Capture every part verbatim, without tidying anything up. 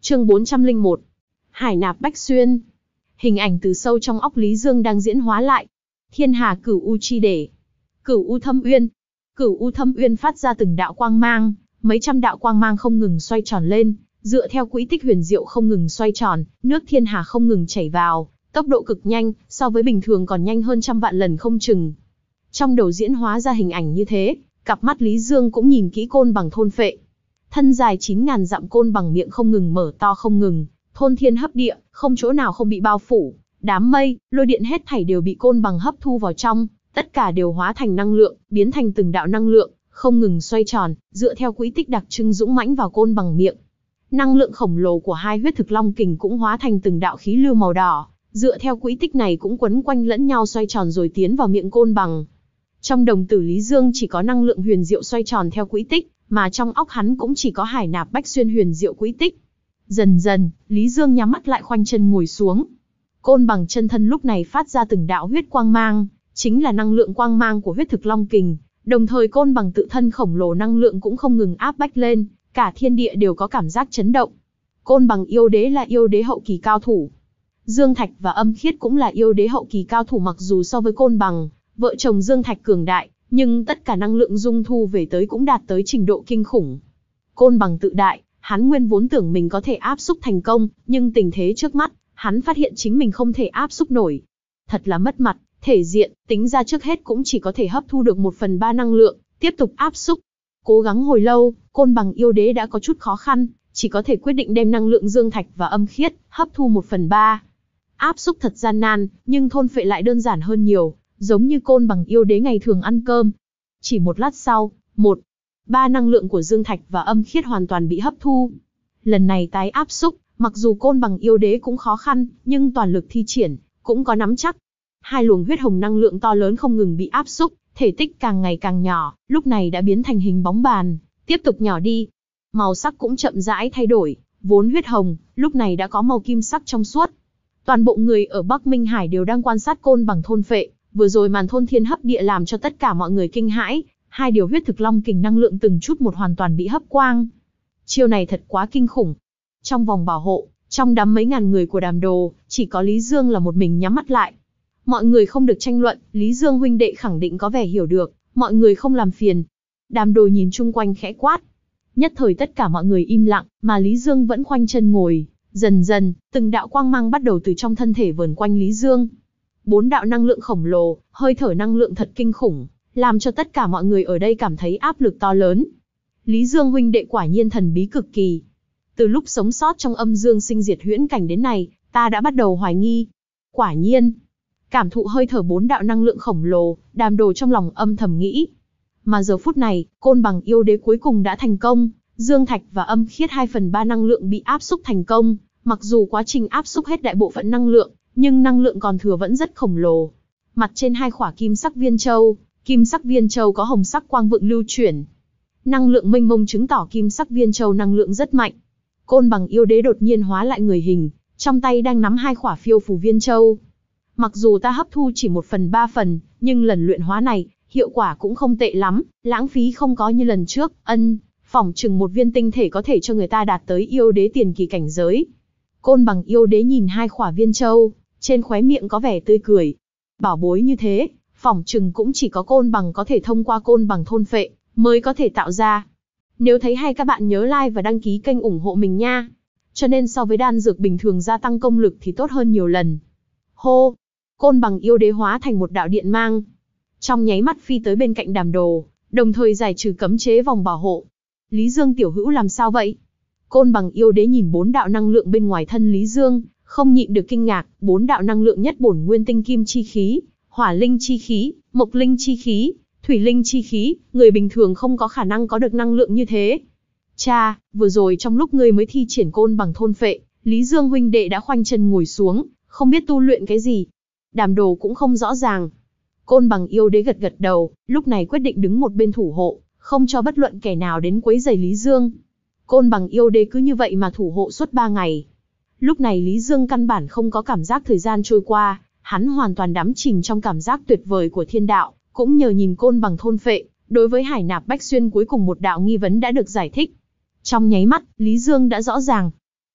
Chương bốn trăm lẻ một. Hải nạp bách xuyên. Hình ảnh từ sâu trong óc Lý Dương đang diễn hóa lại. Thiên hà cửu u chi để. Cửu u thâm uyên. Cửu u thâm uyên phát ra từng đạo quang mang, mấy trăm đạo quang mang không ngừng xoay tròn lên, dựa theo quỹ tích huyền diệu không ngừng xoay tròn, nước thiên hà không ngừng chảy vào, tốc độ cực nhanh, so với bình thường còn nhanh hơn trăm vạn lần không chừng. Trong đầu diễn hóa ra hình ảnh như thế, cặp mắt Lý Dương cũng nhìn kỹ côn bằng thôn phệ. Thân dài chín ngàn dặm côn bằng miệng không ngừng mở to không ngừng, thôn thiên hấp địa, không chỗ nào không bị bao phủ, đám mây, lôi điện hết thảy đều bị côn bằng hấp thu vào trong, tất cả đều hóa thành năng lượng, biến thành từng đạo năng lượng, không ngừng xoay tròn, dựa theo quỹ tích đặc trưng dũng mãnh vào côn bằng miệng. Năng lượng khổng lồ của hai huyết thực long kình cũng hóa thành từng đạo khí lưu màu đỏ, dựa theo quỹ tích này cũng quấn quanh lẫn nhau xoay tròn rồi tiến vào miệng côn bằng. Trong đồng tử Lý Dương chỉ có năng lượng huyền diệu xoay tròn theo quỹ tích, mà trong óc hắn cũng chỉ có hải nạp bách xuyên huyền diệu quỹ tích. Dần dần, Lý Dương nhắm mắt lại khoanh chân ngồi xuống. Côn bằng chân thân lúc này phát ra từng đạo huyết quang mang, chính là năng lượng quang mang của huyết thực long kình, đồng thời côn bằng tự thân khổng lồ năng lượng cũng không ngừng áp bách lên, cả thiên địa đều có cảm giác chấn động. Côn bằng yêu đế là yêu đế hậu kỳ cao thủ. Dương Thạch và Âm Khiết cũng là yêu đế hậu kỳ cao thủ, mặc dù so với côn bằng, vợ chồng Dương Thạch cường đại, nhưng tất cả năng lượng dung thu về tới cũng đạt tới trình độ kinh khủng. Côn bằng tự đại, hắn nguyên vốn tưởng mình có thể áp xúc thành công, nhưng tình thế trước mắt, hắn phát hiện chính mình không thể áp xúc nổi. Thật là mất mặt, thể diện, tính ra trước hết cũng chỉ có thể hấp thu được một phần ba năng lượng, tiếp tục áp xúc. Cố gắng hồi lâu, côn bằng yêu đế đã có chút khó khăn, chỉ có thể quyết định đem năng lượng Dương Thạch và Âm Khiết, hấp thu một phần ba. Áp xúc thật gian nan, nhưng thôn phệ lại đơn giản hơn nhiều, giống như côn bằng yêu đế ngày thường ăn cơm. Chỉ một lát sau, một, ba năng lượng của Dương Thạch và Âm Khiết hoàn toàn bị hấp thu. Lần này tái áp xúc, mặc dù côn bằng yêu đế cũng khó khăn, nhưng toàn lực thi triển, cũng có nắm chắc. Hai luồng huyết hồng năng lượng to lớn không ngừng bị áp xúc, thể tích càng ngày càng nhỏ, lúc này đã biến thành hình bóng bàn, tiếp tục nhỏ đi. Màu sắc cũng chậm rãi thay đổi, vốn huyết hồng, lúc này đã có màu kim sắc trong suốt. Toàn bộ người ở Bắc Minh Hải đều đang quan sát côn bằng thôn phệ, vừa rồi màn thôn thiên hấp địa làm cho tất cả mọi người kinh hãi, hai điều huyết thực long kình năng lượng từng chút một hoàn toàn bị hấp quang. Chiêu này thật quá kinh khủng. Trong vòng bảo hộ, trong đám mấy ngàn người của Đàm Đồ, chỉ có Lý Dương là một mình nhắm mắt lại. Mọi người không được tranh luận, Lý Dương huynh đệ khẳng định có vẻ hiểu được, mọi người không làm phiền. Đàm Đồ nhìn chung quanh khẽ quát. Nhất thời tất cả mọi người im lặng, mà Lý Dương vẫn khoanh chân ngồi. Dần dần, từng đạo quang mang bắt đầu từ trong thân thể vờn quanh Lý Dương. Bốn đạo năng lượng khổng lồ, hơi thở năng lượng thật kinh khủng, làm cho tất cả mọi người ở đây cảm thấy áp lực to lớn. Lý Dương huynh đệ quả nhiên thần bí cực kỳ. Từ lúc sống sót trong âm dương sinh diệt huyễn cảnh đến nay, ta đã bắt đầu hoài nghi. Quả nhiên, cảm thụ hơi thở bốn đạo năng lượng khổng lồ, Đàm Đồ trong lòng âm thầm nghĩ. Mà giờ phút này, côn bằng yêu đế cuối cùng đã thành công, Dương Thạch và Âm Khiết hai phần ba năng lượng bị áp xúc thành công, mặc dù quá trình áp xúc hết đại bộ phận năng lượng, nhưng năng lượng còn thừa vẫn rất khổng lồ. Mặt trên hai khỏa kim sắc viên châu, kim sắc viên châu có hồng sắc quang vượng lưu chuyển. Năng lượng mênh mông chứng tỏ kim sắc viên châu năng lượng rất mạnh. Côn bằng yêu đế đột nhiên hóa lại người hình, trong tay đang nắm hai khỏa phiêu phù viên châu. Mặc dù ta hấp thu chỉ một phần ba phần, nhưng lần luyện hóa này, hiệu quả cũng không tệ lắm, lãng phí không có như lần trước, ân, phỏng chừng một viên tinh thể có thể cho người ta đạt tới yêu đế tiền kỳ cảnh giới. Côn bằng yêu đế nhìn hai khỏa viên châu, trên khóe miệng có vẻ tươi cười. Bảo bối như thế, phỏng chừng cũng chỉ có côn bằng có thể thông qua côn bằng thôn phệ, mới có thể tạo ra. Nếu thấy hay các bạn nhớ like và đăng ký kênh ủng hộ mình nha. Cho nên so với đan dược bình thường gia tăng công lực thì tốt hơn nhiều lần. Hô! Côn bằng yêu đế hóa thành một đạo điện mang. Trong nháy mắt phi tới bên cạnh Đàm Đồ, đồng thời giải trừ cấm chế vòng bảo hộ. Lý Dương tiểu hữu làm sao vậy? Côn bằng yêu đế nhìn bốn đạo năng lượng bên ngoài thân Lý Dương, không nhịn được kinh ngạc, bốn đạo năng lượng nhất bổn nguyên tinh kim chi khí, hỏa linh chi khí, mộc linh chi khí, thủy linh chi khí, người bình thường không có khả năng có được năng lượng như thế. Cha, vừa rồi trong lúc ngươi mới thi triển côn bằng thôn phệ, Lý Dương huynh đệ đã khoanh chân ngồi xuống, không biết tu luyện cái gì. Đàm Đồ cũng không rõ ràng. Côn bằng yêu đế gật gật đầu, lúc này quyết định đứng một bên thủ hộ, không cho bất luận kẻ nào đến quấy rầy Lý Dương. Côn bằng yêu đế cứ như vậy mà thủ hộ suốt ba ngày. Lúc này Lý Dương căn bản không có cảm giác thời gian trôi qua, hắn hoàn toàn đắm chìm trong cảm giác tuyệt vời của thiên đạo, cũng nhờ nhìn côn bằng thôn phệ, đối với hải nạp bách xuyên cuối cùng một đạo nghi vấn đã được giải thích. Trong nháy mắt, Lý Dương đã rõ ràng.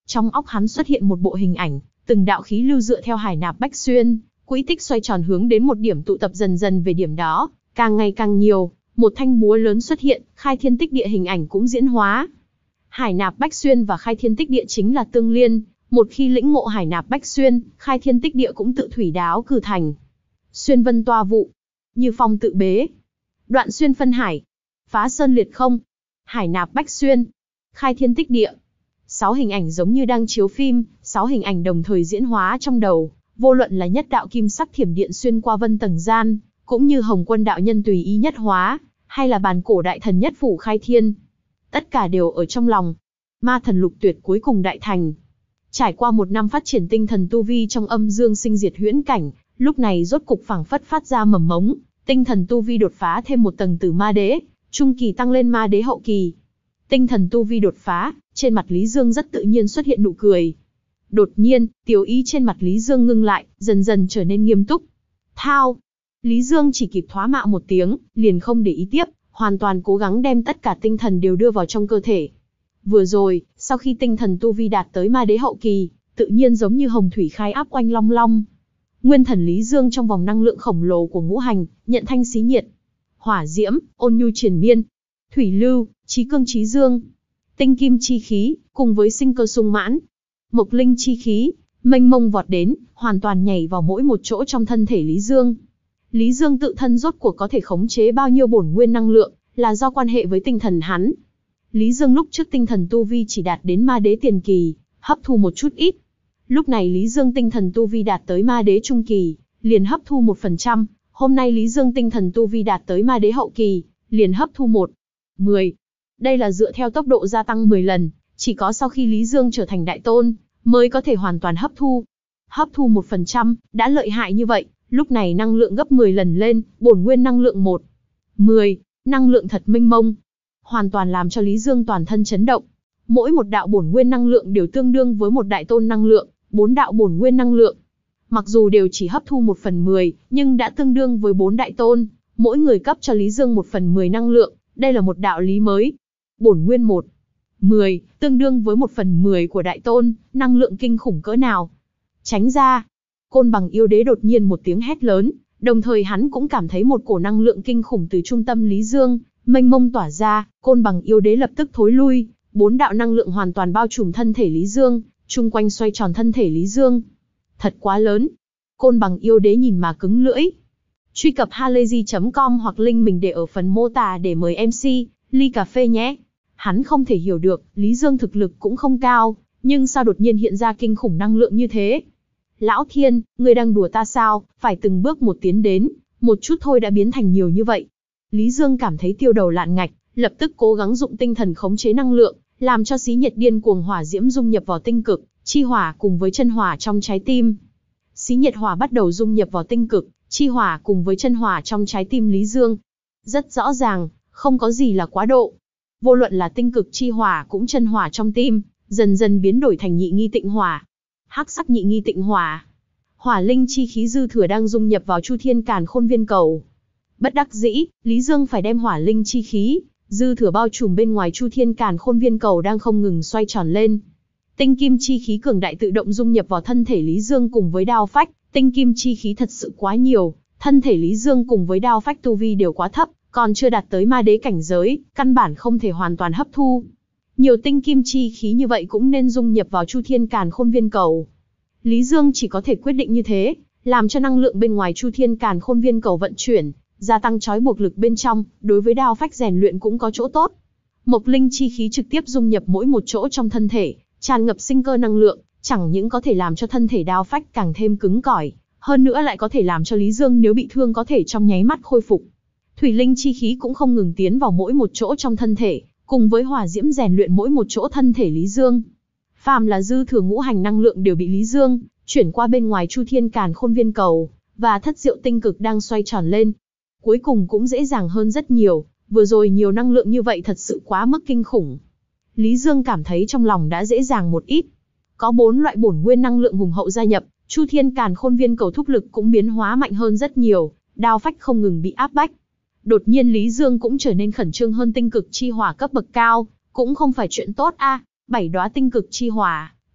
Trong óc hắn xuất hiện một bộ hình ảnh, từng đạo khí lưu dựa theo hải nạp bách xuyên, quỹ tích xoay tròn hướng đến một điểm tụ tập dần dần về điểm đó, càng ngày càng nhiều, một thanh búa lớn xuất hiện, khai thiên tích địa hình ảnh cũng diễn hóa. Hải nạp bách xuyên và khai thiên tích địa chính là tương liên, một khi lĩnh ngộ hải nạp bách xuyên, khai thiên tích địa cũng tự thủy đáo cử thành. Xuyên vân toa vụ, như phong tự bế, đoạn xuyên phân hải, phá sơn liệt không, hải nạp bách xuyên, khai thiên tích địa. Sáu hình ảnh giống như đang chiếu phim, sáu hình ảnh đồng thời diễn hóa trong đầu, vô luận là nhất đạo kim sắc thiểm điện xuyên qua vân tầng gian, cũng như hồng quân đạo nhân tùy ý nhất hóa, hay là bàn cổ đại thần nhất phủ khai thiên. Tất cả đều ở trong lòng. Ma thần lục tuyệt cuối cùng đại thành. Trải qua một năm phát triển tinh thần tu vi trong âm dương sinh diệt huyễn cảnh, lúc này rốt cục phảng phất phát ra mầm mống, tinh thần tu vi đột phá thêm một tầng từ ma đế, trung kỳ tăng lên ma đế hậu kỳ. Tinh thần tu vi đột phá, trên mặt Lý Dương rất tự nhiên xuất hiện nụ cười. Đột nhiên, tiểu ý trên mặt Lý Dương ngưng lại, dần dần trở nên nghiêm túc. Thao! Lý Dương chỉ kịp thoá mạ một tiếng, liền không để ý tiếp, hoàn toàn cố gắng đem tất cả tinh thần đều đưa vào trong cơ thể. Vừa rồi, sau khi tinh thần tu vi đạt tới ma đế hậu kỳ, tự nhiên giống như hồng thủy khai áp oanh long long. Nguyên thần Lý Dương trong vòng năng lượng khổng lồ của ngũ hành, nhận thanh xí nhiệt. Hỏa diễm, ôn nhu triền miên. Thủy lưu, trí cương trí dương. Tinh kim chi khí, cùng với sinh cơ sung mãn. Mộc linh chi khí, mênh mông vọt đến, hoàn toàn nhảy vào mỗi một chỗ trong thân thể Lý Dương. Lý Dương tự thân rốt cuộc có thể khống chế bao nhiêu bổn nguyên năng lượng, là do quan hệ với tinh thần hắn. Lý Dương lúc trước tinh thần tu vi chỉ đạt đến ma đế tiền kỳ, hấp thu một chút ít. Lúc này Lý Dương tinh thần tu vi đạt tới ma đế trung kỳ, liền hấp thu một phần trăm. Hôm nay Lý Dương tinh thần tu vi đạt tới ma đế hậu kỳ, liền hấp thu một, mười. Đây là dựa theo tốc độ gia tăng mười lần, chỉ có sau khi Lý Dương trở thành đại tôn, mới có thể hoàn toàn hấp thu. Hấp thu một phần trăm, đã lợi hại như vậy, lúc này năng lượng gấp mười lần lên, bổn nguyên năng lượng một, mười, năng lượng thật mênh mông. Hoàn toàn làm cho Lý Dương toàn thân chấn động. Mỗi một đạo bổn nguyên năng lượng đều tương đương với một đại tôn năng lượng, bốn đạo bổn nguyên năng lượng. Mặc dù đều chỉ hấp thu một phần mười, nhưng đã tương đương với bốn đại tôn, mỗi người cấp cho Lý Dương một phần mười năng lượng, đây là một đạo lý mới. Bổn nguyên một, mười, tương đương với một phần mười của đại tôn, năng lượng kinh khủng cỡ nào. Tránh ra! Côn Bằng yêu đế đột nhiên một tiếng hét lớn, đồng thời hắn cũng cảm thấy một cổ năng lượng kinh khủng từ trung tâm Lý Dương, mênh mông tỏa ra, Côn Bằng yêu đế lập tức thối lui, bốn đạo năng lượng hoàn toàn bao trùm thân thể Lý Dương, chung quanh xoay tròn thân thể Lý Dương. Thật quá lớn. Côn Bằng yêu đế nhìn mà cứng lưỡi. Truy cập halayzi chấm com hoặc link mình để ở phần mô tả để mời em xê, ly cà phê nhé. Hắn không thể hiểu được, Lý Dương thực lực cũng không cao, nhưng sao đột nhiên hiện ra kinh khủng năng lượng như thế? Lão Thiên, ngươi đang đùa ta sao, phải từng bước một tiến đến, một chút thôi đã biến thành nhiều như vậy. Lý Dương cảm thấy tiêu đầu lạn ngạch, lập tức cố gắng dụng tinh thần khống chế năng lượng, làm cho xí nhiệt điên cuồng hỏa diễm dung nhập vào tinh cực, chi hỏa cùng với chân hỏa trong trái tim. Xí nhiệt hỏa bắt đầu dung nhập vào tinh cực, chi hỏa cùng với chân hỏa trong trái tim Lý Dương. Rất rõ ràng, không có gì là quá độ. Vô luận là tinh cực chi hỏa cũng chân hỏa trong tim, dần dần biến đổi thành nhị nghi tịnh hỏa. Hắc sắc nhị nghi tịnh hỏa. Hỏa linh chi khí dư thừa đang dung nhập vào Chu Thiên Càn Khôn Viên cầu. Bất đắc dĩ, Lý Dương phải đem hỏa linh chi khí dư thừa bao trùm bên ngoài Chu Thiên Càn Khôn Viên cầu đang không ngừng xoay tròn lên. Tinh kim chi khí cường đại tự động dung nhập vào thân thể Lý Dương cùng với đao phách, tinh kim chi khí thật sự quá nhiều, thân thể Lý Dương cùng với đao phách tu vi đều quá thấp, còn chưa đạt tới ma đế cảnh giới, căn bản không thể hoàn toàn hấp thu. Nhiều tinh kim chi khí như vậy cũng nên dung nhập vào Chu Thiên Càn Khôn Viên cầu. Lý Dương chỉ có thể quyết định như thế, làm cho năng lượng bên ngoài Chu Thiên Càn Khôn Viên cầu vận chuyển, gia tăng trói buộc lực bên trong, đối với đao phách rèn luyện cũng có chỗ tốt. Mộc linh chi khí trực tiếp dung nhập mỗi một chỗ trong thân thể, tràn ngập sinh cơ năng lượng, chẳng những có thể làm cho thân thể đao phách càng thêm cứng cỏi, hơn nữa lại có thể làm cho Lý Dương nếu bị thương có thể trong nháy mắt khôi phục. Thủy linh chi khí cũng không ngừng tiến vào mỗi một chỗ trong thân thể, cùng với hỏa diễm rèn luyện mỗi một chỗ thân thể Lý Dương. Phàm là dư thừa ngũ hành năng lượng đều bị Lý Dương chuyển qua bên ngoài Chu Thiên Càn Khôn Viên cầu, và thất diệu tinh cực đang xoay tròn lên. Cuối cùng cũng dễ dàng hơn rất nhiều, vừa rồi nhiều năng lượng như vậy thật sự quá mức kinh khủng. Lý Dương cảm thấy trong lòng đã dễ dàng một ít. Có bốn loại bổn nguyên năng lượng hùng hậu gia nhập, Chu Thiên Càn Khôn Viên cầu thúc lực cũng biến hóa mạnh hơn rất nhiều, đao phách không ngừng bị áp bách. Đột nhiên Lý Dương cũng trở nên khẩn trương hơn, tinh cực chi hỏa cấp bậc cao, cũng không phải chuyện tốt a. À, bảy đóa tinh cực chi hỏa,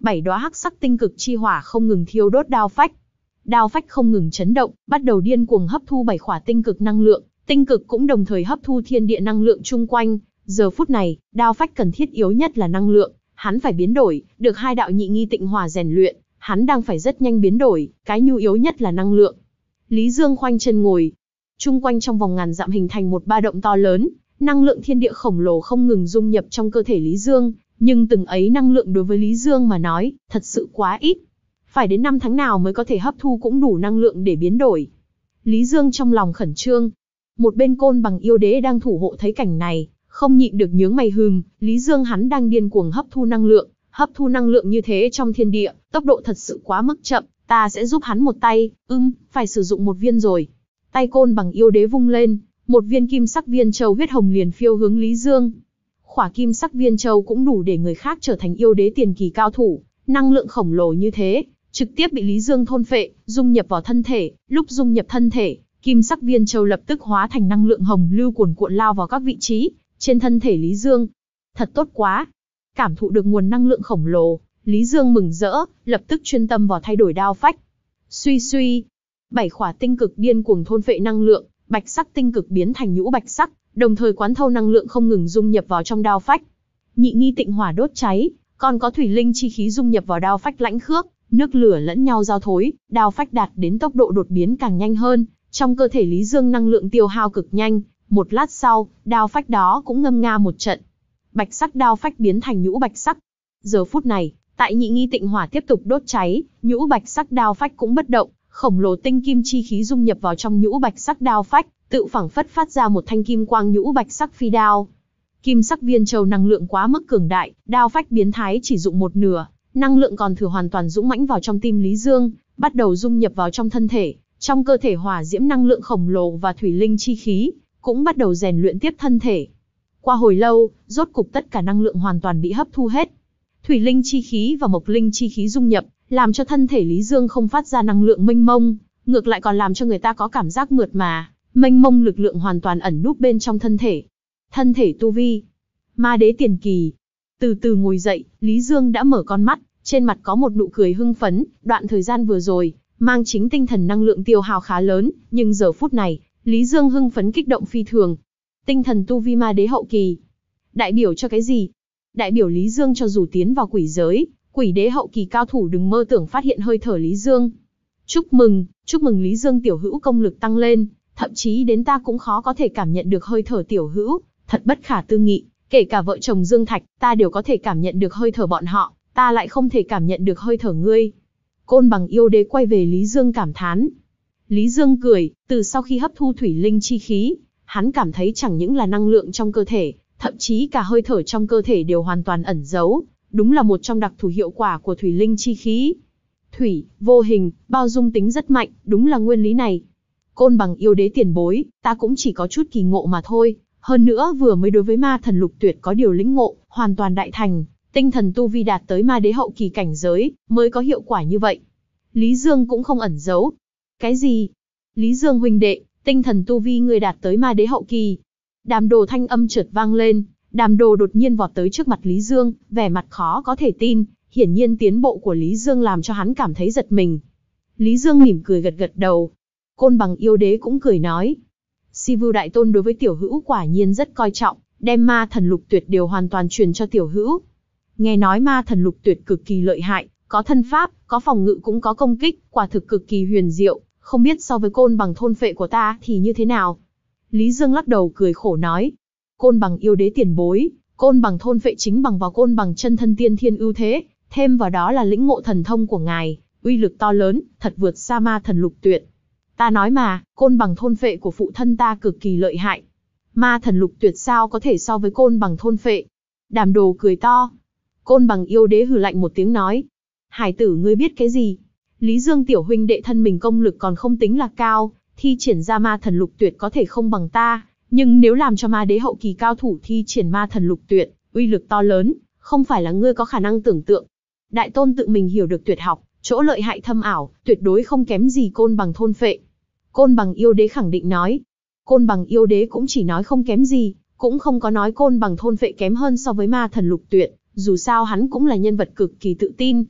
Bảy đóa hắc sắc tinh cực chi hỏa không ngừng thiêu đốt đao phách. Đao phách không ngừng chấn động, bắt đầu điên cuồng hấp thu bảy khỏa tinh cực năng lượng, tinh cực cũng đồng thời hấp thu thiên địa năng lượng chung quanh. Giờ phút này, đao phách cần thiết yếu nhất là năng lượng, hắn phải biến đổi, được hai đạo nhị nghi tịnh hỏa rèn luyện, hắn đang phải rất nhanh biến đổi, cái nhu yếu nhất là năng lượng. Lý Dương khoanh chân ngồi, chung quanh trong vòng ngàn dặm hình thành một ba động to lớn, năng lượng thiên địa khổng lồ không ngừng dung nhập trong cơ thể Lý Dương, nhưng từng ấy năng lượng đối với Lý Dương mà nói, thật sự quá ít. Phải đến năm tháng nào mới có thể hấp thu cũng đủ năng lượng để biến đổi. Lý Dương trong lòng khẩn trương. Một bên Côn Bằng yêu đế đang thủ hộ thấy cảnh này, không nhịn được nhướng mày hừm, Lý Dương hắn đang điên cuồng hấp thu năng lượng, hấp thu năng lượng như thế trong thiên địa, tốc độ thật sự quá mức chậm, ta sẽ giúp hắn một tay, ưm, phải sử dụng một viên rồi. Tay Côn Bằng yêu đế vung lên, một viên kim sắc viên châu huyết hồng liền phiêu hướng Lý Dương. Khỏa kim sắc viên châu cũng đủ để người khác trở thành yêu đế tiền kỳ cao thủ, năng lượng khổng lồ như thế, trực tiếp bị Lý Dương thôn phệ, dung nhập vào thân thể, lúc dung nhập thân thể, kim sắc viên châu lập tức hóa thành năng lượng hồng lưu cuồn cuộn lao vào các vị trí trên thân thể Lý Dương. Thật tốt quá. Cảm thụ được nguồn năng lượng khổng lồ, Lý Dương mừng rỡ, lập tức chuyên tâm vào thay đổi đao phách. Suy suy, bảy khỏa tinh cực điên cuồng thôn phệ năng lượng, bạch sắc tinh cực biến thành nhũ bạch sắc, đồng thời quán thâu năng lượng không ngừng dung nhập vào trong đao phách. Nhị nghi tịnh hỏa đốt cháy, còn có thủy linh chi khí dung nhập vào đao phách lãnh khước, nước lửa lẫn nhau giao thối, đao phách đạt đến tốc độ đột biến càng nhanh hơn, trong cơ thể Lý Dương năng lượng tiêu hao cực nhanh, một lát sau, đao phách đó cũng ngâm nga một trận. Bạch sắc đao phách biến thành nhũ bạch sắc. Giờ phút này, tại nhị nghi tịnh hỏa tiếp tục đốt cháy, nhũ bạch sắc đao phách cũng bất động, khổng lồ tinh kim chi khí dung nhập vào trong nhũ bạch sắc đao phách, tự phảng phất phát ra một thanh kim quang nhũ bạch sắc phi đao. Kim sắc viên châu năng lượng quá mức cường đại, đao phách biến thái chỉ dụng một nửa, năng lượng còn thừa hoàn toàn dũng mãnh vào trong tim Lý Dương, bắt đầu dung nhập vào trong thân thể, trong cơ thể hỏa diễm năng lượng khổng lồ và thủy linh chi khí cũng bắt đầu rèn luyện tiếp thân thể. Qua hồi lâu, rốt cục tất cả năng lượng hoàn toàn bị hấp thu hết. Thủy linh chi khí và mộc linh chi khí dung nhập, làm cho thân thể Lý Dương không phát ra năng lượng mênh mông, ngược lại còn làm cho người ta có cảm giác mượt mà, mênh mông lực lượng hoàn toàn ẩn núp bên trong thân thể. Thân thể tu vi, ma đế tiền kỳ. Từ từ ngồi dậy, Lý Dương đã mở con mắt, trên mặt có một nụ cười hưng phấn, đoạn thời gian vừa rồi, mang chính tinh thần năng lượng tiêu hao khá lớn, nhưng giờ phút này, Lý Dương hưng phấn kích động phi thường. Tinh thần tu vi ma đế hậu kỳ. Đại biểu cho cái gì? Đại biểu Lý Dương cho dù tiến vào quỷ giới, quỷ đế hậu kỳ cao thủ đừng mơ tưởng phát hiện hơi thở Lý Dương. Chúc mừng, chúc mừng Lý Dương tiểu hữu công lực tăng lên, thậm chí đến ta cũng khó có thể cảm nhận được hơi thở tiểu hữu, thật bất khả tư nghị, kể cả vợ chồng Dương Thạch, ta đều có thể cảm nhận được hơi thở bọn họ, ta lại không thể cảm nhận được hơi thở ngươi. Côn Bằng yêu đế quay về Lý Dương cảm thán. Lý Dương cười, từ sau khi hấp thu thủy linh chi khí, hắn cảm thấy chẳng những là năng lượng trong cơ thể, thậm chí cả hơi thở trong cơ thể đều hoàn toàn ẩn giấu, đúng là một trong đặc thù hiệu quả của thủy linh chi khí. Thủy, vô hình, bao dung tính rất mạnh, đúng là nguyên lý này. Côn Bằng yêu đế tiền bối, ta cũng chỉ có chút kỳ ngộ mà thôi, hơn nữa vừa mới đối với ma thần lục tuyệt có điều lĩnh ngộ, hoàn toàn đại thành, tinh thần tu vi đạt tới ma đế hậu kỳ cảnh giới, mới có hiệu quả như vậy. Lý Dương cũng không ẩn giấu. Cái gì? Lý Dương huynh đệ, tinh thần tu vi ngươi đạt tới ma đế hậu kỳ. Đàm Đồ thanh âm chợt vang lên, Đàm Đồ đột nhiên vọt tới trước mặt Lý Dương, vẻ mặt khó có thể tin, hiển nhiên tiến bộ của Lý Dương làm cho hắn cảm thấy giật mình. Lý Dương mỉm cười gật gật đầu. Côn Bằng yêu đế cũng cười nói. Si Vưu đại tôn đối với tiểu hữu quả nhiên rất coi trọng, đem ma thần lục tuyệt đều hoàn toàn truyền cho tiểu hữu. Nghe nói ma thần lục tuyệt cực kỳ lợi hại, có thân pháp, có phòng ngự cũng có công kích, quả thực cực kỳ huyền diệu, không biết so với Côn Bằng thôn phệ của ta thì như thế nào. Lý Dương lắc đầu cười khổ nói. Côn Bằng yêu đế tiền bối, Côn Bằng thôn phệ chính bằng vào Côn Bằng chân thân tiên thiên ưu thế, thêm vào đó là lĩnh ngộ thần thông của ngài, uy lực to lớn, thật vượt xa ma thần lục tuyệt. Ta nói mà, Côn Bằng thôn phệ của phụ thân ta cực kỳ lợi hại. Ma thần lục tuyệt sao có thể so với Côn Bằng thôn phệ? Đàm Đồ cười to. Côn Bằng yêu đế hừ lạnh một tiếng nói. Hải tử ngươi biết cái gì? Lý Dương tiểu huynh đệ thân mình công lực còn không tính là cao, thi triển ra ma thần lục tuyệt có thể không bằng ta, nhưng nếu làm cho ma đế hậu kỳ cao thủ thi triển ma thần lục tuyệt, uy lực to lớn, không phải là ngươi có khả năng tưởng tượng. Đại tôn tự mình hiểu được tuyệt học, chỗ lợi hại thâm ảo, tuyệt đối không kém gì Côn Bằng thôn phệ. Côn Bằng yêu đế khẳng định nói. Côn Bằng yêu đế cũng chỉ nói không kém gì, cũng không có nói Côn Bằng thôn phệ kém hơn so với ma thần lục tuyệt, dù sao hắn cũng là nhân vật cực kỳ tự tin,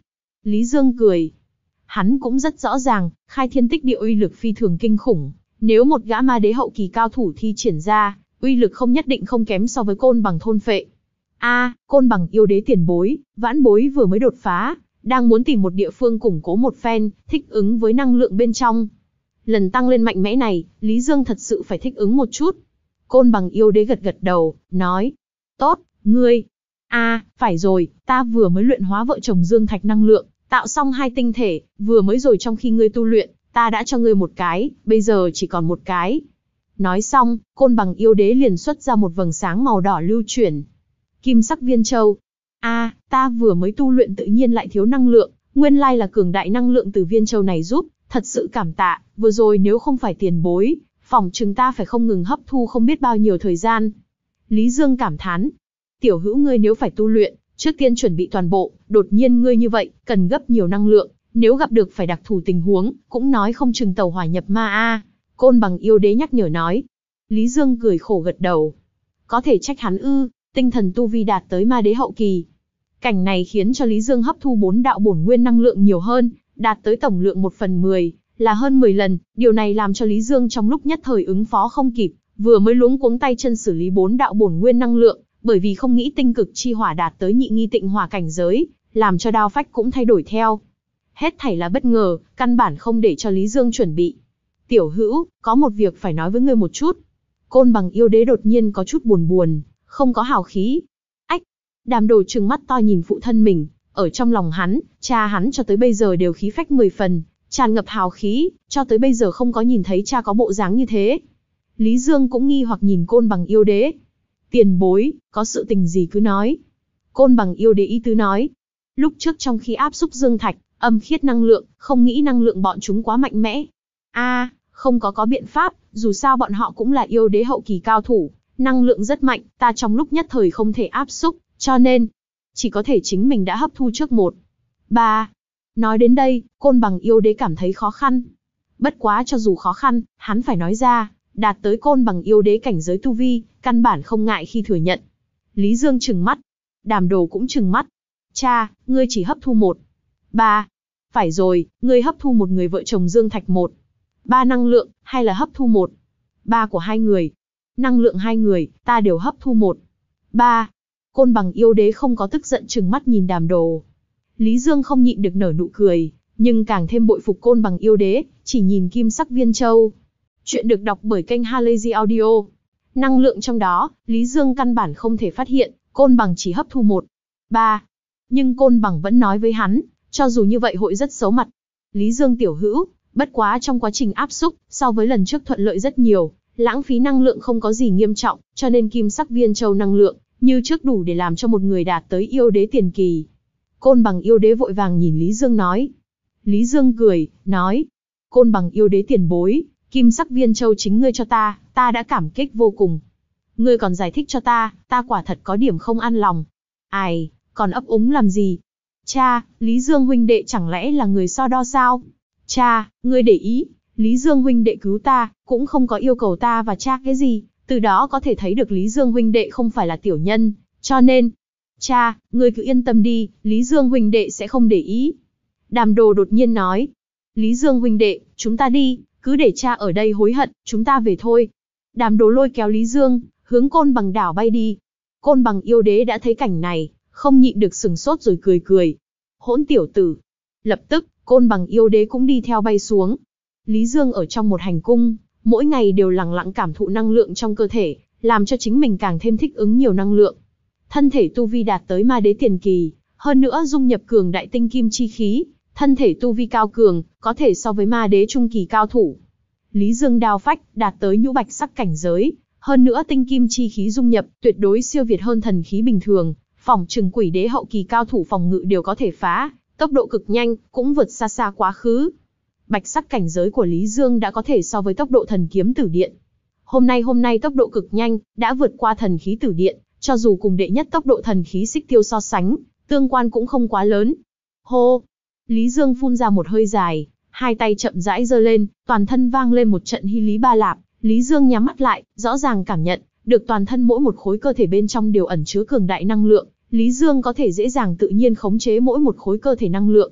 Lý Dương cười. Hắn cũng rất rõ ràng, khai thiên tích địa uy lực phi thường kinh khủng. Nếu một gã ma đế hậu kỳ cao thủ thi triển ra, uy lực không nhất định không kém so với Côn Bằng thôn phệ. A, à, Côn Bằng yêu đế tiền bối, vãn bối vừa mới đột phá, đang muốn tìm một địa phương củng cố một phen, thích ứng với năng lượng bên trong. Lần tăng lên mạnh mẽ này, Lý Dương thật sự phải thích ứng một chút. Côn Bằng yêu đế gật gật đầu, nói. Tốt, ngươi. A, à, phải rồi, ta vừa mới luyện hóa vợ chồng Dương Thạch năng lượng, tạo xong hai tinh thể, vừa mới rồi trong khi ngươi tu luyện, ta đã cho ngươi một cái, bây giờ chỉ còn một cái. Nói xong, Côn Bằng yêu đế liền xuất ra một vầng sáng màu đỏ lưu chuyển. Kim sắc viên châu. A, à, ta vừa mới tu luyện tự nhiên lại thiếu năng lượng, nguyên lai là cường đại năng lượng từ viên châu này giúp, thật sự cảm tạ, vừa rồi nếu không phải tiền bối, phỏng chừng ta phải không ngừng hấp thu không biết bao nhiêu thời gian. Lý Dương cảm thán. Tiểu hữu ngươi nếu phải tu luyện, trước tiên chuẩn bị toàn bộ, đột nhiên ngươi như vậy, cần gấp nhiều năng lượng, nếu gặp được phải đặc thù tình huống, cũng nói không chừng tàu hỏa nhập ma a. Côn Bằng yêu đế nhắc nhở nói. Lý Dương cười khổ gật đầu. Có thể trách hắn ư, tinh thần tu vi đạt tới ma đế hậu kỳ. Cảnh này khiến cho Lý Dương hấp thu bốn đạo bổn nguyên năng lượng nhiều hơn, đạt tới tổng lượng một phần mười, là hơn mười lần, điều này làm cho Lý Dương trong lúc nhất thời ứng phó không kịp, vừa mới luống cuống tay chân xử lý bốn đạo bổn nguyên năng lượng, bởi vì không nghĩ tinh cực chi hỏa đạt tới nhị nghi tịnh hỏa cảnh giới, làm cho đao phách cũng thay đổi theo. Hết thảy là bất ngờ, căn bản không để cho Lý Dương chuẩn bị. Tiểu hữu, có một việc phải nói với ngươi một chút. Côn Bằng yêu đế đột nhiên có chút buồn buồn, không có hào khí. Ách, Đàm Đồ trừng mắt to nhìn phụ thân mình, ở trong lòng hắn, cha hắn cho tới bây giờ đều khí phách mười phần, tràn ngập hào khí, cho tới bây giờ không có nhìn thấy cha có bộ dáng như thế. Lý Dương cũng nghi hoặc nhìn Côn Bằng yêu đế. Tiền bối, có sự tình gì cứ nói. Côn Bằng yêu đế ý tứ nói. Lúc trước trong khi áp xúc Dương Thạch, âm khiết năng lượng, không nghĩ năng lượng bọn chúng quá mạnh mẽ. A, à, không có có biện pháp, dù sao bọn họ cũng là yêu đế hậu kỳ cao thủ, năng lượng rất mạnh, ta trong lúc nhất thời không thể áp xúc, cho nên, chỉ có thể chính mình đã hấp thu trước một. Ba. Nói đến đây, Côn Bằng yêu đế cảm thấy khó khăn. Bất quá cho dù khó khăn, hắn phải nói ra, đạt tới Côn Bằng yêu đế cảnh giới tu vi, căn bản không ngại khi thừa nhận. Lý Dương trừng mắt. Đàm Đồ cũng trừng mắt. Cha, ngươi chỉ hấp thu một. Ba. Phải rồi, ngươi hấp thu một người vợ chồng Dương Thạch một. Ba năng lượng, hay là hấp thu một. Ba của hai người. Năng lượng hai người, ta đều hấp thu một. Ba. Côn Bằng yêu đế không có tức giận trừng mắt nhìn Đàm Đồ. Lý Dương không nhịn được nở nụ cười, nhưng càng thêm bội phục Côn Bằng yêu đế, chỉ nhìn kim sắc viên châu. Chuyện được đọc bởi kênh Halazy Audio. Năng lượng trong đó, Lý Dương căn bản không thể phát hiện, Côn Bằng chỉ hấp thu một. Ba. Nhưng Côn Bằng vẫn nói với hắn, cho dù như vậy hội rất xấu mặt. Lý Dương tiểu hữu, bất quá trong quá trình áp xúc, so với lần trước thuận lợi rất nhiều, lãng phí năng lượng không có gì nghiêm trọng, cho nên kim sắc viên châu năng lượng, như trước đủ để làm cho một người đạt tới yêu đế tiền kỳ. Côn Bằng yêu đế vội vàng nhìn Lý Dương nói. Lý Dương cười, nói. Côn Bằng yêu đế tiền bối, kim sắc viên châu chính ngươi cho ta, ta đã cảm kích vô cùng. Ngươi còn giải thích cho ta, ta quả thật có điểm không an lòng. Ai, còn ấp úng làm gì? Cha, Lý Dương huynh đệ chẳng lẽ là người so đo sao? Cha, ngươi để ý, Lý Dương huynh đệ cứu ta, cũng không có yêu cầu ta và cha cái gì, từ đó có thể thấy được Lý Dương huynh đệ không phải là tiểu nhân, cho nên, cha, ngươi cứ yên tâm đi, Lý Dương huynh đệ sẽ không để ý. Đàm Đồ đột nhiên nói, Lý Dương huynh đệ, chúng ta đi, cứ để cha ở đây hối hận, chúng ta về thôi. Đàm Đồ lôi kéo Lý Dương, hướng Côn Bằng đảo bay đi. Côn Bằng yêu đế đã thấy cảnh này, không nhịn được sừng sốt rồi cười cười. Hỗn tiểu tử. Lập tức, Côn Bằng yêu đế cũng đi theo bay xuống. Lý Dương ở trong một hành cung, mỗi ngày đều lặng lặng cảm thụ năng lượng trong cơ thể, làm cho chính mình càng thêm thích ứng nhiều năng lượng. Thân thể tu vi đạt tới ma đế tiền kỳ, hơn nữa dung nhập cường đại tinh kim chi khí, thân thể tu vi cao cường, có thể so với ma đế trung kỳ cao thủ. Lý Dương đao phách đạt tới nhũ bạch sắc cảnh giới, hơn nữa tinh kim chi khí dung nhập, tuyệt đối siêu việt hơn thần khí bình thường, phỏng chừng quỷ đế hậu kỳ cao thủ phòng ngự đều có thể phá, tốc độ cực nhanh, cũng vượt xa xa quá khứ. Bạch sắc cảnh giới của Lý Dương đã có thể so với tốc độ thần kiếm tử điện. Hôm nay hôm nay tốc độ cực nhanh, đã vượt qua thần khí tử điện, cho dù cùng đệ nhất tốc độ thần khí xích tiêu so sánh, tương quan cũng không quá lớn. Hô! Lý Dương phun ra một hơi dài, hai tay chậm rãi giơ lên, toàn thân vang lên một trận hy lý ba lạp. Lý Dương nhắm mắt lại, rõ ràng cảm nhận được toàn thân mỗi một khối cơ thể bên trong đều ẩn chứa cường đại năng lượng. Lý Dương có thể dễ dàng tự nhiên khống chế mỗi một khối cơ thể năng lượng.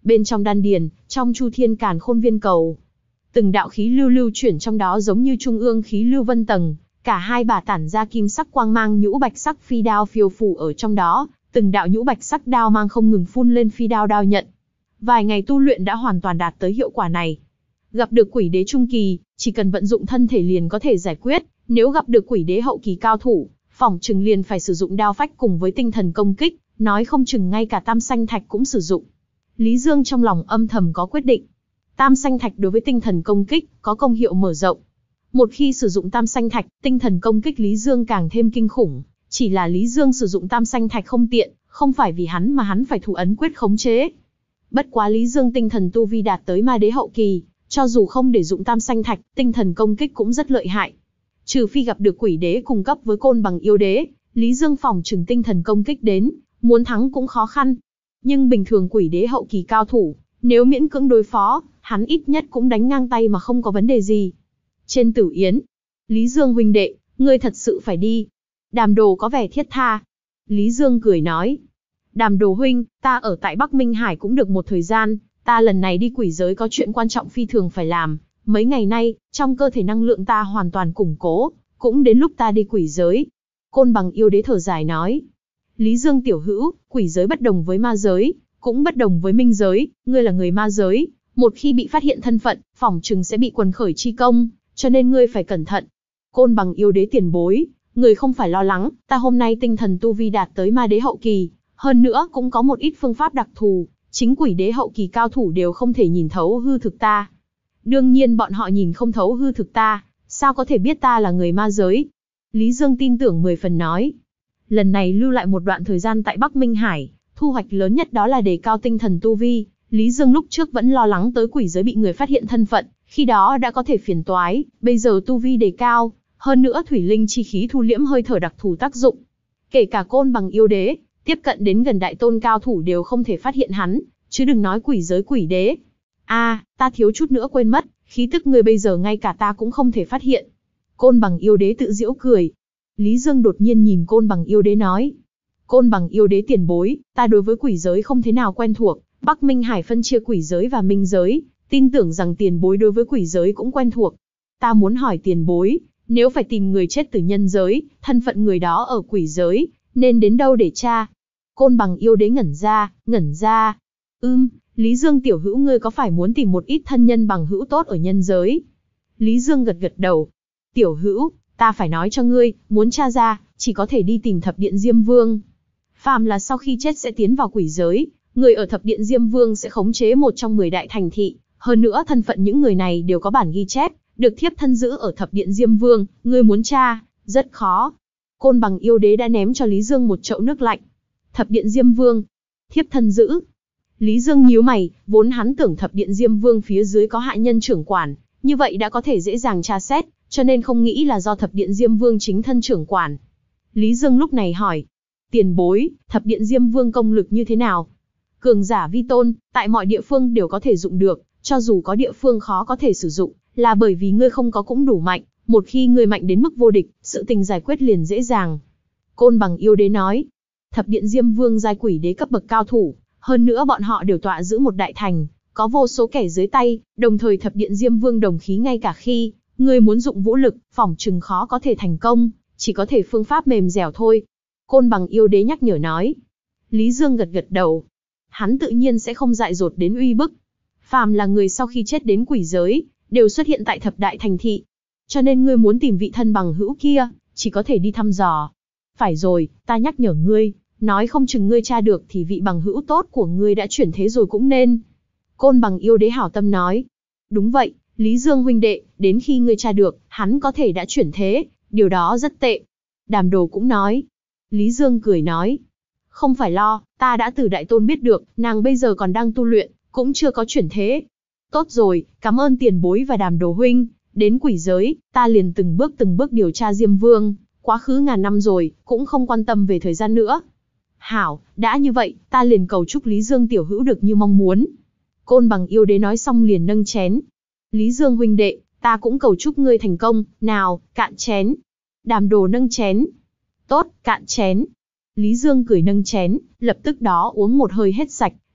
Bên trong đan điền, trong Chu Thiên Càn Khôn Viên cầu, từng đạo khí lưu lưu chuyển trong đó giống như trung ương khí lưu vân tầng, cả hai bả tản ra kim sắc quang mang, nhũ bạch sắc phi đao phiêu phù ở trong đó, từng đạo nhũ bạch sắc đao mang không ngừng phun lên phi đao đao nhận. Vài ngày tu luyện đã hoàn toàn đạt tới hiệu quả này. Gặp được quỷ đế trung kỳ, chỉ cần vận dụng thân thể liền có thể giải quyết, nếu gặp được quỷ đế hậu kỳ cao thủ, phỏng chừng liền phải sử dụng đao phách cùng với tinh thần công kích, nói không chừng ngay cả tam sanh thạch cũng sử dụng. Lý Dương trong lòng âm thầm có quyết định. Tam sanh thạch đối với tinh thần công kích có công hiệu mở rộng. Một khi sử dụng tam sanh thạch, tinh thần công kích Lý Dương càng thêm kinh khủng. Chỉ là Lý Dương sử dụng tam sanh thạch không tiện, không phải vì hắn mà hắn phải thủ ấn quyết khống chế. Bất quá Lý Dương tinh thần tu vi đạt tới ma đế hậu kỳ, cho dù không để dụng tam sanh thạch, tinh thần công kích cũng rất lợi hại. Trừ phi gặp được quỷ đế cùng cấp với côn bằng yêu đế, Lý Dương phòng trừng tinh thần công kích đến, muốn thắng cũng khó khăn. Nhưng bình thường quỷ đế hậu kỳ cao thủ, nếu miễn cưỡng đối phó, hắn ít nhất cũng đánh ngang tay mà không có vấn đề gì. Trên Tử Yến, Lý Dương huynh đệ, ngươi thật sự phải đi. Đàm Đồ có vẻ thiết tha. Lý Dương cười nói, Đàm Đồ huynh, ta ở tại Bắc Minh Hải cũng được một thời gian, ta lần này đi quỷ giới có chuyện quan trọng phi thường phải làm. Mấy ngày nay, trong cơ thể năng lượng ta hoàn toàn củng cố, cũng đến lúc ta đi quỷ giới. Côn bằng yêu đế thở dài nói, Lý Dương tiểu hữu, quỷ giới bất đồng với ma giới, cũng bất đồng với minh giới, ngươi là người ma giới, một khi bị phát hiện thân phận, phỏng chừng sẽ bị quần khởi chi công, cho nên ngươi phải cẩn thận. Côn bằng yêu đế tiền bối, người không phải lo lắng, ta hôm nay tinh thần tu vi đạt tới ma đế hậu kỳ, hơn nữa cũng có một ít phương pháp đặc thù, chính quỷ đế hậu kỳ cao thủ đều không thể nhìn thấu hư thực ta. Đương nhiên bọn họ nhìn không thấu hư thực ta, sao có thể biết ta là người ma giới? Lý Dương tin tưởng mười phần nói. Lần này lưu lại một đoạn thời gian tại Bắc Minh Hải, thu hoạch lớn nhất đó là đề cao tinh thần tu vi. Lý Dương lúc trước vẫn lo lắng tới quỷ giới bị người phát hiện thân phận, khi đó đã có thể phiền toái, bây giờ tu vi đề cao, hơn nữa thủy linh chi khí thu liễm hơi thở đặc thù tác dụng. Kể cả côn bằng yêu đế, tiếp cận đến gần đại tôn cao thủ đều không thể phát hiện hắn, chứ đừng nói quỷ giới quỷ đế. A, à, ta thiếu chút nữa quên mất, khí tức người bây giờ ngay cả ta cũng không thể phát hiện. Côn bằng yêu đế tự giễu cười. Lý Dương đột nhiên nhìn côn bằng yêu đế nói. Côn bằng yêu đế tiền bối, ta đối với quỷ giới không thế nào quen thuộc, Bắc Minh Hải phân chia quỷ giới và minh giới, tin tưởng rằng tiền bối đối với quỷ giới cũng quen thuộc. Ta muốn hỏi tiền bối, nếu phải tìm người chết từ nhân giới, thân phận người đó ở quỷ giới, nên đến đâu để tra? Côn bằng yêu đế ngẩn ra, ngẩn ra. Ưm, Lý Dương tiểu hữu ngươi có phải muốn tìm một ít thân nhân bằng hữu tốt ở nhân giới? Lý Dương gật gật đầu. Tiểu hữu, ta phải nói cho ngươi, muốn tra ra, chỉ có thể đi tìm thập điện Diêm Vương. Phàm là sau khi chết sẽ tiến vào quỷ giới, người ở thập điện Diêm Vương sẽ khống chế một trong mười đại thành thị, hơn nữa thân phận những người này đều có bản ghi chép, được thiếp thân giữ ở thập điện Diêm Vương, ngươi muốn tra, rất khó. Côn bằng yêu đế đã ném cho Lý Dương một chậu nước lạnh. Thập điện Diêm Vương, thiếp thân giữ. Lý Dương nhíu mày, vốn hắn tưởng thập điện Diêm Vương phía dưới có hạ nhân trưởng quản, như vậy đã có thể dễ dàng tra xét, cho nên không nghĩ là do thập điện Diêm Vương chính thân trưởng quản. Lý Dương lúc này hỏi, tiền bối, thập điện Diêm Vương công lực như thế nào? Cường giả vi tôn, tại mọi địa phương đều có thể dụng được, cho dù có địa phương khó có thể sử dụng, là bởi vì ngươi không có cũng đủ mạnh, một khi ngươi mạnh đến mức vô địch, sự tình giải quyết liền dễ dàng. Côn bằng yêu đế nói, thập điện Diêm Vương giai quỷ đế cấp bậc cao thủ, hơn nữa bọn họ đều tọa giữ một đại thành, có vô số kẻ dưới tay, đồng thời thập điện Diêm Vương đồng khí ngay cả khi ngươi muốn dụng vũ lực, phỏng chừng khó có thể thành công, chỉ có thể phương pháp mềm dẻo thôi. Côn bằng yêu đế nhắc nhở nói. Lý Dương gật gật đầu. Hắn tự nhiên sẽ không dại dột đến uy bức. Phàm là người sau khi chết đến quỷ giới, đều xuất hiện tại thập đại thành thị. Cho nên ngươi muốn tìm vị thân bằng hữu kia, chỉ có thể đi thăm dò. Phải rồi, ta nhắc nhở ngươi, nói không chừng ngươi tra được thì vị bằng hữu tốt của ngươi đã chuyển thế rồi cũng nên. Côn bằng yêu đế hảo tâm nói. Đúng vậy, Lý Dương huynh đệ, đến khi ngươi tra được, hắn có thể đã chuyển thế, điều đó rất tệ. Đàm Đồ cũng nói. Lý Dương cười nói. Không phải lo, ta đã từ đại tôn biết được, nàng bây giờ còn đang tu luyện, cũng chưa có chuyển thế. Tốt rồi, cảm ơn tiền bối và Đàm Đồ huynh, đến quỷ giới, ta liền từng bước từng bước điều tra Diêm Vương, quá khứ ngàn năm rồi, cũng không quan tâm về thời gian nữa. Hảo, đã như vậy, ta liền cầu chúc Lý Dương tiểu hữu được như mong muốn. Côn bằng yêu đế nói xong liền nâng chén. Lý Dương huynh đệ, ta cũng cầu chúc ngươi thành công, nào, cạn chén. Đàm Đồ nâng chén. Tốt, cạn chén. Lý Dương cười nâng chén, lập tức đó uống một hơi hết sạch,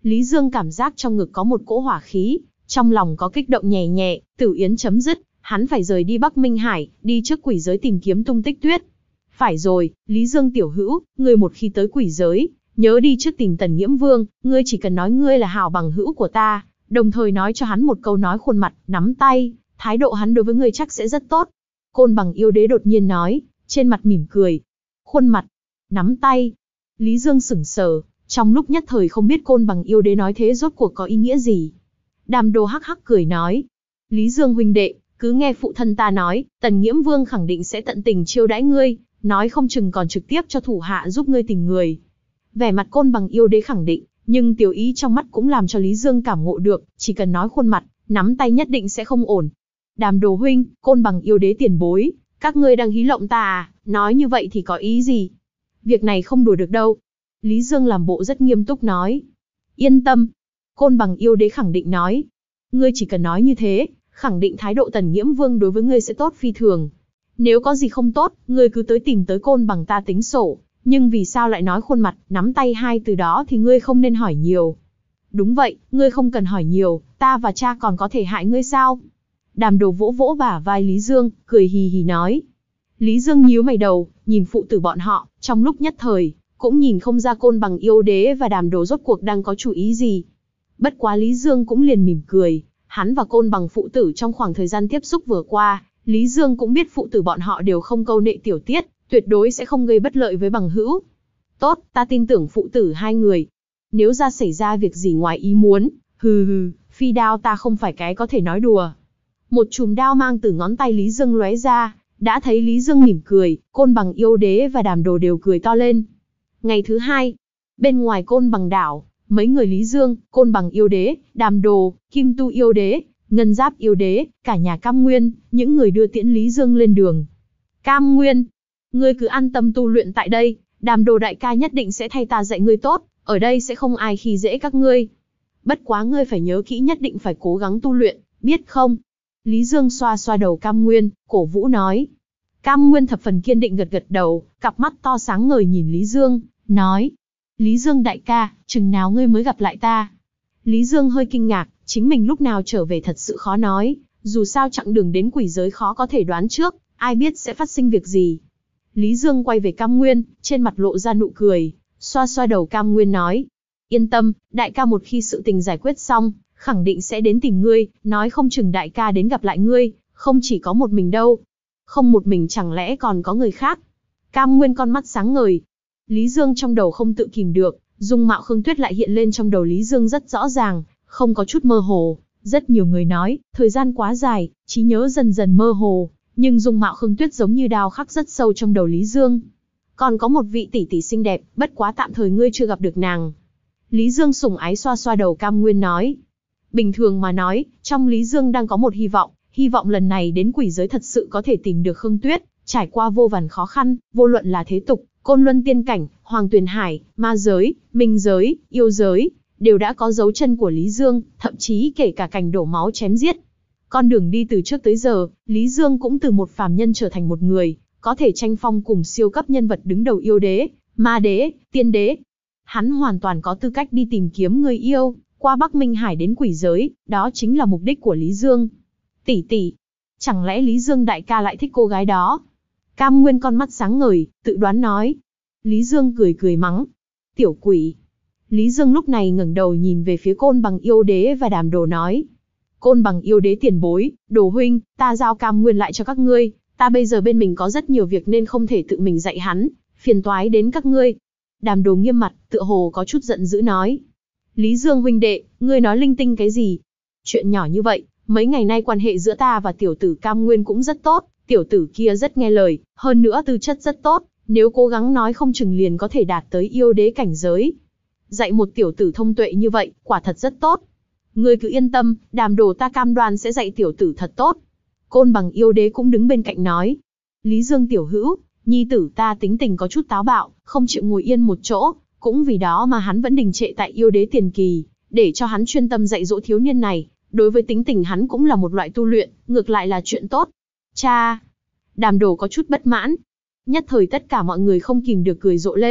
Lý Dương cảm giác trong ngực có một cỗ hỏa khí, trong lòng có kích động nhẹ nhẹ, Tử Yến chấm dứt, hắn phải rời đi Bắc Minh Hải, đi trước quỷ giới tìm kiếm tung tích Tuyết. Phải rồi, Lý Dương tiểu hữu, ngươi một khi tới quỷ giới, nhớ đi trước tìm Tần Nghiễm Vương, ngươi chỉ cần nói ngươi là hảo bằng hữu của ta, đồng thời nói cho hắn một câu nói khuôn mặt, nắm tay, thái độ hắn đối với ngươi chắc sẽ rất tốt. Côn Bằng yêu đế đột nhiên nói, trên mặt mỉm cười. Khuôn mặt, nắm tay. Lý Dương sững sờ, trong lúc nhất thời không biết Côn Bằng yêu đế nói thế rốt cuộc có ý nghĩa gì. Đàm Đồ hắc hắc cười nói, Lý Dương huynh đệ, cứ nghe phụ thân ta nói, Tần Nghiễm Vương khẳng định sẽ tận tình chiêu đãi ngươi, nói không chừng còn trực tiếp cho thủ hạ giúp ngươi tìm người. Vẻ mặt Côn Bằng yêu đế khẳng định, nhưng tiểu ý trong mắt cũng làm cho Lý Dương cảm ngộ được, chỉ cần nói khuôn mặt, nắm tay nhất định sẽ không ổn. Đàm Đồ huynh, Côn Bằng yêu đế tiền bối, các ngươi đang hí lộng ta à, nói như vậy thì có ý gì? Việc này không đùa được đâu. Lý Dương làm bộ rất nghiêm túc nói. Yên tâm. Côn Bằng yêu đế khẳng định nói. Ngươi chỉ cần nói như thế, khẳng định thái độ Tần Nghiễm Vương đối với ngươi sẽ tốt phi thường. Nếu có gì không tốt, ngươi cứ tới tìm tới Côn Bằng ta tính sổ. Nhưng vì sao lại nói khuôn mặt, nắm tay hai từ đó thì ngươi không nên hỏi nhiều. Đúng vậy, ngươi không cần hỏi nhiều, ta và cha còn có thể hại ngươi sao? Đàm Đồ vỗ vỗ bả vai Lý Dương, cười hì hì nói. Lý Dương nhíu mày đầu, nhìn phụ tử bọn họ, trong lúc nhất thời, cũng nhìn không ra Côn Bằng yêu đế và Đàm Đồ rốt cuộc đang có chủ ý gì. Bất quá Lý Dương cũng liền mỉm cười, hắn và Côn Bằng phụ tử trong khoảng thời gian tiếp xúc vừa qua, Lý Dương cũng biết phụ tử bọn họ đều không câu nệ tiểu tiết, tuyệt đối sẽ không gây bất lợi với bằng hữu. Tốt, ta tin tưởng phụ tử hai người. Nếu ra xảy ra việc gì ngoài ý muốn, hừ hừ, phi đao ta không phải cái có thể nói đùa. Một chùm đao mang từ ngón tay Lý Dương lóe ra, đã thấy Lý Dương mỉm cười, Côn Bằng yêu đế và Đàm Đồ đều cười to lên. Ngày thứ hai, bên ngoài Côn Bằng đảo, mấy người Lý Dương, Côn Bằng yêu đế, Đàm Đồ, Kim Tu yêu đế, Ngân Giáp yêu đế, cả nhà Cam Nguyên, những người đưa tiễn Lý Dương lên đường. Cam Nguyên, ngươi cứ an tâm tu luyện tại đây, Đàm Đồ đại ca nhất định sẽ thay ta dạy ngươi tốt, ở đây sẽ không ai khi dễ các ngươi. Bất quá ngươi phải nhớ kỹ, nhất định phải cố gắng tu luyện, biết không? Lý Dương xoa xoa đầu Cam Nguyên, cổ vũ nói. Cam Nguyên thập phần kiên định gật gật đầu, cặp mắt to sáng ngời nhìn Lý Dương, nói. Lý Dương đại ca, chừng nào ngươi mới gặp lại ta? Lý Dương hơi kinh ngạc, chính mình lúc nào trở về thật sự khó nói, dù sao chặng đường đến quỷ giới khó có thể đoán trước, ai biết sẽ phát sinh việc gì. Lý Dương quay về Cam Nguyên, trên mặt lộ ra nụ cười, xoa xoa đầu Cam Nguyên nói. Yên tâm, đại ca một khi sự tình giải quyết xong, khẳng định sẽ đến tìm ngươi, nói không chừng đại ca đến gặp lại ngươi, không chỉ có một mình đâu. Không một mình chẳng lẽ còn có người khác? Cam Nguyên con mắt sáng ngời. Lý Dương trong đầu không tự kìm được, dung mạo Khương Tuyết lại hiện lên trong đầu Lý Dương rất rõ ràng, không có chút mơ hồ. Rất nhiều người nói, thời gian quá dài, trí nhớ dần dần mơ hồ, nhưng dung mạo Khương Tuyết giống như đào khắc rất sâu trong đầu Lý Dương. Còn có một vị tỷ tỷ xinh đẹp, bất quá tạm thời ngươi chưa gặp được nàng. Lý Dương sủng ái xoa xoa đầu Cam Nguyên nói. Bình thường mà nói, trong Lý Dương đang có một hy vọng, hy vọng lần này đến quỷ giới thật sự có thể tìm được Khương Tuyết, trải qua vô vàn khó khăn, vô luận là thế tục, Côn Luân tiên cảnh, Hoàng Tuyền Hải, ma giới, minh giới, yêu giới, đều đã có dấu chân của Lý Dương, thậm chí kể cả cảnh đổ máu chém giết. Con đường đi từ trước tới giờ, Lý Dương cũng từ một phàm nhân trở thành một người, có thể tranh phong cùng siêu cấp nhân vật đứng đầu yêu đế, ma đế, tiên đế. Hắn hoàn toàn có tư cách đi tìm kiếm người yêu, qua Bắc Minh Hải đến quỷ giới, đó chính là mục đích của Lý Dương. Tỷ tỷ, chẳng lẽ Lý Dương đại ca lại thích cô gái đó? Cam Nguyên con mắt sáng ngời, tự đoán nói. Lý Dương cười cười mắng. Tiểu quỷ. Lý Dương lúc này ngẩng đầu nhìn về phía Côn Bằng yêu đế và Đàm Đồ nói. Côn Bằng yêu đế tiền bối, Đồ huynh, ta giao Cam Nguyên lại cho các ngươi, ta bây giờ bên mình có rất nhiều việc nên không thể tự mình dạy hắn, phiền toái đến các ngươi. Đàm Đồ nghiêm mặt, tựa hồ có chút giận dữ nói. Lý Dương huynh đệ, ngươi nói linh tinh cái gì? Chuyện nhỏ như vậy, mấy ngày nay quan hệ giữa ta và tiểu tử Cam Nguyên cũng rất tốt, tiểu tử kia rất nghe lời, hơn nữa tư chất rất tốt, nếu cố gắng nói không chừng liền có thể đạt tới yêu đế cảnh giới. Dạy một tiểu tử thông tuệ như vậy, quả thật rất tốt. Ngươi cứ yên tâm, Đàm Đồ ta cam đoan sẽ dạy tiểu tử thật tốt. Côn Bằng yêu đế cũng đứng bên cạnh nói. Lý Dương tiểu hữu, nhi tử ta tính tình có chút táo bạo, không chịu ngồi yên một chỗ, cũng vì đó mà hắn vẫn đình trệ tại yêu đế tiền kỳ, để cho hắn chuyên tâm dạy dỗ thiếu niên này, đối với tính tình hắn cũng là một loại tu luyện, ngược lại là chuyện tốt. Cha! Đàm Đồ có chút bất mãn. Nhất thời tất cả mọi người không kìm được cười rộ lên,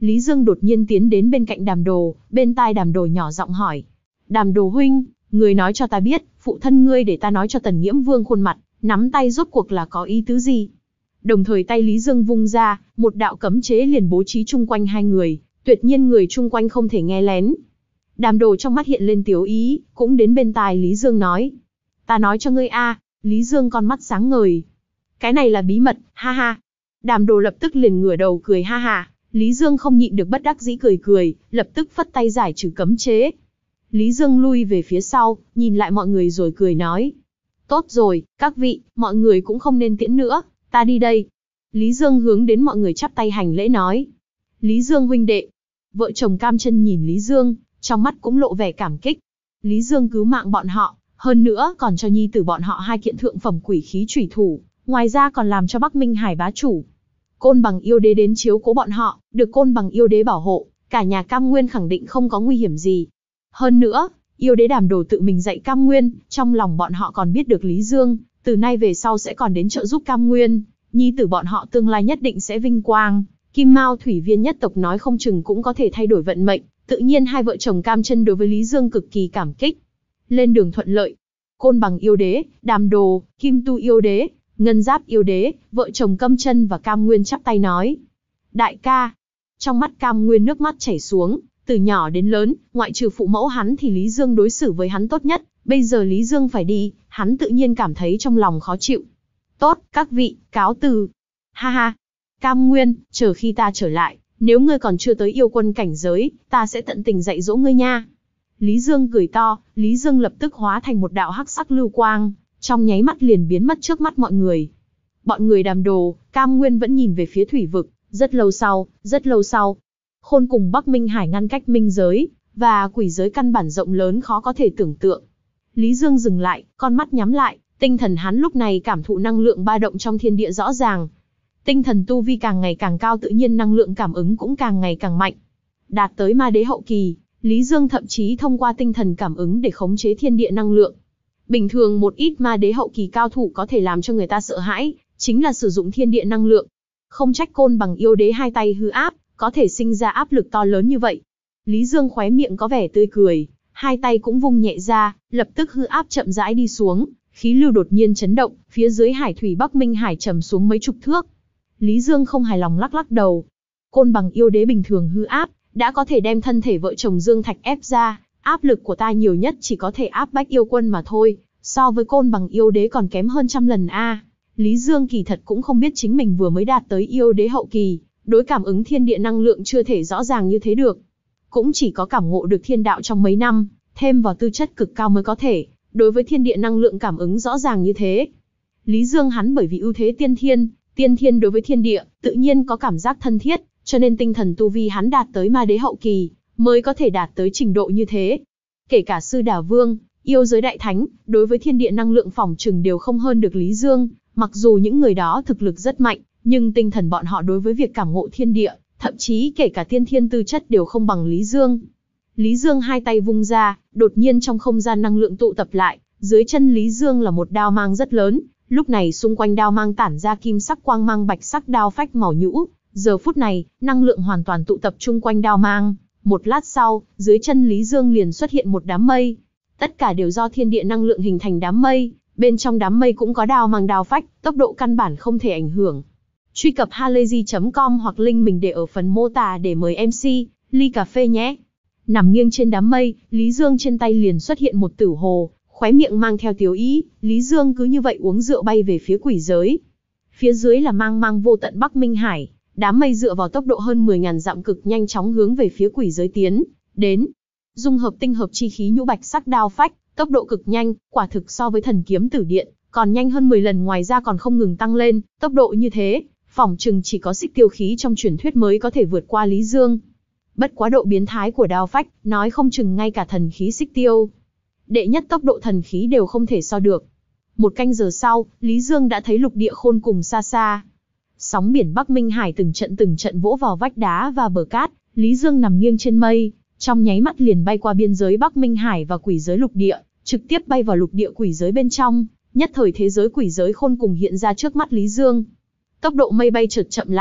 Lý Dương đột nhiên tiến đến bên cạnh Đàm Đồ, bên tai Đàm Đồ nhỏ giọng hỏi. Đàm Đồ huynh, người nói cho ta biết, phụ thân ngươi để ta nói cho Tần Nghiễm Vương khuôn mặt, nắm tay rốt cuộc là có ý tứ gì? Đồng thời tay Lý Dương vung ra, một đạo cấm chế liền bố trí chung quanh hai người, tuyệt nhiên người chung quanh không thể nghe lén. Đàm Đồ trong mắt hiện lên tiếu ý, cũng đến bên tai Lý Dương nói. Ta nói cho ngươi a. Lý Dương con mắt sáng ngời. Cái này là bí mật, ha ha. Đàm Đồ lập tức liền ngửa đầu cười ha ha. Lý Dương không nhịn được bất đắc dĩ cười cười, lập tức phất tay giải trừ cấm chế. Lý Dương lui về phía sau, nhìn lại mọi người rồi cười nói. Tốt rồi, các vị, mọi người cũng không nên tiễn nữa, ta đi đây. Lý Dương hướng đến mọi người chắp tay hành lễ nói. Lý Dương huynh đệ. Vợ chồng Cam Chân nhìn Lý Dương, trong mắt cũng lộ vẻ cảm kích. Lý Dương cứu mạng bọn họ, hơn nữa còn cho nhi tử bọn họ hai kiện thượng phẩm quỷ khí chủy thủ, ngoài ra còn làm cho Bắc Minh Hải bá chủ Côn Bằng yêu đế đến chiếu cố bọn họ, được Côn Bằng yêu đế bảo hộ, cả nhà Cam Nguyên khẳng định không có nguy hiểm gì. Hơn nữa, yêu đế Đàm Đồ tự mình dạy Cam Nguyên, trong lòng bọn họ còn biết được Lý Dương, từ nay về sau sẽ còn đến trợ giúp Cam Nguyên, nhi tử bọn họ tương lai nhất định sẽ vinh quang, Kim Mao Thủy Viên nhất tộc nói không chừng cũng có thể thay đổi vận mệnh, tự nhiên hai vợ chồng Cam Chân đối với Lý Dương cực kỳ cảm kích. Lên đường thuận lợi, Côn Bằng yêu đế, Đàm Đồ, Kim Tu yêu đế, Ngân Giáp yêu đế, vợ chồng Cam Chân và Cam Nguyên chắp tay nói. Đại ca. Trong mắt Cam Nguyên nước mắt chảy xuống, từ nhỏ đến lớn, ngoại trừ phụ mẫu hắn thì Lý Dương đối xử với hắn tốt nhất, bây giờ Lý Dương phải đi, hắn tự nhiên cảm thấy trong lòng khó chịu. Tốt, các vị, cáo từ. Ha ha. Cam Nguyên, chờ khi ta trở lại, nếu ngươi còn chưa tới yêu quân cảnh giới, ta sẽ tận tình dạy dỗ ngươi nha. Lý Dương cười to, Lý Dương lập tức hóa thành một đạo hắc sắc lưu quang, trong nháy mắt liền biến mất trước mắt mọi người. Bọn người Đàm Đồ, Cam Nguyên vẫn nhìn về phía thủy vực, rất lâu sau, rất lâu sau. Khôn cùng Bắc Minh Hải ngăn cách minh giới, và quỷ giới căn bản rộng lớn khó có thể tưởng tượng. Lý Dương dừng lại, con mắt nhắm lại, tinh thần hắn lúc này cảm thụ năng lượng ba động trong thiên địa rõ ràng. Tinh thần tu vi càng ngày càng cao tự nhiên năng lượng cảm ứng cũng càng ngày càng mạnh. Đạt tới ma đế hậu kỳ, Lý Dương thậm chí thông qua tinh thần cảm ứng để khống chế thiên địa năng lượng. Bình thường một ít ma đế hậu kỳ cao thủ có thể làm cho người ta sợ hãi, chính là sử dụng thiên địa năng lượng. Không trách Côn Bằng yêu đế hai tay hư áp, có thể sinh ra áp lực to lớn như vậy. Lý Dương khóe miệng có vẻ tươi cười, hai tay cũng vung nhẹ ra, lập tức hư áp chậm rãi đi xuống, khí lưu đột nhiên chấn động, phía dưới hải thủy Bắc Minh Hải trầm xuống mấy chục thước. Lý Dương không hài lòng lắc lắc đầu. Côn Bằng yêu đế bình thường hư áp, đã có thể đem thân thể vợ chồng Dương Thạch ép ra, áp lực của ta nhiều nhất chỉ có thể áp bách yêu quân mà thôi, so với Côn Bằng yêu đế còn kém hơn trăm lần a. Lý Dương kỳ thật cũng không biết chính mình vừa mới đạt tới yêu đế hậu kỳ, đối cảm ứng thiên địa năng lượng chưa thể rõ ràng như thế được. Cũng chỉ có cảm ngộ được thiên đạo trong mấy năm, thêm vào tư chất cực cao mới có thể, đối với thiên địa năng lượng cảm ứng rõ ràng như thế. Lý Dương hắn bởi vì ưu thế tiên thiên, tiên thiên đối với thiên địa, tự nhiên có cảm giác thân thiết, cho nên tinh thần tu vi hắn đạt tới ma đế hậu kỳ, mới có thể đạt tới trình độ như thế. Kể cả Sư Đà Vương, yêu giới đại thánh, đối với thiên địa năng lượng phỏng chừng đều không hơn được Lý Dương, mặc dù những người đó thực lực rất mạnh, nhưng tinh thần bọn họ đối với việc cảm ngộ thiên địa, thậm chí kể cả tiên thiên tư chất đều không bằng Lý Dương. Lý Dương hai tay vung ra, đột nhiên trong không gian năng lượng tụ tập lại, dưới chân Lý Dương là một đao mang rất lớn, lúc này xung quanh đao mang tản ra kim sắc quang mang bạch sắc đao phách màu nhũ, giờ phút này, năng lượng hoàn toàn tụ tập chung quanh đao mang, một lát sau, dưới chân Lý Dương liền xuất hiện một đám mây. Tất cả đều do thiên địa năng lượng hình thành đám mây, bên trong đám mây cũng có đao mang đao phách, tốc độ căn bản không thể ảnh hưởng. Truy cập halayzi chấm com hoặc link mình để ở phần mô tả để mời em xê, ly cà phê nhé. Nằm nghiêng trên đám mây, Lý Dương trên tay liền xuất hiện một tử hồ, khóe miệng mang theo tiếu ý, Lý Dương cứ như vậy uống rượu bay về phía quỷ giới. Phía dưới là mang mang vô tận Bắc Minh Hải, đám mây dựa vào tốc độ hơn mười nghìn dặm cực nhanh chóng hướng về phía quỷ giới tiến đến. Dung hợp tinh hợp chi khí nhũ bạch sắc đao phách, tốc độ cực nhanh, quả thực so với thần kiếm tử điện, còn nhanh hơn mười lần, ngoài ra còn không ngừng tăng lên, tốc độ như thế, phỏng chừng chỉ có xích tiêu khí trong truyền thuyết mới có thể vượt qua Lý Dương. Bất quá độ biến thái của đao phách, nói không chừng ngay cả thần khí xích tiêu đệ nhất tốc độ thần khí đều không thể so được. Một canh giờ sau, Lý Dương đã thấy lục địa khôn cùng xa xa. Sóng biển Bắc Minh Hải từng trận từng trận vỗ vào vách đá và bờ cát, Lý Dương nằm nghiêng trên mây, trong nháy mắt liền bay qua biên giới Bắc Minh Hải và quỷ giới lục địa, trực tiếp bay vào lục địa quỷ giới bên trong, nhất thời thế giới quỷ giới khôn cùng hiện ra trước mắt Lý Dương. Tốc độ mây bay chợt chậm lại,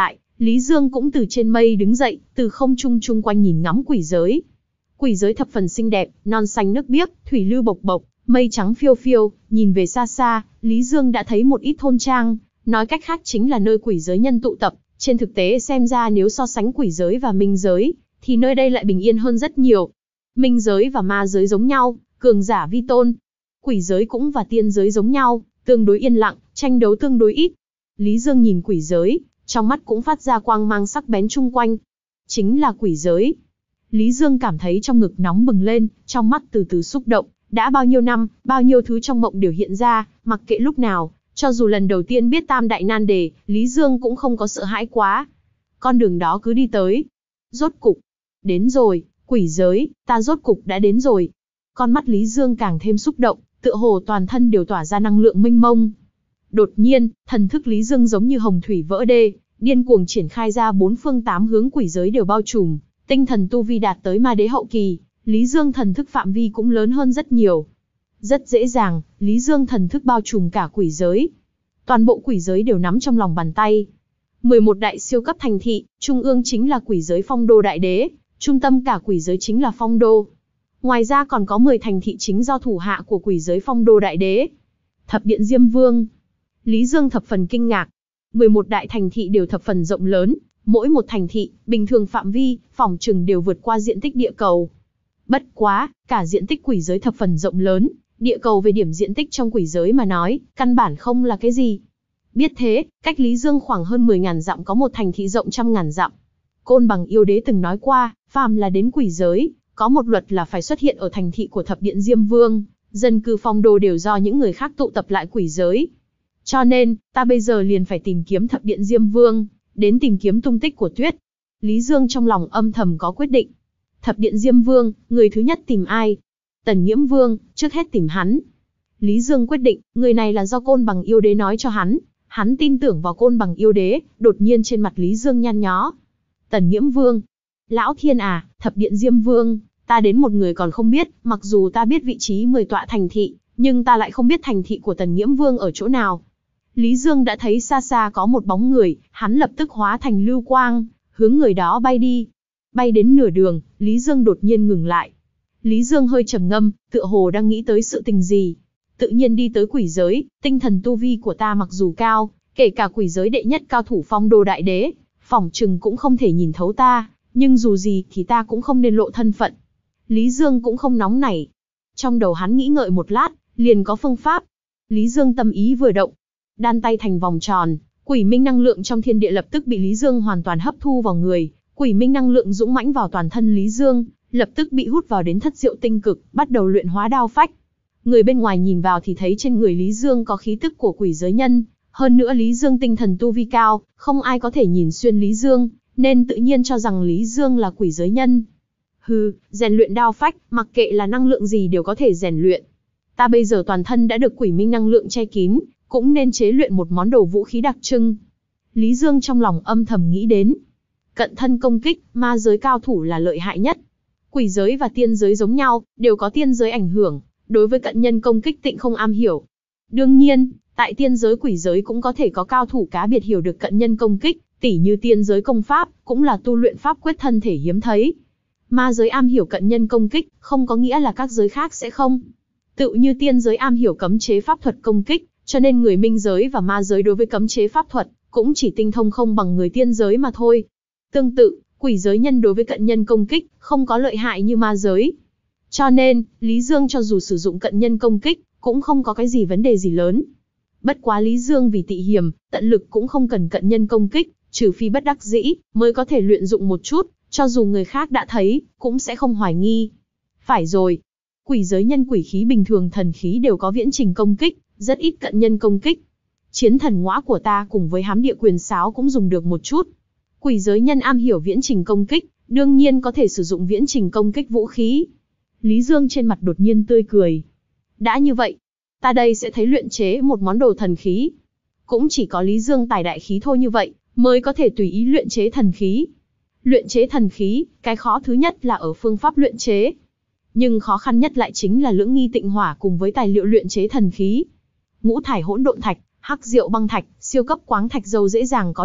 Lý Dương cũng từ trên mây đứng dậy, từ không trung chung quanh nhìn ngắm quỷ giới. Quỷ giới thập phần xinh đẹp, non xanh nước biếc, thủy lưu bộc bộc, mây trắng phiêu phiêu, nhìn về xa xa, Lý Dương đã thấy một ít thôn trang, nói cách khác chính là nơi quỷ giới nhân tụ tập. Trên thực tế xem ra nếu so sánh quỷ giới và minh giới, thì nơi đây lại bình yên hơn rất nhiều. Minh giới và ma giới giống nhau, cường giả vi tôn. Quỷ giới cũng và tiên giới giống nhau, tương đối yên lặng, tranh đấu tương đối ít. Lý Dương nhìn quỷ giới, trong mắt cũng phát ra quang mang sắc bén chung quanh. Chính là quỷ giới. Lý Dương cảm thấy trong ngực nóng bừng lên, trong mắt từ từ xúc động. Đã bao nhiêu năm, bao nhiêu thứ trong mộng đều hiện ra, mặc kệ lúc nào. Cho dù lần đầu tiên biết tam đại nan đề, Lý Dương cũng không có sợ hãi quá. Con đường đó cứ đi tới. Rốt cục. Đến rồi, quỷ giới, ta rốt cục đã đến rồi. Con mắt Lý Dương càng thêm xúc động, tựa hồ toàn thân đều tỏa ra năng lượng mênh mông. Đột nhiên, thần thức Lý Dương giống như hồng thủy vỡ đê, điên cuồng triển khai ra bốn phương tám hướng quỷ giới đều bao trùm. Tinh thần tu vi đạt tới ma đế hậu kỳ, Lý Dương thần thức phạm vi cũng lớn hơn rất nhiều. Rất dễ dàng, Lý Dương thần thức bao trùm cả quỷ giới. Toàn bộ quỷ giới đều nắm trong lòng bàn tay. mười một đại siêu cấp thành thị, trung ương chính là quỷ giới phong đô đại đế, trung tâm cả quỷ giới chính là phong đô. Ngoài ra còn có mười thành thị chính do thủ hạ của quỷ giới phong đô đại đế. Thập điện Diêm Vương. Lý Dương thập phần kinh ngạc. mười một đại thành thị đều thập phần rộng lớn, mỗi một thành thị, bình thường phạm vi, phỏng chừng đều vượt qua diện tích địa cầu. Bất quá, cả diện tích quỷ giới thập phần rộng lớn, địa cầu về điểm diện tích trong quỷ giới mà nói, căn bản không là cái gì. Biết thế, cách Lý Dương khoảng hơn mười nghìn dặm có một thành thị rộng trăm ngàn dặm. Côn Bằng yêu đế từng nói qua, phàm là đến quỷ giới, có một luật là phải xuất hiện ở thành thị của thập điện Diêm Vương, dân cư phong đô đều do những người khác tụ tập lại quỷ giới. Cho nên, ta bây giờ liền phải tìm kiếm thập điện Diêm Vương, đến tìm kiếm tung tích của Tuyết. Lý Dương trong lòng âm thầm có quyết định. Thập điện Diêm Vương, người thứ nhất tìm ai? Tần Nghiễm Vương, trước hết tìm hắn. Lý Dương quyết định, người này là do Côn Bằng yêu đế nói cho hắn. Hắn tin tưởng vào Côn Bằng yêu đế, đột nhiên trên mặt Lý Dương nhăn nhó. Tần Nghiễm Vương. Lão Thiên à, thập điện Diêm Vương, ta đến một người còn không biết, mặc dù ta biết vị trí mười tọa thành thị, nhưng ta lại không biết thành thị của Tần Nghiễm Vương ở chỗ nào. Lý Dương đã thấy xa xa có một bóng người, hắn lập tức hóa thành lưu quang, hướng người đó bay đi. Bay đến nửa đường, Lý Dương đột nhiên ngừng lại. Lý Dương hơi trầm ngâm, tựa hồ đang nghĩ tới sự tình gì. Tự nhiên đi tới quỷ giới, tinh thần tu vi của ta mặc dù cao, kể cả quỷ giới đệ nhất cao thủ phong đô đại đế, phỏng chừng cũng không thể nhìn thấu ta, nhưng dù gì thì ta cũng không nên lộ thân phận. Lý Dương cũng không nóng nảy. Trong đầu hắn nghĩ ngợi một lát, liền có phương pháp. Lý Dương tâm ý vừa động, đan tay thành vòng tròn, quỷ minh năng lượng trong thiên địa lập tức bị Lý Dương hoàn toàn hấp thu vào người. Quỷ minh năng lượng dũng mãnh vào toàn thân Lý Dương, lập tức bị hút vào đến thất diệu tinh cực, bắt đầu luyện hóa đao phách. Người bên ngoài nhìn vào thì thấy trên người Lý Dương có khí tức của quỷ giới nhân, hơn nữa Lý Dương tinh thần tu vi cao, không ai có thể nhìn xuyên Lý Dương, nên tự nhiên cho rằng Lý Dương là quỷ giới nhân. Hừ, rèn luyện đao phách, mặc kệ là năng lượng gì đều có thể rèn luyện. Ta bây giờ toàn thân đã được quỷ minh năng lượng che kín, cũng nên chế luyện một món đồ vũ khí đặc trưng. Lý Dương trong lòng âm thầm nghĩ đến. Cận thân công kích, ma giới cao thủ là lợi hại nhất. Quỷ giới và tiên giới giống nhau, đều có tiên giới ảnh hưởng, đối với cận nhân công kích tịnh không am hiểu. Đương nhiên, tại tiên giới quỷ giới cũng có thể có cao thủ cá biệt hiểu được cận nhân công kích, tỉ như tiên giới công pháp, cũng là tu luyện pháp quyết thân thể hiếm thấy. Ma giới am hiểu cận nhân công kích, không có nghĩa là các giới khác sẽ không. Tự như tiên giới am hiểu cấm chế pháp thuật công kích, cho nên người minh giới và ma giới đối với cấm chế pháp thuật, cũng chỉ tinh thông không bằng người tiên giới mà thôi. Tương tự, quỷ giới nhân đối với cận nhân công kích, không có lợi hại như ma giới. Cho nên, Lý Dương cho dù sử dụng cận nhân công kích, cũng không có cái gì vấn đề gì lớn. Bất quá Lý Dương vì tị hiềm, tận lực cũng không cần cận nhân công kích, trừ phi bất đắc dĩ, mới có thể luyện dụng một chút, cho dù người khác đã thấy, cũng sẽ không hoài nghi. Phải rồi, quỷ giới nhân quỷ khí bình thường thần khí đều có viễn trình công kích, rất ít cận nhân công kích. Chiến thần ngõa của ta cùng với hám địa quyền sáo cũng dùng được một chút. Quỷ giới nhân am hiểu viễn trình công kích, đương nhiên có thể sử dụng viễn trình công kích vũ khí. Lý Dương trên mặt đột nhiên tươi cười. Đã như vậy, ta đây sẽ thấy luyện chế một món đồ thần khí. Cũng chỉ có Lý Dương tài đại khí thôi như vậy, mới có thể tùy ý luyện chế thần khí. Luyện chế thần khí, cái khó thứ nhất là ở phương pháp luyện chế. Nhưng khó khăn nhất lại chính là lưỡng nghi tịnh hỏa cùng với tài liệu luyện chế thần khí. Ngũ thải hỗn độn thạch, hắc diệu băng thạch, siêu cấp quáng thạch dầu dễ dàng có được,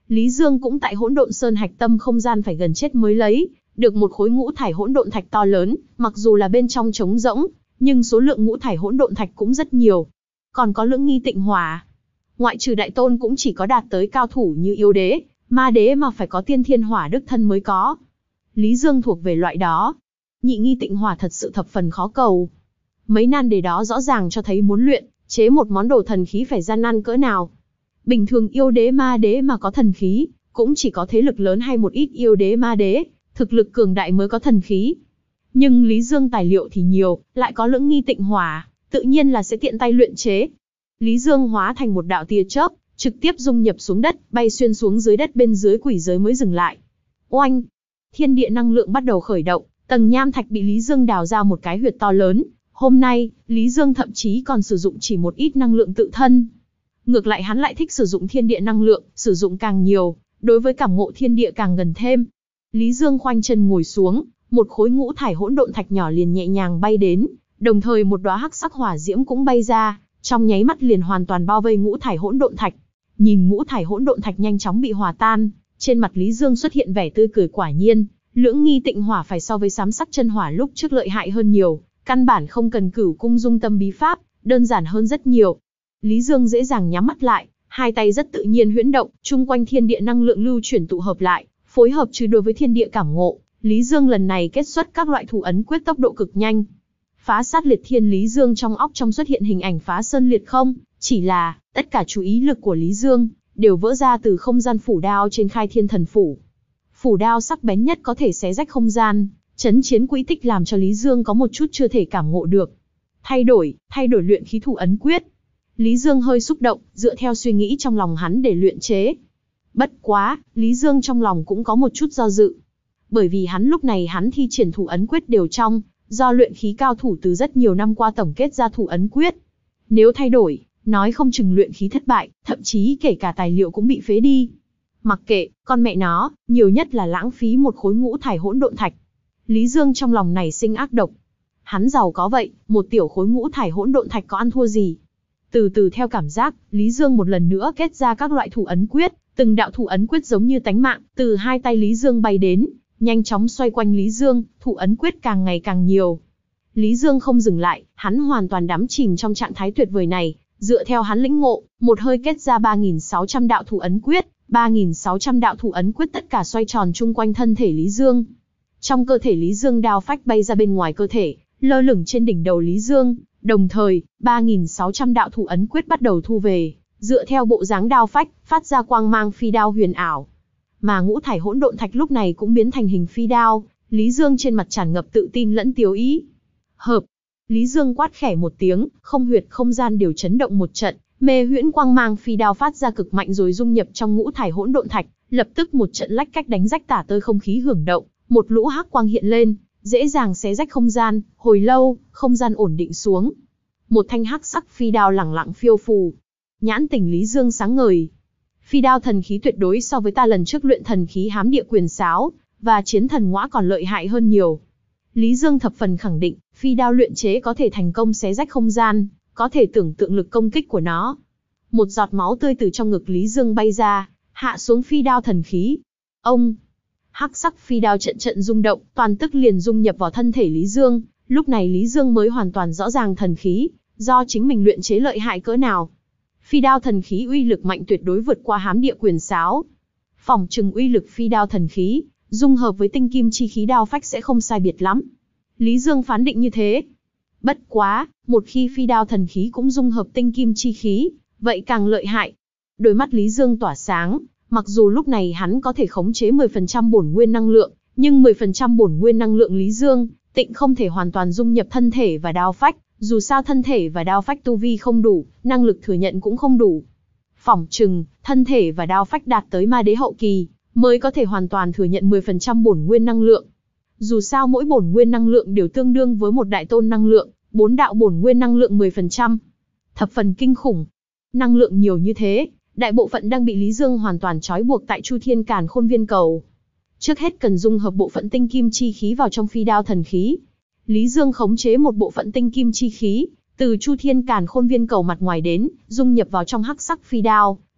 Lý Dương cũng tại Hỗn Độn Sơn hạch tâm không gian phải gần chết mới lấy được một khối ngũ thải hỗn độn thạch to lớn, mặc dù là bên trong trống rỗng, nhưng số lượng ngũ thải hỗn độn thạch cũng rất nhiều. Còn có lưỡng nghi tịnh hỏa, ngoại trừ đại tôn cũng chỉ có đạt tới cao thủ như yêu đế, ma đế mà phải có tiên thiên hỏa đức thân mới có. Lý Dương thuộc về loại đó. Nhị nghi tịnh hỏa thật sự thập phần khó cầu. Mấy nan đề đó rõ ràng cho thấy muốn luyện chế một món đồ thần khí phải gian nan cỡ nào. Bình thường yêu đế ma đế mà có thần khí, cũng chỉ có thế lực lớn hay một ít yêu đế ma đế, thực lực cường đại mới có thần khí. Nhưng Lý Dương tài liệu thì nhiều, lại có lưỡng nghi tịnh hỏa, tự nhiên là sẽ tiện tay luyện chế. Lý Dương hóa thành một đạo tia chớp, trực tiếp dung nhập xuống đất, bay xuyên xuống dưới đất bên dưới quỷ giới mới dừng lại. Oanh! Thiên địa năng lượng bắt đầu khởi động, tầng nham thạch bị Lý Dương đào ra một cái huyệt to lớn. Hôm nay, Lý Dương thậm chí còn sử dụng chỉ một ít năng lượng tự thân. Ngược lại hắn lại thích sử dụng thiên địa năng lượng, sử dụng càng nhiều, đối với cảm ngộ thiên địa càng gần thêm. Lý Dương khoanh chân ngồi xuống, một khối ngũ thải hỗn độn thạch nhỏ liền nhẹ nhàng bay đến, đồng thời một đóa hắc sắc hỏa diễm cũng bay ra, trong nháy mắt liền hoàn toàn bao vây ngũ thải hỗn độn thạch. Nhìn ngũ thải hỗn độn thạch nhanh chóng bị hòa tan, trên mặt Lý Dương xuất hiện vẻ tươi cười, quả nhiên, lưỡng nghi tịnh hỏa phải so với sám sắc chân hỏa lúc trước lợi hại hơn nhiều, căn bản không cần cửu cung dung tâm bí pháp, đơn giản hơn rất nhiều. Lý Dương dễ dàng nhắm mắt lại, hai tay rất tự nhiên huyễn động, chung quanh thiên địa năng lượng lưu chuyển tụ hợp lại, phối hợp chứ đối với thiên địa cảm ngộ, Lý Dương lần này kết xuất các loại thủ ấn quyết tốc độ cực nhanh. Phá sát liệt thiên, Lý Dương trong óc trong xuất hiện hình ảnh phá sơn liệt không, chỉ là, tất cả chú ý lực của Lý Dương, đều vỡ ra từ không gian phủ đao trên khai thiên thần phủ. Phủ đao sắc bén nhất có thể xé rách không gian, chấn chiến quỹ tích làm cho Lý Dương có một chút chưa thể cảm ngộ được. Thay đổi, thay đổi luyện khí thủ ấn quyết. Lý Dương hơi xúc động, dựa theo suy nghĩ trong lòng hắn để luyện chế. Bất quá, Lý Dương trong lòng cũng có một chút do dự. Bởi vì hắn lúc này hắn thi triển thủ ấn quyết đều trong, do luyện khí cao thủ từ rất nhiều năm qua tổng kết ra thủ ấn quyết. Nếu thay đổi, nói không chừng luyện khí thất bại, thậm chí kể cả tài liệu cũng bị phế đi. Mặc kệ, con mẹ nó, nhiều nhất là lãng phí một khối ngũ thải hỗn độn thạch. Lý Dương trong lòng nảy sinh ác độc. Hắn giàu có vậy, một tiểu khối ngũ thải hỗn độn thạch có ăn thua gì? Từ từ theo cảm giác, Lý Dương một lần nữa kết ra các loại thủ ấn quyết, từng đạo thủ ấn quyết giống như tánh mạng, từ hai tay Lý Dương bay đến, nhanh chóng xoay quanh Lý Dương, thủ ấn quyết càng ngày càng nhiều. Lý Dương không dừng lại, hắn hoàn toàn đắm chìm trong trạng thái tuyệt vời này, dựa theo hắn lĩnh ngộ, một hơi kết ra ba nghìn sáu trăm đạo thủ ấn quyết, ba nghìn sáu trăm đạo thủ ấn quyết tất cả xoay tròn chung quanh thân thể Lý Dương. Trong cơ thể Lý Dương đao phách bay ra bên ngoài cơ thể, lơ lửng trên đỉnh đầu Lý Dương, đồng thời, ba nghìn sáu trăm đạo thủ ấn quyết bắt đầu thu về, dựa theo bộ dáng đao phách, phát ra quang mang phi đao huyền ảo. Mà ngũ thải hỗn độn thạch lúc này cũng biến thành hình phi đao, Lý Dương trên mặt tràn ngập tự tin lẫn tiếu ý. Hợp. Lý Dương quát khẽ một tiếng, không huyệt không gian đều chấn động một trận, mê huyễn quang mang phi đao phát ra cực mạnh rồi dung nhập trong ngũ thải hỗn độn thạch, lập tức một trận lách cách đánh rách tả tơi không khí hưởng động, một lũ hắc quang hiện lên, dễ dàng xé rách không gian, hồi lâu, không gian ổn định xuống. Một thanh hắc sắc phi đao lẳng lặng phiêu phù. Nhãn tỉnh Lý Dương sáng ngời. Phi đao thần khí tuyệt đối so với ta lần trước luyện thần khí hám địa quyền sáo và chiến thần ngõa còn lợi hại hơn nhiều. Lý Dương thập phần khẳng định, phi đao luyện chế có thể thành công xé rách không gian, có thể tưởng tượng lực công kích của nó. Một giọt máu tươi từ trong ngực Lý Dương bay ra, hạ xuống phi đao thần khí. Ông! Hắc sắc phi đao trận trận rung động, toàn tức liền dung nhập vào thân thể Lý Dương. Lúc này Lý Dương mới hoàn toàn rõ ràng thần khí, do chính mình luyện chế lợi hại cỡ nào. Phi đao thần khí uy lực mạnh tuyệt đối vượt qua hám địa quyền sáo. Phỏng chừng uy lực phi đao thần khí, dung hợp với tinh kim chi khí đao phách sẽ không sai biệt lắm. Lý Dương phán định như thế. Bất quá, một khi phi đao thần khí cũng dung hợp tinh kim chi khí, vậy càng lợi hại. Đôi mắt Lý Dương tỏa sáng, mặc dù lúc này hắn có thể khống chế mười phần trăm bổn nguyên năng lượng, nhưng mười phần trăm bổn nguyên năng lượng Lý Dương, tịnh không thể hoàn toàn dung nhập thân thể và đao phách, dù sao thân thể và đao phách tu vi không đủ, năng lực thừa nhận cũng không đủ. Phỏng chừng, thân thể và đao phách đạt tới ma đế hậu kỳ, mới có thể hoàn toàn thừa nhận mười phần trăm bổn nguyên năng lượng. Dù sao mỗi bổn nguyên năng lượng đều tương đương với một đại tôn năng lượng, bốn đạo bổn nguyên năng lượng mười phần trăm. Thập phần kinh khủng. Năng lượng nhiều như thế, đại bộ phận đang bị Lý Dương hoàn toàn trói buộc tại Chu Thiên Càn Khôn Viên Cầu. Trước hết cần dung hợp bộ phận tinh kim chi khí vào trong phi đao thần khí. Lý Dương khống chế một bộ phận tinh kim chi khí, từ Chu Thiên Càn Khôn Viên Cầu mặt ngoài đến, dung nhập vào trong hắc sắc phi đao,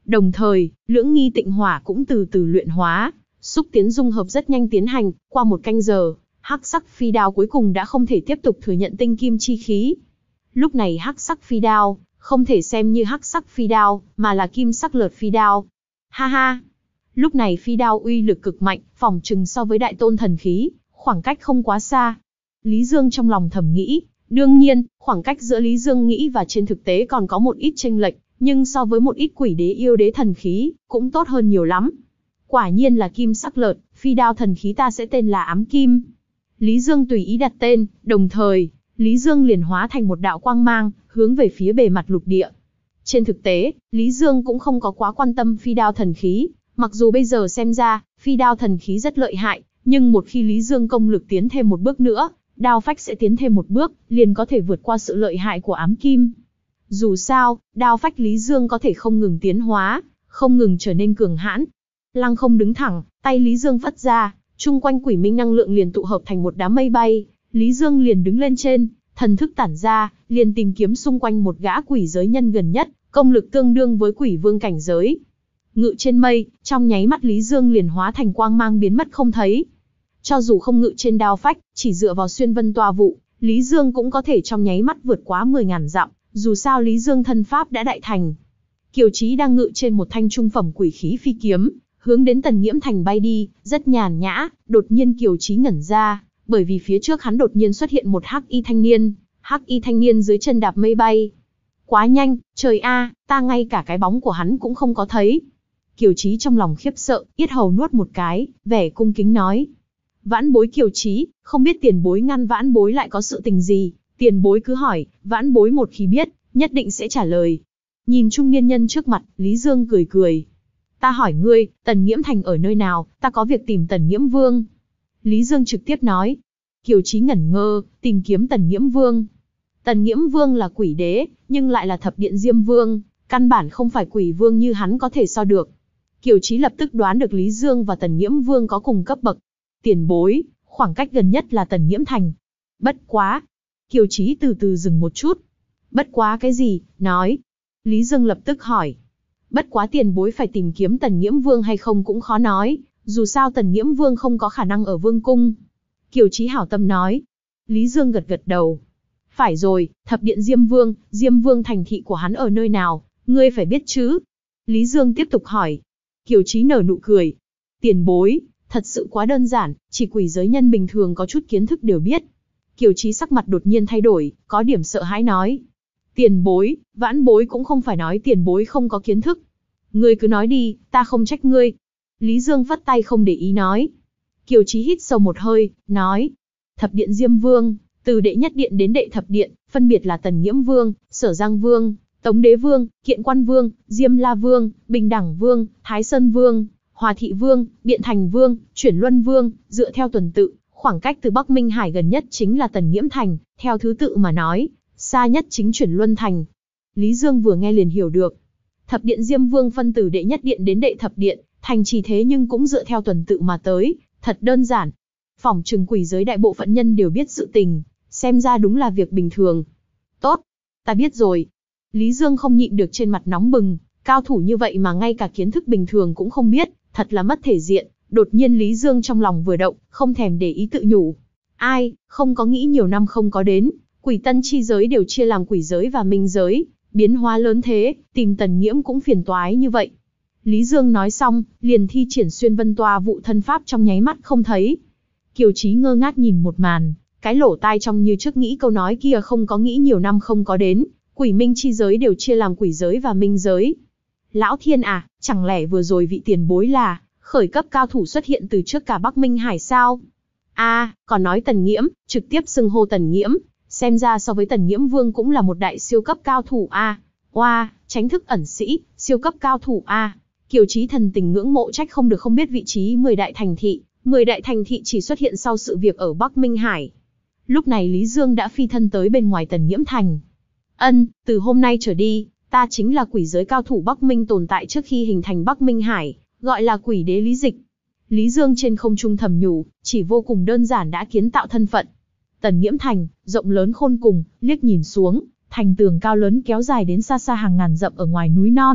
Đồng thời, lưỡng nghi tịnh hỏa cũng từ từ luyện hóa, xúc tiến dung hợp rất nhanh tiến hành, qua một canh giờ, hắc sắc phi đao cuối cùng đã không thể tiếp tục thừa nhận tinh kim chi khí. Lúc này hắc sắc phi đao, không thể xem như hắc sắc phi đao, mà là kim sắc lợt phi đao. Ha ha! Lúc này phi đao uy lực cực mạnh, phỏng chừng so với đại tôn thần khí, khoảng cách không quá xa. Lý Dương trong lòng thầm nghĩ, đương nhiên, khoảng cách giữa Lý Dương nghĩ và trên thực tế còn có một ít chênh lệch, nhưng so với một ít quỷ đế yêu đế thần khí, cũng tốt hơn nhiều lắm. Quả nhiên là kim sắc lợt, phi đao thần khí ta sẽ tên là ám kim. Lý Dương tùy ý đặt tên, đồng thời, Lý Dương liền hóa thành một đạo quang mang, hướng về phía bề mặt lục địa. Trên thực tế, Lý Dương cũng không có quá quan tâm phi đao thần khí, mặc dù bây giờ xem ra, phi đao thần khí rất lợi hại, nhưng một khi Lý Dương công lực tiến thêm một bước nữa, đao phách sẽ tiến thêm một bước, liền có thể vượt qua sự lợi hại của ám kim. Dù sao, đao phách Lý Dương có thể không ngừng tiến hóa, không ngừng trở nên cường hãn. Lăng không đứng thẳng, tay Lý Dương phất ra, chung quanh quỷ minh năng lượng liền tụ hợp thành một đám mây bay, Lý Dương liền đứng lên trên, thần thức tản ra, liền tìm kiếm xung quanh một gã quỷ giới nhân gần nhất, công lực tương đương với quỷ vương cảnh giới. Ngự trên mây, trong nháy mắt Lý Dương liền hóa thành quang mang biến mất không thấy. Cho dù không ngự trên đao phách, chỉ dựa vào xuyên vân toa vụ, Lý Dương cũng có thể trong nháy mắt vượt quá mười ngàn dặm, dù sao Lý Dương thân pháp đã đại thành. Kiều Chí đang ngự trên một thanh trung phẩm quỷ khí phi kiếm, hướng đến Tần Nghiễm Thành bay đi, rất nhàn nhã, đột nhiên Kiều Chí ngẩn ra, bởi vì phía trước hắn đột nhiên xuất hiện một hắc y thanh niên, hắc y thanh niên dưới chân đạp mây bay. Quá nhanh, trời a, ta ngay cả cái bóng của hắn cũng không có thấy. Kiều Chí trong lòng khiếp sợ, yết hầu nuốt một cái, vẻ cung kính nói. Vãn bối Kiều Chí, không biết tiền bối ngăn vãn bối lại có sự tình gì, tiền bối cứ hỏi, vãn bối một khi biết, nhất định sẽ trả lời. Nhìn trung niên nhân trước mặt, Lý Dương cười cười. Ta hỏi ngươi, Tần Nghiễm Thành ở nơi nào, ta có việc tìm Tần Nghiễm Vương. Lý Dương trực tiếp nói. Kiều Chí ngẩn ngơ, tìm kiếm Tần Nghiễm Vương. Tần Nghiễm Vương là quỷ đế, nhưng lại là thập điện Diêm Vương, căn bản không phải quỷ vương như hắn có thể so được. Kiều Chí lập tức đoán được Lý Dương và Tần Nghiễm Vương có cùng cấp bậc. Tiền bối, khoảng cách gần nhất là Tần Nghiễm Thành. Bất quá. Kiều Chí từ từ dừng một chút. Bất quá cái gì, nói. Lý Dương lập tức hỏi. Bất quá tiền bối phải tìm kiếm Tần Nghiễm Vương hay không cũng khó nói, dù sao Tần Nghiễm Vương không có khả năng ở Vương Cung. Kiều Chí hảo tâm nói. Lý Dương gật gật đầu. Phải rồi, thập điện Diêm Vương, Diêm Vương thành thị của hắn ở nơi nào, ngươi phải biết chứ. Lý Dương tiếp tục hỏi. Kiều Chí nở nụ cười. Tiền bối, thật sự quá đơn giản, chỉ quỷ giới nhân bình thường có chút kiến thức đều biết. Kiều Chí sắc mặt đột nhiên thay đổi, có điểm sợ hãi nói. Tiền bối, vãn bối cũng không phải nói tiền bối không có kiến thức. Ngươi cứ nói đi, ta không trách ngươi. Lý Dương vắt tay không để ý nói. Kiều Chí hít sâu một hơi, nói. Thập điện Diêm Vương, từ đệ nhất điện đến đệ thập điện, phân biệt là Tần Nghiễm Vương, Sở Giang Vương, Tống Đế Vương, Kiện Quan Vương, Diêm La Vương, Bình Đẳng Vương, Thái Sơn Vương, Hòa Thị Vương, Biện Thành Vương, Chuyển Luân Vương, dựa theo tuần tự, khoảng cách từ Bắc Minh Hải gần nhất chính là Tần Nghiễm Thành, theo thứ tự mà nói, xa nhất chính Chuyển Luân Thành. Lý Dương vừa nghe liền hiểu được. Thập điện Diêm Vương phân từ đệ nhất điện đến đệ thập điện, thành trì thế nhưng cũng dựa theo tuần tự mà tới, thật đơn giản. Phỏng chừng quỷ giới đại bộ phận nhân đều biết sự tình, xem ra đúng là việc bình thường. Tốt, ta biết rồi. Lý Dương không nhịn được trên mặt nóng bừng, cao thủ như vậy mà ngay cả kiến thức bình thường cũng không biết, thật là mất thể diện. Đột nhiên Lý Dương trong lòng vừa động, không thèm để ý tự nhủ. Ai, không có nghĩ nhiều năm không có đến, quỷ tân chi giới đều chia làm quỷ giới và minh giới, biến hóa lớn thế, tìm Tần Nghiễm cũng phiền toái như vậy. Lý Dương nói xong, liền thi triển xuyên vân toa vụ thân pháp trong nháy mắt không thấy. Kiều Chí ngơ ngác nhìn một màn, cái lỗ tai trong như trước nghĩ câu nói kia không có nghĩ nhiều năm không có đến, quỷ minh chi giới đều chia làm quỷ giới và minh giới. Lão thiên à, chẳng lẽ vừa rồi vị tiền bối là khởi cấp cao thủ xuất hiện từ trước cả Bắc Minh Hải sao? A, à, còn nói Tần Nghiễm, trực tiếp xưng hô Tần Nghiễm, xem ra so với Tần Nghiễm Vương cũng là một đại siêu cấp cao thủ a. À. Oa, tránh thức ẩn sĩ, siêu cấp cao thủ a. À. Kiều Chí thần tình ngưỡng mộ trách không được không biết vị trí mười đại thành thị, mười đại thành thị chỉ xuất hiện sau sự việc ở Bắc Minh Hải. Lúc này Lý Dương đã phi thân tới bên ngoài Tần Nghiễm Thành. Ân, từ hôm nay trở đi, ta chính là quỷ giới cao thủ Bắc Minh tồn tại trước khi hình thành Bắc Minh Hải, gọi là quỷ đế Lý Dịch. Lý Dương trên không trung thầm nhủ, chỉ vô cùng đơn giản đã kiến tạo thân phận. Tần Nghiễm Thành, rộng lớn khôn cùng, liếc nhìn xuống, thành tường cao lớn kéo dài đến xa xa hàng ngàn dặm ở ngoài núi non,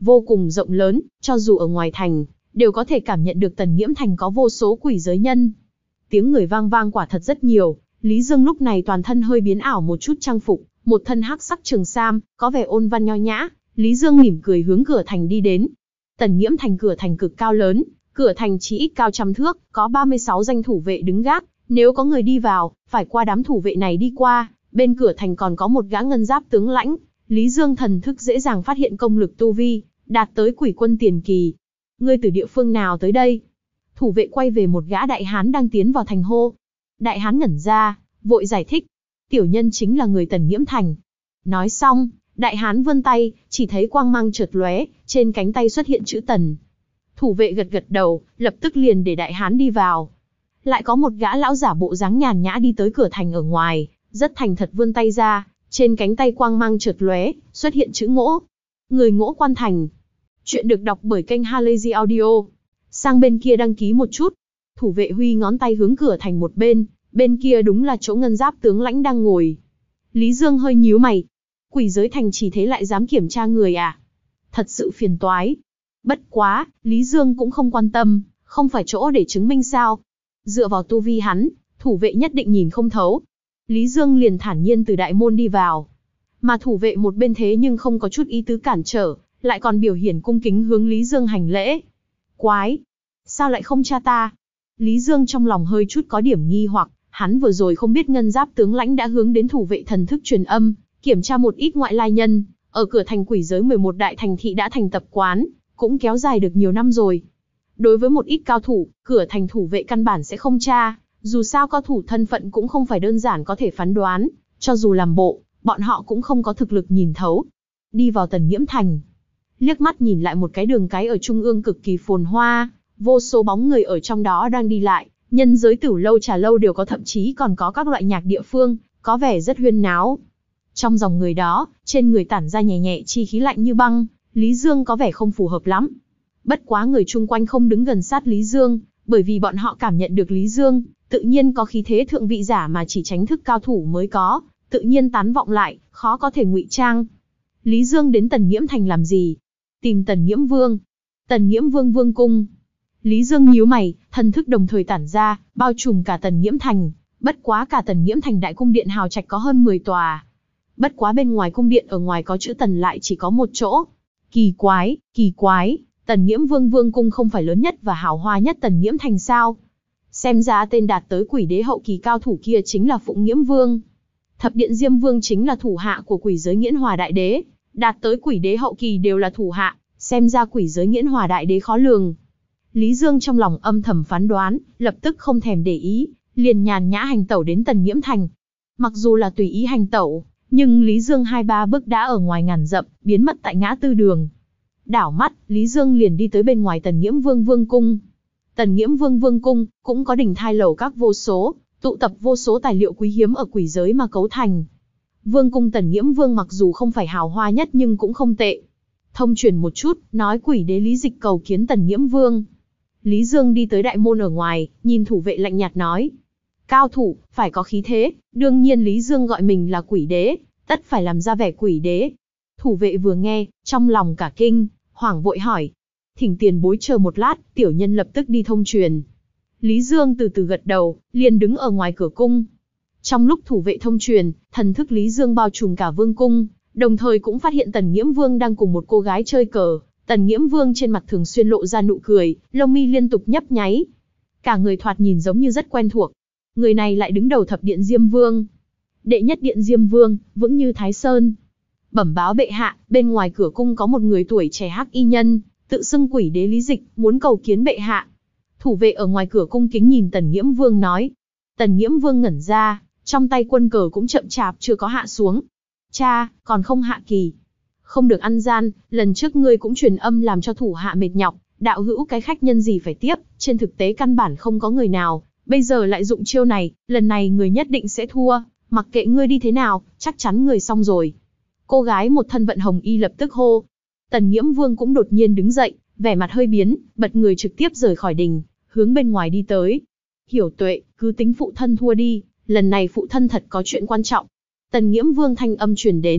vô cùng rộng lớn, cho dù ở ngoài thành, đều có thể cảm nhận được Tần Nghiễm Thành có vô số quỷ giới nhân. Tiếng người vang vang quả thật rất nhiều, Lý Dương lúc này toàn thân hơi biến ảo một chút trang phục, một thân hắc sắc trường sam, có vẻ ôn văn nho nhã. Lý Dương mỉm cười hướng cửa thành đi đến. Tần Nghiễm Thành cửa thành cực cao lớn, cửa thành chỉ ít cao trăm thước, có ba mươi sáu danh thủ vệ đứng gác, nếu có người đi vào, phải qua đám thủ vệ này đi qua. Bên cửa thành còn có một gã ngân giáp tướng lãnh, Lý Dương thần thức dễ dàng phát hiện công lực tu vi, đạt tới quỷ quân tiền kỳ. Ngươi từ địa phương nào tới đây? Thủ vệ quay về một gã đại hán đang tiến vào thành hô. Đại hán ngẩn ra, vội giải thích. Tiểu nhân chính là người Tần Nghiễm Thành. Nói xong, đại hán vươn tay, chỉ thấy quang mang chợt lóe, trên cánh tay xuất hiện chữ Tần. Thủ vệ gật gật đầu, lập tức liền để đại hán đi vào. Lại có một gã lão giả bộ dáng nhàn nhã đi tới cửa thành ở ngoài, rất thành thật vươn tay ra, trên cánh tay quang mang chợt lóe, xuất hiện chữ Ngỗ. Người Ngỗ Quan Thành. Chuyện được đọc bởi kênh Halazy Audio. Sang bên kia đăng ký một chút. Thủ vệ huy ngón tay hướng cửa thành một bên, bên kia đúng là chỗ ngân giáp tướng lãnh đang ngồi. Lý Dương hơi nhíu mày. Quỷ giới thành chỉ thế lại dám kiểm tra người à? Thật sự phiền toái. Bất quá, Lý Dương cũng không quan tâm, không phải chỗ để chứng minh sao. Dựa vào tu vi hắn, thủ vệ nhất định nhìn không thấu. Lý Dương liền thản nhiên từ đại môn đi vào. Mà thủ vệ một bên thế nhưng không có chút ý tứ cản trở, lại còn biểu hiện cung kính hướng Lý Dương hành lễ. Quái! Sao lại không tra ta? Lý Dương trong lòng hơi chút có điểm nghi hoặc, hắn vừa rồi không biết ngân giáp tướng lãnh đã hướng đến thủ vệ thần thức truyền âm, kiểm tra một ít ngoại lai nhân, ở cửa thành quỷ giới mười một đại thành thị đã thành tập quán, cũng kéo dài được nhiều năm rồi. Đối với một ít cao thủ, cửa thành thủ vệ căn bản sẽ không tra, dù sao cao thủ thân phận cũng không phải đơn giản có thể phán đoán, cho dù làm bộ, bọn họ cũng không có thực lực nhìn thấu. Đi vào Tần Nghiễm Thành, liếc mắt nhìn lại một cái đường cái ở trung ương cực kỳ phồn hoa, vô số bóng người ở trong đó đang đi lại, nhân giới tửu lâu trà lâu đều có, thậm chí còn có các loại nhạc địa phương, có vẻ rất huyên náo. Trong dòng người đó, trên người tản ra nhẹ nhẹ chi khí lạnh như băng, Lý Dương có vẻ không phù hợp lắm. Bất quá người chung quanh không đứng gần sát Lý Dương, bởi vì bọn họ cảm nhận được Lý Dương, tự nhiên có khí thế thượng vị giả mà chỉ tránh thức cao thủ mới có, tự nhiên tán vọng lại, khó có thể ngụy trang. Lý Dương đến Tần Nghiễm Thành làm gì? Tìm Tần Nghiễm Vương. Tần Nghiễm Vương vương cung. Lý Dương nhíu mày, thần thức đồng thời tản ra, bao trùm cả Tần Nghiễm Thành. Bất quá cả Tần Nghiễm Thành đại cung điện hào trạch có hơn mười tòa. Bất quá bên ngoài cung điện ở ngoài có chữ Tần lại chỉ có một chỗ. Kỳ quái, kỳ quái, Tần Nghiễm Vương vương cung không phải lớn nhất và hào hoa nhất Tần Nghiễm Thành sao? Xem ra tên đạt tới quỷ đế hậu kỳ cao thủ kia chính là Phụng Nghiễm Vương. Thập Điện Diêm Vương chính là thủ hạ của quỷ giới Nghiễn Hòa Đại Đế, đạt tới quỷ đế hậu kỳ đều là thủ hạ, xem ra quỷ giới Nghiễn Hòa Đại Đế khó lường. Lý Dương trong lòng âm thầm phán đoán, lập tức không thèm để ý, liền nhàn nhã hành tẩu đến Tần Nghiễm Thành. Mặc dù là tùy ý hành tẩu, nhưng Lý Dương hai ba bước đã ở ngoài ngàn dặm, biến mất tại ngã tư đường. Đảo mắt, Lý Dương liền đi tới bên ngoài Tần Nghiễm Vương vương cung. Tần Nghiễm Vương vương cung cũng có đỉnh thai lầu các vô số, tụ tập vô số tài liệu quý hiếm ở quỷ giới mà cấu thành. Vương cung Tần Nghiễm Vương mặc dù không phải hào hoa nhất nhưng cũng không tệ. Thông truyền một chút, nói quỷ đế Lý Dịch cầu kiến Tần Nghiễm Vương. Lý Dương đi tới đại môn ở ngoài, nhìn thủ vệ lạnh nhạt nói. Cao thủ, phải có khí thế, đương nhiên Lý Dương gọi mình là quỷ đế, tất phải làm ra vẻ quỷ đế. Thủ vệ vừa nghe, trong lòng cả kinh, hoảng vội hỏi. Thỉnh tiền bối chờ một lát, tiểu nhân lập tức đi thông truyền. Lý Dương từ từ gật đầu, liền đứng ở ngoài cửa cung. Trong lúc thủ vệ thông truyền, thần thức Lý Dương bao trùm cả vương cung, đồng thời cũng phát hiện Tần Nghiễm Vương đang cùng một cô gái chơi cờ. Tần Nghiễm Vương trên mặt thường xuyên lộ ra nụ cười, lông mi liên tục nhấp nháy. Cả người thoạt nhìn giống như rất quen thuộc. Người này lại đứng đầu thập điện Diêm Vương. Đệ nhất điện Diêm Vương, vững như Thái Sơn. Bẩm báo bệ hạ, bên ngoài cửa cung có một người tuổi trẻ hắc y nhân, tự xưng quỷ đế Lý Dịch, muốn cầu kiến bệ hạ. Thủ vệ ở ngoài cửa cung kính nhìn Tần Nghiễm Vương nói. Tần Nghiễm Vương ngẩn ra, trong tay quân cờ cũng chậm chạp chưa có hạ xuống. Cha, còn không hạ kỳ. Không được ăn gian, lần trước ngươi cũng truyền âm làm cho thủ hạ mệt nhọc, đạo hữu cái khách nhân gì phải tiếp, trên thực tế căn bản không có người nào, bây giờ lại dụng chiêu này, lần này người nhất định sẽ thua, mặc kệ ngươi đi thế nào, chắc chắn người xong rồi. Cô gái một thân vận hồng y lập tức hô. Tần Nghiễm Vương cũng đột nhiên đứng dậy, vẻ mặt hơi biến, bật người trực tiếp rời khỏi đình, hướng bên ngoài đi tới. Hiểu Tuệ, cứ tính phụ thân thua đi, lần này phụ thân thật có chuyện quan trọng. Tần Nghiễm Vương thanh âm truyền đến,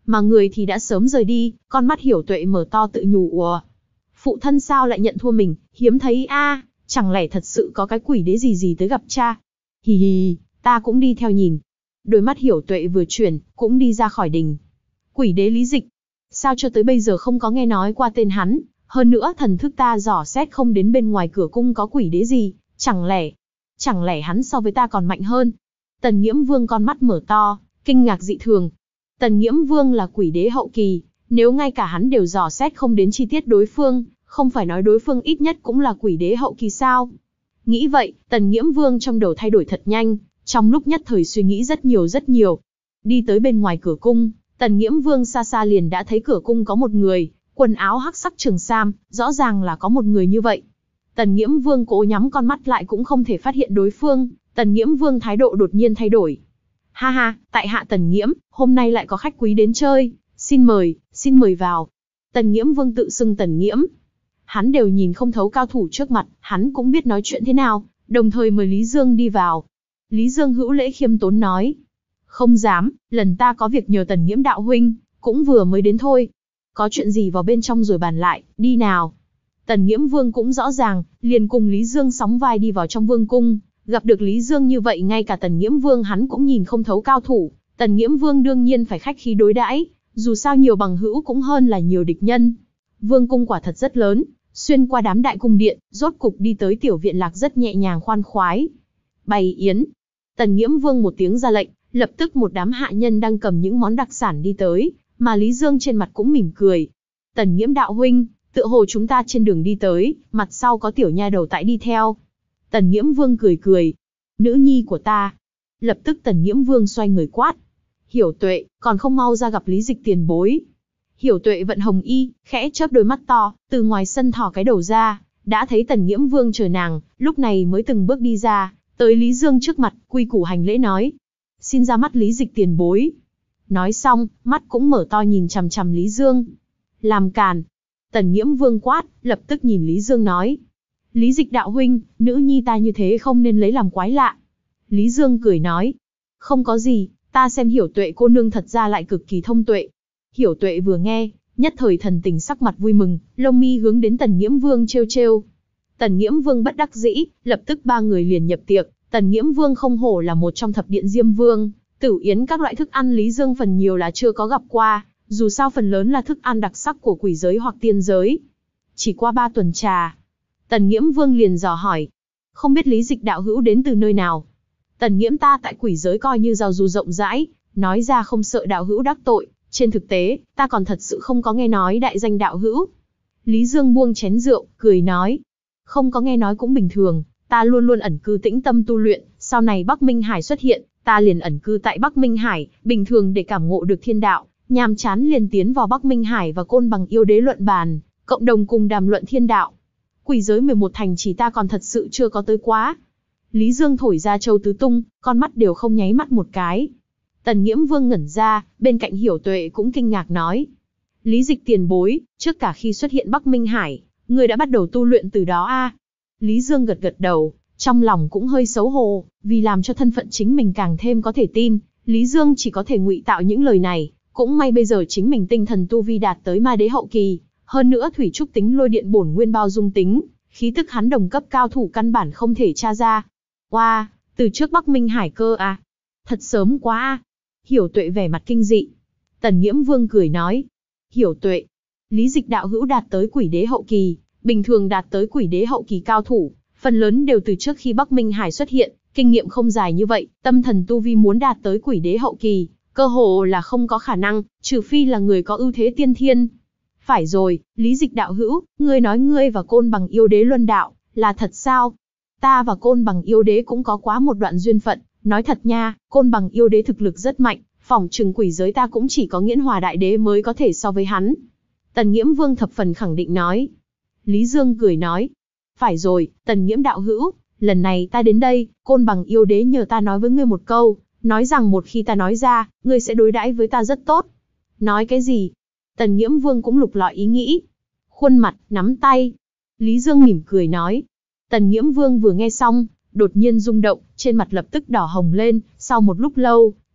mà người thì đã sớm rời đi. Con mắt Hiểu Tuệ mở to tự nhủ ùa. Phụ thân sao lại nhận thua mình, hiếm thấy a, chẳng lẽ thật sự có cái quỷ đế gì gì tới gặp cha. Hì hì, ta cũng đi theo nhìn. Đôi mắt Hiểu Tuệ vừa chuyển, cũng đi ra khỏi đình. Quỷ đế Lý Dịch. Sao cho tới bây giờ không có nghe nói qua tên hắn, hơn nữa thần thức ta dò xét không đến bên ngoài cửa cung có quỷ đế gì, chẳng lẽ, chẳng lẽ hắn so với ta còn mạnh hơn. Tần Nghiễm Vương con mắt mở to, kinh ngạc dị thường. Tần Nghiễm Vương là quỷ đế hậu kỳ, nếu ngay cả hắn đều dò xét không đến chi tiết đối phương, không phải nói đối phương ít nhất cũng là quỷ đế hậu kỳ sao? Nghĩ vậy, Tần Nghiễm Vương trong đầu thay đổi thật nhanh, trong lúc nhất thời suy nghĩ rất nhiều rất nhiều. Đi tới bên ngoài cửa cung, Tần Nghiễm Vương xa xa liền đã thấy cửa cung có một người, quần áo hắc sắc trường sam, rõ ràng là có một người như vậy. Tần Nghiễm Vương cố nhắm con mắt lại cũng không thể phát hiện đối phương, Tần Nghiễm Vương thái độ đột nhiên thay đổi. Ha ha, tại hạ Tần Nghiễm, hôm nay lại có khách quý đến chơi, xin mời, xin mời vào. Tần Nghiễm Vương tự xưng Tần Nghiễm. Hắn đều nhìn không thấu cao thủ trước mặt, hắn cũng biết nói chuyện thế nào, đồng thời mời Lý Dương đi vào. Lý Dương hữu lễ khiêm tốn nói. Không dám, lần ta có việc nhờ Tần Nghiễm đạo huynh, cũng vừa mới đến thôi. Có chuyện gì vào bên trong rồi bàn lại, đi nào. Tần Nghiễm Vương cũng rõ ràng, liền cùng Lý Dương sóng vai đi vào trong vương cung. Gặp được Lý Dương như vậy ngay cả Tần Nghiễm Vương hắn cũng nhìn không thấu cao thủ. Tần Nghiễm Vương đương nhiên phải khách khí đối đãi, dù sao nhiều bằng hữu cũng hơn là nhiều địch nhân. Vương cung quả thật rất lớn, xuyên qua đám đại cung điện, rốt cục đi tới tiểu viện lạc rất nhẹ nhàng khoan khoái. Bày yến. Tần Nghiễm Vương một tiếng ra lệnh, lập tức một đám hạ nhân đang cầm những món đặc sản đi tới, mà Lý Dương trên mặt cũng mỉm cười. Tần Nghiễm đạo huynh, tựa hồ chúng ta trên đường đi tới, mặt sau có tiểu nha đầu tại đi theo. Tần Nghiễm Vương cười cười. Nữ nhi của ta. Lập tức Tần Nghiễm Vương xoay người quát. Hiểu Tuệ, còn không mau ra gặp Lý Dịch tiền bối. Hiểu Tuệ vận hồng y, khẽ chớp đôi mắt to, từ ngoài sân thò cái đầu ra, đã thấy Tần Nghiễm Vương chờ nàng, lúc này mới từng bước đi ra, tới Lý Dương trước mặt, quy củ hành lễ nói. Xin ra mắt Lý Dịch tiền bối. Nói xong, mắt cũng mở to nhìn chằm chằm Lý Dương. Làm càn. Tần Nghiễm Vương quát, lập tức nhìn Lý Dương nói. Lý Dịch đạo huynh, nữ nhi ta như thế không nên lấy làm quái lạ. Lý Dương cười nói. Không có gì, ta xem Hiểu Tuệ cô nương thật ra lại cực kỳ thông tuệ. Hiểu Tuệ vừa nghe, nhất thời thần tình sắc mặt vui mừng, lông mi hướng đến Tần Nghiễm Vương trêu trêu. Tần Nghiễm Vương bất đắc dĩ, lập tức ba người liền nhập tiệc. Tần Nghiễm Vương không hổ là một trong thập điện Diêm Vương, Tử yến các loại thức ăn Lý Dương phần nhiều là chưa có gặp qua, dù sao phần lớn là thức ăn đặc sắc của quỷ giới hoặc tiên giới. Chỉ qua ba tuần trà, Tần Nghiễm Vương liền dò hỏi, không biết Lý Dịch đạo hữu đến từ nơi nào. Tần Nghiễm ta tại quỷ giới coi như giao du rộng rãi, nói ra không sợ đạo hữu đắc tội, trên thực tế, ta còn thật sự không có nghe nói đại danh đạo hữu. Lý Dương buông chén rượu, cười nói, không có nghe nói cũng bình thường, ta luôn luôn ẩn cư tĩnh tâm tu luyện, sau này Bắc Minh Hải xuất hiện, ta liền ẩn cư tại Bắc Minh Hải, bình thường để cảm ngộ được thiên đạo, nhàm chán liền tiến vào Bắc Minh Hải và Côn Bằng yêu đế luận bàn, cộng đồng cùng đàm luận thiên đạo. Quỷ giới mười một thành chỉ ta còn thật sự chưa có tới quá. Lý Dương thổi ra châu tứ tung, con mắt đều không nháy mắt một cái. Tần Nghiễm Vương ngẩn ra, bên cạnh Hiểu Tuệ cũng kinh ngạc nói. Lý Dịch tiền bối, trước cả khi xuất hiện Bắc Minh Hải, người đã bắt đầu tu luyện từ đó a? À? Lý Dương gật gật đầu, trong lòng cũng hơi xấu hổ, vì làm cho thân phận chính mình càng thêm có thể tin, Lý Dương chỉ có thể ngụy tạo những lời này, cũng may bây giờ chính mình tinh thần tu vi đạt tới ma đế hậu kỳ, hơn nữa thủy trúc tính lôi điện bổn nguyên bao dung tính, khí tức hắn đồng cấp cao thủ căn bản không thể tra ra. Oa, wow, từ trước Bắc Minh Hải cơ à? Thật sớm quá à? Hiểu Tuệ vẻ mặt kinh dị. Tần Nghiễm Vương cười nói, Hiểu Tuệ, Lý Dịch đạo hữu đạt tới quỷ đế hậu kỳ, bình thường đạt tới quỷ đế hậu kỳ cao thủ, phần lớn đều từ trước khi Bắc Minh Hải xuất hiện, kinh nghiệm không dài như vậy, tâm thần tu vi muốn đạt tới quỷ đế hậu kỳ, cơ hồ là không có khả năng, trừ phi là người có ưu thế tiên thiên. Phải rồi, Lý Dịch đạo hữu, ngươi nói ngươi và Côn Bằng yêu đế luân đạo, là thật sao? Ta và Côn Bằng yêu đế cũng có quá một đoạn duyên phận, nói thật nha, Côn Bằng yêu đế thực lực rất mạnh, phỏng chừng quỷ giới ta cũng chỉ có Nghiễn Hòa đại đế mới có thể so với hắn. Tần Nghiễm Vương thập phần khẳng định nói. Lý Dương cười nói, phải rồi, Tần Nghiễm đạo hữu, lần này ta đến đây, Côn Bằng yêu đế nhờ ta nói với ngươi một câu, nói rằng một khi ta nói ra, ngươi sẽ đối đãi với ta rất tốt. Nói cái gì? Tần Nghiễm Vương cũng lục lọi ý nghĩ. Khuôn mặt, nắm tay. Lý Dương mỉm cười nói. Tần Nghiễm Vương vừa nghe xong, đột nhiên rung động, trên mặt lập tức đỏ hồng lên, sau một lúc lâu,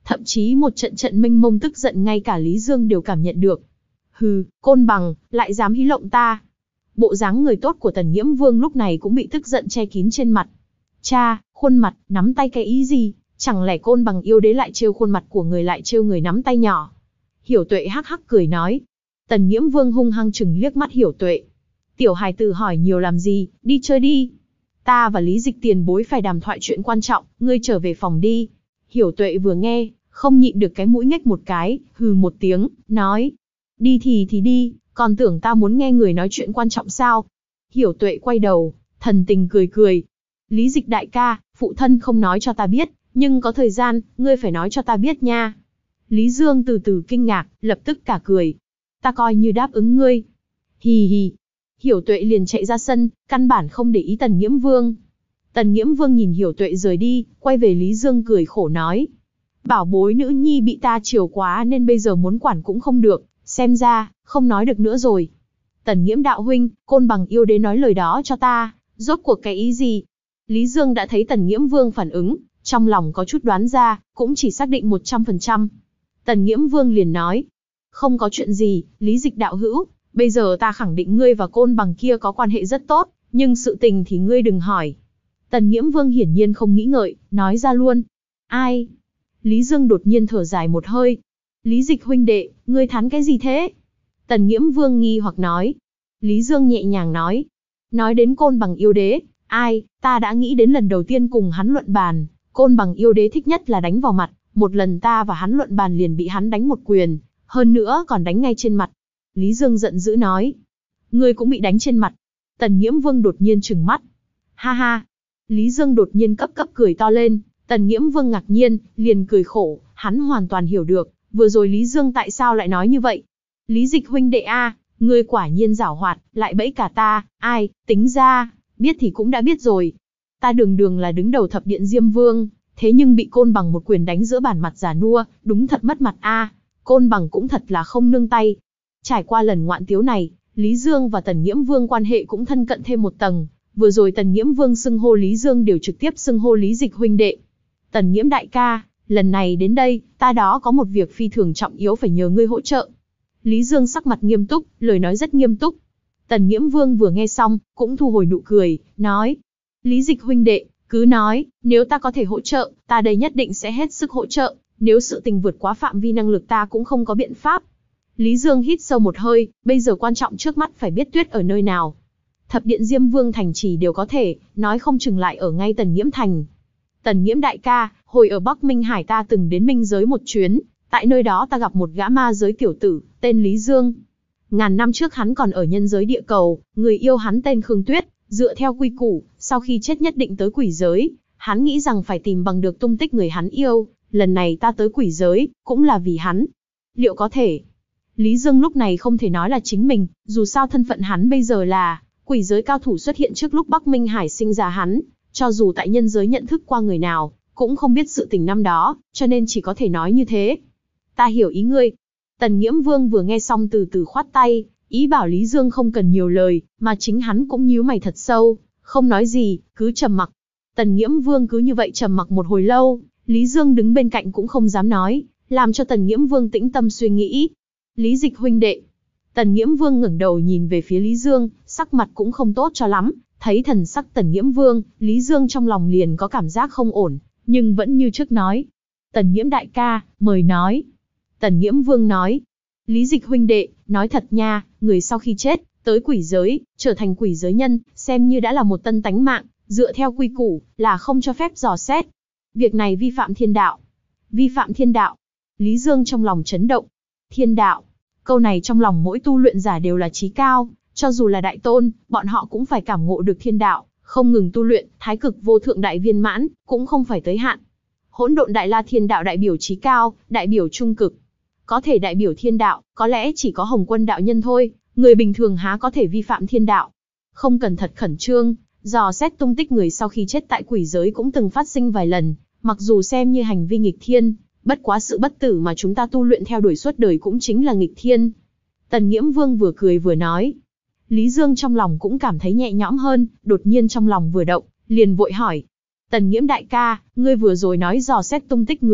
Thậm chí một trận trận mênh mông tức giận ngay cả Lý Dương đều cảm nhận được. Hừ, côn bằng, lại dám hí lộng ta. Bộ dáng người tốt của Tần Nghiễm Vương lúc này cũng bị tức giận che kín trên mặt. Cha, khuôn mặt, nắm tay cái ý gì? Chẳng lẽ côn bằng yêu đế lại trêu khuôn mặt của người lại trêu người nắm tay nhỏ? Hiểu Tuệ hắc hắc cười nói. Tần Nghiễm Vương hung hăng chừng liếc mắt Hiểu Tuệ. Tiểu hài tử hỏi nhiều làm gì, đi chơi đi. Ta và Lý Dịch tiền bối phải đàm thoại chuyện quan trọng, ngươi trở về phòng đi. Hiểu Tuệ vừa nghe, không nhịn được cái mũi nhếch một cái, hừ một tiếng, nói. Đi thì thì đi, còn tưởng ta muốn nghe người nói chuyện quan trọng sao? Hiểu Tuệ quay đầu, thần tình cười cười. Lý Dịch đại ca, phụ thân không nói cho ta biết, nhưng có thời gian, ngươi phải nói cho ta biết nha. Lý Dương từ từ kinh ngạc, lập tức cả cười. Ta coi như đáp ứng ngươi. Hì hì. Hiểu Tuệ liền chạy ra sân, căn bản không để ý Tần Nghiễm Vương. Tần Nghiễm Vương nhìn Hiểu Tuệ rời đi, quay về Lý Dương cười khổ nói. Bảo bối nữ nhi bị ta chiều quá nên bây giờ muốn quản cũng không được, xem ra, không nói được nữa rồi. Tần Nghiễm đạo huynh, côn bằng yêu đế nói lời đó cho ta, rốt cuộc cái ý gì? Lý Dương đã thấy Tần Nghiễm Vương phản ứng, trong lòng có chút đoán ra, cũng chỉ xác định một trăm phần trăm. Tần Nghiễm Vương liền nói. Không có chuyện gì, Lý Dịch đạo hữu, bây giờ ta khẳng định ngươi và côn bằng kia có quan hệ rất tốt, nhưng sự tình thì ngươi đừng hỏi. Tần Nghiễm Vương hiển nhiên không nghĩ ngợi, nói ra luôn. Ai? Lý Dương đột nhiên thở dài một hơi. Lý Dịch huynh đệ, ngươi thán cái gì thế? Tần Nghiễm Vương nghi hoặc nói. Lý Dương nhẹ nhàng nói. Nói đến côn bằng yêu đế, ai, ta đã nghĩ đến lần đầu tiên cùng hắn luận bàn, côn bằng yêu đế thích nhất là đánh vào mặt, một lần ta và hắn luận bàn liền bị hắn đánh một quyền, hơn nữa còn đánh ngay trên mặt. Lý Dương giận dữ nói. Ngươi cũng bị đánh trên mặt. Tần Nghiễm Vương đột nhiên trừng mắt. Ha ha. Lý Dương đột nhiên cấp cấp cười to lên. Tần Nghiễm Vương ngạc nhiên, liền cười khổ, hắn hoàn toàn hiểu được, vừa rồi Lý Dương tại sao lại nói như vậy. Lý Dịch huynh đệ a, ngươi quả nhiên giảo hoạt, lại bẫy cả ta, ai, tính ra, biết thì cũng đã biết rồi. Ta đường đường là đứng đầu thập điện Diêm Vương, thế nhưng bị côn bằng một quyền đánh giữa bản mặt già nua, đúng thật mất mặt a. Côn bằng cũng thật là không nương tay. Trải qua lần ngoạn tiếu này, Lý Dương và Tần Nghiễm Vương quan hệ cũng thân cận thêm một tầng. Vừa rồi Tần Nghiễm Vương xưng hô Lý Dương đều trực tiếp xưng hô Lý Dịch huynh đệ. Tần Nghiễm đại ca, lần này đến đây, ta đó có một việc phi thường trọng yếu phải nhờ ngươi hỗ trợ. Lý Dương sắc mặt nghiêm túc, lời nói rất nghiêm túc. Tần Nghiễm Vương vừa nghe xong, cũng thu hồi nụ cười, nói. Lý Dịch huynh đệ, cứ nói, nếu ta có thể hỗ trợ, ta đây nhất định sẽ hết sức hỗ trợ, nếu sự tình vượt quá phạm vi năng lực ta cũng không có biện pháp. Lý Dương hít sâu một hơi, bây giờ quan trọng trước mắt phải biết tuyết ở nơi nào. Thập điện Diêm Vương thành trì đều có thể, nói không chừng lại ở ngay Tần Nghiễm thành. Tần Nghiễm đại ca, hồi ở Bắc Minh Hải ta từng đến Minh giới một chuyến, tại nơi đó ta gặp một gã ma giới tiểu tử, tên Lý Dương. Ngàn năm trước hắn còn ở nhân giới địa cầu, người yêu hắn tên Khương Tuyết, dựa theo quy củ, sau khi chết nhất định tới quỷ giới, hắn nghĩ rằng phải tìm bằng được tung tích người hắn yêu, lần này ta tới quỷ giới, cũng là vì hắn. Liệu có thể? Lý Dương lúc này không thể nói là chính mình, dù sao thân phận hắn bây giờ là quỷ giới cao thủ xuất hiện trước lúc Bắc Minh Hải sinh ra hắn, cho dù tại nhân giới nhận thức qua người nào, cũng không biết sự tình năm đó, cho nên chỉ có thể nói như thế. Ta hiểu ý ngươi. Tần Nghiễm Vương vừa nghe xong từ từ khoát tay, ý bảo Lý Dương không cần nhiều lời, mà chính hắn cũng nhíu mày thật sâu, không nói gì, cứ trầm mặc. Tần Nghiễm Vương cứ như vậy trầm mặc một hồi lâu, Lý Dương đứng bên cạnh cũng không dám nói, làm cho Tần Nghiễm Vương tĩnh tâm suy nghĩ. Lý Dịch huynh đệ. Tần Nghiễm Vương ngẩng đầu nhìn về phía Lý Dương, sắc mặt cũng không tốt cho lắm, thấy thần sắc Tần Nghiễm Vương, Lý Dương trong lòng liền có cảm giác không ổn, nhưng vẫn như trước nói. Tần Nghiễm đại ca, mời nói. Tần Nghiễm Vương nói. Lý Dịch huynh đệ, nói thật nha, người sau khi chết, tới quỷ giới, trở thành quỷ giới nhân, xem như đã là một tân tánh mạng, dựa theo quy củ, là không cho phép dò xét. Việc này vi phạm thiên đạo. Vi phạm thiên đạo. Lý Dương trong lòng chấn động. Thiên đạo. Câu này trong lòng mỗi tu luyện giả đều là chí cao, cho dù là đại tôn, bọn họ cũng phải cảm ngộ được thiên đạo, không ngừng tu luyện, thái cực vô thượng đại viên mãn, cũng không phải tới hạn. Hỗn độn đại la thiên đạo đại biểu chí cao, đại biểu trung cực. Có thể đại biểu thiên đạo, có lẽ chỉ có Hồng Quân đạo nhân thôi, người bình thường há có thể vi phạm thiên đạo. Không cần thật khẩn trương, dò xét tung tích người sau khi chết tại quỷ giới cũng từng phát sinh vài lần, mặc dù xem như hành vi nghịch thiên, bất quá sự bất tử mà chúng ta tu luyện theo đuổi suốt đời cũng chính là nghịch thiên. Tần Nghiễm Vương vừa cười vừa nói. Lý Dương trong lòng cũng cảm thấy nhẹ nhõm hơn, đột nhiên trong lòng vừa động, liền vội hỏi. Tần Nghiễm đại ca, ngươi vừa rồi nói dò xét tung tích người,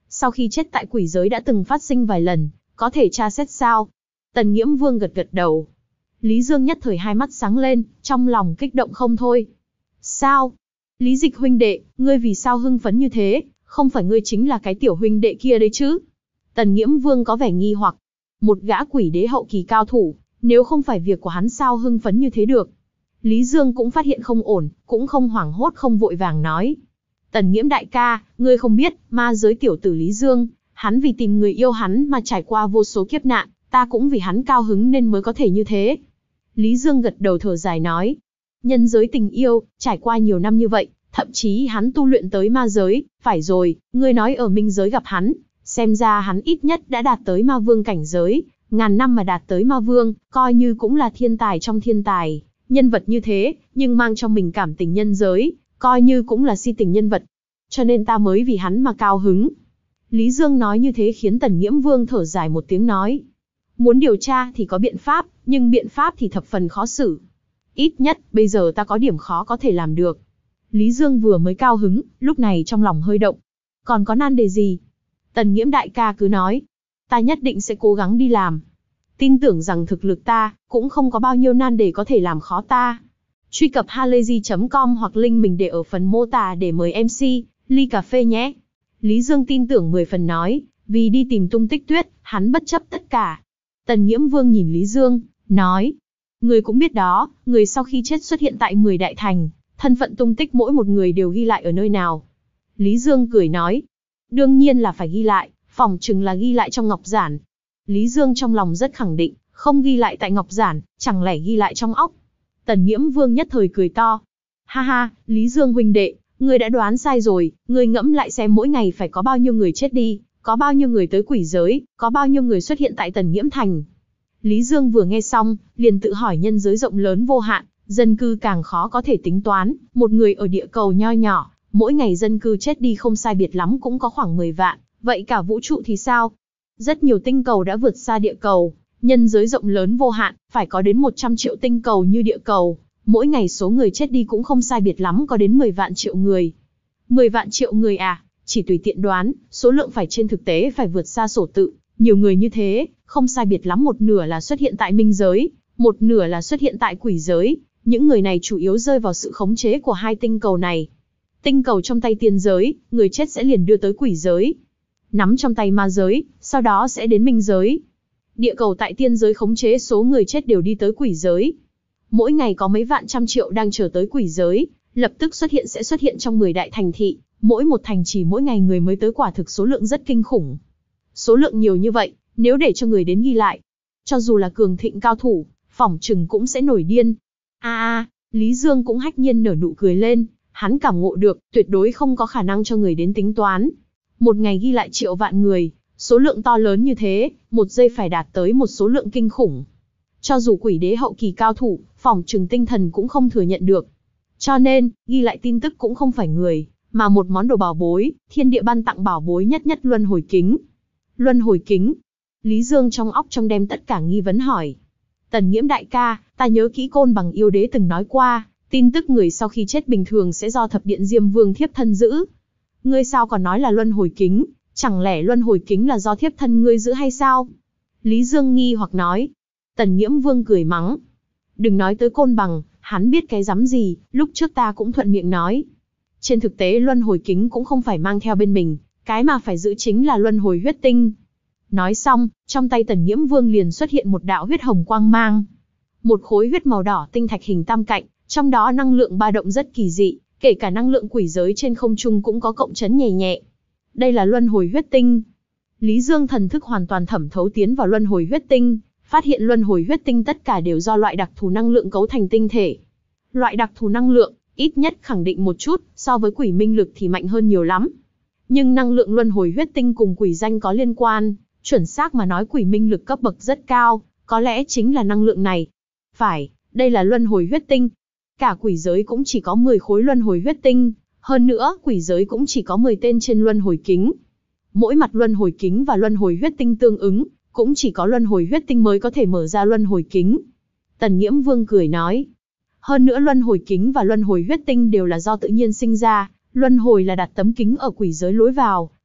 Sau khi chết tại quỷ giới đã từng phát sinh vài lần, có thể tra xét sao? Tần Nghiễm Vương gật gật đầu. Lý Dương nhất thời hai mắt sáng lên, trong lòng kích động không thôi. Sao? Lý Dịch huynh đệ, ngươi vì sao hưng phấn như thế, không phải ngươi chính là cái tiểu huynh đệ kia đấy chứ? Tần Nghiễm Vương có vẻ nghi hoặc. Một gã quỷ đế hậu kỳ cao thủ, nếu không phải việc của hắn sao hưng phấn như thế được? Lý Dương cũng phát hiện không ổn, cũng không hoảng hốt không vội vàng nói. Tần Nghiễm đại ca, ngươi không biết, ma giới tiểu tử Lý Dương, hắn vì tìm người yêu hắn mà trải qua vô số kiếp nạn, ta cũng vì hắn cao hứng nên mới có thể như thế. Lý Dương gật đầu thở dài nói. Nhân giới tình yêu, trải qua nhiều năm như vậy, thậm chí hắn tu luyện tới ma giới, phải rồi, ngươi nói ở minh giới gặp hắn, xem ra hắn ít nhất đã đạt tới ma vương cảnh giới, ngàn năm mà đạt tới ma vương, coi như cũng là thiên tài trong thiên tài, nhân vật như thế, nhưng mang trong mình cảm tình nhân giới, coi như cũng là si tình nhân vật. Cho nên ta mới vì hắn mà cao hứng. Lý Dương nói như thế khiến Tần Nghiễm Vương thở dài một tiếng nói. Muốn điều tra thì có biện pháp, nhưng biện pháp thì thập phần khó xử. Ít nhất, bây giờ ta có điểm khó có thể làm được. Lý Dương vừa mới cao hứng, lúc này trong lòng hơi động. Còn có nan đề gì? Tần Nghiễm đại ca cứ nói. Ta nhất định sẽ cố gắng đi làm. Tin tưởng rằng thực lực ta, cũng không có bao nhiêu nan đề có thể làm khó ta. Truy cập halayzi chấm com hoặc link mình để ở phần mô tả để mời em xê, ly cà phê nhé. Lý Dương tin tưởng mười phần nói, vì đi tìm tung tích tuyết, hắn bất chấp tất cả. Tần Nghiễm Vương nhìn Lý Dương, nói. Người cũng biết đó, người sau khi chết xuất hiện tại mười đại thành, thân phận tung tích mỗi một người đều ghi lại ở nơi nào. Lý Dương cười nói. Đương nhiên là phải ghi lại, phỏng chừng là ghi lại trong ngọc giản. Lý Dương trong lòng rất khẳng định, không ghi lại tại ngọc giản, chẳng lẽ ghi lại trong óc. Tần Nghiễm Vương nhất thời cười to. Ha ha, Lý Dương huynh đệ, ngươi đã đoán sai rồi, ngươi ngẫm lại xem mỗi ngày phải có bao nhiêu người chết đi, có bao nhiêu người tới quỷ giới, có bao nhiêu người xuất hiện tại Tần Nghiễm Thành. Lý Dương vừa nghe xong, liền tự hỏi nhân giới rộng lớn vô hạn, dân cư càng khó có thể tính toán, một người ở địa cầu nho nhỏ, mỗi ngày dân cư chết đi không sai biệt lắm cũng có khoảng mười vạn, vậy cả vũ trụ thì sao? Rất nhiều tinh cầu đã vượt xa địa cầu, nhân giới rộng lớn vô hạn, phải có đến một trăm triệu tinh cầu như địa cầu, mỗi ngày số người chết đi cũng không sai biệt lắm có đến mười vạn triệu người. mười vạn triệu người à, chỉ tùy tiện đoán, số lượng phải trên thực tế phải vượt xa sổ tự, nhiều người như thế, không sai biệt lắm một nửa là xuất hiện tại minh giới, một nửa là xuất hiện tại quỷ giới, những người này chủ yếu rơi vào sự khống chế của hai tinh cầu này. Tinh cầu trong tay tiên giới, người chết sẽ liền đưa tới quỷ giới. Nắm trong tay ma giới, sau đó sẽ đến minh giới. Địa cầu tại tiên giới khống chế số người chết đều đi tới quỷ giới. Mỗi ngày có mấy vạn trăm triệu đang chờ tới quỷ giới, lập tức xuất hiện sẽ xuất hiện trong mười đại thành thị, mỗi một thành chỉ mỗi ngày người mới tới quả thực số lượng rất kinh khủng. Số lượng nhiều như vậy, nếu để cho người đến ghi lại, cho dù là cường thịnh cao thủ, phỏng chừng cũng sẽ nổi điên. A a, Lý Dương cũng hách nhiên nở nụ cười lên, hắn cảm ngộ được, tuyệt đối không có khả năng cho người đến tính toán. Một ngày ghi lại triệu vạn người, số lượng to lớn như thế, một giây phải đạt tới một số lượng kinh khủng. Cho dù quỷ đế hậu kỳ cao thủ, phỏng chừng tinh thần cũng không thừa nhận được. Cho nên, ghi lại tin tức cũng không phải người, mà một món đồ bảo bối, thiên địa ban tặng bảo bối nhất nhất luân hồi kính. Luân hồi kính. Lý Dương trong óc trong đem tất cả nghi vấn hỏi. Tần Nghiễm đại ca, ta nhớ kỹ Côn Bằng yêu đế từng nói qua, tin tức người sau khi chết bình thường sẽ do thập điện Diêm Vương thiếp thân giữ. Ngươi sao còn nói là luân hồi kính, chẳng lẽ luân hồi kính là do thiếp thân ngươi giữ hay sao? Lý Dương nghi hoặc nói. Tần Nghiễm Vương cười mắng. Đừng nói tới Côn Bằng, hắn biết cái rắm gì, lúc trước ta cũng thuận miệng nói. Trên thực tế luân hồi kính cũng không phải mang theo bên mình, cái mà phải giữ chính là luân hồi huyết tinh. Nói xong, trong tay Tần Nghiễm Vương liền xuất hiện một đạo huyết hồng quang mang. Một khối huyết màu đỏ tinh thạch hình tam cạnh, trong đó năng lượng ba động rất kỳ dị, kể cả năng lượng quỷ giới trên không trung cũng có cộng chấn nhẹ nhẹ. Đây là luân hồi huyết tinh. Lý Dương thần thức hoàn toàn thẩm thấu tiến vào luân hồi huyết tinh, phát hiện luân hồi huyết tinh tất cả đều do loại đặc thù năng lượng cấu thành tinh thể. Loại đặc thù năng lượng, ít nhất khẳng định một chút, so với quỷ minh lực thì mạnh hơn nhiều lắm. Nhưng năng lượng luân hồi huyết tinh cùng quỷ danh có liên quan, chuẩn xác mà nói quỷ minh lực cấp bậc rất cao, có lẽ chính là năng lượng này. Phải, đây là luân hồi huyết tinh. Cả quỷ giới cũng chỉ có mười khối luân hồi huyết tinh, hơn nữa quỷ giới cũng chỉ có mười tên trên luân hồi kính. Mỗi mặt luân hồi kính và luân hồi huyết tinh tương ứng, cũng chỉ có luân hồi huyết tinh mới có thể mở ra luân hồi kính. Tần Nghiễm Vương cười nói. Hơn nữa luân hồi kính và luân hồi huyết tinh đều là do tự nhiên sinh ra, luân hồi là đặt tấm kính ở quỷ giới lối vào,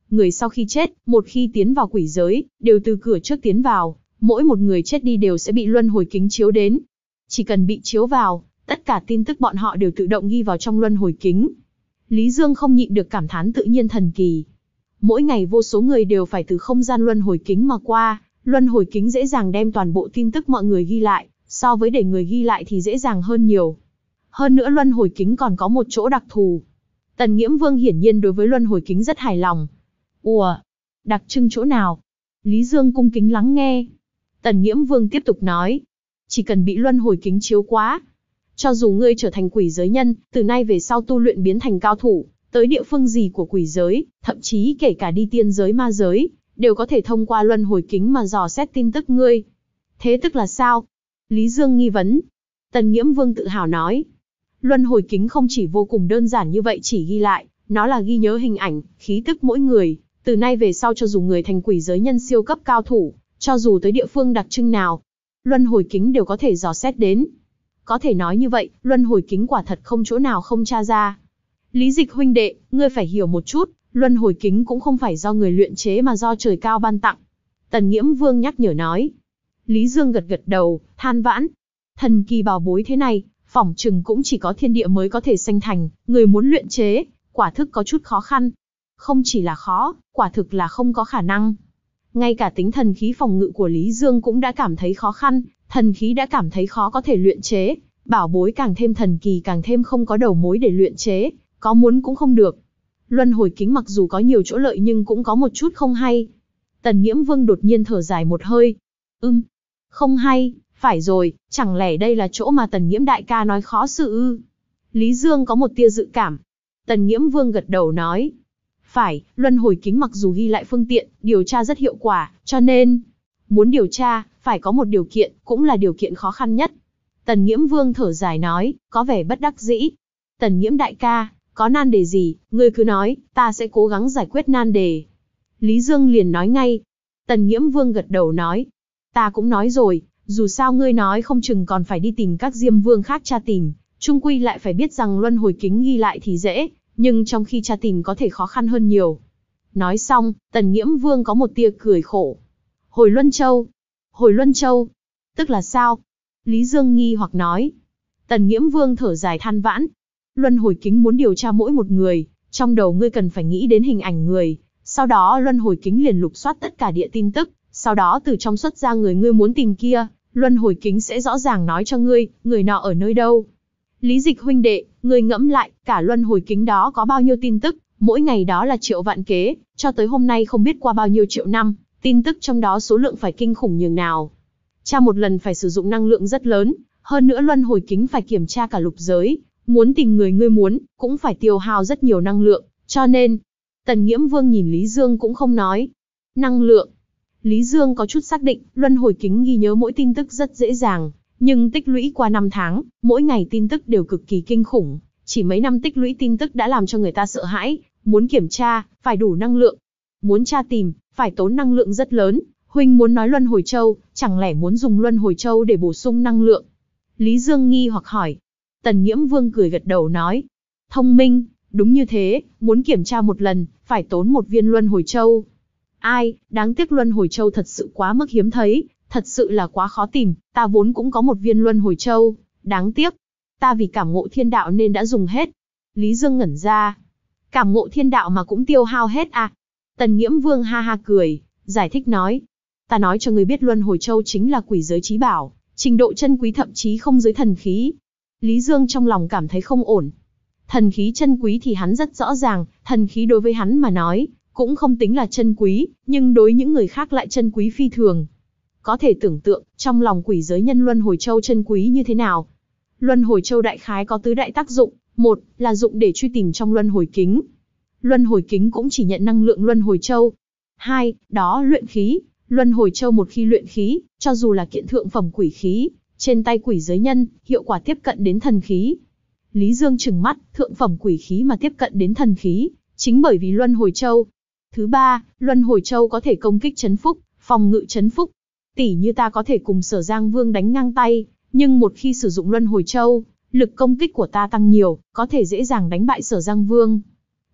người sau khi chết, một khi tiến vào quỷ giới, đều từ cửa trước tiến vào, mỗi một người chết đi đều sẽ bị luân hồi kính chiếu đến. Chỉ cần bị chiếu vào, tất cả tin tức bọn họ đều tự động ghi vào trong luân hồi kính. Lý Dương không nhịn được cảm thán tự nhiên thần kỳ. Mỗi ngày vô số người đều phải từ không gian luân hồi kính mà qua, luân hồi kính dễ dàng đem toàn bộ tin tức mọi người ghi lại, so với để người ghi lại thì dễ dàng hơn nhiều. Hơn nữa luân hồi kính còn có một chỗ đặc thù. Tần Nghiễm Vương hiển nhiên đối với luân hồi kính rất hài lòng. Ủa, đặc trưng chỗ nào? Lý Dương cung kính lắng nghe. Tần Nghiễm Vương tiếp tục nói, chỉ cần bị luân hồi kính chiếu quá, cho dù ngươi trở thành quỷ giới nhân, từ nay về sau tu luyện biến thành cao thủ, tới địa phương gì của quỷ giới, thậm chí kể cả đi tiên giới ma giới, đều có thể thông qua luân hồi kính mà dò xét tin tức ngươi. Thế tức là sao? Lý Dương nghi vấn. Tần Nghiễm Vương tự hào nói, luân hồi kính không chỉ vô cùng đơn giản như vậy chỉ ghi lại, nó là ghi nhớ hình ảnh, khí tức mỗi người, từ nay về sau cho dù người thành quỷ giới nhân siêu cấp cao thủ, cho dù tới địa phương đặc trưng nào, luân hồi kính đều có thể dò xét đến. Có thể nói như vậy, luân hồi kính quả thật không chỗ nào không tra ra. Lý Dịch huynh đệ, ngươi phải hiểu một chút, luân hồi kính cũng không phải do người luyện chế mà do trời cao ban tặng. Tần Nghiễm Vương nhắc nhở nói. Lý Dương gật gật đầu, than vãn. Thần kỳ bảo bối thế này, phỏng chừng cũng chỉ có thiên địa mới có thể sanh thành, người muốn luyện chế, quả thực có chút khó khăn. Không chỉ là khó, quả thực là không có khả năng. Ngay cả tính thần khí phòng ngự của Lý Dương cũng đã cảm thấy khó khăn, thần khí đã cảm thấy khó có thể luyện chế, bảo bối càng thêm thần kỳ càng thêm không có đầu mối để luyện chế, có muốn cũng không được. Luân hồi kính mặc dù có nhiều chỗ lợi nhưng cũng có một chút không hay. Tần Nghiễm Vương đột nhiên thở dài một hơi. Ừm, không hay, phải rồi, chẳng lẽ đây là chỗ mà Tần Nghiễm đại ca nói khó xử ư? Lý Dương có một tia dự cảm. Tần Nghiễm Vương gật đầu nói. Phải, luân hồi kính mặc dù ghi lại phương tiện, điều tra rất hiệu quả, cho nên, muốn điều tra, phải có một điều kiện, cũng là điều kiện khó khăn nhất. Tần Nghiễm Vương thở dài nói, có vẻ bất đắc dĩ. Tần Nghiễm đại ca, có nan đề gì, ngươi cứ nói, ta sẽ cố gắng giải quyết nan đề. Lý Dương liền nói ngay. Tần Nghiễm Vương gật đầu nói, ta cũng nói rồi, dù sao ngươi nói không chừng còn phải đi tìm các Diêm Vương khác tra tìm, chung quy lại phải biết rằng luân hồi kính ghi lại thì dễ, nhưng trong khi tra tìm có thể khó khăn hơn nhiều. Nói xong, Tần Nghiễm Vương có một tia cười khổ. Hồi Luân Châu. Hồi Luân Châu. Tức là sao? Lý Dương nghi hoặc nói. Tần Nghiễm Vương thở dài than vãn. Luân hồi kính muốn điều tra mỗi một người, trong đầu ngươi cần phải nghĩ đến hình ảnh người, sau đó luân hồi kính liền lục soát tất cả địa tin tức, sau đó từ trong xuất ra người ngươi muốn tìm kia, luân hồi kính sẽ rõ ràng nói cho ngươi, người nọ ở nơi đâu. Lý Dịch huynh đệ, ngươi ngẫm lại, cả luân hồi kính đó có bao nhiêu tin tức, mỗi ngày đó là triệu vạn kế, cho tới hôm nay không biết qua bao nhiêu triệu năm, tin tức trong đó số lượng phải kinh khủng nhường nào. Tra một lần phải sử dụng năng lượng rất lớn, hơn nữa luân hồi kính phải kiểm tra cả lục giới, muốn tìm người ngươi muốn, cũng phải tiêu hao rất nhiều năng lượng, cho nên, Tần Nghiễm Vương nhìn Lý Dương cũng không nói. Năng lượng. Lý Dương có chút xác định, luân hồi kính ghi nhớ mỗi tin tức rất dễ dàng, nhưng tích lũy qua năm tháng, mỗi ngày tin tức đều cực kỳ kinh khủng, chỉ mấy năm tích lũy tin tức đã làm cho người ta sợ hãi, muốn kiểm tra, phải đủ năng lượng. Muốn tra tìm, phải tốn năng lượng rất lớn, huynh muốn nói luân hồi châu, chẳng lẽ muốn dùng luân hồi châu để bổ sung năng lượng? Lý Dương nghi hoặc hỏi. Tần Nghiễm Vương cười gật đầu nói. Thông minh, đúng như thế, muốn kiểm tra một lần, phải tốn một viên luân hồi châu. Ai, đáng tiếc luân hồi châu thật sự quá mức hiếm thấy, thật sự là quá khó tìm, ta vốn cũng có một viên luân hồi châu, đáng tiếc. Ta vì cảm ngộ thiên đạo nên đã dùng hết. Lý Dương ngẩn ra. Cảm ngộ thiên đạo mà cũng tiêu hao hết à? Tần Nghiễm Vương ha ha cười, giải thích nói. Ta nói cho người biết luân hồi châu chính là quỷ giới chí bảo, trình độ chân quý thậm chí không dưới thần khí. Lý Dương trong lòng cảm thấy không ổn. Thần khí chân quý thì hắn rất rõ ràng, thần khí đối với hắn mà nói, cũng không tính là chân quý, nhưng đối những người khác lại chân quý phi thường. Có thể tưởng tượng, trong lòng quỷ giới nhân luân hồi châu chân quý như thế nào. Luân hồi châu đại khái có tứ đại tác dụng, một là dụng để truy tìm trong luân hồi kính. Luân hồi kính cũng chỉ nhận năng lượng luân hồi châu. Hai, đó luyện khí. Luân hồi châu một khi luyện khí, cho dù là kiện thượng phẩm quỷ khí, trên tay quỷ giới nhân, hiệu quả tiếp cận đến thần khí. Lý Dương trừng mắt, thượng phẩm quỷ khí mà tiếp cận đến thần khí, chính bởi vì luân hồi châu. Thứ ba, luân hồi châu có thể công kích trấn phúc, phòng ngự trấn phúc. Tỷ như ta có thể cùng Sở Giang Vương đánh ngang tay, nhưng một khi sử dụng luân hồi châu, lực công kích của ta tăng nhiều, có thể dễ dàng đánh bại Sở Giang Vương.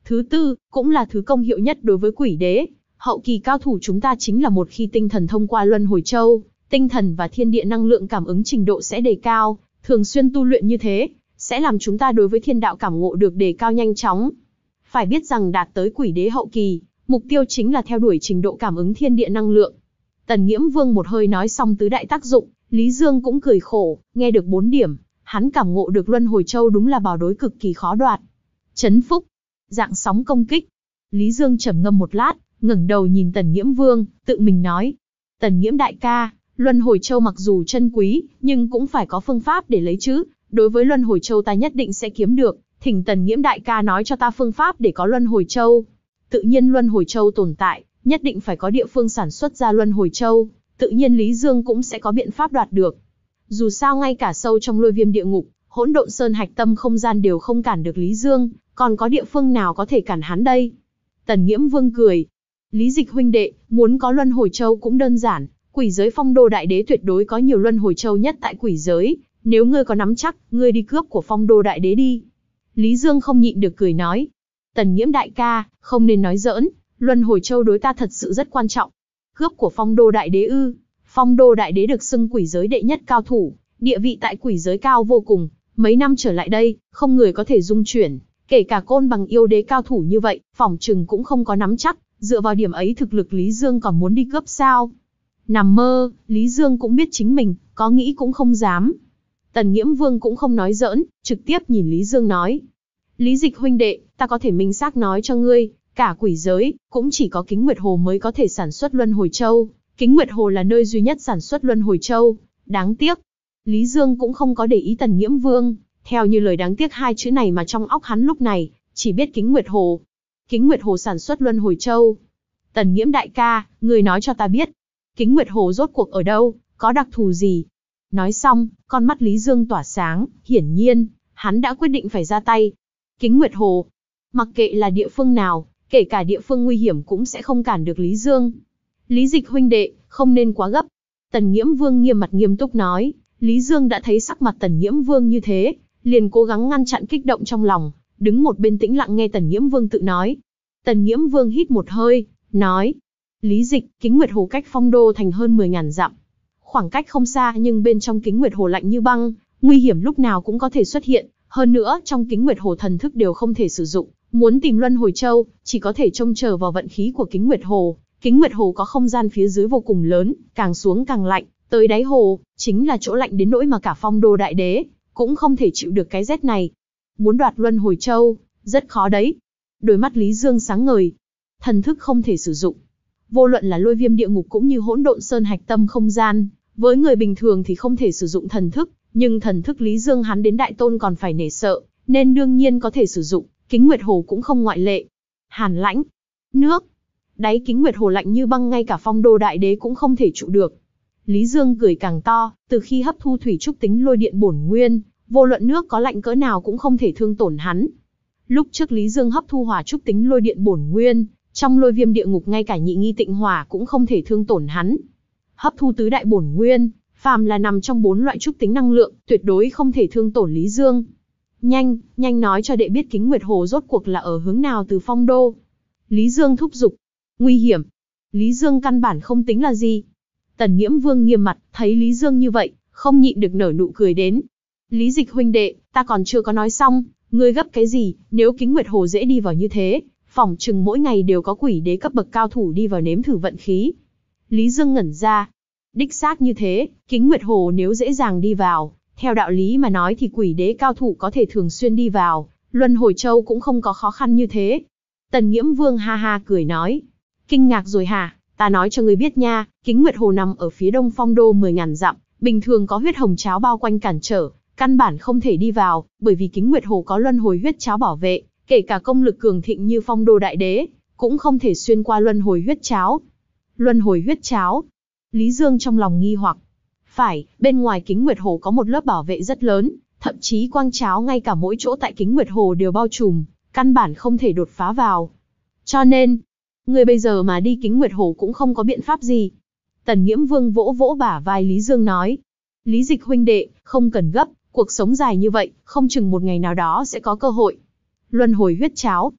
Thứ tư, cũng là thứ công hiệu nhất đối với quỷ đế, hậu kỳ cao thủ chúng ta chính là một khi tinh thần thông qua luân hồi châu, tinh thần và thiên địa năng lượng cảm ứng trình độ sẽ đề cao, thường xuyên tu luyện như thế, sẽ làm chúng ta đối với thiên đạo cảm ngộ được đề cao nhanh chóng. Phải biết rằng đạt tới quỷ đế hậu kỳ, mục tiêu chính là theo đuổi trình độ cảm ứng thiên địa năng lượng. Tần Nghiễm Vương một hơi nói xong tứ đại tác dụng, Lý Dương cũng cười khổ, nghe được bốn điểm, hắn cảm ngộ được luân hồi châu đúng là bảo đối cực kỳ khó đoạt. Chấn phúc, dạng sóng công kích. Lý Dương trầm ngâm một lát, ngẩng đầu nhìn Tần Nghiễm Vương, tự mình nói: Tần Nghiễm đại ca, luân hồi châu mặc dù chân quý, nhưng cũng phải có phương pháp để lấy chứ. Đối với luân hồi châu ta nhất định sẽ kiếm được, thỉnh Tần Nghiễm đại ca nói cho ta phương pháp để có luân hồi châu. Tự nhiên luân hồi châu tồn tại, nhất định phải có địa phương sản xuất ra luân hồi châu, tự nhiên Lý Dương cũng sẽ có biện pháp đoạt được. Dù sao ngay cả sâu trong lôi viêm địa ngục, hỗn độn sơn hạch tâm không gian đều không cản được Lý Dương, còn có địa phương nào có thể cản hắn đây? Tần Nghiễm Vương cười: Lý Dịch huynh đệ, muốn có luân hồi châu cũng đơn giản, quỷ giới Phong Đô Đại Đế tuyệt đối có nhiều luân hồi châu nhất tại quỷ giới, nếu ngươi có nắm chắc, ngươi đi cướp của Phong Đô Đại Đế đi. Lý Dương không nhịn được cười nói: Tần Nghiễm đại ca, không nên nói giỡn, luân hồi châu đối ta thật sự rất quan trọng. Cướp của Phong Đô Đại Đế ư? Phong Đô Đại Đế được xưng quỷ giới đệ nhất cao thủ, địa vị tại quỷ giới cao vô cùng, mấy năm trở lại đây, không người có thể dung chuyển, kể cả Côn Bằng yêu đế cao thủ như vậy, phỏng chừng cũng không có nắm chắc, dựa vào điểm ấy thực lực Lý Dương còn muốn đi cướp sao? Nằm mơ, Lý Dương cũng biết chính mình, có nghĩ cũng không dám. Tần Nghiễm Vương cũng không nói giỡn, trực tiếp nhìn Lý Dương nói: Lý Dịch huynh đệ, ta có thể minh xác nói cho ngươi, cả quỷ giới, cũng chỉ có Kính Nguyệt Hồ mới có thể sản xuất luân hồi châu. Kính Nguyệt Hồ là nơi duy nhất sản xuất luân hồi châu. Đáng tiếc. Lý Dương cũng không có để ý Tần Nghiễm Vương, theo như lời đáng tiếc hai chữ này mà trong óc hắn lúc này, chỉ biết Kính Nguyệt Hồ. Kính Nguyệt Hồ sản xuất luân hồi châu. Tần Nghiễm đại ca, ngươi nói cho ta biết, Kính Nguyệt Hồ rốt cuộc ở đâu, có đặc thù gì? Nói xong, con mắt Lý Dương tỏa sáng, hiển nhiên, hắn đã quyết định phải ra tay. Kính Nguyệt Hồ, mặc kệ là địa phương nào, kể cả địa phương nguy hiểm cũng sẽ không cản được Lý Dương. Lý Dịch huynh đệ, không nên quá gấp. Tần Nghiễm Vương nghiêm mặt nghiêm túc nói. Lý Dương đã thấy sắc mặt Tần Nghiễm Vương như thế, liền cố gắng ngăn chặn kích động trong lòng, đứng một bên tĩnh lặng nghe Tần Nghiễm Vương tự nói. Tần Nghiễm Vương hít một hơi, nói: Lý Dịch, Kính Nguyệt Hồ cách Phong Đô thành hơn mười ngàn dặm. Khoảng cách không xa nhưng bên trong Kính Nguyệt Hồ lạnh như băng, nguy hiểm lúc nào cũng có thể xuất hiện. Hơn nữa, trong Kính Nguyệt Hồ thần thức đều không thể sử dụng, muốn tìm luân hồi châu, chỉ có thể trông chờ vào vận khí của Kính Nguyệt Hồ. Kính Nguyệt Hồ có không gian phía dưới vô cùng lớn, càng xuống càng lạnh, tới đáy hồ, chính là chỗ lạnh đến nỗi mà cả Phong Đô Đại Đế cũng không thể chịu được cái rét này. Muốn đoạt luân hồi châu, rất khó đấy. Đôi mắt Lý Dương sáng ngời. Thần thức không thể sử dụng. Vô luận là lôi viêm địa ngục cũng như hỗn độn sơn hạch tâm không gian, với người bình thường thì không thể sử dụng thần thức, nhưng thần thức Lý Dương hắn đến đại tôn còn phải nể sợ, nên đương nhiên có thể sử dụng, Kính Nguyệt Hồ cũng không ngoại lệ. Hàn lãnh, nước, đáy Kính Nguyệt Hồ lạnh như băng, ngay cả Phong Đô Đại Đế cũng không thể trụ được. Lý Dương cười càng to, từ khi hấp thu thủy trúc tính lôi điện bổn nguyên, vô luận nước có lạnh cỡ nào cũng không thể thương tổn hắn. Lúc trước Lý Dương hấp thu hỏa trúc tính lôi điện bổn nguyên, trong lôi viêm địa ngục ngay cả nhị nghi tịnh hỏa cũng không thể thương tổn hắn. Hấp thu tứ đại bổn nguyên, phàm là nằm trong bốn loại trúc tính năng lượng, tuyệt đối không thể thương tổn Lý Dương. Nhanh, nhanh nói cho đệ biết Kính Nguyệt Hồ rốt cuộc là ở hướng nào từ Phong Đô. Lý Dương thúc giục. Nguy hiểm. Lý Dương căn bản không tính là gì. Tần Nghiễm Vương nghiêm mặt, thấy Lý Dương như vậy, không nhịn được nở nụ cười đến. Lý Dịch huynh đệ, ta còn chưa có nói xong, ngươi gấp cái gì, nếu Kính Nguyệt Hồ dễ đi vào như thế, phỏng chừng mỗi ngày đều có quỷ đế cấp bậc cao thủ đi vào nếm thử vận khí. Lý Dương ngẩn ra. Đích xác như thế, Kính Nguyệt Hồ nếu dễ dàng đi vào, theo đạo lý mà nói thì quỷ đế cao thủ có thể thường xuyên đi vào, luân hồi châu cũng không có khó khăn như thế. Tần Nghiễm Vương ha ha cười nói. Kinh ngạc rồi hả, ta nói cho ngươi biết nha, Kính Nguyệt Hồ nằm ở phía đông Phong Đô mười ngàn dặm, bình thường có huyết hồng cháo bao quanh cản trở, căn bản không thể đi vào, bởi vì Kính Nguyệt Hồ có luân hồi huyết cháo bảo vệ, kể cả công lực cường thịnh như Phong Đô Đại Đế, cũng không thể xuyên qua luân hồi huyết cháo. Luân hồi huyết cháo. Lý Dương trong lòng nghi hoặc. Phải, bên ngoài Kính Nguyệt Hồ có một lớp bảo vệ rất lớn, thậm chí quang cháo ngay cả mỗi chỗ tại Kính Nguyệt Hồ đều bao trùm, căn bản không thể đột phá vào. Cho nên, người bây giờ mà đi Kính Nguyệt Hồ cũng không có biện pháp gì. Tần Nghiễm Vương vỗ vỗ bả vai Lý Dương nói. Lý Dịch huynh đệ, không cần gấp, cuộc sống dài như vậy, không chừng một ngày nào đó sẽ có cơ hội. Luân hồi huyết cháo.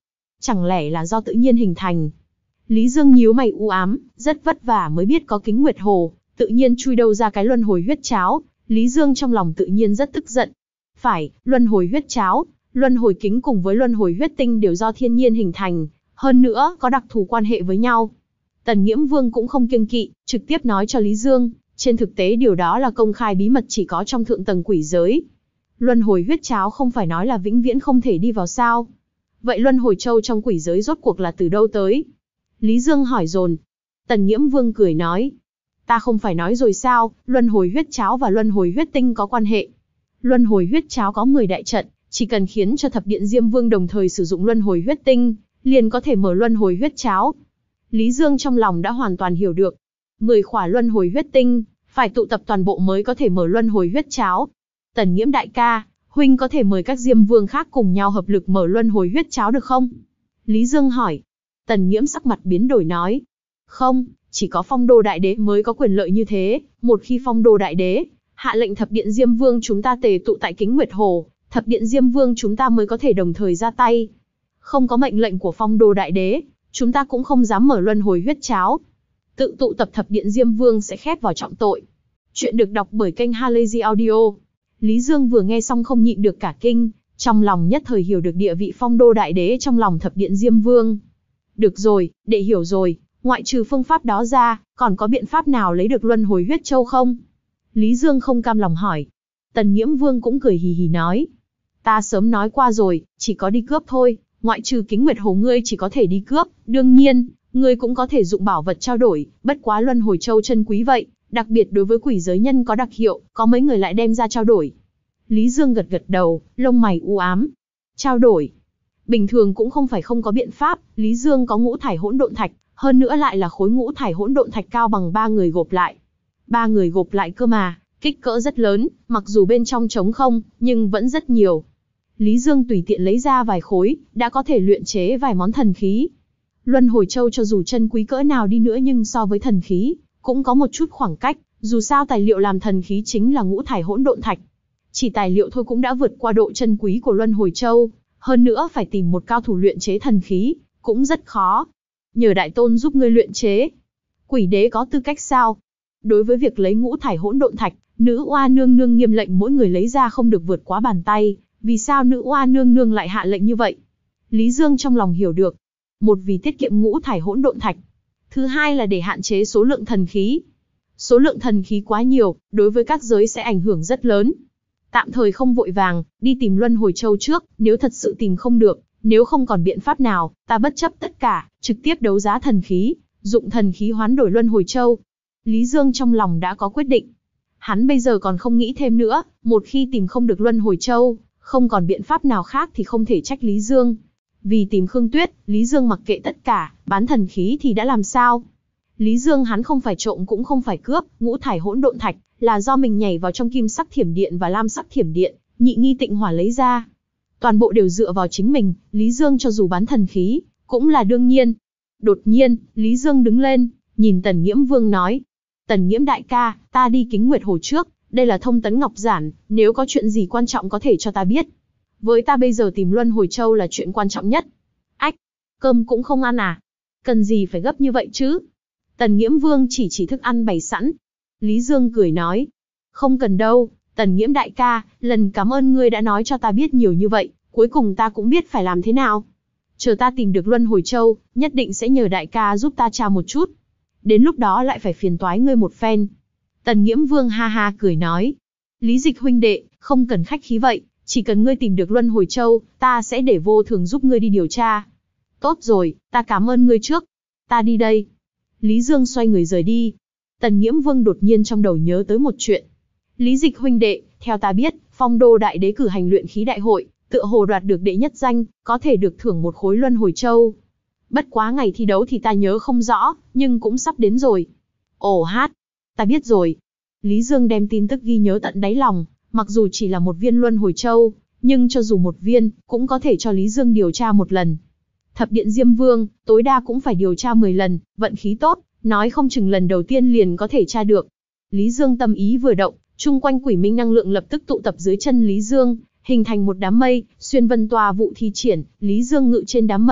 chẳng lẽ là do tự nhiên hình thành? Lý Dương nhíu mày u ám, rất vất vả mới biết có Kính Nguyệt Hồ, tự nhiên chui đâu ra cái luân hồi huyết cháo, Lý Dương trong lòng tự nhiên rất tức giận. Phải, luân hồi huyết cháo, luân hồi kính cùng với luân hồi huyết tinh đều do thiên nhiên hình thành, hơn nữa có đặc thù quan hệ với nhau. Tần Nghiễm Vương cũng không kiêng kỵ, trực tiếp nói cho Lý Dương, trên thực tế điều đó là công khai bí mật chỉ có trong thượng tầng quỷ giới. Luân hồi huyết cháo không phải nói là vĩnh viễn không thể đi vào sao? Vậy luân hồi châu trong quỷ giới rốt cuộc là từ đâu tới? Lý Dương hỏi dồn. Tần Nghiễm Vương cười nói, ta không phải nói rồi sao, luân hồi huyết cháo và luân hồi huyết tinh có quan hệ. Luân hồi huyết cháo có mười đại trận, chỉ cần khiến cho thập điện Diêm Vương đồng thời sử dụng luân hồi huyết tinh, liền có thể mở luân hồi huyết cháo. Lý Dương trong lòng đã hoàn toàn hiểu được. mười khỏa luân hồi huyết tinh, phải tụ tập toàn bộ mới có thể mở luân hồi huyết cháo. Tần Nghiễm đại ca, huynh có thể mời các Diêm Vương khác cùng nhau hợp lực mở luân hồi huyết cháo được không? Lý Dương hỏi. Tần Nghiễm sắc mặt biến đổi nói. Không, chỉ có Phong Đô Đại Đế mới có quyền lợi như thế. Một khi Phong Đô Đại Đế hạ lệnh thập điện Diêm Vương chúng ta tề tụ tại Kính Nguyệt Hồ, thập điện Diêm Vương chúng ta mới có thể đồng thời ra tay. Không có mệnh lệnh của Phong Đô Đại Đế, chúng ta cũng không dám mở luân hồi huyết cháo. Tự tụ tập thập điện Diêm Vương sẽ khép vào trọng tội. Chuyện được đọc bởi kênh Halazy Audio. Lý Dương vừa nghe xong không nhịn được cả kinh, trong lòng nhất thời hiểu được địa vị Phong Đô Đại Đế trong lòng thập điện Diêm Vương. Được rồi, đệ hiểu rồi, ngoại trừ phương pháp đó ra, còn có biện pháp nào lấy được luân hồi huyết châu không? Lý Dương không cam lòng hỏi. Tần Nghiễm Vương cũng cười hì hì nói. Ta sớm nói qua rồi, chỉ có đi cướp thôi, ngoại trừ Kính Nguyệt Hồ ngươi chỉ có thể đi cướp, đương nhiên, ngươi cũng có thể dụng bảo vật trao đổi, bất quá luân hồi châu chân quý vậy, đặc biệt đối với quỷ giới nhân có đặc hiệu, có mấy người lại đem ra trao đổi. Lý Dương gật gật đầu, lông mày u ám. Trao đổi. Bình thường cũng không phải không có biện pháp, Lý Dương có ngũ thải hỗn độn thạch, hơn nữa lại là khối ngũ thải hỗn độn thạch cao bằng ba người gộp lại. Ba người gộp lại cơ mà, kích cỡ rất lớn, mặc dù bên trong trống không, nhưng vẫn rất nhiều. Lý Dương tùy tiện lấy ra vài khối, đã có thể luyện chế vài món thần khí. Luân hồi châu cho dù chân quý cỡ nào đi nữa nhưng so với thần khí, cũng có một chút khoảng cách, dù sao tài liệu làm thần khí chính là ngũ thải hỗn độn thạch. Chỉ tài liệu thôi cũng đã vượt qua độ chân quý của luân hồi châu, hơn nữa phải tìm một cao thủ luyện chế thần khí, cũng rất khó. Nhờ đại tôn giúp ngươi luyện chế. Quỷ đế có tư cách sao? Đối với việc lấy ngũ thải hỗn độn thạch, nữ oa nương nương nghiêm lệnh mỗi người lấy ra không được vượt quá bàn tay, vì sao nữ oa nương nương lại hạ lệnh như vậy? Lý Dương trong lòng hiểu được. Một vì tiết kiệm ngũ thải hỗn độn thạch. Thứ hai là để hạn chế số lượng thần khí. Số lượng thần khí quá nhiều, đối với các giới sẽ ảnh hưởng rất lớn. Tạm thời không vội vàng, đi tìm luân hồi châu trước, nếu thật sự tìm không được, nếu không còn biện pháp nào, ta bất chấp tất cả, trực tiếp đấu giá thần khí, dụng thần khí hoán đổi luân hồi châu. Lý Dương trong lòng đã có quyết định. Hắn bây giờ còn không nghĩ thêm nữa, một khi tìm không được luân hồi châu, không còn biện pháp nào khác thì không thể trách Lý Dương. Vì tìm Khương Tuyết, Lý Dương mặc kệ tất cả, bán thần khí thì đã làm sao? Lý Dương hắn không phải trộm cũng không phải cướp, ngũ thải hỗn độn thạch là do mình nhảy vào trong kim sắc thiểm điện và lam sắc thiểm điện, nhị nghi tịnh hỏa lấy ra. Toàn bộ đều dựa vào chính mình, Lý Dương cho dù bán thần khí, cũng là đương nhiên. Đột nhiên, Lý Dương đứng lên, nhìn Tần Nghiễm Vương nói. Tần Nghiễm đại ca, ta đi Kính Nguyệt Hồ trước, đây là thông tấn ngọc giản, nếu có chuyện gì quan trọng có thể cho ta biết. Với ta bây giờ tìm luân hồi châu là chuyện quan trọng nhất. Ách, cơm cũng không ăn à? Cần gì phải gấp như vậy chứ? Tần Nghiễm Vương chỉ chỉ thức ăn bày sẵn. Lý Dương cười nói. Không cần đâu, Tần Nghiễm đại ca, lần cảm ơn ngươi đã nói cho ta biết nhiều như vậy, cuối cùng ta cũng biết phải làm thế nào. Chờ ta tìm được luân hồi châu, nhất định sẽ nhờ đại ca giúp ta tra một chút. Đến lúc đó lại phải phiền toái ngươi một phen. Tần Nghiễm Vương ha ha cười nói. Lý Dịch huynh đệ, không cần khách khí vậy, chỉ cần ngươi tìm được luân hồi châu, ta sẽ để vô thường giúp ngươi đi điều tra. Tốt rồi, ta cảm ơn ngươi trước. Ta đi đây. Lý Dương xoay người rời đi. Tần Nghiễm Vương đột nhiên trong đầu nhớ tới một chuyện. Lý Dịch huynh đệ, theo ta biết, Phong Đô Đại Đế cử hành luyện khí đại hội, tựa hồ đoạt được đệ nhất danh, có thể được thưởng một khối luân hồi châu. Bất quá ngày thi đấu thì ta nhớ không rõ, nhưng cũng sắp đến rồi. Ồ hát, ta biết rồi. Lý Dương đem tin tức ghi nhớ tận đáy lòng, mặc dù chỉ là một viên luân hồi châu, nhưng cho dù một viên, cũng có thể cho Lý Dương điều tra một lần. Thập điện Diêm Vương, tối đa cũng phải điều tra mười lần, vận khí tốt, nói không chừng lần đầu tiên liền có thể tra được. Lý Dương tâm ý vừa động, chung quanh quỷ minh năng lượng lập tức tụ tập dưới chân Lý Dương, hình thành một đám mây, xuyên vân tòa vụ thi triển, Lý Dương ngự trên đám mây,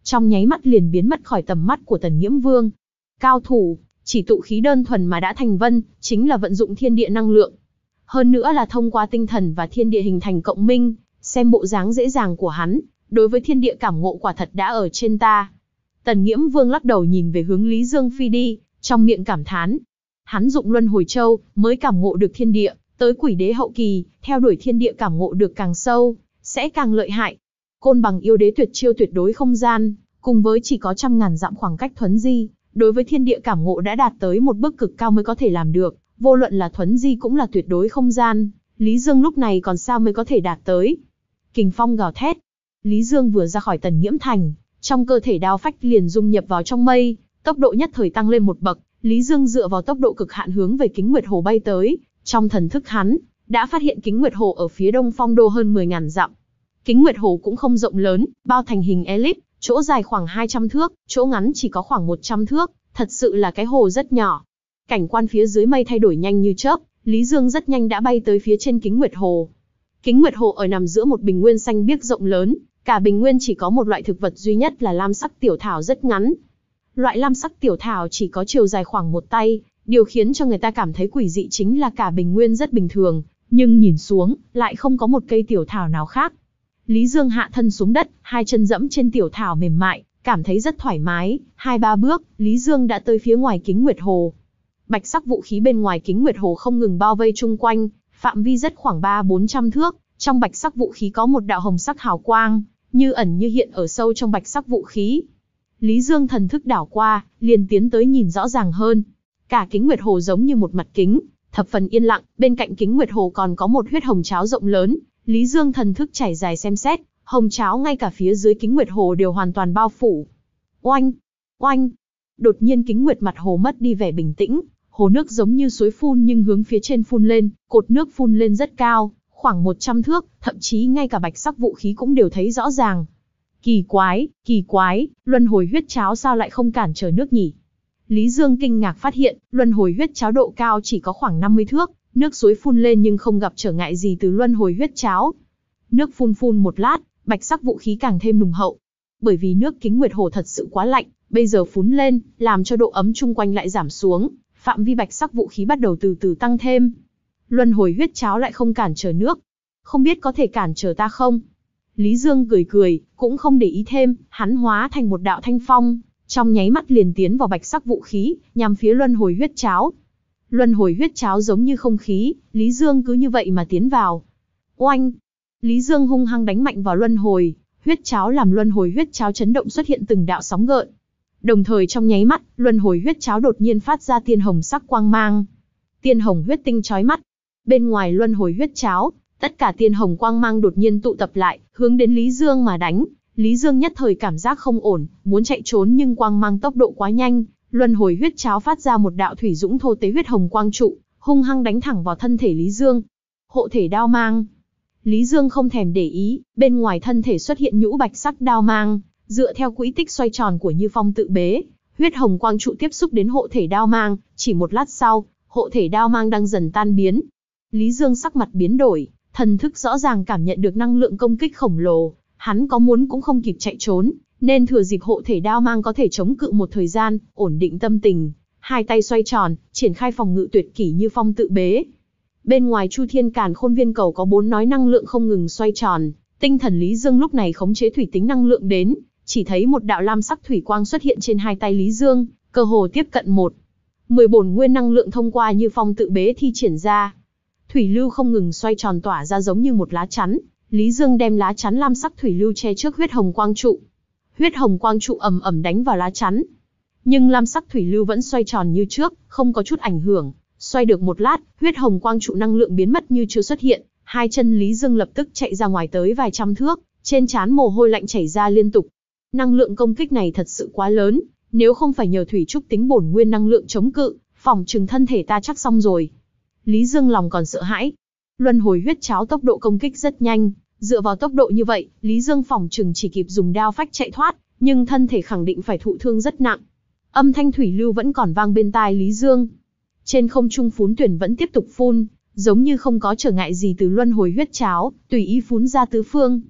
trong nháy mắt liền biến mất khỏi tầm mắt của Tần Nghiễm Vương. Cao thủ, chỉ tụ khí đơn thuần mà đã thành vân, chính là vận dụng thiên địa năng lượng. Hơn nữa là thông qua tinh thần và thiên địa hình thành cộng minh, xem bộ dáng dễ dàng của hắn, đối với thiên địa cảm ngộ quả thật đã ở trên ta. Tần Nghiễm Vương lắc đầu nhìn về hướng Lý Dương phi đi, trong miệng cảm thán. Hắn dụng Luân Hồi Châu, mới cảm ngộ được thiên địa, tới Quỷ Đế hậu kỳ, theo đuổi thiên địa cảm ngộ được càng sâu, sẽ càng lợi hại. Côn Bằng yêu đế tuyệt chiêu tuyệt đối không gian, cùng với chỉ có trăm ngàn dặm khoảng cách thuấn di, đối với thiên địa cảm ngộ đã đạt tới một bước cực cao mới có thể làm được, vô luận là thuấn di cũng là tuyệt đối không gian, Lý Dương lúc này còn sao mới có thể đạt tới. Kình phong gào thét, Lý Dương vừa ra khỏi Tần Nghiễm Thành, trong cơ thể đao phách liền dung nhập vào trong mây, tốc độ nhất thời tăng lên một bậc, Lý Dương dựa vào tốc độ cực hạn hướng về Kính Nguyệt Hồ bay tới, trong thần thức hắn, đã phát hiện Kính Nguyệt Hồ ở phía đông phong đô hơn mười ngàn dặm. Kính Nguyệt Hồ cũng không rộng lớn, bao thành hình elip, chỗ dài khoảng hai trăm thước, chỗ ngắn chỉ có khoảng một trăm thước, thật sự là cái hồ rất nhỏ. Cảnh quan phía dưới mây thay đổi nhanh như chớp, Lý Dương rất nhanh đã bay tới phía trên Kính Nguyệt Hồ. Kính Nguyệt Hồ ở nằm giữa một bình nguyên xanh biếc rộng lớn, cả bình nguyên chỉ có một loại thực vật duy nhất là lam sắc tiểu thảo rất ngắn. Loại lam sắc tiểu thảo chỉ có chiều dài khoảng một tay, điều khiến cho người ta cảm thấy quỷ dị chính là cả bình nguyên rất bình thường, nhưng nhìn xuống, lại không có một cây tiểu thảo nào khác. Lý Dương hạ thân xuống đất, hai chân dẫm trên tiểu thảo mềm mại, cảm thấy rất thoải mái, hai ba bước, Lý Dương đã tới phía ngoài Kính Nguyệt Hồ. Bạch sắc vũ khí bên ngoài Kính Nguyệt Hồ không ngừng bao vây chung quanh, phạm vi rất khoảng ba bốn trăm thước, trong bạch sắc vũ khí có một đạo hồng sắc hào quang, như ẩn như hiện ở sâu trong bạch sắc vũ khí. Lý Dương thần thức đảo qua, liền tiến tới nhìn rõ ràng hơn. Cả Kính Nguyệt Hồ giống như một mặt kính, thập phần yên lặng, bên cạnh Kính Nguyệt Hồ còn có một huyết hồng cháo rộng lớn. Lý Dương thần thức chảy dài xem xét, hồng cháo ngay cả phía dưới Kính Nguyệt Hồ đều hoàn toàn bao phủ. Oanh! Oanh! Đột nhiên Kính Nguyệt mặt hồ mất đi vẻ bình tĩnh, hồ nước giống như suối phun nhưng hướng phía trên phun lên, cột nước phun lên rất cao, khoảng một trăm thước, thậm chí ngay cả bạch sắc vũ khí cũng đều thấy rõ ràng. Kỳ quái, kỳ quái, luân hồi huyết cháo sao lại không cản trở nước nhỉ? Lý Dương kinh ngạc phát hiện, luân hồi huyết cháo độ cao chỉ có khoảng năm mươi thước, nước suối phun lên nhưng không gặp trở ngại gì từ luân hồi huyết cháo. Nước phun phun một lát, bạch sắc vũ khí càng thêm nùng hậu. Bởi vì nước Kính Nguyệt Hồ thật sự quá lạnh, bây giờ phun lên, làm cho độ ấm chung quanh lại giảm xuống, phạm vi bạch sắc vũ khí bắt đầu từ từ tăng thêm. Luân hồi huyết cháo lại không cản trở nước. Không biết có thể cản trở ta không? Lý Dương cười cười, cũng không để ý thêm, hắn hóa thành một đạo thanh phong, trong nháy mắt liền tiến vào bạch sắc vũ khí, nhằm phía luân hồi huyết cháo. Luân hồi huyết cháo giống như không khí, Lý Dương cứ như vậy mà tiến vào. Oanh! Lý Dương hung hăng đánh mạnh vào luân hồi huyết cháo, làm luân hồi huyết cháo chấn động, xuất hiện từng đạo sóng gợn. Đồng thời trong nháy mắt, luân hồi huyết cháo đột nhiên phát ra tiên hồng sắc quang mang. Tiên hồng huyết tinh chói mắt. Bên ngoài luân hồi huyết cháo, tất cả tiên hồng quang mang đột nhiên tụ tập lại, hướng đến Lý Dương mà đánh. Lý Dương nhất thời cảm giác không ổn, muốn chạy trốn nhưng quang mang tốc độ quá nhanh, luân hồi huyết cháo phát ra một đạo thủy dũng thô tế huyết hồng quang trụ, hung hăng đánh thẳng vào thân thể Lý Dương. Hộ thể đao mang. Lý Dương không thèm để ý, bên ngoài thân thể xuất hiện nhũ bạch sắc đao mang, dựa theo quỹ tích xoay tròn của Như Phong tự bế, huyết hồng quang trụ tiếp xúc đến hộ thể đao mang, chỉ một lát sau, hộ thể đao mang đang dần tan biến. Lý Dương sắc mặt biến đổi, thần thức rõ ràng cảm nhận được năng lượng công kích khổng lồ, hắn có muốn cũng không kịp chạy trốn, nên thừa dịp hộ thể đao mang có thể chống cự một thời gian, ổn định tâm tình, hai tay xoay tròn, triển khai phòng ngự tuyệt kỷ Như Phong tự bế. Bên ngoài Chu Thiên Càn Khôn Viên cầu có bốn nói năng lượng không ngừng xoay tròn, tinh thần Lý Dương lúc này khống chế thủy tính năng lượng đến, chỉ thấy một đạo lam sắc thủy quang xuất hiện trên hai tay Lý Dương, cơ hồ tiếp cận một. Mười bổn nguyên năng lượng thông qua Như Phong tự bế thi triển ra. Thủy lưu không ngừng xoay tròn tỏa ra giống như một lá chắn, Lý Dương đem lá chắn lam sắc thủy lưu che trước huyết hồng quang trụ. Huyết hồng quang trụ ầm ầm đánh vào lá chắn. Nhưng lam sắc thủy lưu vẫn xoay tròn như trước, không có chút ảnh hưởng. Xoay được một lát, huyết hồng quang trụ năng lượng biến mất như chưa xuất hiện, hai chân Lý Dương lập tức chạy ra ngoài tới vài trăm thước, trên trán mồ hôi lạnh chảy ra liên tục. Năng lượng công kích này thật sự quá lớn, nếu không phải nhờ thủy trúc tính bổn nguyên năng lượng chống cự, phỏng chừng thân thể ta chắc xong rồi. Lý Dương lòng còn sợ hãi. Luân hồi huyết cháo tốc độ công kích rất nhanh, dựa vào tốc độ như vậy, Lý Dương phỏng chừng chỉ kịp dùng đao phách chạy thoát, nhưng thân thể khẳng định phải thụ thương rất nặng. Âm thanh thủy lưu vẫn còn vang bên tai Lý Dương. Trên không trung phún tuyển vẫn tiếp tục phun, giống như không có trở ngại gì từ luân hồi huyết cháo, tùy ý phún ra tứ phương.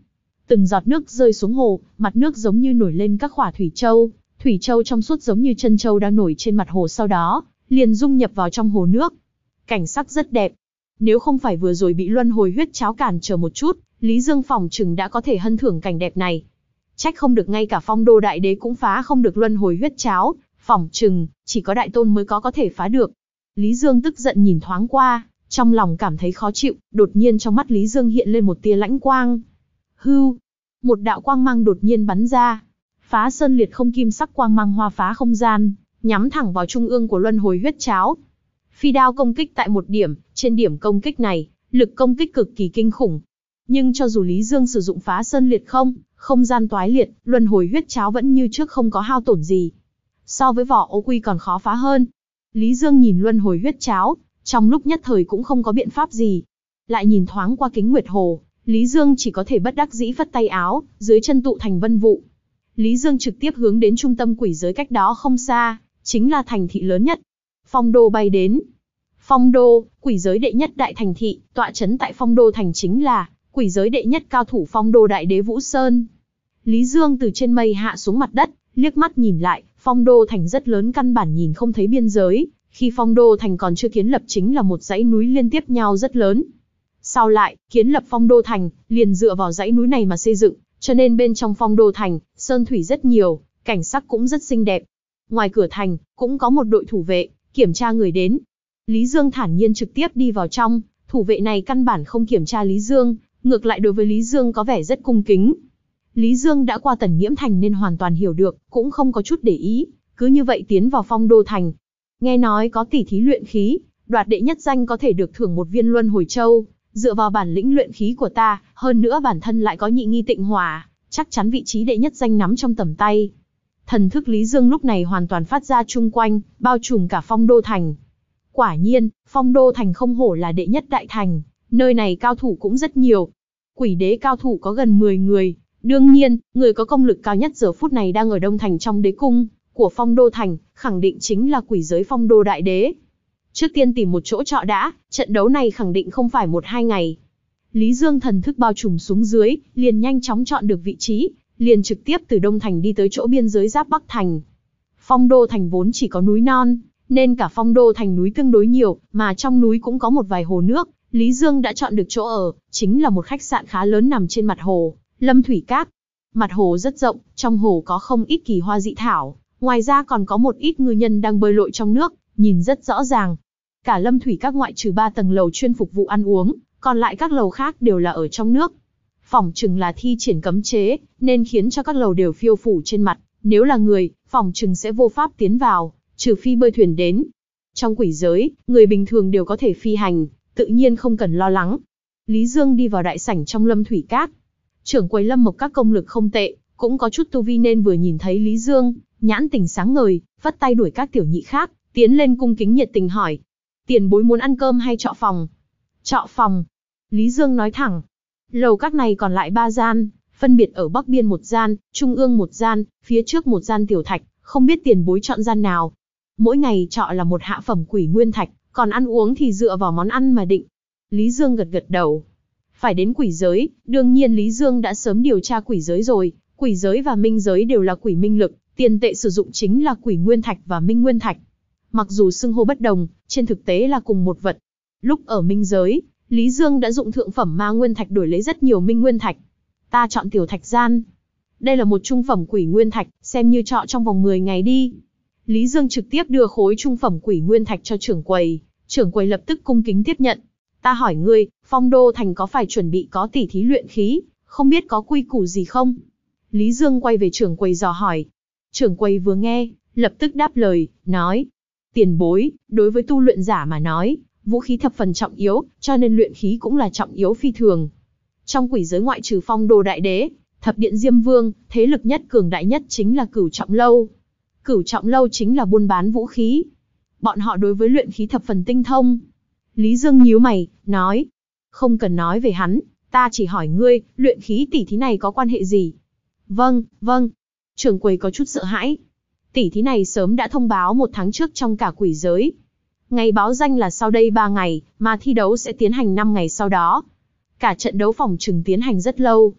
Từng giọt nước rơi xuống hồ, mặt nước giống như nổi lên các khỏa thủy châu, thủy châu trong suốt giống như chân châu đang nổi trên mặt hồ, sau đó liền dung nhập vào trong hồ nước. Cảnh sắc rất đẹp. Nếu không phải vừa rồi bị luân hồi huyết cháo cản trở một chút, Lý Dương phỏng chừng đã có thể hân thưởng cảnh đẹp này. Trách không được ngay cả Phong Đô Đại Đế cũng phá không được luân hồi huyết cháo, phỏng chừng chỉ có đại tôn mới có có thể phá được. Lý Dương tức giận nhìn thoáng qua, trong lòng cảm thấy khó chịu, đột nhiên trong mắt Lý Dương hiện lên một tia lãnh quang. Hưu, một đạo quang mang đột nhiên bắn ra, phá sơn liệt không kim sắc quang mang hoa phá không gian, nhắm thẳng vào trung ương của luân hồi huyết cháo. Phi đao công kích tại một điểm, trên điểm công kích này, lực công kích cực kỳ kinh khủng. Nhưng cho dù Lý Dương sử dụng phá sơn liệt không, không gian toái liệt, luân hồi huyết cháo vẫn như trước không có hao tổn gì. So với vỏ ô quy còn khó phá hơn. Lý Dương nhìn luân hồi huyết cháo, trong lúc nhất thời cũng không có biện pháp gì. Lại nhìn thoáng qua kính nguyệt hồ, Lý Dương chỉ có thể bất đắc dĩ phất tay áo, dưới chân tụ thành vân vụ. Lý Dương trực tiếp hướng đến trung tâm quỷ giới cách đó không xa, chính là thành thị lớn nhất. Phong Đô bay đến. Phong Đô, quỷ giới đệ nhất đại thành thị, tọa trấn tại Phong Đô thành chính là quỷ giới đệ nhất cao thủ Phong Đô Đại Đế Vũ Sơn. Lý Dương từ trên mây hạ xuống mặt đất, liếc mắt nhìn lại, Phong Đô thành rất lớn, căn bản nhìn không thấy biên giới. Khi Phong Đô thành còn chưa kiến lập chính là một dãy núi liên tiếp nhau rất lớn. Sau lại, kiến lập Phong Đô thành, liền dựa vào dãy núi này mà xây dựng, cho nên bên trong Phong Đô thành, sơn thủy rất nhiều, cảnh sắc cũng rất xinh đẹp. Ngoài cửa thành, cũng có một đội thủ vệ, kiểm tra người đến. Lý Dương thản nhiên trực tiếp đi vào trong, thủ vệ này căn bản không kiểm tra Lý Dương, ngược lại đối với Lý Dương có vẻ rất cung kính. Lý Dương đã qua Tần Nhiễm thành nên hoàn toàn hiểu được, cũng không có chút để ý, cứ như vậy tiến vào Phong Đô thành. Nghe nói có tỷ thí luyện khí, đoạt đệ nhất danh có thể được thưởng một viên luân hồi châu, dựa vào bản lĩnh luyện khí của ta, hơn nữa bản thân lại có nhị nghi tịnh hỏa, chắc chắn vị trí đệ nhất danh nắm trong tầm tay. Thần thức Lý Dương lúc này hoàn toàn phát ra chung quanh, bao trùm cả Phong Đô thành. Quả nhiên, Phong Đô thành không hổ là đệ nhất đại thành, nơi này cao thủ cũng rất nhiều. Quỷ đế cao thủ có gần mười người, đương nhiên, người có công lực cao nhất giờ phút này đang ở Đông thành trong đế cung của Phong Đô thành, khẳng định chính là quỷ giới Phong Đô Đại Đế. Trước tiên tìm một chỗ trọ đã, trận đấu này khẳng định không phải một hai ngày. Lý Dương thần thức bao trùm xuống dưới, liền nhanh chóng chọn được vị trí, liền trực tiếp từ Đông thành đi tới chỗ biên giới giáp Bắc thành. Phong Đô thành vốn chỉ có núi non, nên cả Phong Đô thành núi tương đối nhiều, mà trong núi cũng có một vài hồ nước. Lý Dương đã chọn được chỗ ở, chính là một khách sạn khá lớn nằm trên mặt hồ, Lâm Thủy Các. Mặt hồ rất rộng, trong hồ có không ít kỳ hoa dị thảo, ngoài ra còn có một ít ngư nhân đang bơi lội trong nước, nhìn rất rõ ràng. Cả Lâm Thủy Các ngoại trừ ba tầng lầu chuyên phục vụ ăn uống, còn lại các lầu khác đều là ở trong nước. Phỏng chừng là thi triển cấm chế, nên khiến cho các lầu đều phiêu phủ trên mặt, nếu là người, phỏng chừng sẽ vô pháp tiến vào, trừ phi bơi thuyền đến. Trong quỷ giới, người bình thường đều có thể phi hành, tự nhiên không cần lo lắng. Lý Dương đi vào đại sảnh trong Lâm Thủy Các. Trưởng quầy Lâm Mộc Các công lực không tệ, cũng có chút tu vi nên vừa nhìn thấy Lý Dương, nhãn tình sáng ngời, vất tay đuổi các tiểu nhị khác, tiến lên cung kính nhiệt tình hỏi. Tiền bối muốn ăn cơm hay trọ phòng? Trọ phòng. Lý Dương nói thẳng. Lầu các này còn lại ba gian, phân biệt ở Bắc Biên một gian, Trung ương một gian, phía trước một gian tiểu thạch, không biết tiền bối chọn gian nào. Mỗi ngày trọ là một hạ phẩm quỷ nguyên thạch, còn ăn uống thì dựa vào món ăn mà định. Lý Dương gật gật đầu. Phải đến quỷ giới, đương nhiên Lý Dương đã sớm điều tra quỷ giới rồi, quỷ giới và minh giới đều là quỷ minh lực, tiền tệ sử dụng chính là quỷ nguyên thạch và minh nguyên thạch. Mặc dù xưng hô bất đồng, trên thực tế là cùng một vật. Lúc ở minh giới, Lý Dương đã dụng thượng phẩm ma nguyên thạch đổi lấy rất nhiều minh nguyên thạch. Ta chọn tiểu thạch gian. Đây là một trung phẩm quỷ nguyên thạch, xem như trọ trong vòng mười ngày đi. Lý Dương trực tiếp đưa khối trung phẩm quỷ nguyên thạch cho trưởng quầy, trưởng quầy lập tức cung kính tiếp nhận. Ta hỏi ngươi, Phong Đô thành có phải chuẩn bị có tỷ thí luyện khí, không biết có quy củ gì không? Lý Dương quay về trưởng quầy dò hỏi. Trưởng quầy vừa nghe, lập tức đáp lời, nói. Tiền bối, đối với tu luyện giả mà nói, vũ khí thập phần trọng yếu, cho nên luyện khí cũng là trọng yếu phi thường. Trong quỷ giới ngoại trừ Phong Đô Đại Đế, Thập Điện Diêm Vương, thế lực nhất cường đại nhất chính là Cửu Trọng Lâu. Cửu Trọng Lâu chính là buôn bán vũ khí. Bọn họ đối với luyện khí thập phần tinh thông. Lý Dương nhíu mày, nói. Không cần nói về hắn, ta chỉ hỏi ngươi, luyện khí tỷ thí này có quan hệ gì? Vâng, vâng. Trưởng quầy có chút sợ hãi. Tỷ thí này sớm đã thông báo một tháng trước trong cả quỷ giới. Ngày báo danh là sau đây ba ngày, mà thi đấu sẽ tiến hành năm ngày sau đó. Cả trận đấu phòng trừng tiến hành rất lâu.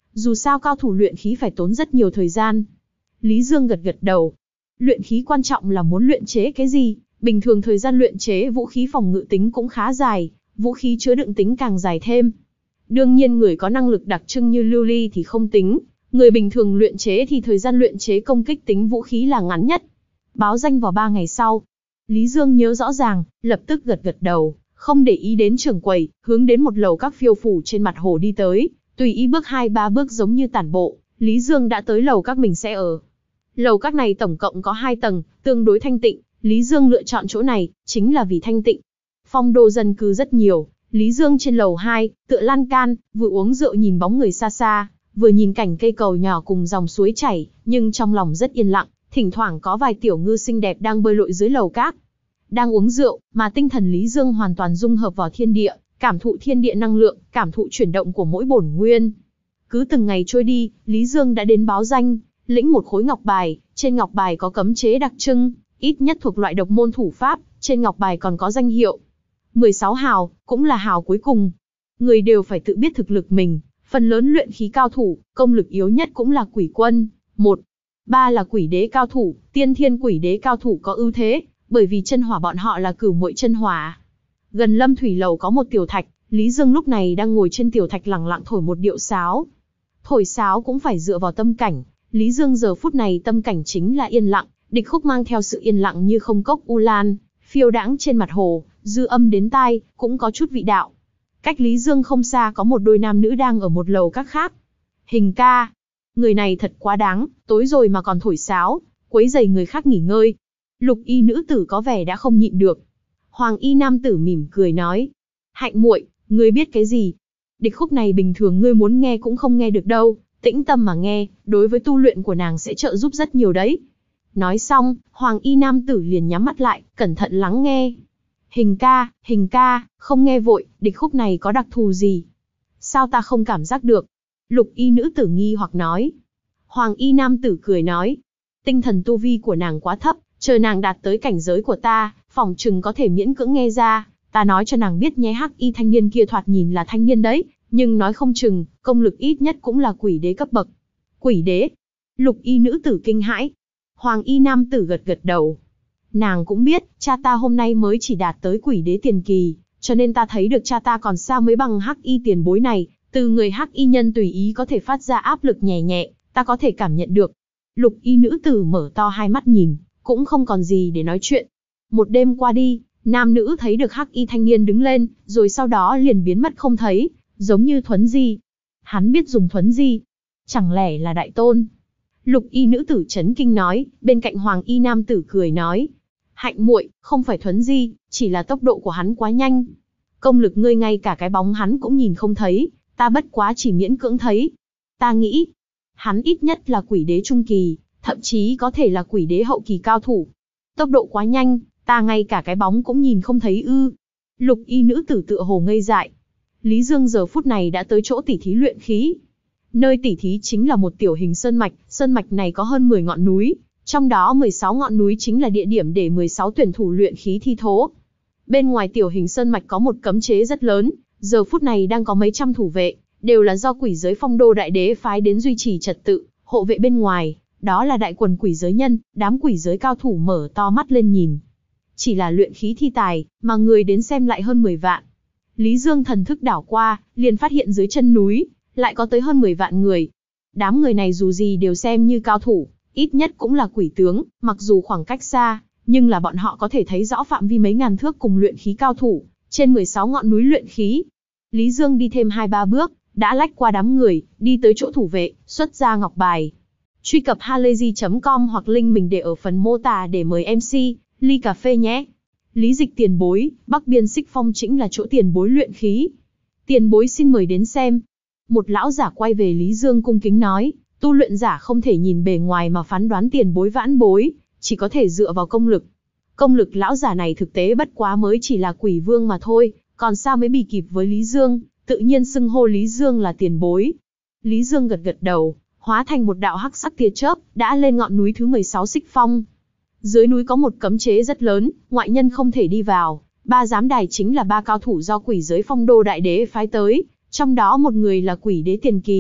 Dù sao cao thủ luyện khí phải tốn rất nhiều thời gian. Lý Dương gật gật đầu. Luyện khí quan trọng là muốn luyện chế cái gì? Bình thường thời gian luyện chế vũ khí phòng ngự tính cũng khá dài, vũ khí chứa đựng tính càng dài thêm. Đương nhiên người có năng lực đặc trưng như Lưu Ly thì không tính, người bình thường luyện chế thì thời gian luyện chế công kích tính vũ khí là ngắn nhất. Báo danh vào ba ngày sau. Lý Dương nhớ rõ ràng, lập tức gật gật đầu, không để ý đến trưởng quầy, hướng đến một lầu các phiêu phủ trên mặt hồ đi tới, tùy ý bước hai ba bước giống như tản bộ, Lý Dương đã tới lầu các mình sẽ ở. Lầu các này tổng cộng có hai tầng, tương đối thanh tịnh, Lý Dương lựa chọn chỗ này, chính là vì thanh tịnh. Phong đô dân cư rất nhiều, Lý Dương trên lầu hai, tựa lan can, vừa uống rượu nhìn bóng người xa xa, vừa nhìn cảnh cây cầu nhỏ cùng dòng suối chảy, nhưng trong lòng rất yên lặng, thỉnh thoảng có vài tiểu ngư xinh đẹp đang bơi lội dưới lầu các. Đang uống rượu, mà tinh thần Lý Dương hoàn toàn dung hợp vào thiên địa, cảm thụ thiên địa năng lượng, cảm thụ chuyển động của mỗi bổn nguyên. Cứ từng ngày trôi đi, Lý Dương đã đến báo danh, lĩnh một khối ngọc bài, trên ngọc bài có cấm chế đặc trưng, ít nhất thuộc loại độc môn thủ pháp, trên ngọc bài còn có danh hiệu. mười sáu hào, cũng là hào cuối cùng. Người đều phải tự biết thực lực mình, phần lớn luyện khí cao thủ, công lực yếu nhất cũng là quỷ quân. một. ba là quỷ đế cao thủ, tiên thiên quỷ đế cao thủ có ưu thế, bởi vì chân hỏa bọn họ là cửu muội chân hỏa. Gần Lâm Thủy Lầu có một tiểu thạch, Lý Dương lúc này đang ngồi trên tiểu thạch lẳng lặng thổi một điệu sáo. Thổi sáo cũng phải dựa vào tâm cảnh, Lý Dương giờ phút này tâm cảnh chính là yên lặng, địch khúc mang theo sự yên lặng như không cốc u lan, phiêu đãng trên mặt hồ, dư âm đến tai, cũng có chút vị đạo. Cách Lý Dương không xa có một đôi nam nữ đang ở một lầu các khác. Hình ca, người này thật quá đáng, tối rồi mà còn thổi sáo, quấy rầy người khác nghỉ ngơi. Lục y nữ tử có vẻ đã không nhịn được. Hoàng y nam tử mỉm cười nói, Hạnh muội, ngươi biết cái gì? Địch khúc này bình thường ngươi muốn nghe cũng không nghe được đâu, tĩnh tâm mà nghe, đối với tu luyện của nàng sẽ trợ giúp rất nhiều đấy. Nói xong, Hoàng y nam tử liền nhắm mắt lại, cẩn thận lắng nghe. Hình ca, hình ca, không nghe vội, địch khúc này có đặc thù gì? Sao ta không cảm giác được? Lục y nữ tử nghi hoặc nói. Hoàng y nam tử cười nói, tinh thần tu vi của nàng quá thấp, chờ nàng đạt tới cảnh giới của ta, phỏng chừng có thể miễn cưỡng nghe ra. Ta nói cho nàng biết nhé, hắc y thanh niên kia thoạt nhìn là thanh niên đấy, nhưng nói không chừng, công lực ít nhất cũng là quỷ đế cấp bậc. Quỷ đế? Lục y nữ tử kinh hãi. Hoàng y nam tử gật gật đầu. Nàng cũng biết, cha ta hôm nay mới chỉ đạt tới quỷ đế tiền kỳ, cho nên ta thấy được cha ta còn xa mới bằng hắc y tiền bối này, từ người hắc y nhân tùy ý có thể phát ra áp lực nhẹ nhẹ, ta có thể cảm nhận được. Lục y nữ tử mở to hai mắt nhìn, cũng không còn gì để nói chuyện. Một đêm qua đi, nam nữ thấy được hắc y thanh niên đứng lên, rồi sau đó liền biến mất không thấy, giống như thuấn di. Hắn biết dùng thuấn di, chẳng lẽ là đại tôn? Lục y nữ tử chấn kinh nói, bên cạnh hoàng y nam tử cười nói, Hạnh muội, không phải thuấn di, chỉ là tốc độ của hắn quá nhanh. Công lực ngươi ngay cả cái bóng hắn cũng nhìn không thấy, ta bất quá chỉ miễn cưỡng thấy. Ta nghĩ, hắn ít nhất là quỷ đế trung kỳ, thậm chí có thể là quỷ đế hậu kỳ cao thủ. Tốc độ quá nhanh, ta ngay cả cái bóng cũng nhìn không thấy ư. Lục y nữ tử tựa hồ ngây dại. Lý Dương giờ phút này đã tới chỗ tỉ thí luyện khí. Nơi tỉ thí chính là một tiểu hình sơn mạch, sơn mạch này có hơn mười ngọn núi, trong đó mười sáu ngọn núi chính là địa điểm để mười sáu tuyển thủ luyện khí thi thố. Bên ngoài tiểu hình sơn mạch có một cấm chế rất lớn, giờ phút này đang có mấy trăm thủ vệ, đều là do quỷ giới Phong Đô Đại Đế phái đến duy trì trật tự, hộ vệ bên ngoài, đó là đại quần quỷ giới nhân, đám quỷ giới cao thủ mở to mắt lên nhìn. Chỉ là luyện khí thi tài, mà người đến xem lại hơn mười vạn. Lý Dương thần thức đảo qua, liền phát hiện dưới chân núi, lại có tới hơn mười vạn người. Đám người này dù gì đều xem như cao thủ, ít nhất cũng là quỷ tướng, mặc dù khoảng cách xa, nhưng là bọn họ có thể thấy rõ phạm vi mấy ngàn thước cùng luyện khí cao thủ, trên mười sáu ngọn núi luyện khí. Lý Dương đi thêm hai ba bước, đã lách qua đám người, đi tới chỗ thủ vệ, xuất ra ngọc bài. Truy cập halayzi chấm com hoặc link mình để ở phần mô tả để mời em xê, ly cà phê nhé. Lý Dịch tiền bối, Bắc Biên Xích Phong chính là chỗ tiền bối luyện khí. Tiền bối xin mời đến xem. Một lão giả quay về Lý Dương cung kính nói, tu luyện giả không thể nhìn bề ngoài mà phán đoán tiền bối vãn bối, chỉ có thể dựa vào công lực. Công lực lão giả này thực tế bất quá mới chỉ là quỷ vương mà thôi, còn sao mới bị kịp với Lý Dương, tự nhiên xưng hô Lý Dương là tiền bối. Lý Dương gật gật đầu, hóa thành một đạo hắc sắc tia chớp, đã lên ngọn núi thứ mười sáu Xích Phong. Dưới núi có một cấm chế rất lớn, ngoại nhân không thể đi vào. Ba giám đài chính là ba cao thủ do quỷ giới Phong Đô Đại Đế phái tới, trong đó một người là quỷ đế tiền kỳ,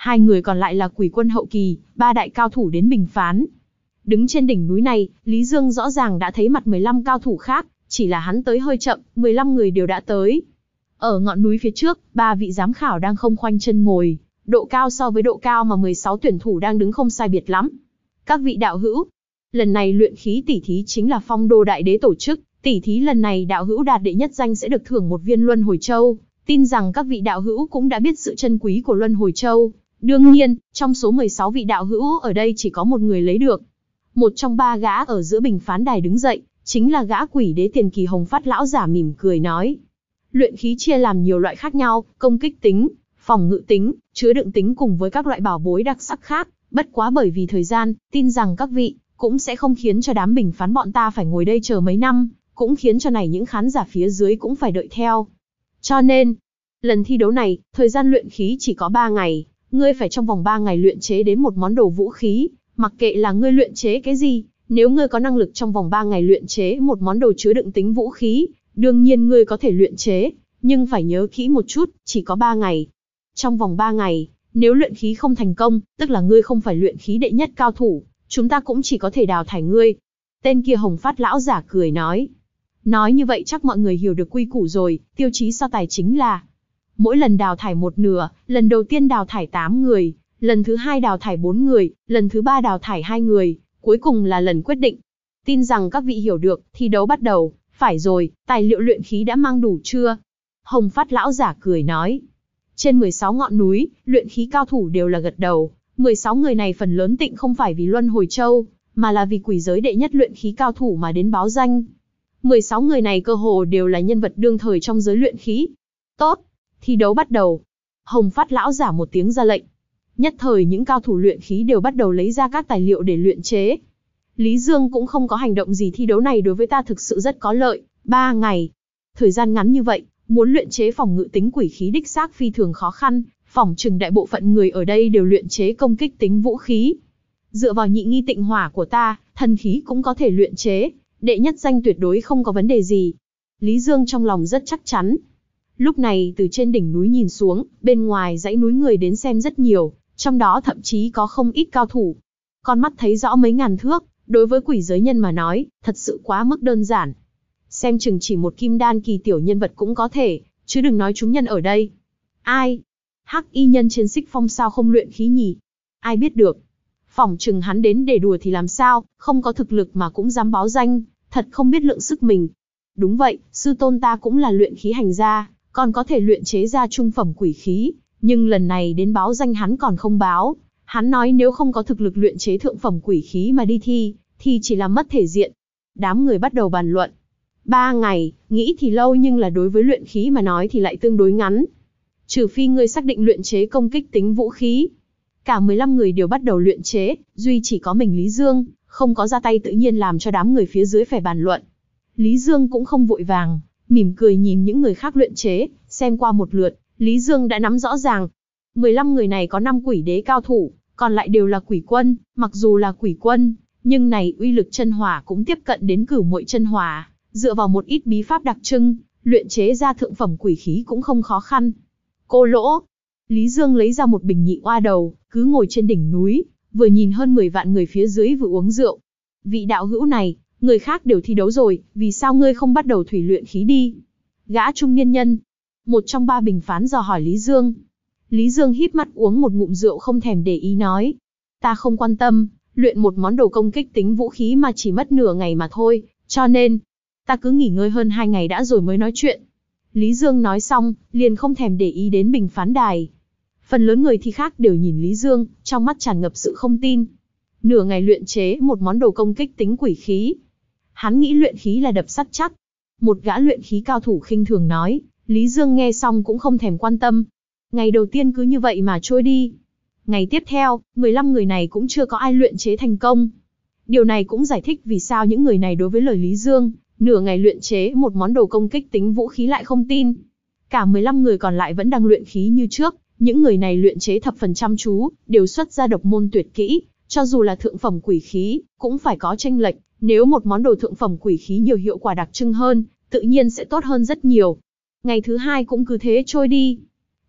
Hai người còn lại là quỷ quân hậu kỳ, ba đại cao thủ đến bình phán. Đứng trên đỉnh núi này, Lý Dương rõ ràng đã thấy mặt mười lăm cao thủ khác, chỉ là hắn tới hơi chậm, mười lăm người đều đã tới. Ở ngọn núi phía trước, ba vị giám khảo đang không khoanh chân ngồi, độ cao so với độ cao mà mười sáu tuyển thủ đang đứng không sai biệt lắm. Các vị đạo hữu, lần này luyện khí tỷ thí chính là Phong Đô Đại Đế tổ chức, tỷ thí lần này đạo hữu đạt đệ nhất danh sẽ được thưởng một viên Luân Hồi Châu, tin rằng các vị đạo hữu cũng đã biết sự chân quý của Luân Hồi Châu. Đương nhiên, trong số mười sáu vị đạo hữu ở đây chỉ có một người lấy được. Một trong ba gã ở giữa bình phán đài đứng dậy, chính là gã quỷ đế tiền kỳ Hồng Phát lão giả mỉm cười nói. Luyện khí chia làm nhiều loại khác nhau, công kích tính, phòng ngự tính, chứa đựng tính cùng với các loại bảo bối đặc sắc khác, bất quá bởi vì thời gian, tin rằng các vị cũng sẽ không khiến cho đám bình phán bọn ta phải ngồi đây chờ mấy năm, cũng khiến cho này những khán giả phía dưới cũng phải đợi theo. Cho nên, lần thi đấu này, thời gian luyện khí chỉ có ba ngày, ngươi phải trong vòng ba ngày luyện chế đến một món đồ vũ khí, mặc kệ là ngươi luyện chế cái gì, nếu ngươi có năng lực trong vòng ba ngày luyện chế một món đồ chứa đựng tính vũ khí, đương nhiên ngươi có thể luyện chế, nhưng phải nhớ kỹ một chút, chỉ có ba ngày. Trong vòng ba ngày, nếu luyện khí không thành công, tức là ngươi không phải luyện khí đệ nhất cao thủ, chúng ta cũng chỉ có thể đào thải ngươi. Tên kia Hồng Phát lão giả cười nói. Nói như vậy chắc mọi người hiểu được quy củ rồi, tiêu chí so tài chính là mỗi lần đào thải một nửa, lần đầu tiên đào thải tám người, lần thứ hai đào thải bốn người, lần thứ ba đào thải hai người, cuối cùng là lần quyết định. Tin rằng các vị hiểu được, thi đấu bắt đầu. Phải rồi, tài liệu luyện khí đã mang đủ chưa? Hồng Phát lão giả cười nói. Trên mười sáu ngọn núi, luyện khí cao thủ đều là gật đầu. mười sáu người này phần lớn tịnh không phải vì Luân Hồi Châu, mà là vì quỷ giới đệ nhất luyện khí cao thủ mà đến báo danh. mười sáu người này cơ hồ đều là nhân vật đương thời trong giới luyện khí. Tốt, thi đấu bắt đầu. Hồng Phát lão giả một tiếng ra lệnh. Nhất thời những cao thủ luyện khí đều bắt đầu lấy ra các tài liệu để luyện chế. Lý Dương cũng không có hành động gì, thi đấu này đối với ta thực sự rất có lợi. Ba ngày. Thời gian ngắn như vậy, muốn luyện chế phòng ngự tính quỷ khí đích xác phi thường khó khăn, phỏng chừng đại bộ phận người ở đây đều luyện chế công kích tính vũ khí. Dựa vào nhị nghi tịnh hỏa của ta, thần khí cũng có thể luyện chế, đệ nhất danh tuyệt đối không có vấn đề gì. Lý Dương trong lòng rất chắc chắn. Lúc này từ trên đỉnh núi nhìn xuống, bên ngoài dãy núi người đến xem rất nhiều, trong đó thậm chí có không ít cao thủ. Con mắt thấy rõ mấy ngàn thước, đối với quỷ giới nhân mà nói, thật sự quá mức đơn giản. Xem chừng chỉ một kim đan kỳ tiểu nhân vật cũng có thể, chứ đừng nói chúng nhân ở đây. Ai? Hắc y nhân trên Xích Phong sao không luyện khí nhỉ? Ai biết được. Phỏng chừng hắn đến để đùa thì làm sao, không có thực lực mà cũng dám báo danh, thật không biết lượng sức mình. Đúng vậy, sư tôn ta cũng là luyện khí hành gia, còn có thể luyện chế ra trung phẩm quỷ khí, nhưng lần này đến báo danh hắn còn không báo. Hắn nói nếu không có thực lực luyện chế thượng phẩm quỷ khí mà đi thi, thì chỉ làm mất thể diện. Đám người bắt đầu bàn luận. Ba ngày, nghĩ thì lâu nhưng là đối với luyện khí mà nói thì lại tương đối ngắn. Trừ phi ngươi xác định luyện chế công kích tính vũ khí. Cả mười lăm người đều bắt đầu luyện chế, duy chỉ có mình Lý Dương, không có ra tay tự nhiên làm cho đám người phía dưới phải bàn luận. Lý Dương cũng không vội vàng, mỉm cười nhìn những người khác luyện chế, xem qua một lượt, Lý Dương đã nắm rõ ràng. mười lăm người này có năm quỷ đế cao thủ, còn lại đều là quỷ quân, mặc dù là quỷ quân, nhưng này uy lực chân hỏa cũng tiếp cận đến cửu muội chân hỏa, dựa vào một ít bí pháp đặc trưng, luyện chế ra thượng phẩm quỷ khí cũng không khó khăn. Cô lỗ. Lý Dương lấy ra một bình nhị oa đầu, cứ ngồi trên đỉnh núi, vừa nhìn hơn mười vạn người phía dưới vừa uống rượu. Vị đạo hữu này, người khác đều thi đấu rồi, vì sao ngươi không bắt đầu thủy luyện khí đi? Gã trung niên nhân, một trong ba bình phán dò hỏi Lý Dương. Lý Dương híp mắt uống một ngụm rượu không thèm để ý nói. Ta không quan tâm, luyện một món đồ công kích tính vũ khí mà chỉ mất nửa ngày mà thôi, cho nên, ta cứ nghỉ ngơi hơn hai ngày đã rồi mới nói chuyện. Lý Dương nói xong, liền không thèm để ý đến bình phán đài. Phần lớn người thi khác đều nhìn Lý Dương, trong mắt tràn ngập sự không tin. Nửa ngày luyện chế một món đồ công kích tính quỷ khí. Hắn nghĩ luyện khí là đập sắt chắc. Một gã luyện khí cao thủ khinh thường nói, Lý Dương nghe xong cũng không thèm quan tâm. Ngày đầu tiên cứ như vậy mà trôi đi. Ngày tiếp theo, mười lăm người này cũng chưa có ai luyện chế thành công. Điều này cũng giải thích vì sao những người này đối với lời Lý Dương, nửa ngày luyện chế một món đồ công kích tính vũ khí lại không tin. Cả mười lăm người còn lại vẫn đang luyện khí như trước, những người này luyện chế thập phần chăm chú, đều xuất ra độc môn tuyệt kỹ, cho dù là thượng phẩm quỷ khí, cũng phải có chênh lệch, nếu một món đồ thượng phẩm quỷ khí nhiều hiệu quả đặc trưng hơn, tự nhiên sẽ tốt hơn rất nhiều. Ngày thứ hai cũng cứ thế trôi đi.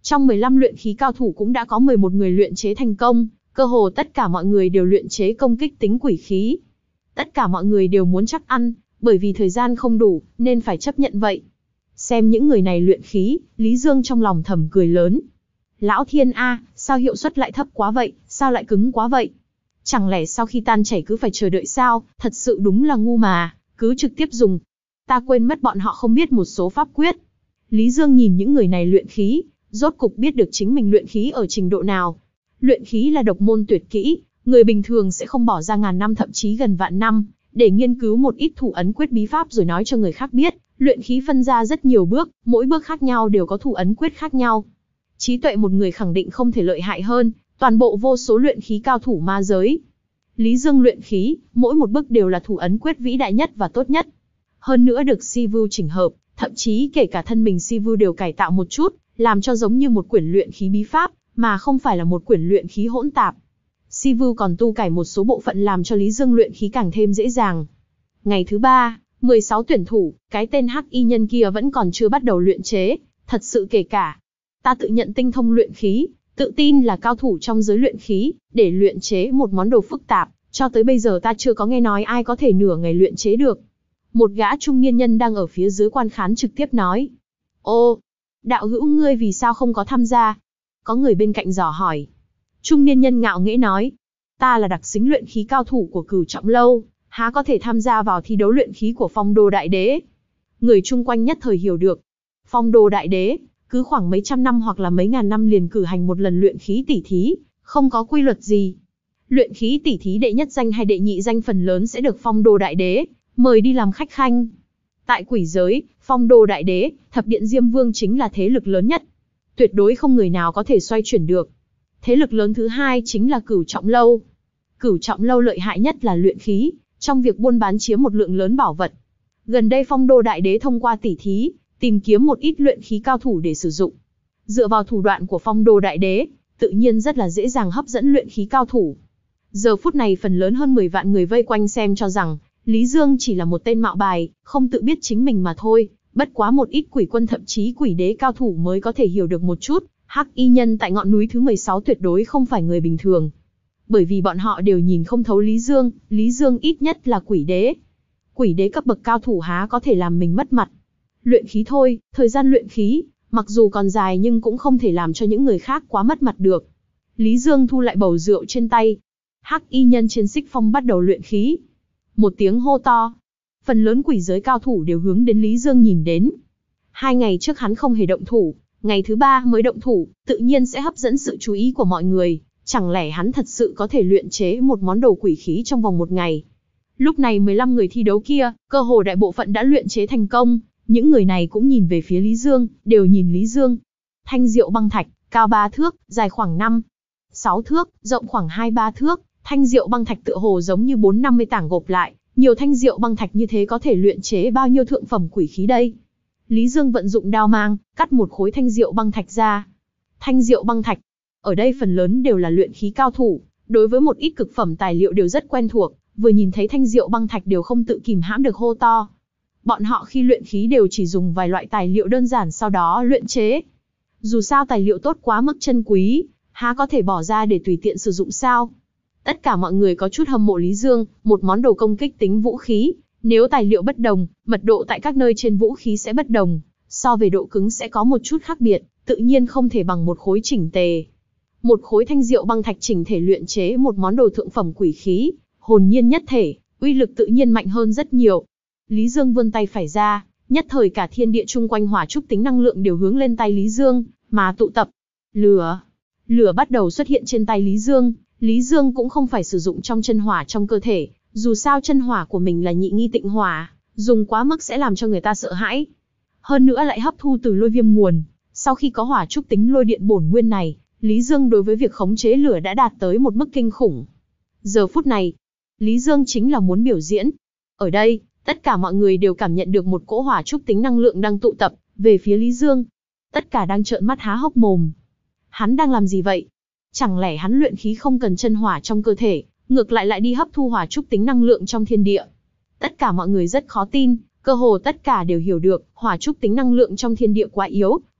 Trong mười lăm luyện khí cao thủ cũng đã có mười một người luyện chế thành công, cơ hồ tất cả mọi người đều luyện chế công kích tính quỷ khí. Tất cả mọi người đều muốn chắc ăn, bởi vì thời gian không đủ, nên phải chấp nhận vậy. Xem những người này luyện khí, Lý Dương trong lòng thầm cười lớn. Lão Thiên A, sao hiệu suất lại thấp quá vậy, sao lại cứng quá vậy? Chẳng lẽ sau khi tan chảy cứ phải chờ đợi sao, thật sự đúng là ngu mà, cứ trực tiếp dùng. Ta quên mất bọn họ không biết một số pháp quyết. Lý Dương nhìn những người này luyện khí, rốt cục biết được chính mình luyện khí ở trình độ nào. Luyện khí là độc môn tuyệt kỹ, người bình thường sẽ không bỏ ra ngàn năm thậm chí gần vạn năm, để nghiên cứu một ít thủ ấn quyết bí pháp rồi nói cho người khác biết. Luyện khí phân ra rất nhiều bước, mỗi bước khác nhau đều có thủ ấn quyết khác nhau. Trí tuệ một người khẳng định không thể lợi hại hơn toàn bộ vô số luyện khí cao thủ ma giới. Lý Dương luyện khí, mỗi một bước đều là thủ ấn quyết vĩ đại nhất và tốt nhất. Hơn nữa được Sivu chỉnh hợp, thậm chí kể cả thân mình Sivu đều cải tạo một chút, làm cho giống như một quyển luyện khí bí pháp, mà không phải là một quyển luyện khí hỗn tạp. Sivu còn tu cải một số bộ phận làm cho Lý Dương luyện khí càng thêm dễ dàng. Ngày thứ ba, mười sáu tuyển thủ, cái tên hắc y nhân kia vẫn còn chưa bắt đầu luyện chế, thật sự kể cả. Ta tự nhận tinh thông luyện khí, tự tin là cao thủ trong giới luyện khí, để luyện chế một món đồ phức tạp, cho tới bây giờ ta chưa có nghe nói ai có thể nửa ngày luyện chế được. Một gã trung niên nhân đang ở phía dưới quan khán trực tiếp nói. Ô, đạo hữu ngươi vì sao không có tham gia? Có người bên cạnh dò hỏi. Trung niên nhân ngạo nghễ nói. Ta là đặc xính luyện khí cao thủ của Cửu Trọng Lâu, há có thể tham gia vào thi đấu luyện khí của Phong Đô Đại Đế. Người chung quanh nhất thời hiểu được. Phong Đô Đại Đế, cứ khoảng mấy trăm năm hoặc là mấy ngàn năm liền cử hành một lần luyện khí tỉ thí, không có quy luật gì. Luyện khí tỉ thí đệ nhất danh hay đệ nhị danh phần lớn sẽ được Phong Đô Đại Đế mời đi làm khách khanh. Tại quỷ giới, Phong Đô Đại Đế, Thập Điện Diêm Vương chính là thế lực lớn nhất. Tuyệt đối không người nào có thể xoay chuyển được. Thế lực lớn thứ hai chính là Cửu Trọng Lâu. Cửu Trọng Lâu lợi hại nhất là luyện khí, trong việc buôn bán chiếm một lượng lớn bảo vật. Gần đây Phong Đô Đại Đế thông qua tỉ thí, tìm kiếm một ít luyện khí cao thủ để sử dụng. Dựa vào thủ đoạn của Phong Đô Đại Đế, tự nhiên rất là dễ dàng hấp dẫn luyện khí cao thủ. Giờ phút này phần lớn hơn mười vạn người vây quanh xem cho rằng, Lý Dương chỉ là một tên mạo bài, không tự biết chính mình mà thôi, bất quá một ít quỷ quân thậm chí quỷ đế cao thủ mới có thể hiểu được một chút, hắc y nhân tại ngọn núi thứ mười sáu tuyệt đối không phải người bình thường. Bởi vì bọn họ đều nhìn không thấu Lý Dương, Lý Dương ít nhất là quỷ đế. Quỷ đế cấp bậc cao thủ há có thể làm mình mất mặt. Luyện khí thôi, thời gian luyện khí, mặc dù còn dài nhưng cũng không thể làm cho những người khác quá mất mặt được. Lý Dương thu lại bầu rượu trên tay. Hắc y nhân trên xích phong bắt đầu luyện khí. Một tiếng hô to. Phần lớn quỷ giới cao thủ đều hướng đến Lý Dương nhìn đến. Hai ngày trước hắn không hề động thủ, ngày thứ ba mới động thủ, tự nhiên sẽ hấp dẫn sự chú ý của mọi người. Chẳng lẽ hắn thật sự có thể luyện chế một món đồ quỷ khí trong vòng một ngày? Lúc này mười lăm người thi đấu kia, cơ hồ đại bộ phận đã luyện chế thành công. Những người này cũng nhìn về phía Lý Dương, đều nhìn Lý Dương. Thanh diệu băng thạch, cao ba thước, dài khoảng năm, sáu thước, rộng khoảng hai ba thước. Thanh diệu băng thạch tựa hồ giống như bốn năm mươi tảng gộp lại, nhiều thanh diệu băng thạch như thế có thể luyện chế bao nhiêu thượng phẩm quỷ khí đây? Lý Dương vận dụng đao mang, cắt một khối thanh diệu băng thạch ra. Thanh diệu băng thạch, ở đây phần lớn đều là luyện khí cao thủ, đối với một ít cực phẩm tài liệu đều rất quen thuộc, vừa nhìn thấy thanh diệu băng thạch đều không tự kìm hãm được hô to. Bọn họ khi luyện khí đều chỉ dùng vài loại tài liệu đơn giản sau đó luyện chế. Dù sao tài liệu tốt quá mức chân quý, há có thể bỏ ra để tùy tiện sử dụng sao? Tất cả mọi người có chút hâm mộ Lý Dương, một món đồ công kích tính vũ khí, nếu tài liệu bất đồng, mật độ tại các nơi trên vũ khí sẽ bất đồng, so về độ cứng sẽ có một chút khác biệt, tự nhiên không thể bằng một khối chỉnh tề. Một khối thanh diệu băng thạch chỉnh thể luyện chế một món đồ thượng phẩm quỷ khí, hồn nhiên nhất thể, uy lực tự nhiên mạnh hơn rất nhiều. Lý Dương vươn tay phải ra, nhất thời cả thiên địa chung quanh hỏa trúc tính năng lượng đều hướng lên tay Lý Dương, mà tụ tập. Lửa, lửa bắt đầu xuất hiện trên tay Lý Dương. Lý Dương cũng không phải sử dụng trong chân hỏa trong cơ thể, dù sao chân hỏa của mình là nhị nghi tịnh hỏa, dùng quá mức sẽ làm cho người ta sợ hãi. Hơn nữa lại hấp thu từ lôi viêm nguồn, sau khi có hỏa trúc tính lôi điện bổn nguyên này, Lý Dương đối với việc khống chế lửa đã đạt tới một mức kinh khủng. Giờ phút này, Lý Dương chính là muốn biểu diễn. Ở đây, tất cả mọi người đều cảm nhận được một cỗ hỏa trúc tính năng lượng đang tụ tập về phía Lý Dương. Tất cả đang trợn mắt há hốc mồm. Hắn đang làm gì vậy? Chẳng lẽ hắn luyện khí không cần chân hỏa trong cơ thể, ngược lại lại đi hấp thu hỏa trúc tính năng lượng trong thiên địa? Tất cả mọi người rất khó tin, cơ hồ tất cả đều hiểu được, hỏa trúc tính năng lượng trong thiên địa quá yếu,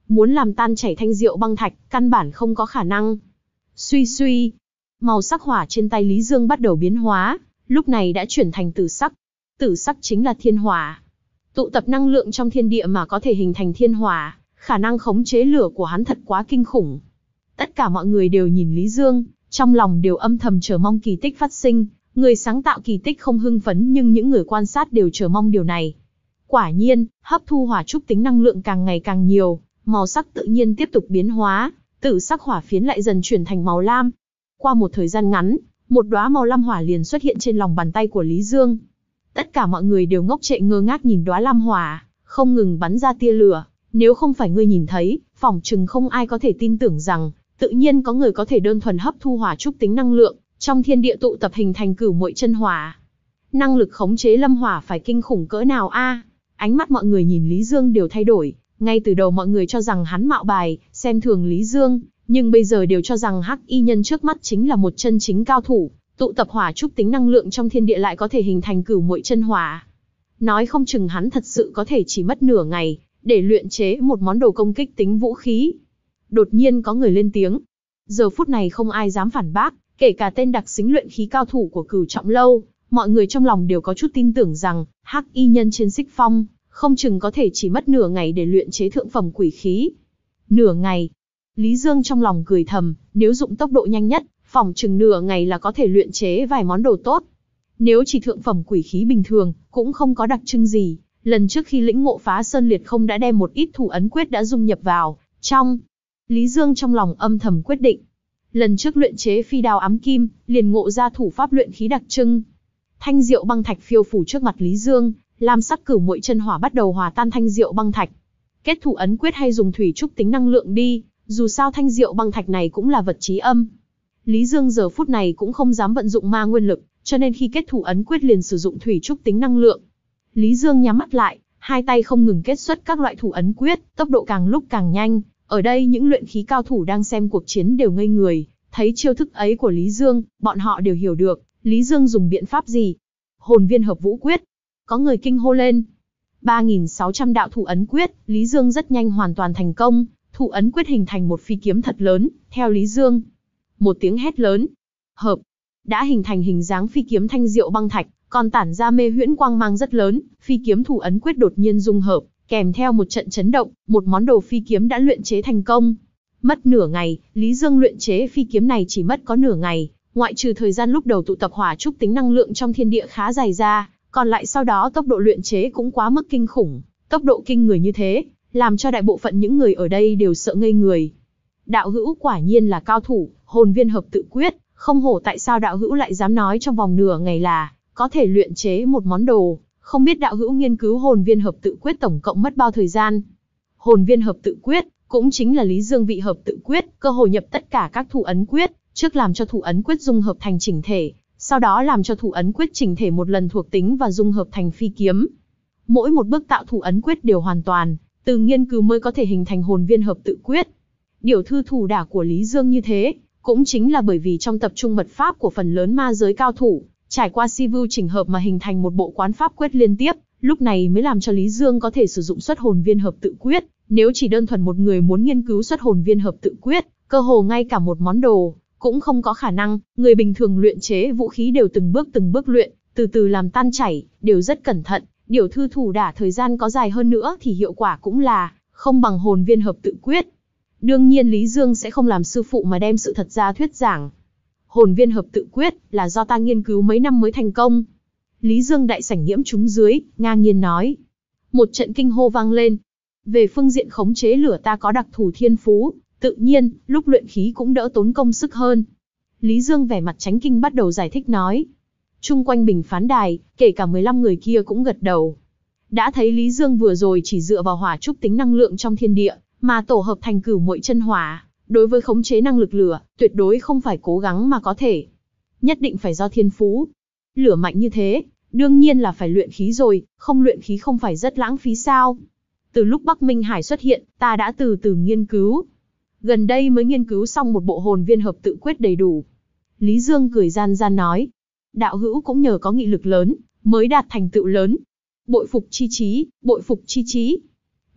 muốn làm tan chảy thanh diệu băng thạch, căn bản không có khả năng. Suy suy, màu sắc hỏa trên tay Lý Dương bắt đầu biến hóa, lúc này đã chuyển thành tử sắc. Tử sắc chính là thiên hỏa. Tụ tập năng lượng trong thiên địa mà có thể hình thành thiên hỏa, khả năng khống chế lửa của hắn thật quá kinh khủng. Tất cả mọi người đều nhìn Lý Dương, trong lòng đều âm thầm chờ mong kỳ tích phát sinh. Người sáng tạo kỳ tích không hưng phấn nhưng những người quan sát đều chờ mong điều này. Quả nhiên, hấp thu hỏa trúc tính năng lượng càng ngày càng nhiều, màu sắc tự nhiên tiếp tục biến hóa, tử sắc hỏa phiến lại dần chuyển thành màu lam. Qua một thời gian ngắn, một đóa màu lam hỏa liền xuất hiện trên lòng bàn tay của Lý Dương. Tất cả mọi người đều ngốc trệ ngơ ngác nhìn đóa lam hỏa, không ngừng bắn ra tia lửa. Nếu không phải ngươi nhìn thấy, phỏng chừng không ai có thể tin tưởng rằng, tự nhiên có người có thể đơn thuần hấp thu hỏa trúc tính năng lượng, trong thiên địa tụ tập hình thành cửu muội chân hỏa. Năng lực khống chế lâm hỏa phải kinh khủng cỡ nào a? Ánh mắt mọi người nhìn Lý Dương đều thay đổi, ngay từ đầu mọi người cho rằng hắn mạo bài, xem thường Lý Dương, nhưng bây giờ đều cho rằng hắc y nhân trước mắt chính là một chân chính cao thủ, tụ tập hỏa trúc tính năng lượng trong thiên địa lại có thể hình thành cửu muội chân hỏa. Nói không chừng hắn thật sự có thể chỉ mất nửa ngày, để luyện chế một món đồ công kích tính vũ khí. Đột nhiên có người lên tiếng. Giờ phút này không ai dám phản bác, kể cả tên đặc xính luyện khí cao thủ của Cửu Trọng Lâu, mọi người trong lòng đều có chút tin tưởng rằng, hắc y nhân trên xích phong, không chừng có thể chỉ mất nửa ngày để luyện chế thượng phẩm quỷ khí. Nửa ngày. Lý Dương trong lòng cười thầm, nếu dụng tốc độ nhanh nhất, phỏng chừng nửa ngày là có thể luyện chế vài món đồ tốt. Nếu chỉ thượng phẩm quỷ khí bình thường, cũng không có đặc trưng gì. Lần trước khi lĩnh ngộ phá sơn liệt không đã đem một ít thủ ấn quyết đã dung nhập vào, trong. Lý Dương trong lòng âm thầm quyết định. Lần trước luyện chế phi đao ám kim, liền ngộ ra thủ pháp luyện khí đặc trưng. Thanh diệu băng thạch phiêu phủ trước mặt Lý Dương, lam sắc cửu muội chân hỏa bắt đầu hòa tan thanh diệu băng thạch. Kết thủ ấn quyết hay dùng thủy trúc tính năng lượng đi, dù sao thanh diệu băng thạch này cũng là vật chí âm. Lý Dương giờ phút này cũng không dám vận dụng ma nguyên lực, cho nên khi kết thủ ấn quyết liền sử dụng thủy trúc tính năng lượng. Lý Dương nhắm mắt lại, hai tay không ngừng kết xuất các loại thủ ấn quyết, tốc độ càng lúc càng nhanh. Ở đây những luyện khí cao thủ đang xem cuộc chiến đều ngây người, thấy chiêu thức ấy của Lý Dương, bọn họ đều hiểu được, Lý Dương dùng biện pháp gì. Hồn viên hợp vũ quyết. Có người kinh hô lên. ba nghìn sáu trăm đạo thủ ấn quyết, Lý Dương rất nhanh hoàn toàn thành công, thủ ấn quyết hình thành một phi kiếm thật lớn, theo Lý Dương. Một tiếng hét lớn. Hợp. Đã hình thành hình dáng phi kiếm thanh diệu băng thạch, còn tản ra mê huyễn quang mang rất lớn, phi kiếm thủ ấn quyết đột nhiên dung hợp, kèm theo một trận chấn động, một món đồ phi kiếm đã luyện chế thành công. Mất nửa ngày, Lý Dương luyện chế phi kiếm này chỉ mất có nửa ngày, ngoại trừ thời gian lúc đầu tụ tập hỏa trúc tính năng lượng trong thiên địa khá dài ra, còn lại sau đó tốc độ luyện chế cũng quá mức kinh khủng, tốc độ kinh người như thế, làm cho đại bộ phận những người ở đây đều sợ ngây người. Đạo hữu quả nhiên là cao thủ, hồn viên hợp tự quyết, không hổ tại sao đạo hữu lại dám nói trong vòng nửa ngày là có thể luyện chế một món đồ, không biết đạo hữu nghiên cứu hồn viên hợp tự quyết tổng cộng mất bao thời gian. Hồn viên hợp tự quyết, cũng chính là Lý Dương vị hợp tự quyết, cơ hội nhập tất cả các thủ ấn quyết, trước làm cho thủ ấn quyết dung hợp thành chỉnh thể, sau đó làm cho thủ ấn quyết chỉnh thể một lần thuộc tính và dung hợp thành phi kiếm. Mỗi một bước tạo thủ ấn quyết đều hoàn toàn, từ nghiên cứu mới có thể hình thành hồn viên hợp tự quyết. Điều thư thủ đả của Lý Dương như thế, cũng chính là bởi vì trong tập trung mật pháp của phần lớn ma giới cao thủ, trải qua si vu chỉnh hợp mà hình thành một bộ quán pháp quyết liên tiếp, lúc này mới làm cho Lý Dương có thể sử dụng xuất hồn viên hợp tự quyết. Nếu chỉ đơn thuần một người muốn nghiên cứu xuất hồn viên hợp tự quyết, cơ hồ ngay cả một món đồ cũng không có khả năng. Người bình thường luyện chế vũ khí đều từng bước từng bước luyện, từ từ làm tan chảy, đều rất cẩn thận. Điều thư thủ đả thời gian có dài hơn nữa thì hiệu quả cũng là không bằng hồn viên hợp tự quyết. Đương nhiên Lý Dương sẽ không làm sư phụ mà đem sự thật ra thuyết giảng. Hồn viên hợp tự quyết là do ta nghiên cứu mấy năm mới thành công. Lý Dương đại sảnh nhiễm chúng dưới, ngang nhiên nói. Một trận kinh hô vang lên. Về phương diện khống chế lửa ta có đặc thù thiên phú, tự nhiên, lúc luyện khí cũng đỡ tốn công sức hơn. Lý Dương vẻ mặt chánh kinh bắt đầu giải thích nói. Chung quanh bình phán đài, kể cả mười lăm người kia cũng gật đầu. Đã thấy Lý Dương vừa rồi chỉ dựa vào hỏa trúc tính năng lượng trong thiên địa, mà tổ hợp thành cửu muội chân hỏa. Đối với khống chế năng lực lửa, tuyệt đối không phải cố gắng mà có thể. Nhất định phải do thiên phú. Lửa mạnh như thế, đương nhiên là phải luyện khí rồi, không luyện khí không phải rất lãng phí sao? Từ lúc Bắc Minh Hải xuất hiện, ta đã từ từ nghiên cứu. Gần đây mới nghiên cứu xong một bộ hồn viên hợp tự quyết đầy đủ. Lý Dương cười gian gian nói. Đạo hữu cũng nhờ có nghị lực lớn, mới đạt thành tựu lớn. Bội phục chi trí, bội phục chi trí.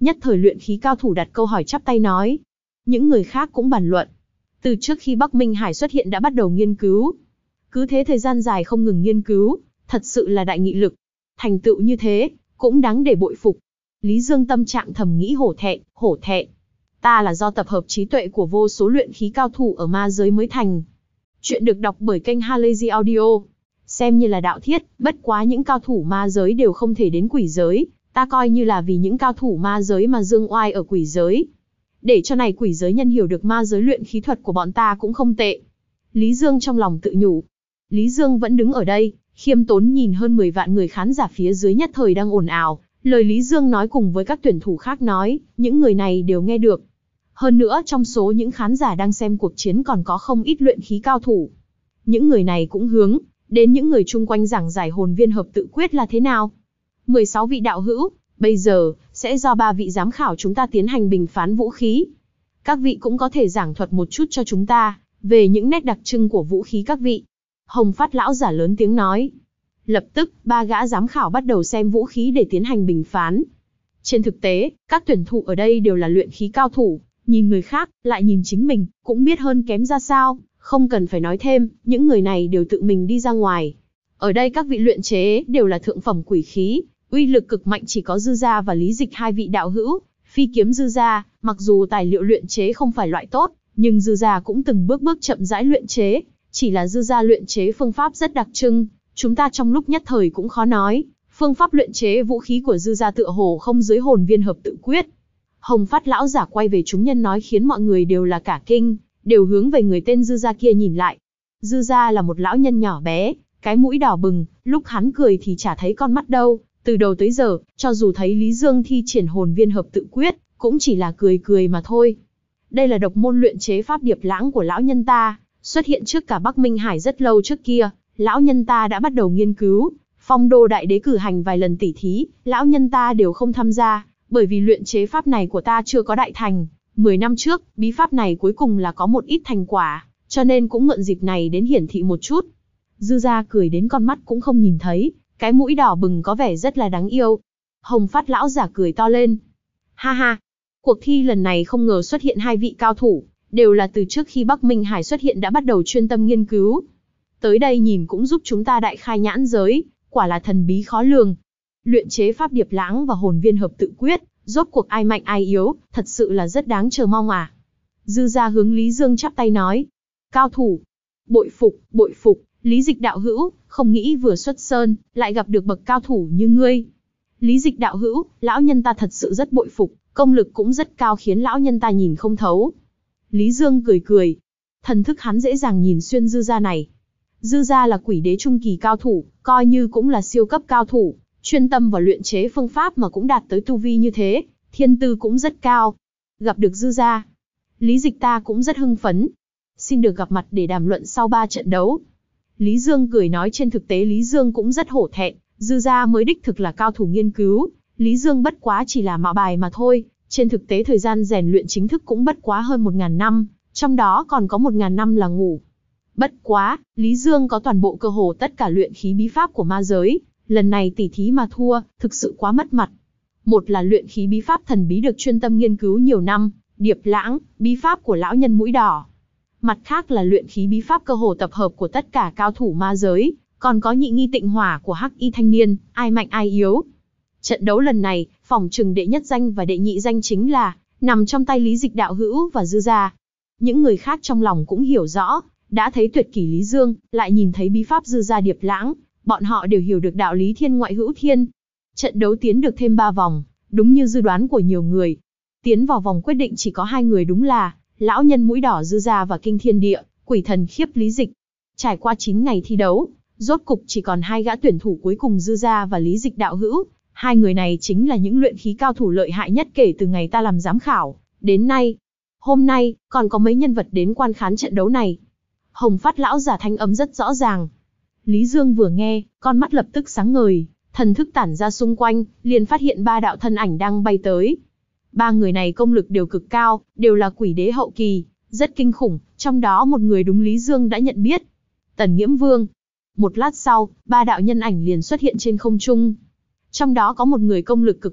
Nhất thời luyện khí cao thủ đặt câu hỏi chắp tay nói. Những người khác cũng bàn luận. Từ trước khi Bắc Minh Hải xuất hiện đã bắt đầu nghiên cứu. Cứ thế thời gian dài không ngừng nghiên cứu, thật sự là đại nghị lực. Thành tựu như thế, cũng đáng để bội phục. Lý Dương tâm trạng thầm nghĩ hổ thẹn, hổ thẹn. Ta là do tập hợp trí tuệ của vô số luyện khí cao thủ ở ma giới mới thành. Chuyện được đọc bởi kênh Halazy Audio. Xem như là đạo thiết, bất quá những cao thủ ma giới đều không thể đến quỷ giới. Ta coi như là vì những cao thủ ma giới mà dương oai ở quỷ giới. Để cho này quỷ giới nhân hiểu được ma giới luyện khí thuật của bọn ta cũng không tệ. Lý Dương trong lòng tự nhủ. Lý Dương vẫn đứng ở đây, khiêm tốn nhìn hơn mười vạn người khán giả phía dưới nhất thời đang ồn ào. Lời Lý Dương nói cùng với các tuyển thủ khác nói, những người này đều nghe được. Hơn nữa trong số những khán giả đang xem cuộc chiến còn có không ít luyện khí cao thủ. Những người này cũng hướng đến những người chung quanh giảng giải hồn viên hợp tự quyết là thế nào. mười sáu vị đạo hữu, bây giờ, sẽ do ba vị giám khảo chúng ta tiến hành bình phán vũ khí. Các vị cũng có thể giảng thuật một chút cho chúng ta, về những nét đặc trưng của vũ khí các vị. Hồng Phát lão giả lớn tiếng nói. Lập tức, ba gã giám khảo bắt đầu xem vũ khí để tiến hành bình phán. Trên thực tế, các tuyển thủ ở đây đều là luyện khí cao thủ, nhìn người khác, lại nhìn chính mình, cũng biết hơn kém ra sao, không cần phải nói thêm, những người này đều tự mình đi ra ngoài. Ở đây các vị luyện chế đều là thượng phẩm quỷ khí, uy lực cực mạnh, chỉ có Dư Gia và Lý Dịch hai vị đạo hữu. Phi kiếm Dư Gia, mặc dù tài liệu luyện chế không phải loại tốt, nhưng Dư Gia cũng từng bước bước chậm rãi luyện chế, chỉ là Dư Gia luyện chế phương pháp rất đặc trưng, chúng ta trong lúc nhất thời cũng khó nói, phương pháp luyện chế vũ khí của Dư Gia tựa hồ không dưới hồn viên hợp tự quyết. Hồng Phát lão giả quay về chúng nhân nói khiến mọi người đều là cả kinh, đều hướng về người tên Dư Gia kia nhìn lại. Dư Gia là một lão nhân nhỏ bé, cái mũi đỏ bừng, lúc hắn cười thì chả thấy con mắt đâu, từ đầu tới giờ, cho dù thấy Lý Dương thi triển hồn viên hợp tự quyết, cũng chỉ là cười cười mà thôi. Đây là độc môn luyện chế pháp điệp lãng của lão nhân ta, xuất hiện trước cả Bắc Minh Hải rất lâu trước kia, lão nhân ta đã bắt đầu nghiên cứu, Phong Đô đại đế cử hành vài lần tỉ thí, lão nhân ta đều không tham gia, bởi vì luyện chế pháp này của ta chưa có đại thành. Mười năm trước, bí pháp này cuối cùng là có một ít thành quả, cho nên cũng mượn dịp này đến hiển thị một chút. Dư Gia cười đến con mắt cũng không nhìn thấy, cái mũi đỏ bừng có vẻ rất là đáng yêu. Hồng Phát lão giả cười to lên. Ha ha, cuộc thi lần này không ngờ xuất hiện hai vị cao thủ, đều là từ trước khi Bắc Minh Hải xuất hiện đã bắt đầu chuyên tâm nghiên cứu. Tới đây nhìn cũng giúp chúng ta đại khai nhãn giới, quả là thần bí khó lường. Luyện chế pháp điệp lãng và hồn viên hợp tự quyết, rốt cuộc ai mạnh ai yếu, thật sự là rất đáng chờ mong à. Dư Gia hướng Lý Dương chắp tay nói. Cao thủ, bội phục, bội phục, Lý Dịch đạo hữu, không nghĩ vừa xuất sơn, lại gặp được bậc cao thủ như ngươi. Lý Dịch đạo hữu, lão nhân ta thật sự rất bội phục, công lực cũng rất cao khiến lão nhân ta nhìn không thấu. Lý Dương cười cười, thần thức hắn dễ dàng nhìn xuyên Dư Gia này. Dư Gia là quỷ đế trung kỳ cao thủ, coi như cũng là siêu cấp cao thủ, chuyên tâm vào luyện chế phương pháp mà cũng đạt tới tu vi như thế, thiên tư cũng rất cao. Gặp được Dư Gia, Lý Dịch ta cũng rất hưng phấn. Xin được gặp mặt để đàm luận sau ba trận đấu. Lý Dương cười nói, trên thực tế Lý Dương cũng rất hổ thẹn, Dư Gia mới đích thực là cao thủ nghiên cứu, Lý Dương bất quá chỉ là mạo bài mà thôi, trên thực tế thời gian rèn luyện chính thức cũng bất quá hơn một ngàn năm, trong đó còn có một ngàn năm là ngủ. Bất quá, Lý Dương có toàn bộ cơ hồ tất cả luyện khí bí pháp của ma giới, lần này tỉ thí mà thua, thực sự quá mất mặt. Một là luyện khí bí pháp thần bí được chuyên tâm nghiên cứu nhiều năm, điệp lãng, bí pháp của lão nhân mũi đỏ. Mặt khác là luyện khí bí pháp cơ hồ tập hợp của tất cả cao thủ ma giới, còn có nhị nghi tịnh hỏa của hắc y thanh niên, ai mạnh ai yếu. Trận đấu lần này, phỏng chừng đệ nhất danh và đệ nhị danh chính là nằm trong tay Lý Dịch đạo hữu và Dư Gia. Những người khác trong lòng cũng hiểu rõ, đã thấy tuyệt kỷ Lý Dương, lại nhìn thấy bí pháp Dư Gia điệp lãng, bọn họ đều hiểu được đạo lý thiên ngoại hữu thiên. Trận đấu tiến được thêm ba vòng, đúng như dự đoán của nhiều người. Tiến vào vòng quyết định chỉ có hai người, đúng là lão nhân mũi đỏ Dư Gia và kinh thiên địa, quỷ thần khiếp Lý Dịch. Trải qua chín ngày thi đấu, rốt cục chỉ còn hai gã tuyển thủ cuối cùng, Dư Gia và Lý Dịch đạo hữu. Hai người này chính là những luyện khí cao thủ lợi hại nhất kể từ ngày ta làm giám khảo đến nay. Hôm nay, còn có mấy nhân vật đến quan khán trận đấu này. Hồng Phát lão giả thanh âm rất rõ ràng. Lý Dương vừa nghe, con mắt lập tức sáng ngời, thần thức tản ra xung quanh, liền phát hiện ba đạo thân ảnh đang bay tới. Ba người này công lực đều cực cao, đều là quỷ đế hậu kỳ, rất kinh khủng, trong đó một người đúng Lý Dương đã nhận biết. Tần Nghiễm Vương. Một lát sau, ba đạo nhân ảnh liền xuất hiện trên không trung. Trong đó có một người công lực cực mạnh,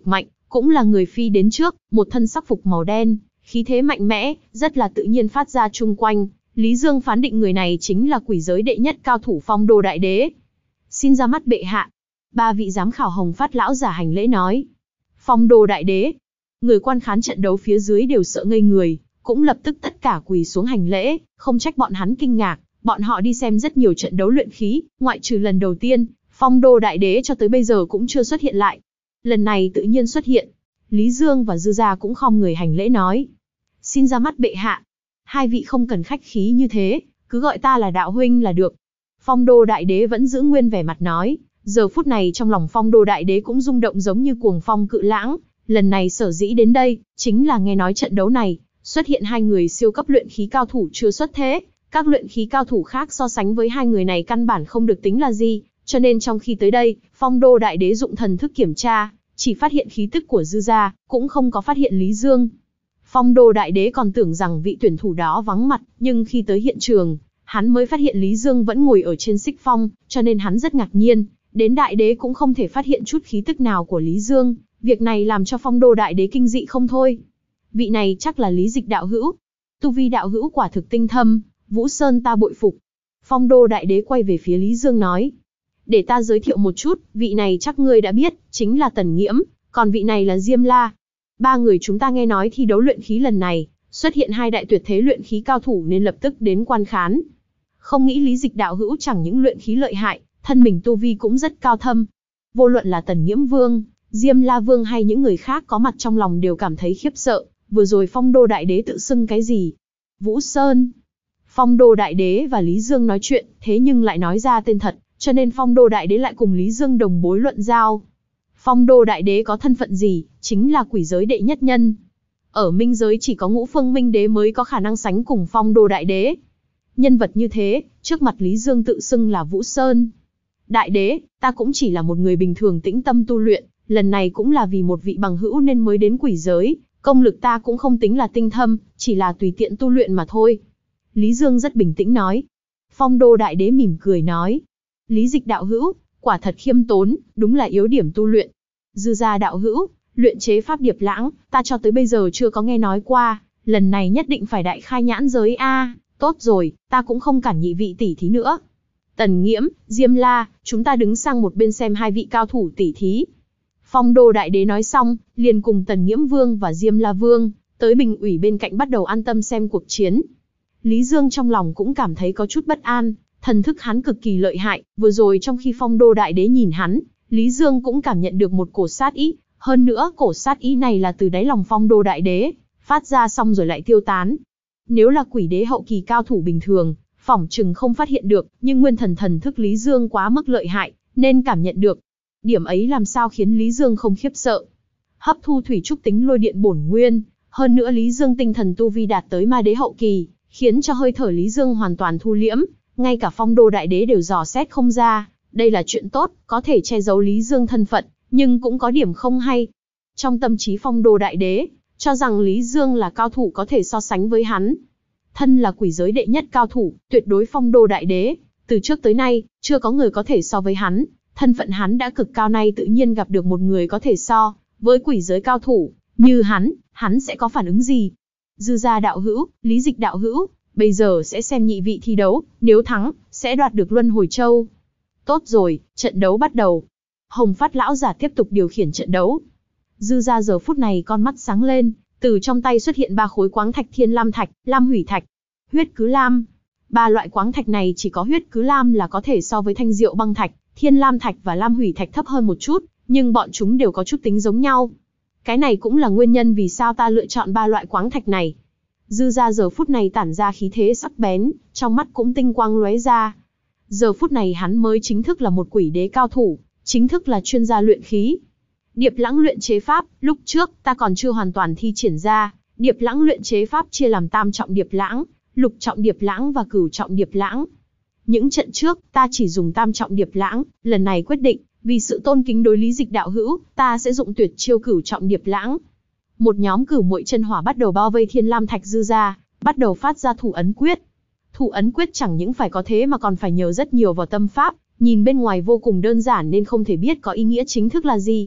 cũng là người phi đến trước, một thân sắc phục màu đen, khí thế mạnh mẽ, rất là tự nhiên phát ra chung quanh. Lý Dương phán định người này chính là quỷ giới đệ nhất cao thủ Phong Đô Đại Đế. Xin ra mắt bệ hạ. Ba vị giám khảo Hồng Phát lão giả hành lễ nói. Phong Đô Đại Đế. Người quan khán trận đấu phía dưới đều sợ ngây người, cũng lập tức tất cả quỳ xuống hành lễ, không trách bọn hắn kinh ngạc. Bọn họ đi xem rất nhiều trận đấu luyện khí, ngoại trừ lần đầu tiên, Phong Đô Đại Đế cho tới bây giờ cũng chưa xuất hiện lại. Lần này tự nhiên xuất hiện. Lý Dương và Dư Gia cũng khom người hành lễ nói. Xin ra mắt bệ hạ. Hai vị không cần khách khí như thế, cứ gọi ta là đạo huynh là được. Phong Đô Đại Đế vẫn giữ nguyên vẻ mặt nói. Giờ phút này trong lòng Phong Đô Đại Đế cũng rung động giống như cuồng phong cự lãng. Lần này sở dĩ đến đây, chính là nghe nói trận đấu này, xuất hiện hai người siêu cấp luyện khí cao thủ chưa xuất thế. Các luyện khí cao thủ khác so sánh với hai người này căn bản không được tính là gì, cho nên trong khi tới đây, Phong Đô Đại Đế dụng thần thức kiểm tra, chỉ phát hiện khí tức của Dư Gia, cũng không có phát hiện Lý Dương. Phong Đô Đại Đế còn tưởng rằng vị tuyển thủ đó vắng mặt, nhưng khi tới hiện trường, hắn mới phát hiện Lý Dương vẫn ngồi ở trên xích phong, cho nên hắn rất ngạc nhiên, đến Đại Đế cũng không thể phát hiện chút khí tức nào của Lý Dương, việc này làm cho Phong Đô Đại Đế kinh dị không thôi. Vị này chắc là Lý Dịch đạo hữu. Tu vi đạo hữu quả thực tinh thâm, Vũ Sơn ta bội phục. Phong Đô Đại Đế quay về phía Lý Dương nói. Để ta giới thiệu một chút, vị này chắc ngươi đã biết, chính là Tần Nghiễm, còn vị này là Diêm La. Ba người chúng ta nghe nói thi đấu luyện khí lần này, xuất hiện hai đại tuyệt thế luyện khí cao thủ nên lập tức đến quan khán. Không nghĩ Lý Dịch đạo hữu chẳng những luyện khí lợi hại, thân mình tu vi cũng rất cao thâm. Vô luận là Tần Nghiễm Vương, Diêm La Vương hay những người khác có mặt trong lòng đều cảm thấy khiếp sợ, vừa rồi Phong Đô Đại Đế tự xưng cái gì? Vũ Sơn. Phong Đô Đại Đế và Lý Dương nói chuyện, thế nhưng lại nói ra tên thật, cho nên Phong Đô Đại Đế lại cùng Lý Dương đồng bối luận giao. Phong Đô Đại Đế có thân phận gì? Chính là quỷ giới đệ nhất nhân. Ở minh giới chỉ có Ngũ Phương Minh Đế mới có khả năng sánh cùng Phong Đô Đại Đế. Nhân vật như thế, trước mặt Lý Dương tự xưng là Vũ Sơn. Đại Đế, ta cũng chỉ là một người bình thường tĩnh tâm tu luyện, lần này cũng là vì một vị bằng hữu nên mới đến quỷ giới, công lực ta cũng không tính là tinh thâm, chỉ là tùy tiện tu luyện mà thôi. Lý Dương rất bình tĩnh nói. Phong Đô Đại Đế mỉm cười nói. Lý Dịch đạo hữu, quả thật khiêm tốn, đúng là yếu điểm tu luyện. Dư Gia đạo hữu, luyện chế pháp điệp lãng, ta cho tới bây giờ chưa có nghe nói qua, lần này nhất định phải đại khai nhãn giới a. Tốt rồi, ta cũng không cản nhị vị tỷ thí nữa. Tần Nghiễm, Diêm La, chúng ta đứng sang một bên xem hai vị cao thủ tỷ thí. Phong Đô Đại Đế nói xong, liền cùng Tần Nghiễm Vương và Diêm La Vương, tới bình ủy bên cạnh bắt đầu an tâm xem cuộc chiến. Lý Dương trong lòng cũng cảm thấy có chút bất an, thần thức hắn cực kỳ lợi hại, vừa rồi trong khi Phong Đô Đại Đế nhìn hắn, Lý Dương cũng cảm nhận được một cổ sát ý, hơn nữa cổ sát ý này là từ đáy lòng Phong Đô Đại Đế, phát ra xong rồi lại tiêu tán. Nếu là quỷ đế hậu kỳ cao thủ bình thường, phỏng chừng không phát hiện được, nhưng nguyên thần thần thức Lý Dương quá mức lợi hại, nên cảm nhận được. Điểm ấy làm sao khiến Lý Dương không khiếp sợ. Hấp thu thủy trúc tính lôi điện bổn nguyên, hơn nữa Lý Dương tinh thần tu vi đạt tới ma đế hậu kỳ, khiến cho hơi thở Lý Dương hoàn toàn thu liễm, ngay cả Phong Đô Đại Đế đều dò xét không ra. Đây là chuyện tốt, có thể che giấu Lý Dương thân phận, nhưng cũng có điểm không hay. Trong tâm trí Phong Đô Đại Đế, cho rằng Lý Dương là cao thủ có thể so sánh với hắn. Thân là quỷ giới đệ nhất cao thủ, tuyệt đối Phong Đô Đại Đế, từ trước tới nay, chưa có người có thể so với hắn. Thân phận hắn đã cực cao, nay tự nhiên gặp được một người có thể so với quỷ giới cao thủ như hắn, hắn sẽ có phản ứng gì? Dư Gia đạo hữu, Lý Dịch đạo hữu, bây giờ sẽ xem nhị vị thi đấu, nếu thắng, sẽ đoạt được Luân Hồi Châu. Tốt rồi, trận đấu bắt đầu. Hồng Phát lão giả tiếp tục điều khiển trận đấu. Dư Gia giờ phút này con mắt sáng lên, từ trong tay xuất hiện ba khối quáng thạch Thiên Lam thạch, Lam Hủy thạch, Huyết Cứ Lam. Ba loại quáng thạch này chỉ có Huyết Cứ Lam là có thể so với Thanh Diệu Băng thạch, Thiên Lam thạch và Lam Hủy thạch thấp hơn một chút, nhưng bọn chúng đều có chút tính giống nhau. Cái này cũng là nguyên nhân vì sao ta lựa chọn ba loại quáng thạch này. Dư Gia giờ phút này tản ra khí thế sắc bén, trong mắt cũng tinh quang lóe ra. Giờ phút này hắn mới chính thức là một quỷ đế cao thủ, chính thức là chuyên gia luyện khí. Điệp lãng luyện chế pháp, lúc trước ta còn chưa hoàn toàn thi triển ra. Điệp lãng luyện chế pháp chia làm tam trọng điệp lãng, lục trọng điệp lãng và cửu trọng điệp lãng. Những trận trước, ta chỉ dùng tam trọng điệp lãng, lần này quyết định, vì sự tôn kính đối Lý Dịch đạo hữu, ta sẽ dụng tuyệt chiêu cửu trọng điệp lãng. Một nhóm cửu muội chân hỏa bắt đầu bao vây Thiên Lam thạch Dư Gia, bắt đầu phát ra thủ ấn quyết. Thủ ấn quyết chẳng những phải có thế mà còn phải nhờ rất nhiều vào tâm pháp, nhìn bên ngoài vô cùng đơn giản nên không thể biết có ý nghĩa chính thức là gì.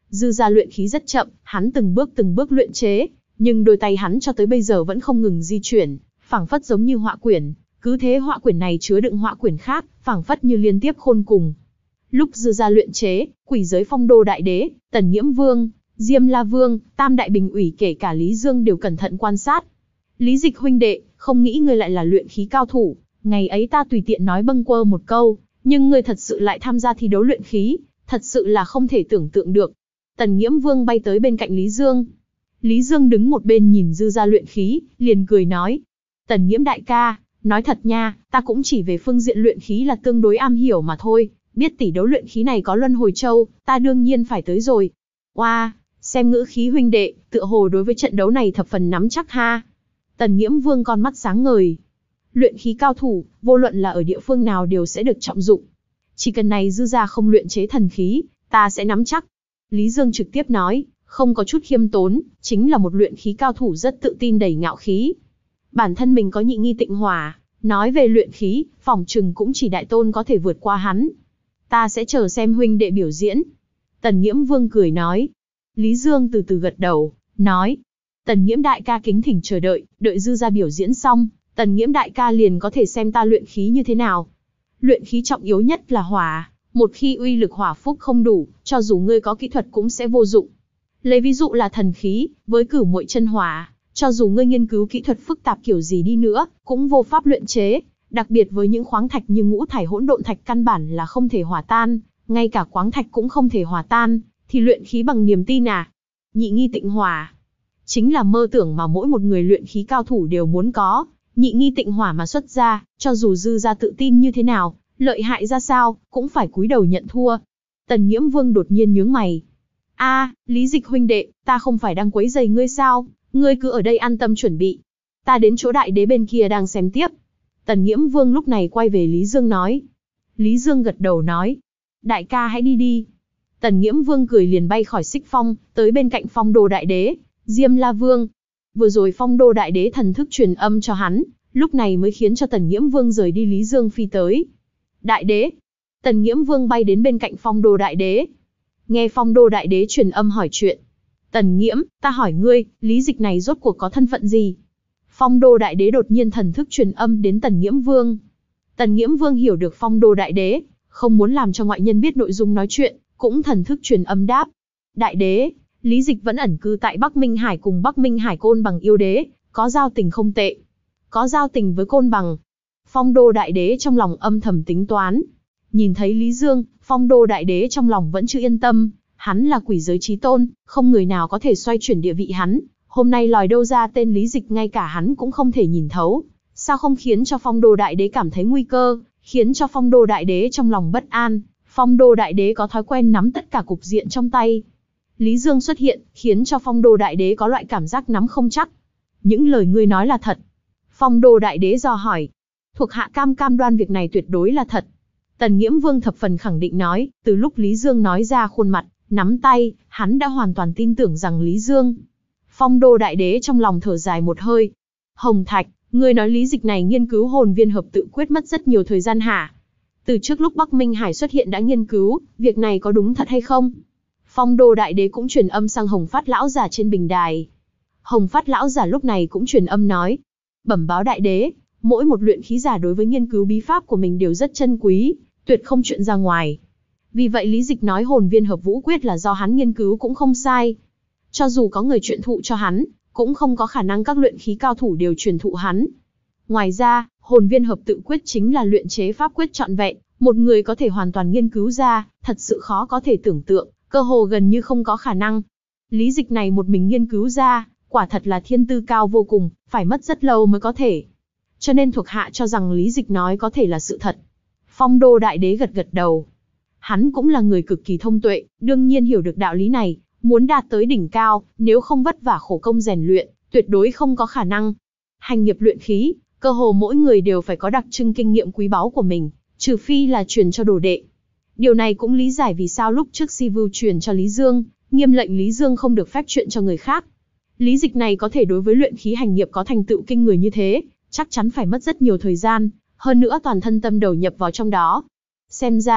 Dư gia luyện khí rất chậm, hắn từng bước từng bước luyện chế, nhưng đôi tay hắn cho tới bây giờ vẫn không ngừng di chuyển, phảng phất giống như họa quyển, cứ thế họa quyển này chứa đựng họa quyển khác, phảng phất như liên tiếp khôn cùng. Lúc Dư gia luyện chế, Quỷ giới Phong Đô Đại Đế, Tần Nghiễm Vương, Diêm La Vương, Tam Đại Bình Ủy kể cả Lý Dương đều cẩn thận quan sát. Lý Dịch huynh đệ, không nghĩ ngươi lại là luyện khí cao thủ, ngày ấy ta tùy tiện nói bâng quơ một câu, nhưng ngươi thật sự lại tham gia thi đấu luyện khí, thật sự là không thể tưởng tượng được. Tần Nghiễm Vương bay tới bên cạnh Lý Dương. Lý Dương đứng một bên nhìn Dư gia luyện khí, liền cười nói. Tần Nghiễm đại ca, nói thật nha, ta cũng chỉ về phương diện luyện khí là tương đối am hiểu mà thôi, biết tỷ đấu luyện khí này có luân hồi châu, ta đương nhiên phải tới rồi. Oa, wow, xem ngữ khí huynh đệ, tựa hồ đối với trận đấu này thập phần nắm chắc ha. Tần Nghiễm Vương con mắt sáng ngời. Luyện khí cao thủ, vô luận là ở địa phương nào đều sẽ được trọng dụng. Chỉ cần này Dư gia không luyện chế thần khí, ta sẽ nắm chắc. Lý Dương trực tiếp nói, không có chút khiêm tốn, chính là một luyện khí cao thủ rất tự tin đầy ngạo khí. Bản thân mình có nhị nghi tịnh hỏa, nói về luyện khí, phỏng chừng cũng chỉ đại tôn có thể vượt qua hắn. Ta sẽ chờ xem huynh đệ biểu diễn. Tần Nghiễm Vương cười nói. Lý Dương từ từ gật đầu, nói. Tần Nghiễm đại ca kính thỉnh chờ đợi, đợi Dư gia biểu diễn xong, Tần Nghiễm đại ca liền có thể xem ta luyện khí như thế nào. Luyện khí trọng yếu nhất là hỏa, một khi uy lực hỏa phúc không đủ, cho dù ngươi có kỹ thuật cũng sẽ vô dụng. Lấy ví dụ là thần khí, với cửu muội chân hỏa, cho dù ngươi nghiên cứu kỹ thuật phức tạp kiểu gì đi nữa, cũng vô pháp luyện chế, đặc biệt với những khoáng thạch như ngũ thải hỗn độn thạch căn bản là không thể hòa tan, ngay cả quáng thạch cũng không thể hòa tan, thì luyện khí bằng niềm tin à? Nhị nghi tịnh hỏa, chính là mơ tưởng mà mỗi một người luyện khí cao thủ đều muốn có, nhị nghi tịnh hỏa mà xuất ra, cho dù Dư gia tự tin như thế nào, lợi hại ra sao, cũng phải cúi đầu nhận thua. Tần Nghiễm Vương đột nhiên nhướng mày. A, Lý Dịch huynh đệ, ta không phải đang quấy rầy ngươi sao, ngươi cứ ở đây an tâm chuẩn bị. Ta đến chỗ đại đế bên kia đang xem tiếp. Tần Nghiễm Vương lúc này quay về Lý Dương nói. Lý Dương gật đầu nói. Đại ca hãy đi đi. Tần Nghiễm Vương cười liền bay khỏi xích phong, tới bên cạnh Phong Đô Đại Đế, Diêm La Vương. Vừa rồi Phong Đô Đại Đế thần thức truyền âm cho hắn, lúc này mới khiến cho Tần Nghiễm Vương rời đi Lý Dương phi tới. Đại đế. Tần Nghiễm Vương bay đến bên cạnh Phong Đô Đại Đế. Nghe Phong Đô Đại Đế truyền âm hỏi chuyện. Tần Nghiễm, ta hỏi ngươi, Lý Dịch này rốt cuộc có thân phận gì? Phong Đô Đại Đế đột nhiên thần thức truyền âm đến Tần Nghiễm Vương. Tần Nghiễm Vương hiểu được Phong Đô Đại Đế, không muốn làm cho ngoại nhân biết nội dung nói chuyện, cũng thần thức truyền âm đáp. Đại đế, Lý Dịch vẫn ẩn cư tại Bắc Minh Hải cùng Bắc Minh Hải Côn Bằng yêu đế, có giao tình không tệ. Có giao tình với Côn Bằng. Phong Đô Đại Đế trong lòng âm thầm tính toán. Nhìn thấy Lý Dương, Phong Đô Đại Đế trong lòng vẫn chưa yên tâm, hắn là quỷ giới chí tôn, không người nào có thể xoay chuyển địa vị hắn, hôm nay lòi đâu ra tên Lý Dịch ngay cả hắn cũng không thể nhìn thấu, sao không khiến cho Phong Đô Đại Đế cảm thấy nguy cơ, khiến cho Phong Đô Đại Đế trong lòng bất an. Phong Đô Đại Đế có thói quen nắm tất cả cục diện trong tay. Lý Dương xuất hiện, khiến cho Phong Đô Đại Đế có loại cảm giác nắm không chắc. Những lời ngươi nói là thật. Phong Đô Đại Đế dò hỏi. Thuộc hạ cam cam đoan việc này tuyệt đối là thật. Tần Nghiễm Vương thập phần khẳng định nói, từ lúc Lý Dương nói ra khuôn mặt, nắm tay, hắn đã hoàn toàn tin tưởng rằng Lý Dương. Phong Đô Đại Đế trong lòng thở dài một hơi. Hồng Thạch, ngươi nói Lý Dịch này nghiên cứu hồn viên hợp tự quyết mất rất nhiều thời gian hả? Từ trước lúc Bắc Minh Hải xuất hiện đã nghiên cứu, việc này có đúng thật hay không? Phong Đô Đại Đế cũng truyền âm sang Hồng Phát lão giả trên bình đài. Hồng Phát lão giả lúc này cũng truyền âm nói, bẩm báo Đại Đế, mỗi một luyện khí giả đối với nghiên cứu bí pháp của mình đều rất chân quý, tuyệt không chuyện ra ngoài. Vì vậy Lý Dịch nói hồn viên hợp vũ quyết là do hắn nghiên cứu cũng không sai. Cho dù có người truyền thụ cho hắn, cũng không có khả năng các luyện khí cao thủ đều truyền thụ hắn. Ngoài ra, hồn viên hợp tự quyết chính là luyện chế pháp quyết trọn vẹn, một người có thể hoàn toàn nghiên cứu ra, thật sự khó có thể tưởng tượng, cơ hồ gần như không có khả năng. Lý Dịch này một mình nghiên cứu ra, quả thật là thiên tư cao vô cùng, phải mất rất lâu mới có thể. Cho nên thuộc hạ cho rằng Lý Dịch nói có thể là sự thật. Phong Đô Đại Đế gật gật đầu. Hắn cũng là người cực kỳ thông tuệ, đương nhiên hiểu được đạo lý này, muốn đạt tới đỉnh cao, nếu không vất vả khổ công rèn luyện, tuyệt đối không có khả năng. Hành nghiệp luyện khí, cơ hồ mỗi người đều phải có đặc trưng kinh nghiệm quý báu của mình, trừ phi là truyền cho đồ đệ. Điều này cũng lý giải vì sao lúc trước Si Vưu truyền cho Lý Dương, nghiêm lệnh Lý Dương không được phép chuyện cho người khác. Lý Dịch này có thể đối với luyện khí hành nghiệp có thành tựu kinh người như thế, chắc chắn phải mất rất nhiều thời gian, hơn nữa toàn thân tâm đầu nhập vào trong đó. Xem ra,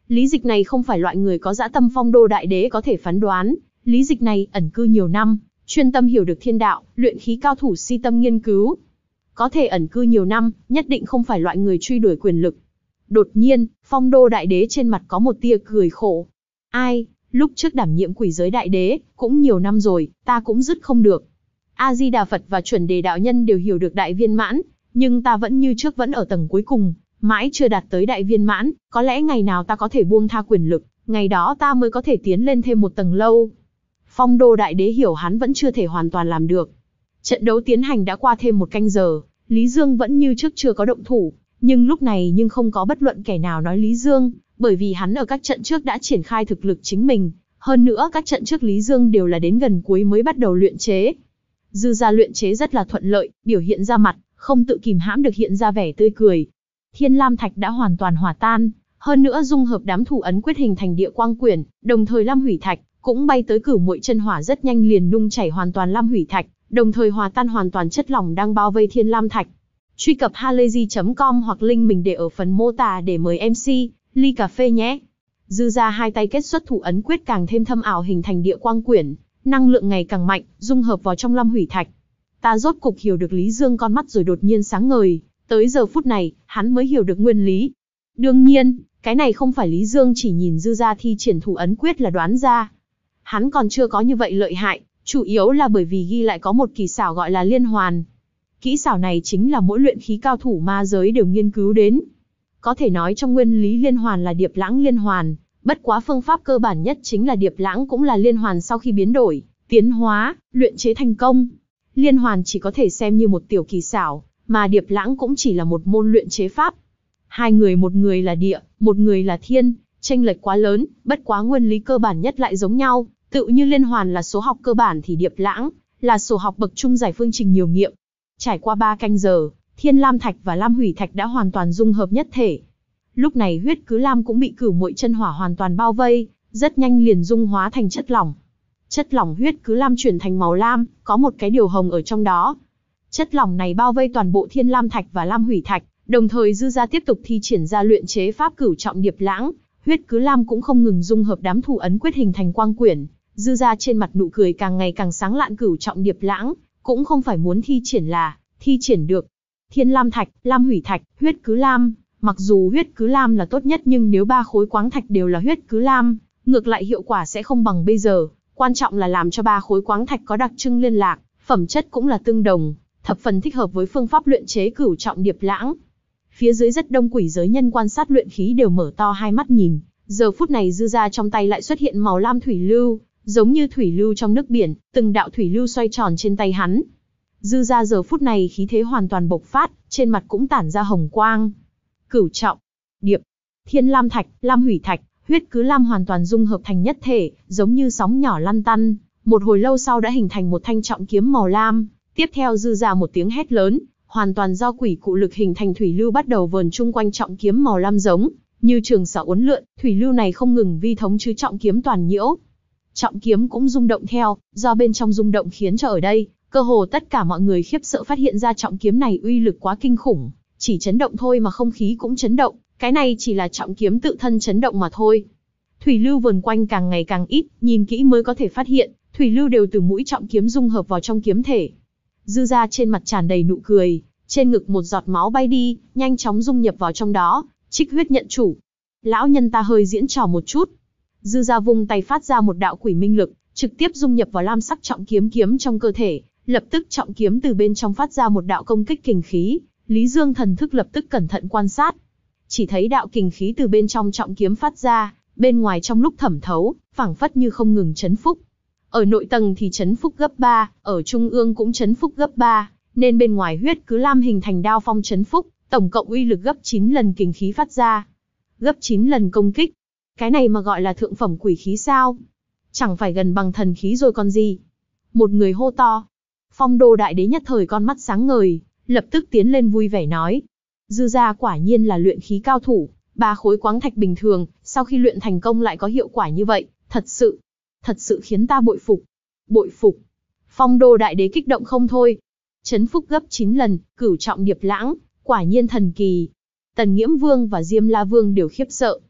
Lý Dịch này không phải loại người có dã tâm Phong Đô Đại Đế có thể phán đoán. Lý Dịch này ẩn cư nhiều năm, chuyên tâm hiểu được thiên đạo, luyện khí cao thủ si tâm nghiên cứu. Có thể ẩn cư nhiều năm, nhất định không phải loại người truy đuổi quyền lực. Đột nhiên, Phong Đô Đại Đế trên mặt có một tia cười khổ. Ai, lúc trước đảm nhiệm Quỷ Giới Đại Đế, cũng nhiều năm rồi, ta cũng dứt không được. A-di-đà Phật và chuẩn đề đạo nhân đều hiểu được đại viên mãn, nhưng ta vẫn như trước vẫn ở tầng cuối cùng, mãi chưa đạt tới đại viên mãn, có lẽ ngày nào ta có thể buông tha quyền lực, ngày đó ta mới có thể tiến lên thêm một tầng lâu. Phong Đô Đại Đế hiểu hắn vẫn chưa thể hoàn toàn làm được. Trận đấu tiến hành đã qua thêm một canh giờ, Lý Dương vẫn như trước chưa có động thủ, nhưng lúc này nhưng không có bất luận kẻ nào nói Lý Dương, bởi vì hắn ở các trận trước đã triển khai thực lực chính mình, hơn nữa các trận trước Lý Dương đều là đến gần cuối mới bắt đầu luyện chế. Dư gia luyện chế rất là thuận lợi, biểu hiện ra mặt, không tự kìm hãm được hiện ra vẻ tươi cười. Thiên Lam Thạch đã hoàn toàn hòa tan, hơn nữa dung hợp đám thủ ấn quyết hình thành địa quang quyển, đồng thời Lam Hủy Thạch cũng bay tới Cửu Muội Chân Hỏa rất nhanh liền nung chảy hoàn toàn Lam Hủy Thạch, đồng thời hòa tan hoàn toàn chất lỏng đang bao vây Thiên Lam Thạch. Truy cập halayzi chấm com hoặc link mình để ở phần mô tả để mời em xê ly cà phê nhé. Dư ra hai tay kết xuất thủ ấn quyết càng thêm thâm ảo hình thành địa quang quyển, năng lượng ngày càng mạnh, dung hợp vào trong Lam Hủy Thạch. Ta rốt cục hiểu được Lý Dương con mắt rồi đột nhiên sáng ngời, tới giờ phút này, hắn mới hiểu được nguyên lý. Đương nhiên, cái này không phải Lý Dương chỉ nhìn Dư ra thi triển thủ ấn quyết là đoán ra. Hắn còn chưa có như vậy lợi hại, chủ yếu là bởi vì ghi lại có một kỳ xảo gọi là liên hoàn. Kỹ xảo này chính là mỗi luyện khí cao thủ ma giới đều nghiên cứu đến. Có thể nói trong nguyên lý liên hoàn là điệp lãng liên hoàn, bất quá phương pháp cơ bản nhất chính là điệp lãng cũng là liên hoàn sau khi biến đổi, tiến hóa, luyện chế thành công. Liên hoàn chỉ có thể xem như một tiểu kỳ xảo, mà điệp lãng cũng chỉ là một môn luyện chế pháp. Hai người một người là địa, một người là thiên, chênh lệch quá lớn, bất quá nguyên lý cơ bản nhất lại giống nhau, tự như liên hoàn là số học cơ bản thì điệp lãng là số học bậc trung giải phương trình nhiều nghiệm. Trải qua ba canh giờ, Thiên Lam Thạch và Lam Hủy Thạch đã hoàn toàn dung hợp nhất thể. Lúc này huyết cứ lam cũng bị Cửu Muội Chân Hỏa hoàn toàn bao vây, rất nhanh liền dung hóa thành chất lỏng. Chất lỏng huyết cứ lam chuyển thành màu lam, có một cái điều hồng ở trong đó. Chất lỏng này bao vây toàn bộ Thiên Lam Thạch và Lam Hủy Thạch, đồng thời Dư gia tiếp tục thi triển ra luyện chế pháp cửu trọng điệp lãng, huyết cứ lam cũng không ngừng dung hợp đám thủ ấn quyết hình thành quang quyển. Dư gia trên mặt nụ cười càng ngày càng sáng lạn, cửu trọng điệp lãng cũng không phải muốn thi triển là thi triển được. Thiên Lam Thạch, Lam Hủy Thạch, huyết cứ lam, mặc dù huyết cứ lam là tốt nhất nhưng nếu ba khối quáng thạch đều là huyết cứ lam, ngược lại hiệu quả sẽ không bằng bây giờ. Quan trọng là làm cho ba khối quáng thạch có đặc trưng liên lạc, phẩm chất cũng là tương đồng, thập phần thích hợp với phương pháp luyện chế cửu trọng điệp lãng. Phía dưới rất đông quỷ giới nhân quan sát luyện khí đều mở to hai mắt nhìn. Giờ phút này Dư gia trong tay lại xuất hiện màu lam thủy lưu, giống như thủy lưu trong nước biển, từng đạo thủy lưu xoay tròn trên tay hắn. Dư gia giờ phút này khí thế hoàn toàn bộc phát, trên mặt cũng tản ra hồng quang. Cửu trọng điệp, Thiên Lam Thạch, Lam Hủy Thạch, huyết cứ lam hoàn toàn dung hợp thành nhất thể, giống như sóng nhỏ lăn tăn. Một hồi lâu sau đã hình thành một thanh trọng kiếm màu lam. Tiếp theo Dư gia một tiếng hét lớn, hoàn toàn do quỷ cụ lực hình thành thủy lưu bắt đầu vờn chung quanh trọng kiếm màu lam, giống như trường xà uốn lượn. Thủy lưu này không ngừng vi thống chứ trọng kiếm toàn nhiễu. Trọng kiếm cũng rung động theo, do bên trong rung động khiến cho ở đây cơ hồ tất cả mọi người khiếp sợ phát hiện ra trọng kiếm này uy lực quá kinh khủng, chỉ chấn động thôi mà không khí cũng chấn động, cái này chỉ là trọng kiếm tự thân chấn động mà thôi. Thủy lưu vần quanh càng ngày càng ít, nhìn kỹ mới có thể phát hiện, thủy lưu đều từ mũi trọng kiếm dung hợp vào trong kiếm thể. Dư gia trên mặt tràn đầy nụ cười, trên ngực một giọt máu bay đi, nhanh chóng dung nhập vào trong đó, trích huyết nhận chủ. Lão nhân ta hơi diễn trò một chút. Dư gia vung tay phát ra một đạo quỷ minh lực, trực tiếp dung nhập vào lam sắc trọng kiếm kiếm trong cơ thể. Lập tức trọng kiếm từ bên trong phát ra một đạo công kích kình khí, Lý Dương thần thức lập tức cẩn thận quan sát. Chỉ thấy đạo kình khí từ bên trong trọng kiếm phát ra, bên ngoài trong lúc thẩm thấu, phảng phất như không ngừng chấn phúc. Ở nội tầng thì chấn phúc gấp ba, ở trung ương cũng chấn phúc gấp ba, nên bên ngoài huyết cứ lam hình thành đao phong chấn phúc, tổng cộng uy lực gấp chín lần kình khí phát ra. Gấp chín lần công kích. Cái này mà gọi là thượng phẩm quỷ khí sao? Chẳng phải gần bằng thần khí rồi còn gì? Một người hô to. Phong Đô Đại Đế nhất thời con mắt sáng ngời, lập tức tiến lên vui vẻ nói. Dư gia quả nhiên là luyện khí cao thủ, ba khối quáng thạch bình thường, sau khi luyện thành công lại có hiệu quả như vậy, thật sự, thật sự khiến ta bội phục, bội phục. Phong Đô Đại Đế kích động không thôi. Chấn phúc gấp chín lần, cửu trọng điệp lãng, quả nhiên thần kỳ. Tần Nghiễm Vương và Diêm La Vương đều khiếp sợ.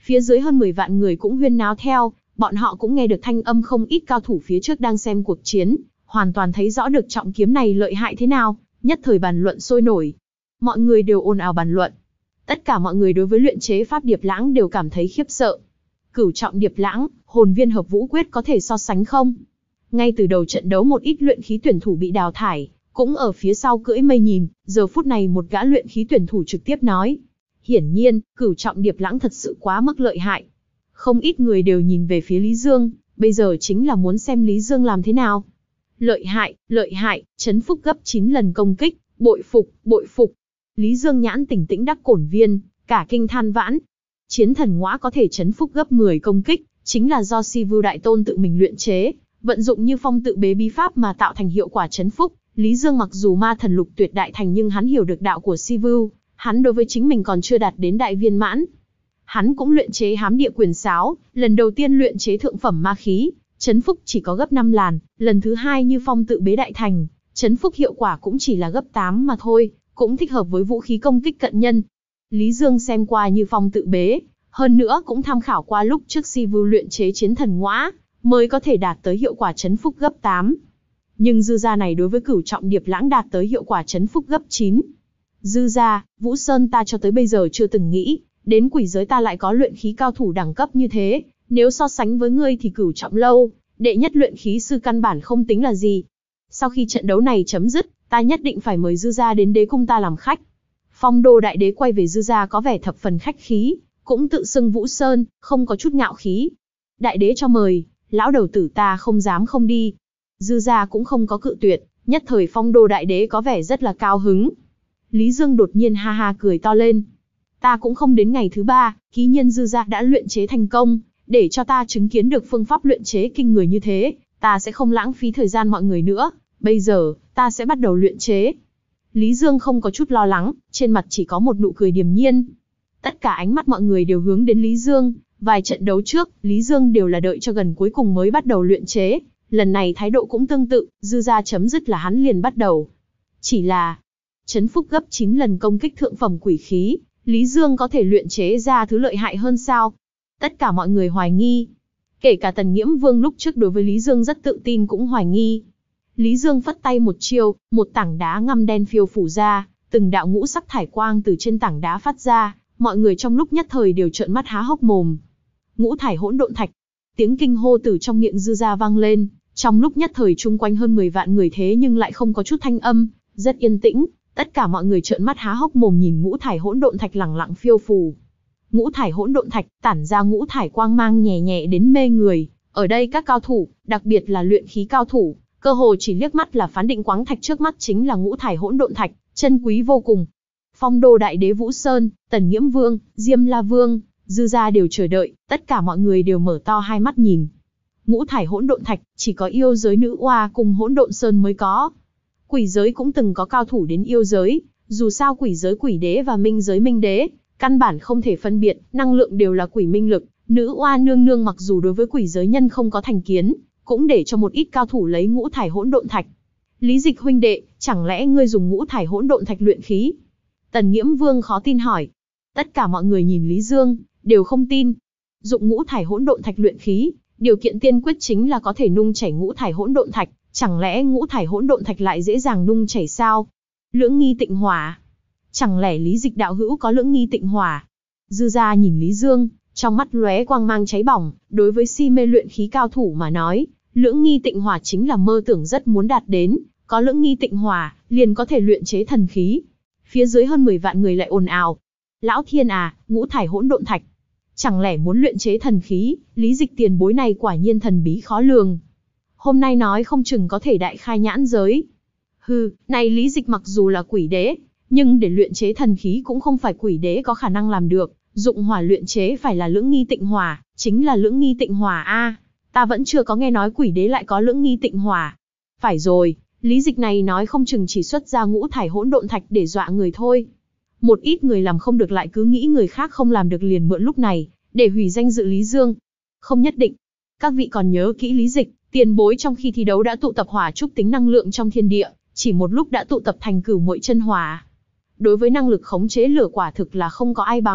Phía dưới hơn mười vạn người cũng huyên náo theo, bọn họ cũng nghe được thanh âm không ít cao thủ phía trước đang xem cuộc chiến, hoàn toàn thấy rõ được trọng kiếm này lợi hại thế nào, nhất thời bàn luận sôi nổi. Mọi người đều ồn ào bàn luận. Tất cả mọi người đối với luyện chế pháp Điệp Lãng đều cảm thấy khiếp sợ. Cửu trọng Điệp Lãng, hồn viên hợp vũ quyết có thể so sánh không? Ngay từ đầu trận đấu một ít luyện khí tuyển thủ bị đào thải, cũng ở phía sau cưỡi mây nhìn, giờ phút này một gã luyện khí tuyển thủ trực tiếp nói. Hiển nhiên, cửu trọng Điệp Lãng thật sự quá mức lợi hại. Không ít người đều nhìn về phía Lý Dương, bây giờ chính là muốn xem Lý Dương làm thế nào. Lợi hại, lợi hại, chấn phúc gấp chín lần công kích, bội phục, bội phục. Lý Dương nhãn tỉnh tĩnh đắc cổn viên, cả kinh than vãn. Chiến thần ngõa có thể chấn phúc gấp mười công kích, chính là do Si Vu Đại Tôn tự mình luyện chế, vận dụng như phong tự bế bí pháp mà tạo thành hiệu quả chấn phúc. Lý Dương mặc dù ma thần lục tuyệt đại thành nhưng hắn hiểu được đạo của Si Vu, hắn đối với chính mình còn chưa đạt đến đại viên mãn. Hắn cũng luyện chế hám địa quyền sáo, lần đầu tiên luyện chế thượng phẩm ma khí, chấn phúc chỉ có gấp năm làn, lần thứ hai như phong tự bế đại thành, chấn phúc hiệu quả cũng chỉ là gấp tám mà thôi, cũng thích hợp với vũ khí công kích cận nhân. Lý Dương xem qua như phong tự bế, hơn nữa cũng tham khảo qua lúc trước Si Vu luyện chế chiến thần ngõa, mới có thể đạt tới hiệu quả chấn phúc gấp tám. Nhưng dư gia này đối với cửu trọng Điệp Lãng đạt tới hiệu quả chấn phúc gấp chín. Dư gia, Vũ Sơn ta cho tới bây giờ chưa từng nghĩ, đến quỷ giới ta lại có luyện khí cao thủ đẳng cấp như thế, nếu so sánh với ngươi thì cửu trọng lâu, đệ nhất luyện khí sư căn bản không tính là gì. Sau khi trận đấu này chấm dứt, ta nhất định phải mời Dư gia đến đế cung ta làm khách. Phong Đô đại đế quay về Dư gia có vẻ thập phần khách khí, cũng tự xưng Vũ Sơn, không có chút ngạo khí. Đại đế cho mời, lão đầu tử ta không dám không đi. Dư gia cũng không có cự tuyệt, nhất thời Phong Đô đại đế có vẻ rất là cao hứng. Lý Dương đột nhiên ha ha cười to lên. Ta cũng không đến ngày thứ ba, ký nhân Dư gia đã luyện chế thành công, để cho ta chứng kiến được phương pháp luyện chế kinh người như thế, ta sẽ không lãng phí thời gian mọi người nữa, bây giờ, ta sẽ bắt đầu luyện chế. Lý Dương không có chút lo lắng, trên mặt chỉ có một nụ cười điềm nhiên. Tất cả ánh mắt mọi người đều hướng đến Lý Dương, vài trận đấu trước, Lý Dương đều là đợi cho gần cuối cùng mới bắt đầu luyện chế, lần này thái độ cũng tương tự, Dư gia chấm dứt là hắn liền bắt đầu. Chỉ là, chấn phúc gấp chín lần công kích thượng phẩm quỷ khí, Lý Dương có thể luyện chế ra thứ lợi hại hơn sao? Tất cả mọi người hoài nghi. Kể cả Tần Nghiễm Vương lúc trước đối với Lý Dương rất tự tin cũng hoài nghi. Lý Dương phất tay một chiêu, một tảng đá ngăm đen phiêu phủ ra, từng đạo ngũ sắc thải quang từ trên tảng đá phát ra, mọi người trong lúc nhất thời đều trợn mắt há hốc mồm. Ngũ thải hỗn độn thạch. Tiếng kinh hô từ trong miệng Dư gia vang lên, trong lúc nhất thời chung quanh hơn mười vạn người thế nhưng lại không có chút thanh âm, rất yên tĩnh, tất cả mọi người trợn mắt há hốc mồm nhìn ngũ thải hỗn độn thạch lẳng lặng phiêu phù. Ngũ thải hỗn độn thạch tản ra ngũ thải quang mang nhẹ nhẹ đến mê người, ở đây các cao thủ, đặc biệt là luyện khí cao thủ, cơ hồ chỉ liếc mắt là phán định quáng thạch trước mắt chính là ngũ thải hỗn độn thạch, chân quý vô cùng. Phong Đô đại đế Vũ Sơn, Tần Nghiễm Vương, Diêm La Vương, Dư gia đều chờ đợi, tất cả mọi người đều mở to hai mắt nhìn. Ngũ thải hỗn độn thạch chỉ có yêu giới nữ oa cùng Hỗn Độn Sơn mới có. Quỷ giới cũng từng có cao thủ đến yêu giới, dù sao quỷ giới quỷ đế và minh giới minh đế, căn bản không thể phân biệt, năng lượng đều là quỷ minh lực, nữ oa nương nương mặc dù đối với quỷ giới nhân không có thành kiến, cũng để cho một ít cao thủ lấy ngũ thải hỗn độn thạch. Lý Dịch huynh đệ, chẳng lẽ ngươi dùng ngũ thải hỗn độn thạch luyện khí? Tần Nghiễm Vương khó tin hỏi. Tất cả mọi người nhìn Lý Dương, đều không tin. Dụng ngũ thải hỗn độn thạch luyện khí, điều kiện tiên quyết chính là có thể nung chảy ngũ thải hỗn độn thạch, chẳng lẽ ngũ thải hỗn độn thạch lại dễ dàng nung chảy sao? Lưỡng nghi tịnh hỏa. Chẳng lẽ Lý Dịch đạo hữu có lưỡng nghi tịnh hỏa? Dư gia nhìn Lý Dương, trong mắt lóe quang mang cháy bỏng, đối với si mê luyện khí cao thủ mà nói, lưỡng nghi tịnh hỏa chính là mơ tưởng rất muốn đạt đến, có lưỡng nghi tịnh hỏa, liền có thể luyện chế thần khí. Phía dưới hơn mười vạn người lại ồn ào. Lão thiên à, ngũ thải hỗn độn thạch. Chẳng lẽ muốn luyện chế thần khí, Lý Dịch tiền bối này quả nhiên thần bí khó lường. Hôm nay nói không chừng có thể đại khai nhãn giới. Hừ, này Lý Dịch mặc dù là quỷ đế, nhưng để luyện chế thần khí cũng không phải quỷ đế có khả năng làm được. Dụng hỏa luyện chế phải là lưỡng nghi tịnh hỏa, chính là lưỡng nghi tịnh hỏa a. Ta vẫn chưa có nghe nói quỷ đế lại có lưỡng nghi tịnh hỏa. Phải rồi, Lý Dịch này nói không chừng chỉ xuất ra ngũ thải hỗn độn thạch để dọa người thôi. Một ít người làm không được lại cứ nghĩ người khác không làm được liền mượn lúc này, để hủy danh dự Lý Dương. Không nhất định. Các vị còn nhớ kỹ Lý Dịch, tiền bối trong khi thi đấu đã tụ tập hỏa trúc tính năng lượng trong thiên địa, chỉ một lúc đã tụ tập thành cửu muội chân hỏa. Đối với năng lực khống chế lửa quả thực là không có ai bằng,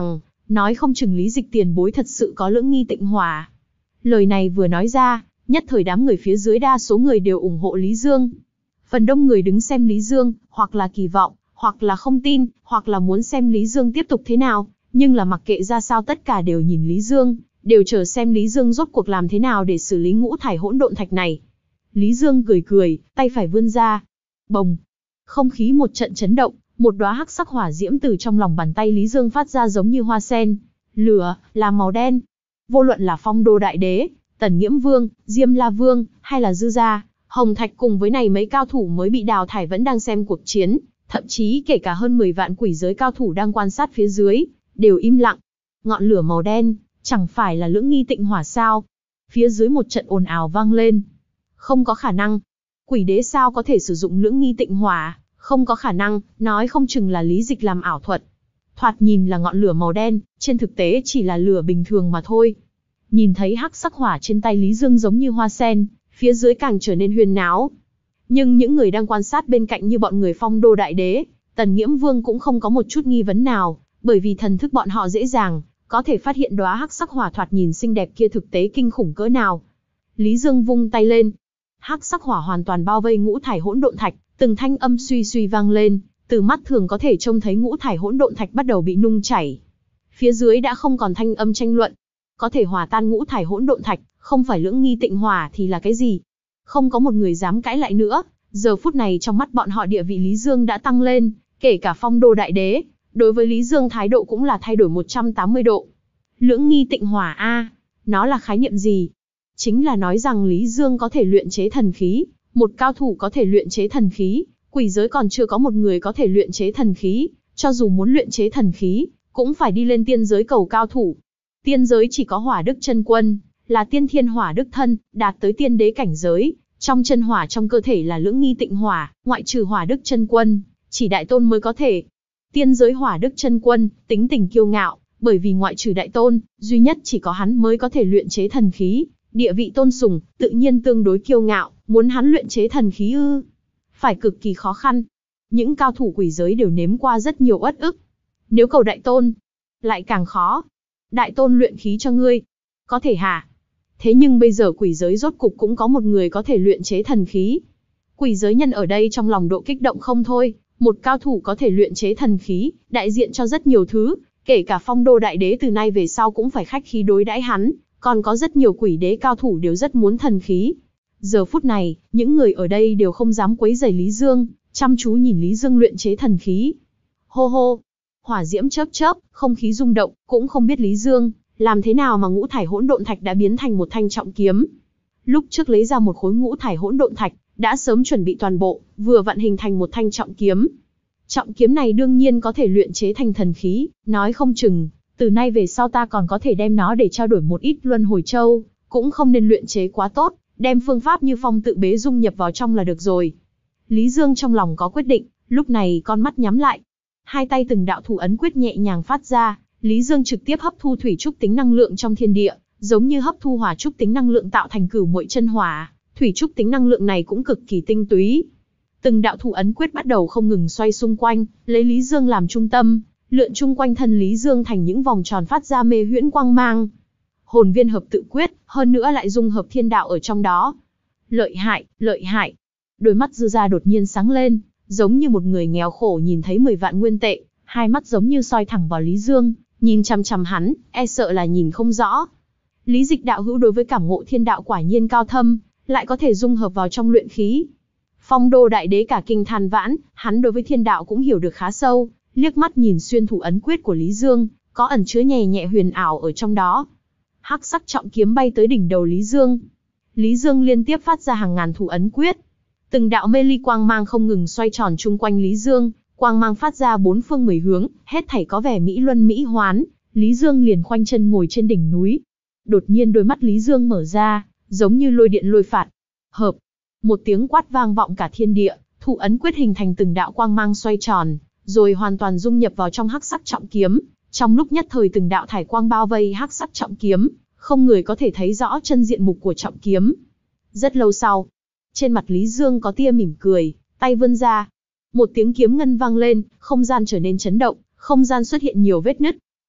nói không chừng Lý Dịch tiền bối thật sự có lưỡng nghi tịnh hỏa. Lời này vừa nói ra, nhất thời đám người phía dưới đa số người đều ủng hộ Lý Dương. Phần đông người đứng xem Lý Dương, hoặc là kỳ vọng, hoặc là không tin, hoặc là muốn xem Lý Dương tiếp tục thế nào, nhưng là mặc kệ ra sao tất cả đều nhìn Lý Dương, đều chờ xem Lý Dương rốt cuộc làm thế nào để xử lý ngũ thải hỗn độn thạch này. Lý Dương cười cười, tay phải vươn ra. Bồng! Không khí một trận chấn động, một đóa hắc sắc hỏa diễm từ trong lòng bàn tay Lý Dương phát ra giống như hoa sen. Lửa, là màu đen. Vô luận là Phong Đô Đại Đế, Tần Nghiễm Vương, Diêm La Vương, hay là Dư Gia, Hồng Thạch cùng với này mấy cao thủ mới bị đào thải vẫn đang xem cuộc chiến, thậm chí kể cả hơn mười vạn quỷ giới cao thủ đang quan sát phía dưới, đều im lặng. Ngọn lửa màu đen, chẳng phải là lưỡng nghi tịnh hỏa sao? Phía dưới một trận ồn ào vang lên. Không có khả năng. Quỷ đế sao có thể sử dụng lưỡng nghi tịnh hỏa? Không có khả năng, nói không chừng là Lý Dịch làm ảo thuật. Thoạt nhìn là ngọn lửa màu đen, trên thực tế chỉ là lửa bình thường mà thôi. Nhìn thấy hắc sắc hỏa trên tay Lý Dương giống như hoa sen, phía dưới càng trở nên huyên náo. Nhưng những người đang quan sát bên cạnh như bọn người Phong Đô Đại Đế, Tần Nghiễm Vương cũng không có một chút nghi vấn nào, bởi vì thần thức bọn họ dễ dàng có thể phát hiện đóa hắc sắc hỏa thoạt nhìn xinh đẹp kia thực tế kinh khủng cỡ nào. Lý Dương vung tay lên, hắc sắc hỏa hoàn toàn bao vây ngũ thải hỗn độn thạch, từng thanh âm suy suy vang lên, từ mắt thường có thể trông thấy ngũ thải hỗn độn thạch bắt đầu bị nung chảy. Phía dưới đã không còn thanh âm tranh luận, có thể hòa tan ngũ thải hỗn độn thạch, không phải lưỡng nghi tịnh hỏa thì là cái gì? Không có một người dám cãi lại nữa, giờ phút này trong mắt bọn họ địa vị Lý Dương đã tăng lên, kể cả Phong Đô Đại Đế, đối với Lý Dương thái độ cũng là thay đổi một trăm tám mươi độ. Lưỡng nghi tịnh hỏa a, nó là khái niệm gì? Chính là nói rằng Lý Dương có thể luyện chế thần khí, một cao thủ có thể luyện chế thần khí, quỷ giới còn chưa có một người có thể luyện chế thần khí, cho dù muốn luyện chế thần khí, cũng phải đi lên tiên giới cầu cao thủ. Tiên giới chỉ có Hỏa Đức Chân Quân, là tiên thiên hỏa đức thân, đạt tới tiên đế cảnh giới, trong chân hỏa trong cơ thể là lưỡng nghi tịnh hỏa, ngoại trừ Hỏa Đức Chân Quân, chỉ đại tôn mới có thể. Tiên giới Hỏa Đức Chân Quân, tính tình kiêu ngạo, bởi vì ngoại trừ đại tôn, duy nhất chỉ có hắn mới có thể luyện chế thần khí, địa vị tôn sùng, tự nhiên tương đối kiêu ngạo, muốn hắn luyện chế thần khí ư, phải cực kỳ khó khăn. Những cao thủ quỷ giới đều nếm qua rất nhiều uất ức. Nếu cầu đại tôn, lại càng khó. Đại tôn luyện khí cho ngươi, có thể hả? Thế nhưng bây giờ quỷ giới rốt cục cũng có một người có thể luyện chế thần khí. Quỷ giới nhân ở đây trong lòng độ kích động không thôi, một cao thủ có thể luyện chế thần khí, đại diện cho rất nhiều thứ, kể cả Phong Đô Đại Đế từ nay về sau cũng phải khách khí đối đãi hắn, còn có rất nhiều quỷ đế cao thủ đều rất muốn thần khí. Giờ phút này, những người ở đây đều không dám quấy rầy Lý Dương, chăm chú nhìn Lý Dương luyện chế thần khí. Hô hô, hỏa diễm chớp chớp, không khí rung động, cũng không biết Lý Dương làm thế nào mà ngũ thải hỗn độn thạch đã biến thành một thanh trọng kiếm. Lúc trước lấy ra một khối ngũ thải hỗn độn thạch, đã sớm chuẩn bị toàn bộ, vừa vặn hình thành một thanh trọng kiếm. Trọng kiếm này đương nhiên có thể luyện chế thành thần khí, nói không chừng, từ nay về sau ta còn có thể đem nó để trao đổi một ít luân hồi châu, cũng không nên luyện chế quá tốt, đem phương pháp như phong tự bế dung nhập vào trong là được rồi. Lý Dương trong lòng có quyết định, lúc này con mắt nhắm lại. Hai tay từng đạo thủ ấn quyết nhẹ nhàng phát ra, Lý Dương trực tiếp hấp thu thủy trúc tính năng lượng trong thiên địa, giống như hấp thu hỏa trúc tính năng lượng tạo thành cửu muội chân hỏa, thủy trúc tính năng lượng này cũng cực kỳ tinh túy. Từng đạo thủ ấn quyết bắt đầu không ngừng xoay xung quanh, lấy Lý Dương làm trung tâm, lượn chung quanh thân Lý Dương thành những vòng tròn phát ra mê huyễn quang mang. Hồn viên hợp tự quyết, hơn nữa lại dung hợp thiên đạo ở trong đó. Lợi hại, lợi hại. Đôi mắt Dư Gia đột nhiên sáng lên, giống như một người nghèo khổ nhìn thấy mười vạn nguyên tệ, hai mắt giống như soi thẳng vào Lý Dương, nhìn chằm chằm hắn, e sợ là nhìn không rõ. Lý Dịch đạo hữu đối với cảm ngộ thiên đạo quả nhiên cao thâm, lại có thể dung hợp vào trong luyện khí. Phong Đô Đại Đế cả kinh than vãn, hắn đối với thiên đạo cũng hiểu được khá sâu, liếc mắt nhìn xuyên thủ ấn quyết của Lý Dương, có ẩn chứa nhẹ nhẹ huyền ảo ở trong đó. Hắc sắc trọng kiếm bay tới đỉnh đầu Lý Dương. Lý Dương liên tiếp phát ra hàng ngàn thủ ấn quyết. Từng đạo mê ly quang mang không ngừng xoay tròn chung quanh Lý Dương, quang mang phát ra bốn phương mười hướng, hết thảy có vẻ mỹ luân mỹ hoán. Lý Dương liền khoanh chân ngồi trên đỉnh núi. Đột nhiên đôi mắt Lý Dương mở ra, giống như lôi điện lôi phạt. Hợp. Một tiếng quát vang vọng cả thiên địa, thủ ấn quyết hình thành từng đạo quang mang xoay tròn, rồi hoàn toàn dung nhập vào trong hắc sắc trọng kiếm. Trong lúc nhất thời từng đạo thải quang bao vây hắc sắc trọng kiếm, không người có thể thấy rõ chân diện mục của trọng kiếm. Rất lâu sau, trên mặt Lý Dương có tia mỉm cười, tay vươn ra. Một tiếng kiếm ngân vang lên, không gian trở nên chấn động, không gian xuất hiện nhiều vết nứt.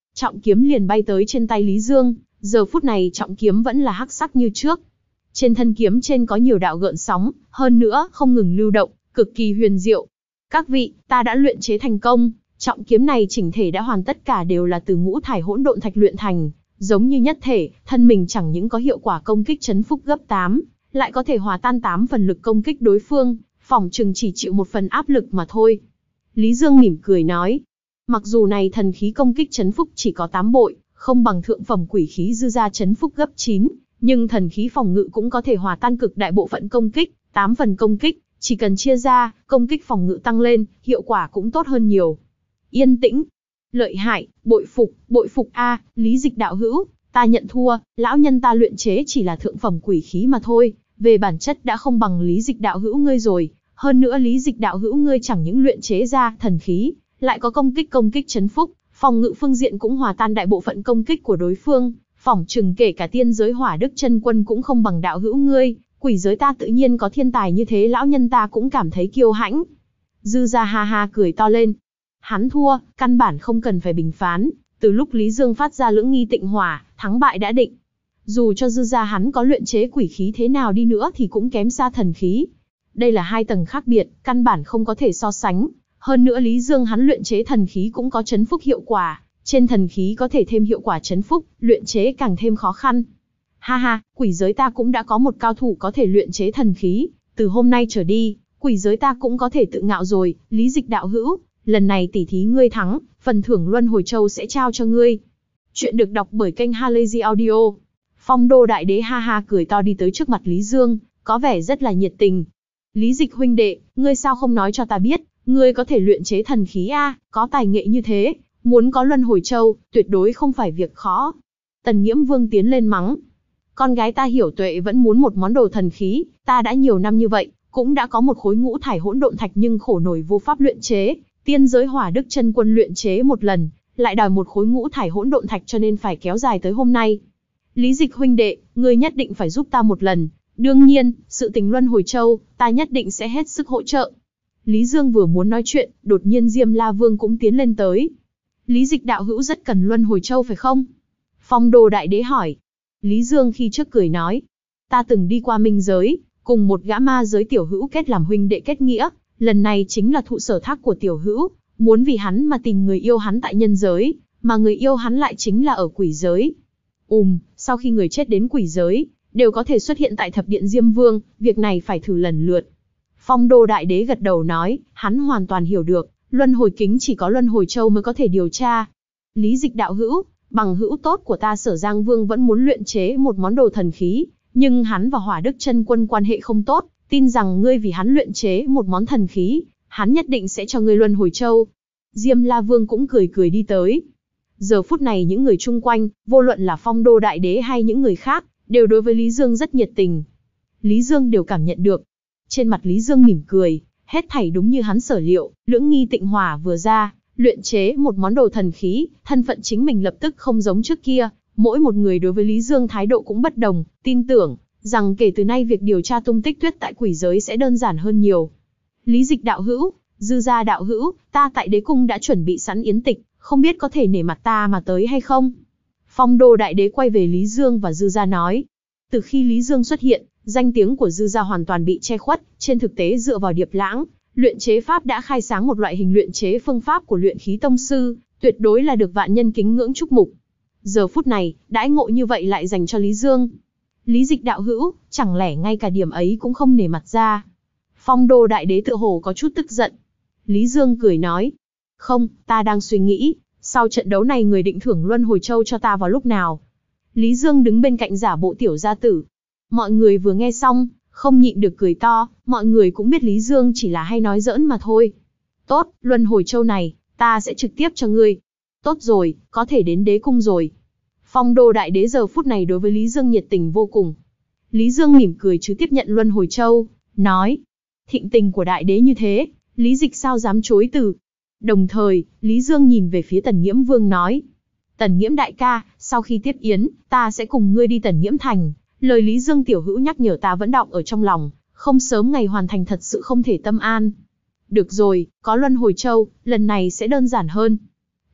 Trọng kiếm liền bay tới trên tay Lý Dương, giờ phút này trọng kiếm vẫn là hắc sắc như trước. Trên thân kiếm trên có nhiều đạo gợn sóng, hơn nữa không ngừng lưu động, cực kỳ huyền diệu. Các vị, ta đã luyện chế thành công, trọng kiếm này chỉnh thể đã hoàn tất cả đều là từ ngũ thải hỗn độn thạch luyện thành, giống như nhất thể, thân mình chẳng những có hiệu quả công kích chấn phúc gấp tám, lại có thể hòa tan tám phần lực công kích đối phương, phỏng chừng chỉ chịu một phần áp lực mà thôi. Lý Dương mỉm cười nói, mặc dù này thần khí công kích chấn phúc chỉ có tám bội, không bằng thượng phẩm quỷ khí dư ra chấn phúc gấp chín, nhưng thần khí phòng ngự cũng có thể hòa tan cực đại bộ phận công kích, tám phần công kích, chỉ cần chia ra, công kích phòng ngự tăng lên, hiệu quả cũng tốt hơn nhiều. Yên tĩnh, lợi hại, bội phục, bội phục a, Lý Dịch đạo hữu, ta nhận thua, lão nhân ta luyện chế chỉ là thượng phẩm quỷ khí mà thôi, về bản chất đã không bằng Lý Dịch đạo hữu ngươi rồi, hơn nữa Lý Dịch đạo hữu ngươi chẳng những luyện chế ra thần khí, lại có công kích công kích chấn phúc, phòng ngự phương diện cũng hòa tan đại bộ phận công kích của đối phương, phỏng chừng kể cả tiên giới Hỏa Đức chân quân cũng không bằng đạo hữu ngươi, quỷ giới ta tự nhiên có thiên tài như thế lão nhân ta cũng cảm thấy kiêu hãnh. Dư Gia ha ha cười to lên. Hắn thua, căn bản không cần phải bình phán, từ lúc Lý Dương phát ra lưỡng nghi tịnh hỏa, thắng bại đã định. Dù cho Dư Gia hắn có luyện chế quỷ khí thế nào đi nữa thì cũng kém xa thần khí. Đây là hai tầng khác biệt, căn bản không có thể so sánh. Hơn nữa Lý Dương hắn luyện chế thần khí cũng có chấn phúc hiệu quả, trên thần khí có thể thêm hiệu quả chấn phúc, luyện chế càng thêm khó khăn. Ha ha, quỷ giới ta cũng đã có một cao thủ có thể luyện chế thần khí, từ hôm nay trở đi, quỷ giới ta cũng có thể tự ngạo rồi, Lý Dịch đạo hữu, lần này tỷ thí ngươi thắng, phần thưởng Luân Hồi Châu sẽ trao cho ngươi. Chuyện được đọc bởi kênh Halazy Audio. Phong Đô Đại Đế ha ha cười to đi tới trước mặt Lý Dương, có vẻ rất là nhiệt tình. Lý Dịch huynh đệ, ngươi sao không nói cho ta biết, ngươi có thể luyện chế thần khí a, có tài nghệ như thế, muốn có Luân Hồi Châu, tuyệt đối không phải việc khó. Tần Nghiễm Vương tiến lên mắng. Con gái ta hiểu tuệ vẫn muốn một món đồ thần khí, ta đã nhiều năm như vậy, cũng đã có một khối ngũ thải hỗn độn thạch nhưng khổ nổi vô pháp luyện chế, tiên giới Hỏa Đức chân quân luyện chế một lần, lại đòi một khối ngũ thải hỗn độn thạch cho nên phải kéo dài tới hôm nay. Lý Dịch huynh đệ, ngươi nhất định phải giúp ta một lần, đương nhiên, sự tình Luân Hồi Châu, ta nhất định sẽ hết sức hỗ trợ. Lý Dương vừa muốn nói chuyện, đột nhiên Diêm La Vương cũng tiến lên tới. Lý Dịch đạo hữu rất cần Luân Hồi Châu phải không? Phong Đô Đại Đế hỏi. Lý Dương khi trước cười nói, ta từng đi qua minh giới, cùng một gã ma giới tiểu hữu kết làm huynh đệ kết nghĩa, lần này chính là thụ sở thác của tiểu hữu, muốn vì hắn mà tìm người yêu hắn tại nhân giới, mà người yêu hắn lại chính là ở quỷ giới. Ùm, sau khi người chết đến quỷ giới, đều có thể xuất hiện tại thập điện Diêm Vương, việc này phải thử lần lượt. Phong Đô Đại Đế gật đầu nói, hắn hoàn toàn hiểu được, Luân Hồi Kính chỉ có Luân Hồi Châu mới có thể điều tra. Lý Dịch đạo hữu, bằng hữu tốt của ta Sở Giang Vương vẫn muốn luyện chế một món đồ thần khí, nhưng hắn và Hỏa Đức chân quân quan hệ không tốt, tin rằng ngươi vì hắn luyện chế một món thần khí, hắn nhất định sẽ cho ngươi Luân Hồi Châu. Diêm La Vương cũng cười cười đi tới. Giờ phút này những người chung quanh, vô luận là Phong Đô Đại Đế hay những người khác, đều đối với Lý Dương rất nhiệt tình. Lý Dương đều cảm nhận được. Trên mặt Lý Dương mỉm cười, hết thảy đúng như hắn sở liệu, lưỡng nghi tịnh hỏa vừa ra, luyện chế một món đồ thần khí, thân phận chính mình lập tức không giống trước kia, mỗi một người đối với Lý Dương thái độ cũng bất đồng, tin tưởng rằng kể từ nay việc điều tra tung tích tuyết tại quỷ giới sẽ đơn giản hơn nhiều. Lý Dịch đạo hữu, Dư Gia đạo hữu, ta tại đế cung đã chuẩn bị sẵn yến tịch, không biết có thể nể mặt ta mà tới hay không? Phong Đô Đại Đế quay về Lý Dương và Dư Gia nói. Từ khi Lý Dương xuất hiện, danh tiếng của Dư Gia hoàn toàn bị che khuất, trên thực tế dựa vào Điệp Lãng, luyện chế pháp đã khai sáng một loại hình luyện chế phương pháp của luyện khí tông sư, tuyệt đối là được vạn nhân kính ngưỡng chúc mục. Giờ phút này, đãi ngộ như vậy lại dành cho Lý Dương. Lý Dịch đạo hữu, chẳng lẽ ngay cả điểm ấy cũng không nể mặt ra? Phong Đô Đại Đế tựa hồ có chút tức giận. Lý Dương cười nói, không, ta đang suy nghĩ, sau trận đấu này người định thưởng Luân Hồi Châu cho ta vào lúc nào? Lý Dương đứng bên cạnh giả bộ tiểu gia tử. Mọi người vừa nghe xong, không nhịn được cười to, mọi người cũng biết Lý Dương chỉ là hay nói giỡn mà thôi. Tốt, Luân Hồi Châu này, ta sẽ trực tiếp cho ngươi. Tốt rồi, có thể đến đế cung rồi. Phong Đô Đại Đế giờ phút này đối với Lý Dương nhiệt tình vô cùng. Lý Dương mỉm cười chứ tiếp nhận Luân Hồi Châu, nói, thịnh tình của Đại Đế như thế, Lý Dịch sao dám chối từ. Đồng thời, Lý Dương nhìn về phía Tần Nghiễm Vương nói, Tần Nghiễm đại ca, sau khi tiếp yến, ta sẽ cùng ngươi đi Tần Nghiễm Thành. Lời Lý Dương tiểu hữu nhắc nhở ta vẫn đọng ở trong lòng, không sớm ngày hoàn thành thật sự không thể tâm an. Được rồi, có Luân Hồi Châu, lần này sẽ đơn giản hơn.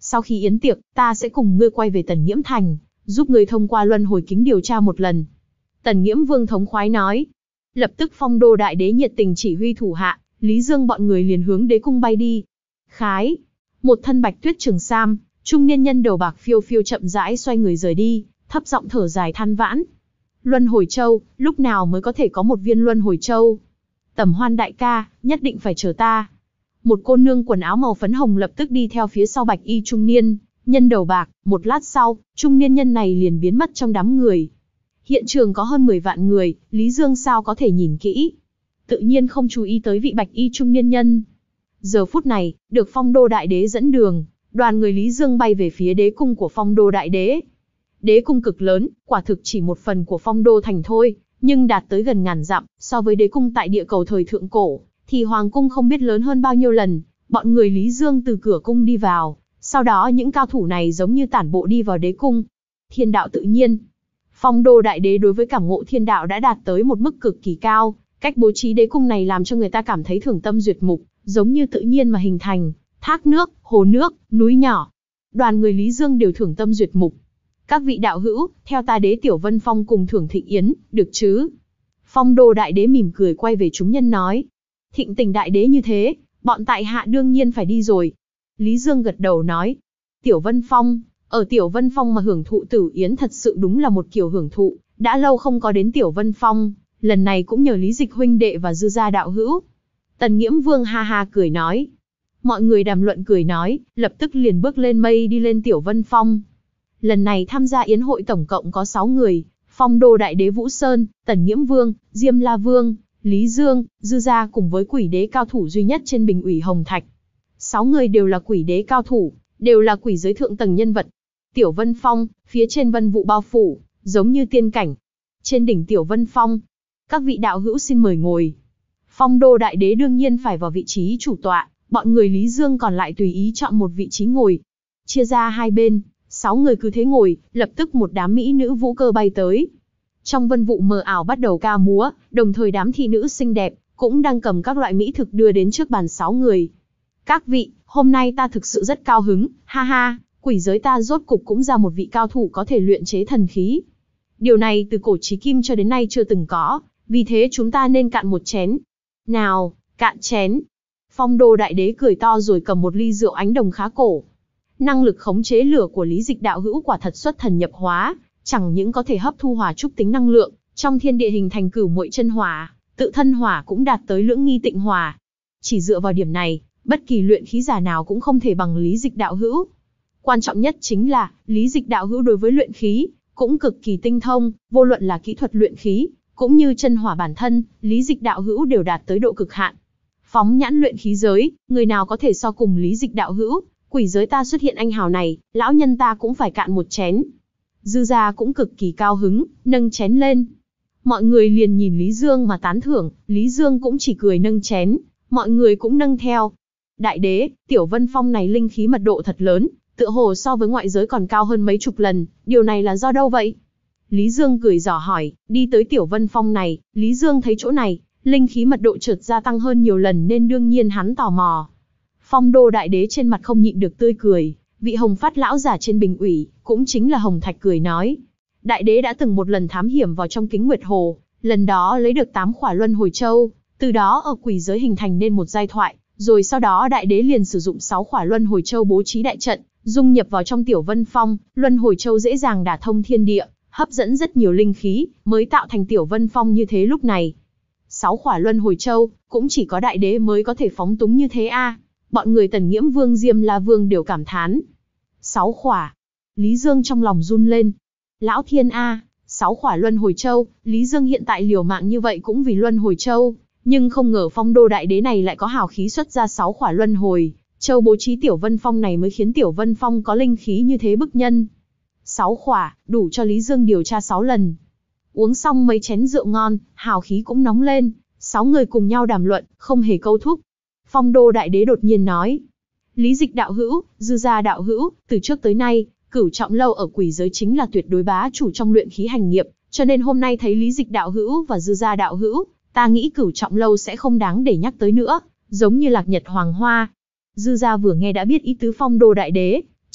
Sau khi yến tiệc, ta sẽ cùng ngươi quay về Tần Nghiễm Thành, giúp ngươi thông qua luân hồi kính điều tra một lần. Tần Nghiễm Vương thống khoái nói. Lập tức Phong Đô Đại Đế nhiệt tình chỉ huy thủ hạ, Lý Dương bọn người liền hướng đế cung bay đi. Khái, một thân bạch tuyết trường sam, trung niên nhân đầu bạc phiêu phiêu chậm rãi xoay người rời đi, thấp giọng thở dài than vãn. Luân hồi châu, lúc nào mới có thể có một viên luân hồi châu? Tầm Hoan đại ca, nhất định phải chờ ta. Một cô nương quần áo màu phấn hồng lập tức đi theo phía sau bạch y trung niên nhân đầu bạc, một lát sau, trung niên nhân này liền biến mất trong đám người. Hiện trường có hơn mười vạn người, Lý Dương sao có thể nhìn kỹ? Tự nhiên không chú ý tới vị bạch y trung niên nhân. Giờ phút này, được Phong Đô Đại Đế dẫn đường, đoàn người Lý Dương bay về phía đế cung của Phong Đô Đại Đế. Đế cung cực lớn, quả thực chỉ một phần của Phong Đô thành thôi, nhưng đạt tới gần ngàn dặm, so với đế cung tại địa cầu thời thượng cổ, thì hoàng cung không biết lớn hơn bao nhiêu lần. Bọn người Lý Dương từ cửa cung đi vào, sau đó những cao thủ này giống như tản bộ đi vào đế cung. Thiên đạo tự nhiên. Phong Đô Đại Đế đối với cảm ngộ thiên đạo đã đạt tới một mức cực kỳ cao, cách bố trí đế cung này làm cho người ta cảm thấy thường tâm duyệt mục, giống như tự nhiên mà hình thành, thác nước, hồ nước, núi nhỏ. Đoàn người Lý Dương đều thưởng tâm duyệt mục. Các vị đạo hữu, theo ta đế Tiểu Vân Phong cùng thưởng thịnh yến, được chứ? Phong Đô Đại Đế mỉm cười quay về chúng nhân nói. Thịnh tình Đại Đế như thế, bọn tại hạ đương nhiên phải đi rồi. Lý Dương gật đầu nói. Tiểu Vân Phong, ở Tiểu Vân Phong mà hưởng thụ tử yến thật sự đúng là một kiểu hưởng thụ, đã lâu không có đến Tiểu Vân Phong, lần này cũng nhờ Lý Dịch huynh đệ và Dư gia đạo hữu. Tần Nghiễm Vương ha ha cười nói. Mọi người đàm luận cười nói, lập tức liền bước lên mây đi lên Tiểu Vân Phong. Lần này tham gia yến hội tổng cộng có sáu người, Phong Đô Đại Đế Vũ Sơn, Tần Nghiễm Vương, Diêm La Vương, Lý Dương, Dư gia cùng với quỷ đế cao thủ duy nhất trên bình ủy Hồng Thạch. Sáu người đều là quỷ đế cao thủ, đều là quỷ giới thượng tầng nhân vật. Tiểu Vân Phong, phía trên vân vụ bao phủ, giống như tiên cảnh. Trên đỉnh Tiểu Vân Phong, các vị đạo hữu xin mời ngồi. Phong Đô Đại Đế đương nhiên phải vào vị trí chủ tọa, bọn người Lý Dương còn lại tùy ý chọn một vị trí ngồi. Chia ra hai bên, sáu người cứ thế ngồi, lập tức một đám mỹ nữ vũ cơ bay tới. Trong vân vụ mờ ảo bắt đầu ca múa, đồng thời đám thị nữ xinh đẹp, cũng đang cầm các loại mỹ thực đưa đến trước bàn sáu người. Các vị, hôm nay ta thực sự rất cao hứng, ha ha, quỷ giới ta rốt cục cũng ra một vị cao thủ có thể luyện chế thần khí. Điều này từ cổ chí kim cho đến nay chưa từng có, vì thế chúng ta nên cạn một chén. Nào, cạn chén. Phong Đô Đại Đế cười to rồi cầm một ly rượu ánh đồng khá cổ. Năng lực khống chế lửa của Lý Dịch đạo hữu quả thật xuất thần nhập hóa, chẳng những có thể hấp thu hỏa trúc tính năng lượng, trong thiên địa hình thành cửu muội chân hỏa, tự thân hỏa cũng đạt tới lưỡng nghi tịnh hỏa. Chỉ dựa vào điểm này, bất kỳ luyện khí giả nào cũng không thể bằng Lý Dịch đạo hữu. Quan trọng nhất chính là, Lý Dịch đạo hữu đối với luyện khí, cũng cực kỳ tinh thông, vô luận là kỹ thuật luyện khí, cũng như chân hỏa bản thân, Lý Dịch đạo hữu đều đạt tới độ cực hạn. Phóng nhãn luyện khí giới, người nào có thể so cùng Lý Dịch đạo hữu, quỷ giới ta xuất hiện anh hào này, lão nhân ta cũng phải cạn một chén. Dư gia cũng cực kỳ cao hứng, nâng chén lên. Mọi người liền nhìn Lý Dương mà tán thưởng, Lý Dương cũng chỉ cười nâng chén, mọi người cũng nâng theo. Đại đế, Tiểu Vân Phong này linh khí mật độ thật lớn, tựa hồ so với ngoại giới còn cao hơn mấy chục lần, điều này là do đâu vậy? Lý Dương cười dò hỏi, đi tới Tiểu Vân Phong này, Lý Dương thấy chỗ này, linh khí mật độ chợt gia tăng hơn nhiều lần nên đương nhiên hắn tò mò. Phong Đô Đại Đế trên mặt không nhịn được tươi cười, vị Hồng Phát lão giả trên bình ủy, cũng chính là Hồng Thạch cười nói. Đại đế đã từng một lần thám hiểm vào trong Kính Nguyệt Hồ, lần đó lấy được tám khỏa luân hồi châu, từ đó ở quỷ giới hình thành nên một giai thoại, rồi sau đó đại đế liền sử dụng sáu khỏa luân hồi châu bố trí đại trận, dung nhập vào trong Tiểu Vân Phong, luân hồi châu dễ dàng đả thông thiên địa, hấp dẫn rất nhiều linh khí, mới tạo thành Tiểu Vân Phong như thế lúc này. Sáu khỏa luân hồi châu, cũng chỉ có đại đế mới có thể phóng túng như thế a. À. Bọn người Tần Nghiễm Vương Diêm La Vương đều cảm thán. Sáu khỏa. Lý Dương trong lòng run lên. Lão thiên a, à, sáu khỏa luân hồi châu, Lý Dương hiện tại liều mạng như vậy cũng vì luân hồi châu, nhưng không ngờ Phong Đô Đại Đế này lại có hào khí xuất ra sáu khỏa luân hồi châu bố trí Tiểu Vân Phong này mới khiến Tiểu Vân Phong có linh khí như thế bức nhân. Sáu khỏa, đủ cho Lý Dương điều tra sáu lần. Uống xong mấy chén rượu ngon, hào khí cũng nóng lên, sáu người cùng nhau đàm luận, không hề câu thúc. Phong Đô Đại Đế đột nhiên nói, Lý Dịch đạo hữu, Dư gia đạo hữu, từ trước tới nay, Cửu Trọng lâu ở quỷ giới chính là tuyệt đối bá chủ trong luyện khí hành nghiệp, cho nên hôm nay thấy Lý Dịch đạo hữu và Dư gia đạo hữu, ta nghĩ Cửu Trọng lâu sẽ không đáng để nhắc tới nữa, giống như Lạc Nhật Hoàng Hoa. Dư gia vừa nghe đã biết ý tứ Phong Đô Đại Đế,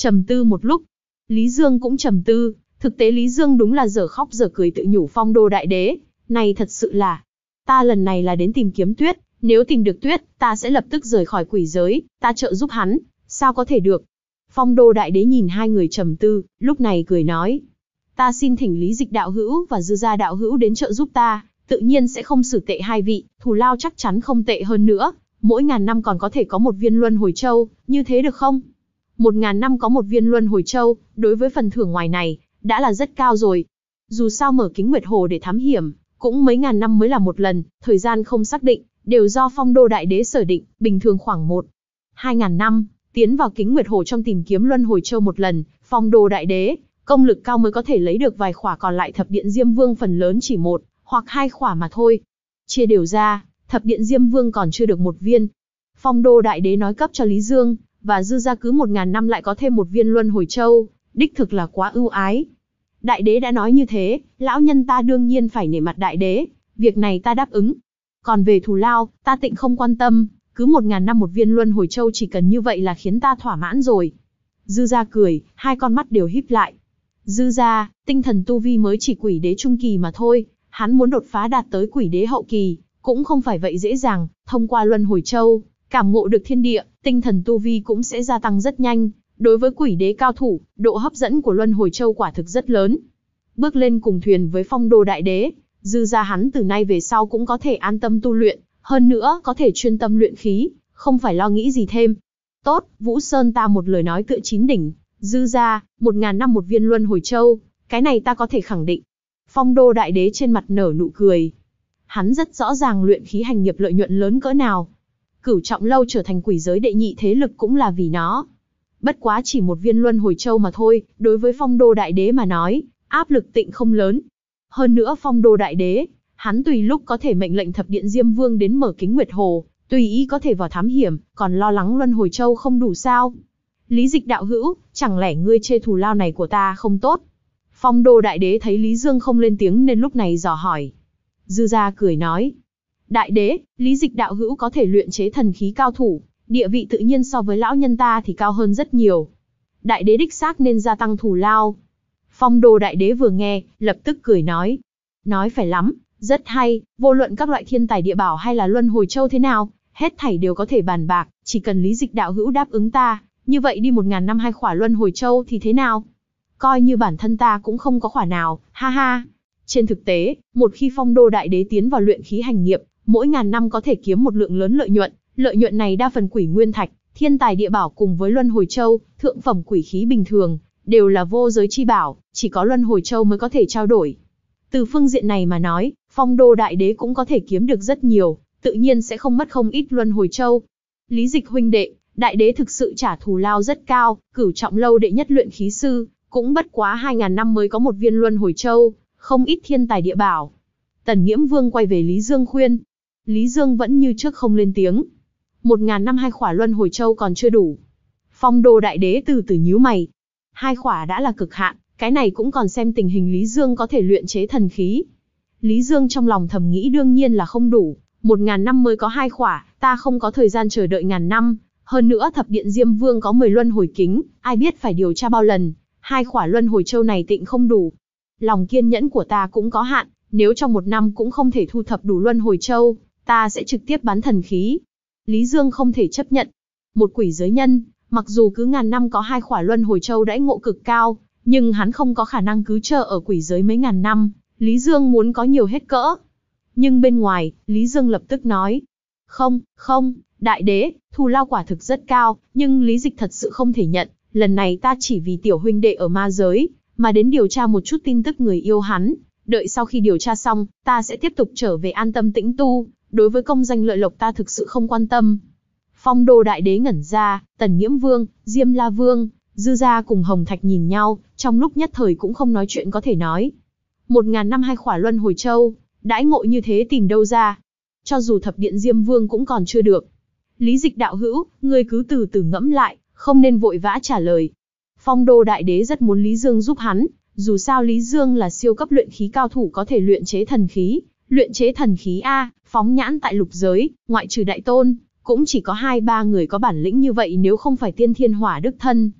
Trầm tư một lúc, Lý Dương cũng trầm tư, thực tế Lý Dương đúng là dở khóc dở cười tự nhủ Phong Đô Đại Đế, này thật sự là, ta lần này là đến tìm kiếm Tuyết, nếu tìm được Tuyết, ta sẽ lập tức rời khỏi quỷ giới, ta trợ giúp hắn, sao có thể được. Phong Đô Đại Đế nhìn hai người trầm tư, lúc này cười nói, ta xin thỉnh Lý Dịch đạo hữu và Dư Gia đạo hữu đến trợ giúp ta, tự nhiên sẽ không xử tệ hai vị, thù lao chắc chắn không tệ hơn nữa, mỗi ngàn năm còn có thể có một viên luân hồi châu, như thế được không? Một ngàn năm có một viên luân hồi châu, đối với phần thưởng ngoài này, đã là rất cao rồi. Dù sao mở Kính Nguyệt Hồ để thám hiểm, cũng mấy ngàn năm mới là một lần, thời gian không xác định, đều do Phong Đô Đại Đế sở định, bình thường khoảng một, hai ngàn năm, tiến vào Kính Nguyệt Hồ trong tìm kiếm luân hồi châu một lần, Phong Đô Đại Đế, công lực cao mới có thể lấy được vài khỏa, còn lại Thập Điện Diêm Vương phần lớn chỉ một, hoặc hai khỏa mà thôi. Chia đều ra, Thập Điện Diêm Vương còn chưa được một viên. Phong Đô Đại Đế nói cấp cho Lý Dương, và Dư Gia cứ một ngàn năm lại có thêm một viên luân hồi châu, đích thực là quá ưu ái. Đại Đế đã nói như thế, lão nhân ta đương nhiên phải nể mặt Đại Đế, việc này ta đáp ứng. Còn về thù lao, ta tịnh không quan tâm, cứ một ngàn năm một viên luân hồi châu chỉ cần như vậy là khiến ta thỏa mãn rồi. Dư Gia cười, hai con mắt đều híp lại. Dư Gia, tinh thần tu vi mới chỉ quỷ đế trung kỳ mà thôi, hắn muốn đột phá đạt tới quỷ đế hậu kỳ, cũng không phải vậy dễ dàng, thông qua luân hồi châu, cảm ngộ được thiên địa, tinh thần tu vi cũng sẽ gia tăng rất nhanh. Đối với quỷ đế cao thủ, độ hấp dẫn của luân hồi châu quả thực rất lớn. Bước lên cùng thuyền với Phong Đô Đại Đế, Dư Gia hắn từ nay về sau cũng có thể an tâm tu luyện, hơn nữa có thể chuyên tâm luyện khí, không phải lo nghĩ gì thêm. Tốt, Vũ Sơn ta một lời nói tựa chín đỉnh, Dư Gia, một ngàn năm một viên luân hồi châu, cái này ta có thể khẳng định. Phong Đô Đại Đế trên mặt nở nụ cười. Hắn rất rõ ràng luyện khí hành nghiệp lợi nhuận lớn cỡ nào. Cửu Trọng Lâu trở thành quỷ giới đệ nhị thế lực cũng là vì nó. Bất quá chỉ một viên luân hồi châu mà thôi, đối với Phong Đô Đại Đế mà nói, áp lực tịnh không lớn. Hơn nữa Phong Đô Đại Đế, hắn tùy lúc có thể mệnh lệnh Thập Điện Diêm Vương đến mở Kính Nguyệt Hồ, tùy ý có thể vào thám hiểm, còn lo lắng luân hồi châu không đủ sao? Lý Dịch đạo hữu, chẳng lẽ ngươi chê thù lao này của ta không tốt? Phong Đô Đại Đế thấy Lý Dương không lên tiếng nên lúc này dò hỏi. Dư Gia cười nói, Đại Đế, Lý Dịch đạo hữu có thể luyện chế thần khí cao thủ, địa vị tự nhiên so với lão nhân ta thì cao hơn rất nhiều. Đại Đế đích xác nên gia tăng thù lao. Phong Đô Đại Đế vừa nghe, lập tức cười nói. Nói phải lắm, rất hay, vô luận các loại thiên tài địa bảo hay là luân hồi châu thế nào, hết thảy đều có thể bàn bạc, chỉ cần Lý Dịch đạo hữu đáp ứng ta, như vậy đi một ngàn năm hai khỏa luân hồi châu thì thế nào? Coi như bản thân ta cũng không có khỏa nào, ha ha. Trên thực tế, một khi Phong Đô Đại Đế tiến vào luyện khí hành nghiệp, mỗi ngàn năm có thể kiếm một lượng lớn lợi nhuận, lợi nhuận này đa phần quỷ nguyên thạch, thiên tài địa bảo cùng với luân hồi châu, thượng phẩm quỷ khí bình thường, đều là vô giới chi bảo, chỉ có luân hồi châu mới có thể trao đổi. Từ phương diện này mà nói, Phong Đô Đại Đế cũng có thể kiếm được rất nhiều, tự nhiên sẽ không mất không ít luân hồi châu. Lý Dịch huynh đệ, Đại Đế thực sự trả thù lao rất cao, Cửu Trọng Lâu đệ nhất luyện khí sư, cũng bất quá hai ngàn năm mới có một viên luân hồi châu, không ít thiên tài địa bảo. Tần Nghiễm Vương quay về Lý Dương khuyên. Lý Dương vẫn như trước không lên tiếng. Một ngàn năm hai khỏa luân hồi châu còn chưa đủ. Phong Đô Đại Đế từ từ nhíu mày. Hai khỏa đã là cực hạn, cái này cũng còn xem tình hình Lý Dương có thể luyện chế thần khí. Lý Dương trong lòng thầm nghĩ đương nhiên là không đủ, một ngàn năm mới có hai khỏa, ta không có thời gian chờ đợi ngàn năm. Hơn nữa Thập Điện Diêm Vương có mười luân hồi kính, ai biết phải điều tra bao lần, hai khỏa luân hồi châu này tịnh không đủ. Lòng kiên nhẫn của ta cũng có hạn, nếu trong một năm cũng không thể thu thập đủ luân hồi châu, ta sẽ trực tiếp bán thần khí. Lý Dương không thể chấp nhận. Một quỷ giới nhân, mặc dù cứ ngàn năm có hai khỏa luân hồi châu đãi ngộ cực cao, nhưng hắn không có khả năng cứ chờ ở quỷ giới mấy ngàn năm, Lý Dương muốn có nhiều hết cỡ. Nhưng bên ngoài, Lý Dương lập tức nói, không, không, Đại Đế, thù lao quả thực rất cao, nhưng Lý Dịch thật sự không thể nhận, lần này ta chỉ vì tiểu huynh đệ ở ma giới, mà đến điều tra một chút tin tức người yêu hắn, đợi sau khi điều tra xong, ta sẽ tiếp tục trở về an tâm tĩnh tu, đối với công danh lợi lộc ta thực sự không quan tâm. Phong Đô Đại Đế ngẩn ra, Tần Nghiễm Vương, Diêm La Vương, Dư Gia cùng Hồng Thạch nhìn nhau, trong lúc nhất thời cũng không nói chuyện có thể nói. Một ngàn năm hai khỏa luân hồi châu, đãi ngộ như thế tìm đâu ra? Cho dù Thập Điện Diêm Vương cũng còn chưa được. Lý Dịch đạo hữu, ngươi cứ từ từ ngẫm lại, không nên vội vã trả lời. Phong Đô Đại Đế rất muốn Lý Dương giúp hắn, dù sao Lý Dương là siêu cấp luyện khí cao thủ có thể luyện chế thần khí. Luyện chế thần khí A, phóng nhãn tại lục giới, ngoại trừ Đại Tôn, cũng chỉ có hai ba người có bản lĩnh như vậy nếu không phải Tiên Thiên Hỏa Đức Thân.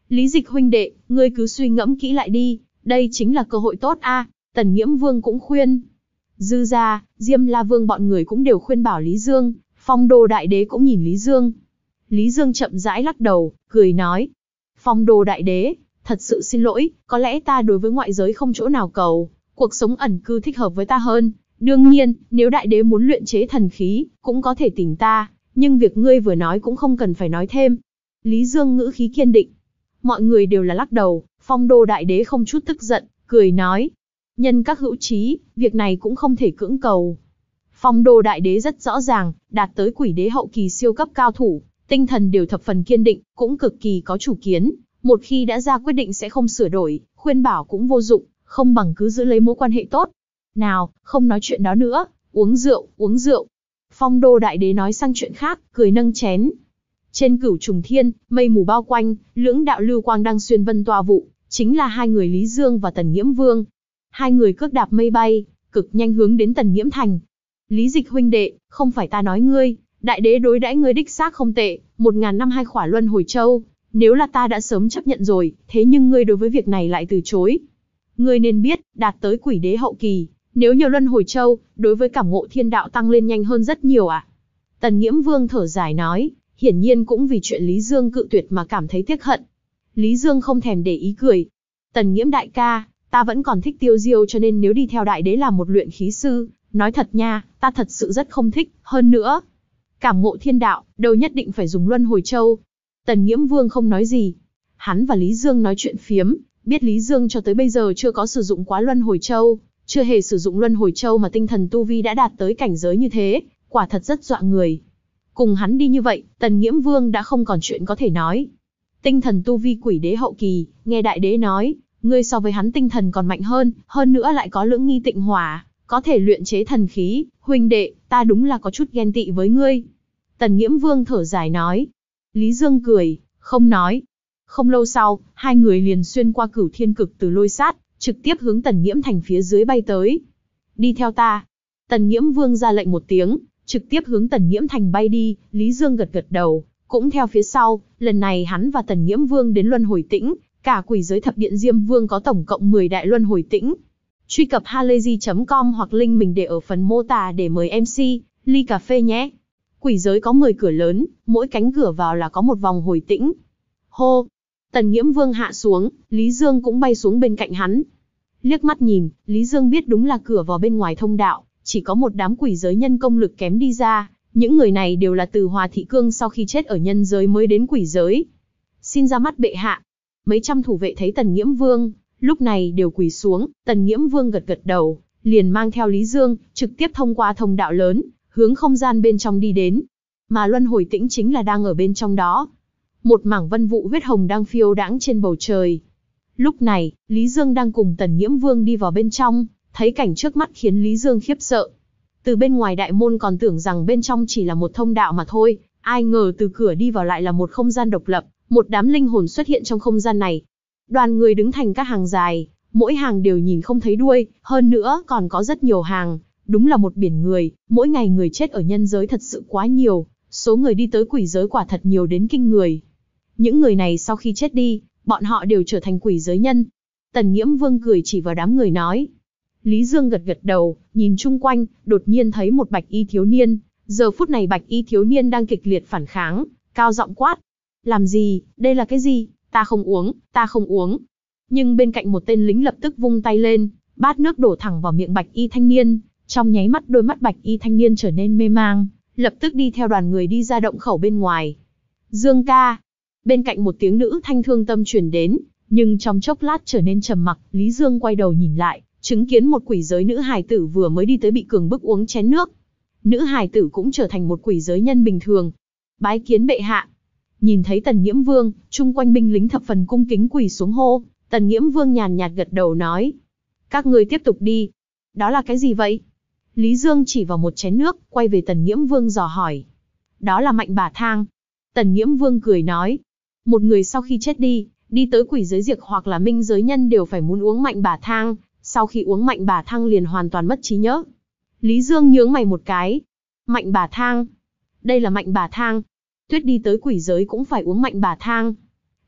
Lý Dịch huynh đệ, ngươi cứ suy ngẫm kỹ lại đi, đây chính là cơ hội tốt a. Tần Nghiễm Vương cũng khuyên. Dư gia, Diêm La Vương bọn người cũng đều khuyên bảo Lý Dương, Phong Đô Đại Đế cũng nhìn Lý Dương. Lý Dương chậm rãi lắc đầu, cười nói. Phong Đô Đại Đế, thật sự xin lỗi, có lẽ ta đối với ngoại giới không chỗ nào cầu, cuộc sống ẩn cư thích hợp với ta hơn. Đương nhiên, nếu Đại Đế muốn luyện chế thần khí, cũng có thể tìm ta, nhưng việc ngươi vừa nói cũng không cần phải nói thêm. Lý Dương ngữ khí kiên định. Mọi người đều là lắc đầu, Phong Đô Đại Đế không chút tức giận, cười nói. Nhân các hữu trí, việc này cũng không thể cưỡng cầu. Phong Đô Đại Đế rất rõ ràng, đạt tới quỷ đế hậu kỳ siêu cấp cao thủ, tinh thần đều thập phần kiên định, cũng cực kỳ có chủ kiến. Một khi đã ra quyết định sẽ không sửa đổi, khuyên bảo cũng vô dụng, không bằng cứ giữ lấy mối quan hệ tốt. Nào, không nói chuyện đó nữa, uống rượu, uống rượu. Phong Đô Đại Đế nói sang chuyện khác, cười nâng chén. Trên Cửu Trùng Thiên, mây mù bao quanh, lưỡng đạo lưu quang đang xuyên vân toa vụ, chính là hai người Lý Dương và Tần Nghiễm Vương. Hai người cước đạp mây bay, cực nhanh hướng đến Tần Nghiễm Thành. Lý Dịch huynh đệ, không phải ta nói ngươi, Đại Đế đối đãi ngươi đích xác không tệ, một ngàn năm hai khỏa luân hồi châu, nếu là ta đã sớm chấp nhận rồi, thế nhưng ngươi đối với việc này lại từ chối. Ngươi nên biết, đạt tới quỷ đế hậu kỳ, nếu nhiều luân hồi châu, đối với cảm ngộ thiên đạo tăng lên nhanh hơn rất nhiều à. Tần Nghiễm Vương thở dài nói, hiển nhiên cũng vì chuyện Lý Dương cự tuyệt mà cảm thấy tiếc hận. Lý Dương không thèm để ý cười. Tần Nghiễm đại ca, ta vẫn còn thích tiêu diêu cho nên nếu đi theo Đại Đế làm một luyện khí sư, nói thật nha, ta thật sự rất không thích, hơn nữa. Cảm ngộ thiên đạo, đâu nhất định phải dùng luân hồi châu. Tần Nghiễm Vương không nói gì. Hắn và Lý Dương nói chuyện phiếm, biết Lý Dương cho tới bây giờ chưa có sử dụng quá luân hồi châu, chưa hề sử dụng luân hồi châu mà tinh thần tu vi đã đạt tới cảnh giới như thế, quả thật rất dọa người. Cùng hắn đi như vậy, Tần Nghiễm Vương đã không còn chuyện có thể nói. Tinh thần tu vi quỷ đế hậu kỳ, nghe Đại Đế nói, ngươi so với hắn tinh thần còn mạnh hơn, hơn nữa lại có lưỡng nghi tịnh hỏa, có thể luyện chế thần khí, huynh đệ, ta đúng là có chút ghen tị với ngươi. Tần Nghiễm Vương thở dài nói. Lý Dương cười, không nói. Không lâu sau, hai người liền xuyên qua Cửu Thiên Cực từ lôi sát, trực tiếp hướng Tần Nghiễm Thành phía dưới bay tới. Đi theo ta. Tần Nghiễm Vương ra lệnh một tiếng, trực tiếp hướng Tần Nghiễm Thành bay đi. Lý Dương gật gật đầu, cũng theo phía sau. Lần này hắn và Tần Nghiễm Vương đến Luân Hồi Tĩnh, cả quỷ giới thập điện Diêm Vương có tổng cộng mười đại Luân Hồi Tĩnh. Truy cập halayzi chấm com hoặc link mình để ở phần mô tả để mời em xê, ly cà phê nhé. Quỷ giới có mười cửa lớn, mỗi cánh cửa vào là có một vòng hồi tĩnh. Hô! Tần Nghiễm Vương hạ xuống, Lý Dương cũng bay xuống bên cạnh hắn. Liếc mắt nhìn, Lý Dương biết đúng là cửa vào bên ngoài thông đạo, chỉ có một đám quỷ giới nhân công lực kém đi ra. Những người này đều là từ Hòa Thị Cương sau khi chết ở nhân giới mới đến quỷ giới. Xin ra mắt bệ hạ. Mấy trăm thủ vệ thấy Tần Nghiễm Vương, lúc này đều quỳ xuống. Tần Nghiễm Vương gật gật đầu, liền mang theo Lý Dương, trực tiếp thông qua thông đạo lớn, hướng không gian bên trong đi đến. Mà Luân Hồi Tĩnh chính là đang ở bên trong đó. Một mảng vân vụ huyết hồng đang phiêu đãng trên bầu trời. Lúc này, Lý Dương đang cùng Tần Nghiễm Vương đi vào bên trong, thấy cảnh trước mắt khiến Lý Dương khiếp sợ. Từ bên ngoài đại môn còn tưởng rằng bên trong chỉ là một thông đạo mà thôi, ai ngờ từ cửa đi vào lại là một không gian độc lập, một đám linh hồn xuất hiện trong không gian này. Đoàn người đứng thành các hàng dài, mỗi hàng đều nhìn không thấy đuôi, hơn nữa còn có rất nhiều hàng, đúng là một biển người, mỗi ngày người chết ở nhân giới thật sự quá nhiều, số người đi tới quỷ giới quả thật nhiều đến kinh người. Những người này sau khi chết đi, bọn họ đều trở thành quỷ giới nhân. Tần Nghiễm Vương cười chỉ vào đám người nói. Lý Dương gật gật đầu, nhìn chung quanh, đột nhiên thấy một bạch y thiếu niên. Giờ phút này bạch y thiếu niên đang kịch liệt phản kháng, cao giọng quát. Làm gì, đây là cái gì, ta không uống, ta không uống. Nhưng bên cạnh một tên lính lập tức vung tay lên, bát nước đổ thẳng vào miệng bạch y thanh niên. Trong nháy mắt đôi mắt bạch y thanh niên trở nên mê mang, lập tức đi theo đoàn người đi ra động khẩu bên ngoài. Dương ca. Bên cạnh một tiếng nữ thanh thương tâm truyền đến, nhưng trong chốc lát trở nên trầm mặc. Lý Dương quay đầu nhìn lại, chứng kiến một quỷ giới nữ hài tử vừa mới đi tới bị cường bức uống chén nước. Nữ hài tử cũng trở thành một quỷ giới nhân bình thường. Bái kiến bệ hạ. Nhìn thấy Tần Nghiễm Vương, chung quanh binh lính thập phần cung kính quỳ xuống hô. Tần Nghiễm Vương nhàn nhạt gật đầu nói. Các người tiếp tục đi. Đó là cái gì vậy? Lý Dương chỉ vào một chén nước, quay về Tần Nghiễm Vương dò hỏi. Đó là mạnh bà thang. Tần Nghiễm Vương cười nói. Một người sau khi chết đi, đi tới quỷ giới diệt hoặc là minh giới nhân đều phải muốn uống mạnh bà thang, sau khi uống mạnh bà thang liền hoàn toàn mất trí nhớ. Lý Dương nhướng mày một cái. Mạnh bà thang. Đây là mạnh bà thang. Tuyết đi tới quỷ giới cũng phải uống mạnh bà thang.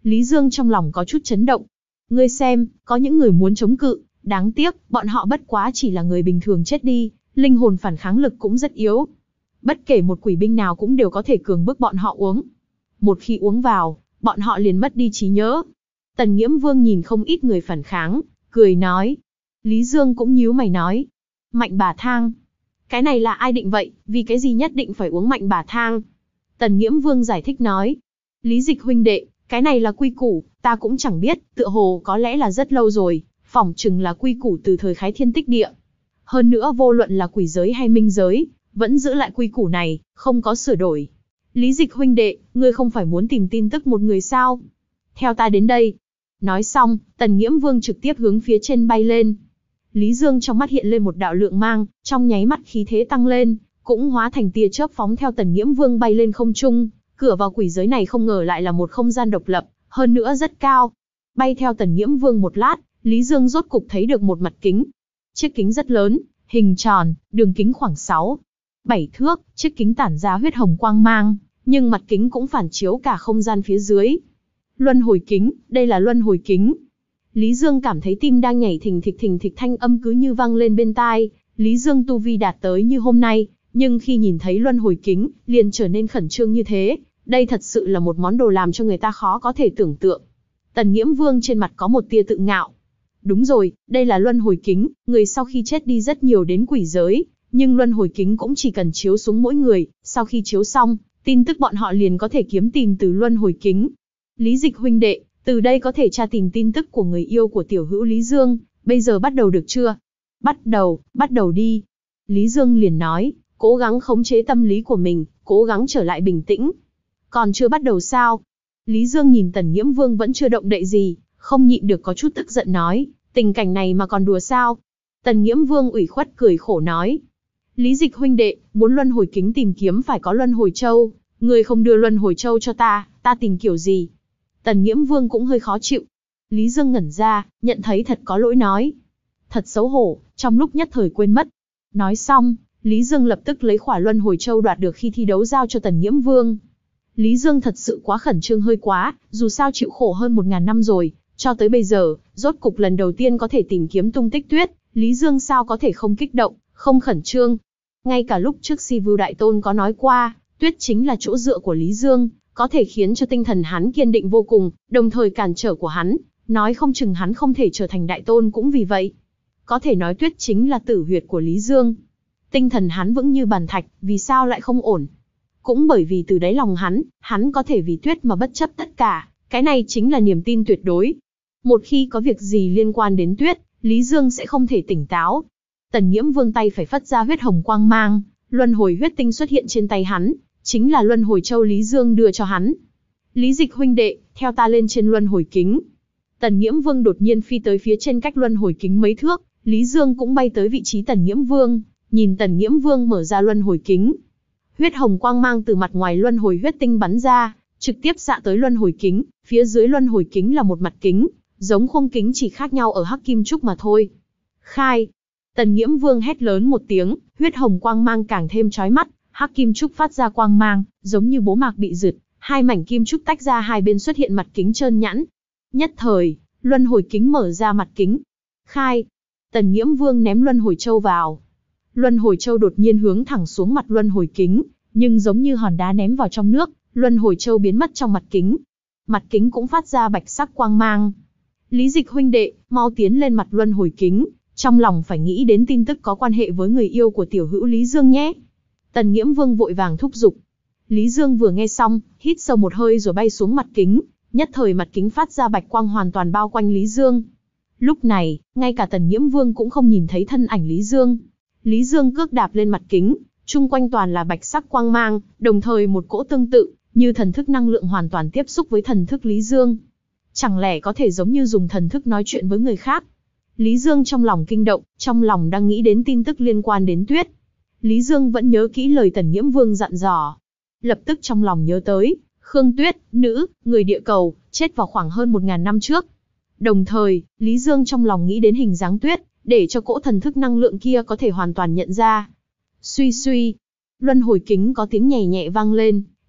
Lý Dương trong lòng có chút chấn động. Ngươi xem, có những người muốn chống cự, đáng tiếc, bọn họ bất quá chỉ là người bình thường chết đi, linh hồn phản kháng lực cũng rất yếu. Bất kể một quỷ binh nào cũng đều có thể cường bức bọn họ uống. Một khi uống vào, bọn họ liền mất đi trí nhớ. Tần Nghiễm Vương nhìn không ít người phản kháng, cười nói. Lý Dương cũng nhíu mày nói. Mạnh bà thang. Cái này là ai định vậy, vì cái gì nhất định phải uống mạnh bà thang? Tần Nghiễm Vương giải thích nói. Lý Dịch huynh đệ, cái này là quy củ, ta cũng chẳng biết, tựa hồ có lẽ là rất lâu rồi, phỏng chừng là quy củ từ thời Khái Thiên Tích Địa. Hơn nữa vô luận là quỷ giới hay minh giới, vẫn giữ lại quy củ này, không có sửa đổi. Lý Dịch huynh đệ, ngươi không phải muốn tìm tin tức một người sao? Theo ta đến đây. Nói xong, Tần Nghiễm Vương trực tiếp hướng phía trên bay lên. Lý Dương trong mắt hiện lên một đạo lượng mang, trong nháy mắt khí thế tăng lên, cũng hóa thành tia chớp phóng theo Tần Nghiễm Vương bay lên không trung. Cửa vào quỷ giới này không ngờ lại là một không gian độc lập, hơn nữa rất cao. Bay theo Tần Nghiễm Vương một lát, Lý Dương rốt cục thấy được một mặt kính. Chiếc kính rất lớn, hình tròn, đường kính khoảng sáu, bảy thước, chiếc kính tản ra huyết hồng quang mang, nhưng mặt kính cũng phản chiếu cả không gian phía dưới. Luân hồi kính, đây là luân hồi kính. Lý Dương cảm thấy tim đang nhảy thình thịch thình thịch, thanh âm cứ như vang lên bên tai. Lý Dương tu vi đạt tới như hôm nay, nhưng khi nhìn thấy luân hồi kính, liền trở nên khẩn trương như thế. Đây thật sự là một món đồ làm cho người ta khó có thể tưởng tượng. Tần Nghiễm Vương trên mặt có một tia tự ngạo. Đúng rồi, đây là luân hồi kính, người sau khi chết đi rất nhiều đến quỷ giới, nhưng luân hồi kính cũng chỉ cần chiếu xuống mỗi người, sau khi chiếu xong, tin tức bọn họ liền có thể kiếm tìm từ luân hồi kính. Lý Dịch huynh đệ, từ đây có thể tra tìm tin tức của người yêu của tiểu hữu Lý Dương, bây giờ bắt đầu được chưa? Bắt đầu, bắt đầu đi. Lý Dương liền nói, cố gắng khống chế tâm lý của mình, cố gắng trở lại bình tĩnh. Còn chưa bắt đầu sao? Lý Dương nhìn Tần Nghiễm Vương vẫn chưa động đậy gì, không nhịn được có chút tức giận nói, tình cảnh này mà còn đùa sao? Tần Nghiễm Vương ủy khuất cười khổ nói. Lý Dịch huynh đệ, muốn luân hồi kính tìm kiếm phải có luân hồi châu, người không đưa luân hồi châu cho ta, ta tìm kiểu gì? Tần Nghiễm Vương cũng hơi khó chịu. Lý Dương ngẩn ra, nhận thấy thật có lỗi nói. Thật xấu hổ, trong lúc nhất thời quên mất. Nói xong, Lý Dương lập tức lấy khỏa luân hồi châu đoạt được khi thi đấu giao cho Tần Nghiễm Vương. Lý Dương thật sự quá khẩn trương hơi quá, dù sao chịu khổ hơn một ngàn năm rồi, cho tới bây giờ, rốt cục lần đầu tiên có thể tìm kiếm tung tích Tuyết, Lý Dương sao có thể không kích động, không khẩn trương. Ngay cả lúc trước Si Vưu Đại Tôn có nói qua, Tuyết chính là chỗ dựa của Lý Dương, có thể khiến cho tinh thần hắn kiên định vô cùng, đồng thời cản trở của hắn, nói không chừng hắn không thể trở thành Đại Tôn cũng vì vậy. Có thể nói Tuyết chính là tử huyệt của Lý Dương. Tinh thần hắn vững như bàn thạch, vì sao lại không ổn? Cũng bởi vì từ đáy lòng hắn, hắn có thể vì Tuyết mà bất chấp tất cả, cái này chính là niềm tin tuyệt đối. Một khi có việc gì liên quan đến Tuyết, Lý Dương sẽ không thể tỉnh táo. Tần Nghiễm Vương tay phải phất ra huyết hồng quang mang, luân hồi huyết tinh xuất hiện trên tay hắn, chính là luân hồi châu Lý Dương đưa cho hắn. Lý Dịch huynh đệ, theo ta lên trên luân hồi kính. Tần Nghiễm Vương đột nhiên phi tới phía trên cách luân hồi kính mấy thước, Lý Dương cũng bay tới vị trí Tần Nghiễm Vương, nhìn Tần Nghiễm Vương mở ra luân hồi kính. Huyết hồng quang mang từ mặt ngoài luân hồi huyết tinh bắn ra, trực tiếp xạ tới luân hồi kính, phía dưới luân hồi kính là một mặt kính, giống khung kính chỉ khác nhau ở hắc kim trúc mà thôi. Khai! Tần Nghiễm Vương hét lớn một tiếng, huyết hồng quang mang càng thêm chói mắt, hắc kim trúc phát ra quang mang, giống như bố mạc bị rượt, hai mảnh kim trúc tách ra, hai bên xuất hiện mặt kính trơn nhẵn. Nhất thời, luân hồi kính mở ra mặt kính. Khai! Tần Nghiễm Vương ném luân hồi châu vào. Luân hồi châu đột nhiên hướng thẳng xuống mặt luân hồi kính, nhưng giống như hòn đá ném vào trong nước, luân hồi châu biến mất trong mặt kính. Mặt kính cũng phát ra bạch sắc quang mang. Lý Dịch huynh đệ, mau tiến lên mặt luân hồi kính, trong lòng phải nghĩ đến tin tức có quan hệ với người yêu của tiểu hữu Lý Dương nhé. Tần Nghiễm Vương vội vàng thúc giục. Lý Dương vừa nghe xong, hít sâu một hơi rồi bay xuống mặt kính, nhất thời mặt kính phát ra bạch quang hoàn toàn bao quanh Lý Dương. Lúc này, ngay cả Tần Nghiễm Vương cũng không nhìn thấy thân ảnh Lý Dương. Lý Dương cước đạp lên mặt kính, chung quanh toàn là bạch sắc quang mang, đồng thời một cỗ tương tự, như thần thức năng lượng hoàn toàn tiếp xúc với thần thức Lý Dương. Chẳng lẽ có thể giống như dùng thần thức nói chuyện với người khác? Lý Dương trong lòng kinh động, trong lòng đang nghĩ đến tin tức liên quan đến Tuyết. Lý Dương vẫn nhớ kỹ lời Tần Nghiễm Vương dặn dò. Lập tức trong lòng nhớ tới, Khương Tuyết, nữ, người địa cầu, chết vào khoảng hơn một ngàn năm trước. Đồng thời, Lý Dương trong lòng nghĩ đến hình dáng Tuyết, để cho cỗ thần thức năng lượng kia có thể hoàn toàn nhận ra. Suy suy, luân hồi kính có tiếng nhẹ nhẹ vang lên,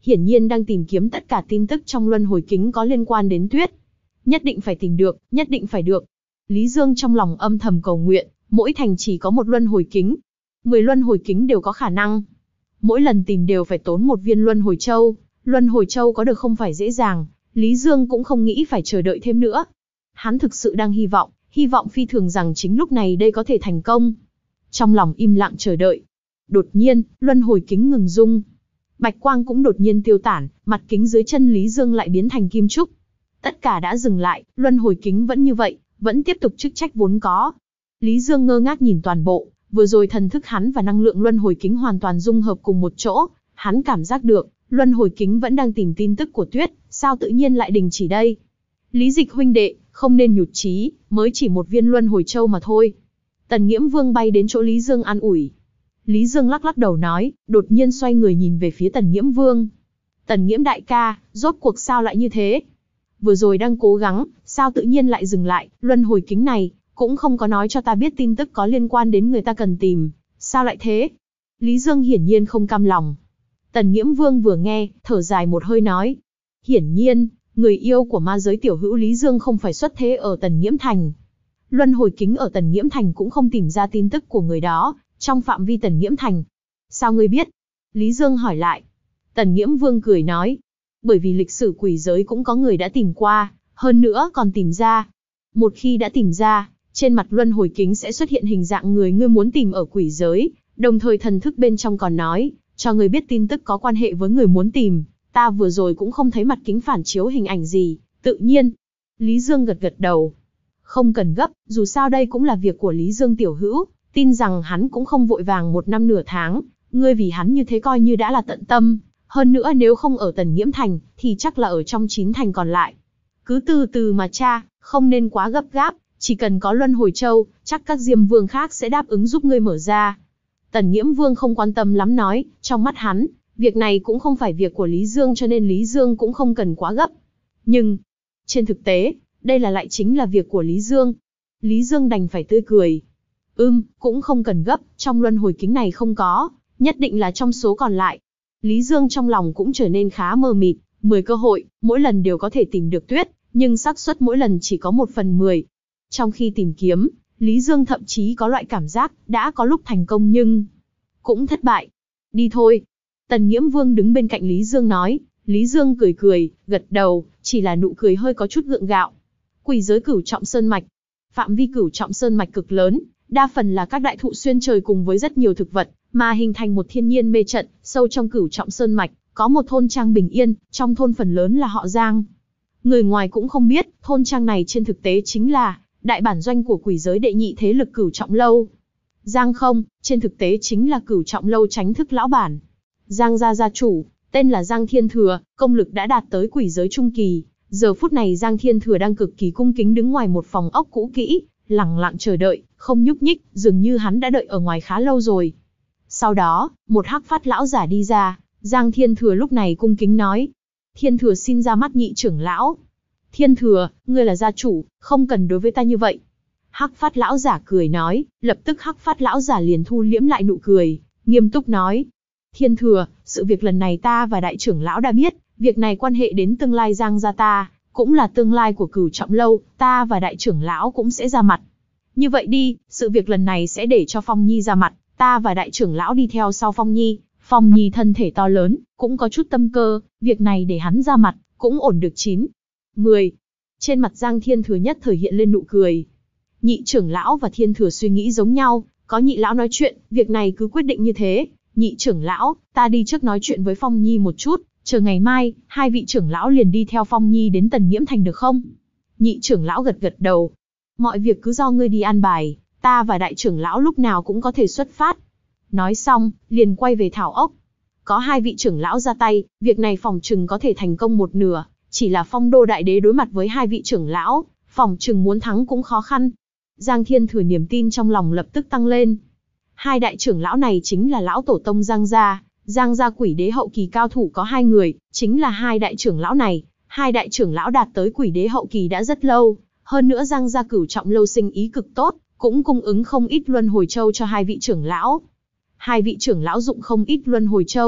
hiển nhiên đang tìm kiếm tất cả tin tức trong luân hồi kính có liên quan đến Tuyết. Nhất định phải tìm được, nhất định phải được. Lý Dương trong lòng âm thầm cầu nguyện, mỗi thành chỉ có một luân hồi kính. Mười luân hồi kính đều có khả năng. Mỗi lần tìm đều phải tốn một viên luân hồi châu. Luân hồi châu có được không phải dễ dàng, Lý Dương cũng không nghĩ phải chờ đợi thêm nữa. Hắn thực sự đang hy vọng, hy vọng phi thường rằng chính lúc này đây có thể thành công. Trong lòng im lặng chờ đợi. Đột nhiên, luân hồi kính ngừng rung. Bạch quang cũng đột nhiên tiêu tản, mặt kính dưới chân Lý Dương lại biến thành kim trúc. Tất cả đã dừng lại, luân hồi kính vẫn như vậy, vẫn tiếp tục chức trách vốn có. Lý Dương ngơ ngác nhìn toàn bộ, vừa rồi thần thức hắn và năng lượng luân hồi kính hoàn toàn dung hợp cùng một chỗ, hắn cảm giác được, luân hồi kính vẫn đang tìm tin tức của Tuyết, sao tự nhiên lại đình chỉ đây? Lý Dịch huynh đệ, không nên nhụt chí, mới chỉ một viên luân hồi châu mà thôi. Tần Nghiễm Vương bay đến chỗ Lý Dương an ủi. Lý Dương lắc lắc đầu nói, đột nhiên xoay người nhìn về phía Tần Nghiễm Vương. Tần Nghiễm đại ca, rốt cuộc sao lại như thế? Vừa rồi đang cố gắng, sao tự nhiên lại dừng lại, luân hồi kính này, cũng không có nói cho ta biết tin tức có liên quan đến người ta cần tìm, sao lại thế? Lý Dương hiển nhiên không cam lòng. Tần Nghiễm Vương vừa nghe, thở dài một hơi nói. Hiển nhiên, người yêu của ma giới tiểu hữu Lý Dương không phải xuất thế ở Tần Nghiễm Thành. Luân hồi kính ở Tần Nghiễm Thành cũng không tìm ra tin tức của người đó, trong phạm vi Tần Nghiễm Thành. Sao ngươi biết? Lý Dương hỏi lại. Tần Nghiễm Vương cười nói. Bởi vì lịch sử quỷ giới cũng có người đã tìm qua, hơn nữa còn tìm ra. Một khi đã tìm ra, trên mặt luân hồi kính sẽ xuất hiện hình dạng người ngươi muốn tìm ở quỷ giới, đồng thời thần thức bên trong còn nói, cho ngươi biết tin tức có quan hệ với người muốn tìm. Ta vừa rồi cũng không thấy mặt kính phản chiếu hình ảnh gì, tự nhiên. Lý Dương gật gật đầu. Không cần gấp, dù sao đây cũng là việc của Lý Dương tiểu hữu, tin rằng hắn cũng không vội vàng một năm nửa tháng, ngươi vì hắn như thế coi như đã là tận tâm. Hơn nữa nếu không ở Tần Nghiễm Thành, thì chắc là ở trong chín thành còn lại. Cứ từ từ mà cha, không nên quá gấp gáp, chỉ cần có luân hồi châu, chắc các Diêm Vương khác sẽ đáp ứng giúp ngươi mở ra. Tần Nghiễm Vương không quan tâm lắm nói, trong mắt hắn, việc này cũng không phải việc của Lý Dương cho nên Lý Dương cũng không cần quá gấp. Nhưng, trên thực tế, đây là lại chính là việc của Lý Dương. Lý Dương đành phải tươi cười. Ừm, cũng không cần gấp, trong luân hồi kính này không có, nhất định là trong số còn lại. Lý Dương trong lòng cũng trở nên khá mờ mịt, mười cơ hội, mỗi lần đều có thể tìm được Tuyết, nhưng xác suất mỗi lần chỉ có một phần mười. Trong khi tìm kiếm, Lý Dương thậm chí có loại cảm giác, đã có lúc thành công nhưng cũng thất bại. Đi thôi. Tần Nghiễm Vương đứng bên cạnh Lý Dương nói, Lý Dương cười cười, gật đầu, chỉ là nụ cười hơi có chút gượng gạo. Quỷ giới Cửu Trọng Sơn Mạch. Phạm vi Cửu Trọng Sơn Mạch cực lớn, đa phần là các đại thụ xuyên trời cùng với rất nhiều thực vật, mà hình thành một thiên nhiên mê trận. Sâu trong Cửu Trọng Sơn Mạch, có một thôn trang bình yên, trong thôn phần lớn là họ Giang. Người ngoài cũng không biết, thôn trang này trên thực tế chính là đại bản doanh của quỷ giới đệ nhị thế lực Cửu Trọng Lâu. Giang không, trên thực tế chính là Cửu Trọng Lâu Chánh Thức lão bản. Giang gia gia chủ, tên là Giang Thiên Thừa, công lực đã đạt tới quỷ giới trung kỳ. Giờ phút này Giang Thiên Thừa đang cực kỳ cung kính đứng ngoài một phòng ốc cũ kỹ, lẳng lặng chờ đợi, không nhúc nhích, dường như hắn đã đợi ở ngoài khá lâu rồi. Sau đó, một hắc phát lão giả đi ra, Giang Thiên Thừa lúc này cung kính nói. Thiên Thừa xin ra mắt nhị trưởng lão. Thiên Thừa, ngươi là gia chủ, không cần đối với ta như vậy. Hắc phát lão giả cười nói, lập tức hắc phát lão giả liền thu liễm lại nụ cười, nghiêm túc nói. Thiên Thừa, sự việc lần này ta và đại trưởng lão đã biết, việc này quan hệ đến tương lai Giang gia ta, cũng là tương lai của Cửu Trọng Lâu, ta và đại trưởng lão cũng sẽ ra mặt. Như vậy đi, sự việc lần này sẽ để cho Phong Nhi ra mặt, ta và đại trưởng lão đi theo sau Phong Nhi. Phong Nhi thân thể to lớn, cũng có chút tâm cơ, việc này để hắn ra mặt, cũng ổn được chín. mười. Trên mặt Giang Thiên Thừa nhất thời hiện lên nụ cười. Nhị trưởng lão và Thiên Thừa suy nghĩ giống nhau, có nhị lão nói chuyện, việc này cứ quyết định như thế. Nhị trưởng lão, ta đi trước nói chuyện với Phong Nhi một chút, chờ ngày mai, hai vị trưởng lão liền đi theo Phong Nhi đến Tần Nghiễm Thành được không? Nhị trưởng lão gật gật đầu. Mọi việc cứ do ngươi đi an bài, ta và đại trưởng lão lúc nào cũng có thể xuất phát. Nói xong, liền quay về thảo ốc. Có hai vị trưởng lão ra tay, việc này phòng chừng có thể thành công một nửa, chỉ là Phong Đô đại đế đối mặt với hai vị trưởng lão, phòng chừng muốn thắng cũng khó khăn. Giang Thiên Thừa niềm tin trong lòng lập tức tăng lên. Hai đại trưởng lão này chính là lão tổ tông Giang gia, Giang gia quỷ đế hậu kỳ cao thủ có hai người, chính là hai đại trưởng lão này. Hai đại trưởng lão đạt tới quỷ đế hậu kỳ đã rất lâu, hơn nữa Giang gia Cửu Trọng Lâu sinh ý cực tốt, cũng cung ứng không ít luân hồi châu cho hai vị trưởng lão. Hai vị trưởng lão dụng không ít luân hồi châu,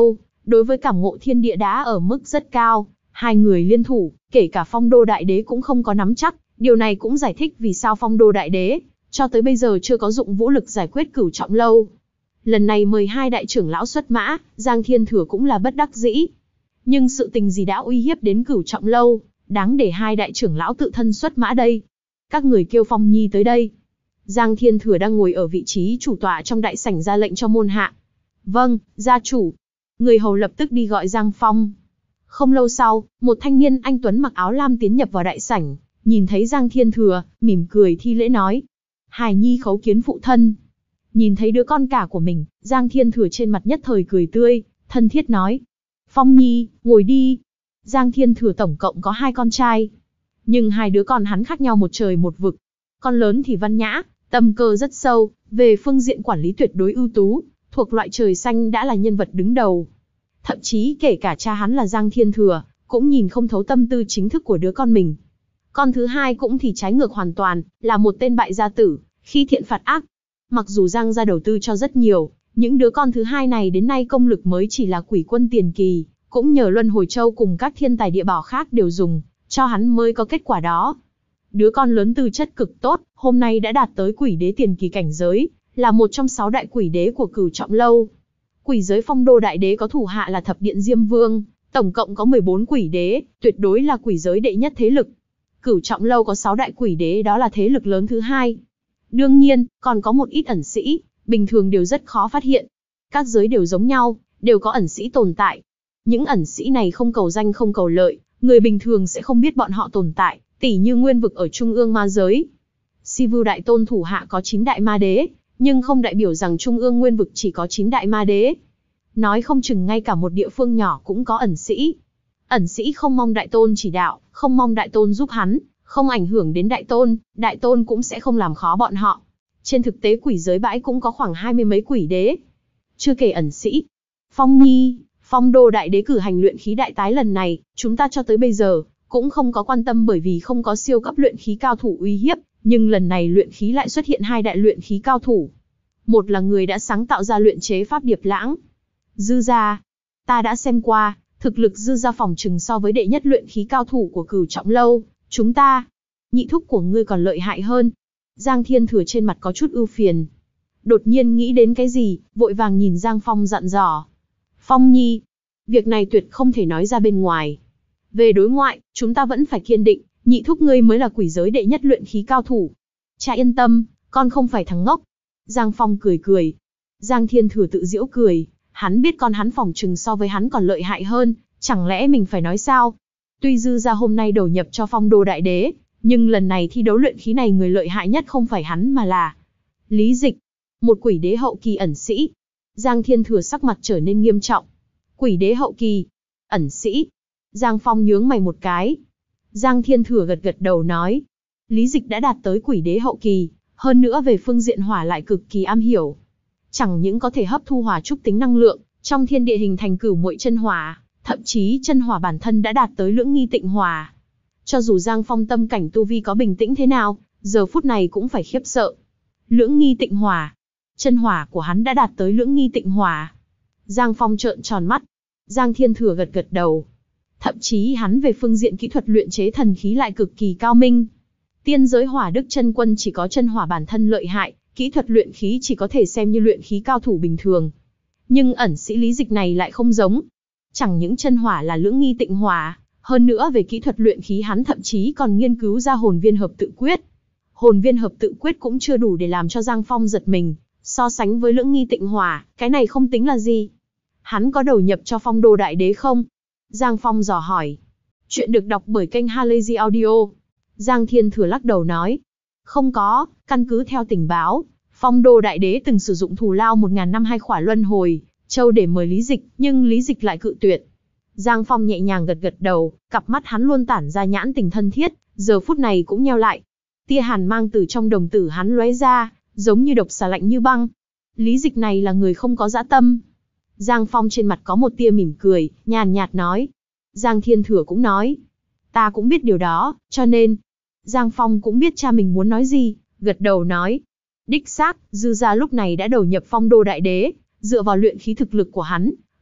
đối với cảm ngộ thiên địa đã ở mức rất cao, hai người liên thủ, kể cả Phong Đô Đại Đế cũng không có nắm chắc, điều này cũng giải thích vì sao Phong Đô Đại Đế cho tới bây giờ chưa có dụng vũ lực giải quyết Cửu Trọng Lâu. Lần này mời hai đại trưởng lão xuất mã, Giang Thiên Thừa cũng là bất đắc dĩ. Nhưng sự tình gì đã uy hiếp đến Cửu Trọng Lâu, đáng để hai đại trưởng lão tự thân xuất mã đây? Các người kêu Phong Nhi tới đây. Giang Thiên Thừa đang ngồi ở vị trí chủ tọa trong đại sảnh ra lệnh cho môn hạ. Vâng, gia chủ. Người hầu lập tức đi gọi Giang Phong. Không lâu sau, một thanh niên anh tuấn mặc áo lam tiến nhập vào đại sảnh, nhìn thấy Giang Thiên Thừa, mỉm cười thi lễ nói: Hải Nhi khấu kiến phụ thân. Nhìn thấy đứa con cả của mình, Giang Thiên Thừa trên mặt nhất thời cười tươi, thân thiết nói: Phong Nhi, ngồi đi. Giang Thiên Thừa tổng cộng có hai con trai, nhưng hai đứa con hắn khác nhau một trời một vực. Con lớn thì văn nhã, tâm cơ rất sâu, về phương diện quản lý tuyệt đối ưu tú, thuộc loại trời xanh đã là nhân vật đứng đầu. Thậm chí kể cả cha hắn là Giang Thiên Thừa, cũng nhìn không thấu tâm tư chính thức của đứa con mình. Con thứ hai cũng thì trái ngược hoàn toàn, là một tên bại gia tử, khi thiện phạt ác. Mặc dù Giang gia đầu tư cho rất nhiều, những đứa con thứ hai này đến nay công lực mới chỉ là quỷ quân tiền kỳ, cũng nhờ Luân Hồi Châu cùng các thiên tài địa bảo khác đều dùng, cho hắn mới có kết quả đó. Đứa con lớn tư chất cực tốt, hôm nay đã đạt tới quỷ đế tiền kỳ cảnh giới, là một trong sáu đại quỷ đế của Cửu Trọng Lâu. Quỷ giới Phong Đô Đại Đế có thủ hạ là Thập Điện Diêm Vương, tổng cộng có mười bốn quỷ đế, tuyệt đối là quỷ giới đệ nhất thế lực. Cửu Trọng Lâu có sáu đại quỷ đế, đó là thế lực lớn thứ hai. Đương nhiên, còn có một ít ẩn sĩ, bình thường đều rất khó phát hiện. Các giới đều giống nhau, đều có ẩn sĩ tồn tại. Những ẩn sĩ này không cầu danh không cầu lợi, người bình thường sẽ không biết bọn họ tồn tại, tỉ như nguyên vực ở trung ương ma giới. Si Vưu Đại Tôn thủ hạ có chín đại ma đế, nhưng không đại biểu rằng trung ương nguyên vực chỉ có chín đại ma đế. Nói không chừng ngay cả một địa phương nhỏ cũng có ẩn sĩ. Ẩn sĩ không mong Đại Tôn chỉ đạo, không mong Đại Tôn giúp hắn, không ảnh hưởng đến Đại Tôn, Đại Tôn cũng sẽ không làm khó bọn họ. Trên thực tế quỷ giới bãi cũng có khoảng hai mươi mấy quỷ đế. Chưa kể ẩn sĩ. Phong Nhi, Phong Đô Đại Đế cử hành luyện khí đại tái lần này, chúng ta cho tới bây giờ cũng không có quan tâm bởi vì không có siêu cấp luyện khí cao thủ uy hiếp, nhưng lần này luyện khí lại xuất hiện hai đại luyện khí cao thủ. Một là người đã sáng tạo ra luyện chế pháp điệp lãng. Dư gia, ta đã xem qua, thực lực Dư gia phòng trừng so với đệ nhất luyện khí cao thủ của Cửu Trọng Lâu, chúng ta, nhị thúc của ngươi còn lợi hại hơn. Giang Thiên Thừa trên mặt có chút ưu phiền. Đột nhiên nghĩ đến cái gì, vội vàng nhìn Giang Phong dặn dò. Phong Nhi, việc này tuyệt không thể nói ra bên ngoài. Về đối ngoại, chúng ta vẫn phải kiên định, nhị thúc ngươi mới là quỷ giới đệ nhất luyện khí cao thủ. Cha yên tâm, con không phải thằng ngốc. Giang Phong cười cười. Giang Thiên Thừa tự giễu cười, hắn biết con hắn phòng trừng so với hắn còn lợi hại hơn, chẳng lẽ mình phải nói sao? Tuy Dư gia hôm nay đầu nhập cho Phong Đô Đại Đế, nhưng lần này thi đấu luyện khí này người lợi hại nhất không phải hắn mà là Lý Dịch, một quỷ đế hậu kỳ ẩn sĩ. Giang Thiên Thừa sắc mặt trở nên nghiêm trọng. Quỷ đế hậu kỳ, ẩn sĩ. Giang Phong nhướng mày một cái. Giang Thiên Thừa gật gật đầu nói, Lý Dịch đã đạt tới quỷ đế hậu kỳ, hơn nữa về phương diện hỏa lại cực kỳ am hiểu. Chẳng những có thể hấp thu hỏa trúc tính năng lượng, trong thiên địa hình thành cửu muội chân hỏa, thậm chí chân hỏa bản thân đã đạt tới lưỡng nghi tịnh hỏa. Cho dù Giang Phong tâm cảnh tu vi có bình tĩnh thế nào, giờ phút này cũng phải khiếp sợ. Lưỡng nghi tịnh hỏa, chân hỏa của hắn đã đạt tới lưỡng nghi tịnh hỏa. Giang Phong trợn tròn mắt. Giang Thiên Thừa gật gật đầu. Thậm chí hắn về phương diện kỹ thuật luyện chế thần khí lại cực kỳ cao minh. Tiên giới hỏa đức chân quân chỉ có chân hỏa bản thân lợi hại, kỹ thuật luyện khí chỉ có thể xem như luyện khí cao thủ bình thường. Nhưng ẩn sĩ Lý Dịch này lại không giống. Chẳng những chân hỏa là lưỡng nghi tịnh hỏa, hơn nữa về kỹ thuật luyện khí hắn thậm chí còn nghiên cứu ra hồn viên hợp tự quyết. Hồn viên hợp tự quyết cũng chưa đủ để làm cho Giang Phong giật mình, so sánh với lưỡng nghi tịnh hỏa, cái này không tính là gì. Hắn có đầu nhập cho Phong Đô Đại Đế không? Giang Phong dò hỏi. Chuyện được đọc bởi kênh Halazy Audio. Giang Thiên Thừa lắc đầu nói. Không có, căn cứ theo tình báo, Phong Đô Đại Đế từng sử dụng thù lao một nghìn năm hai khỏa luân hồi châu để mời Lý Dịch, nhưng Lý Dịch lại cự tuyệt. Giang Phong nhẹ nhàng gật gật đầu, cặp mắt hắn luôn tản ra nhãn tình thân thiết, giờ phút này cũng nheo lại. Tia hàn mang từ trong đồng tử hắn lóe ra, giống như độc xà lạnh như băng. Lý Dịch này là người không có dã tâm. Giang Phong trên mặt có một tia mỉm cười, nhàn nhạt nói. Giang Thiên Thừa cũng nói. Ta cũng biết điều đó, cho nên... Giang Phong cũng biết cha mình muốn nói gì, gật đầu nói. Đích xác, Dư gia lúc này đã đầu nhập Phong Đô Đại Đế, dựa vào luyện khí thực lực của hắn,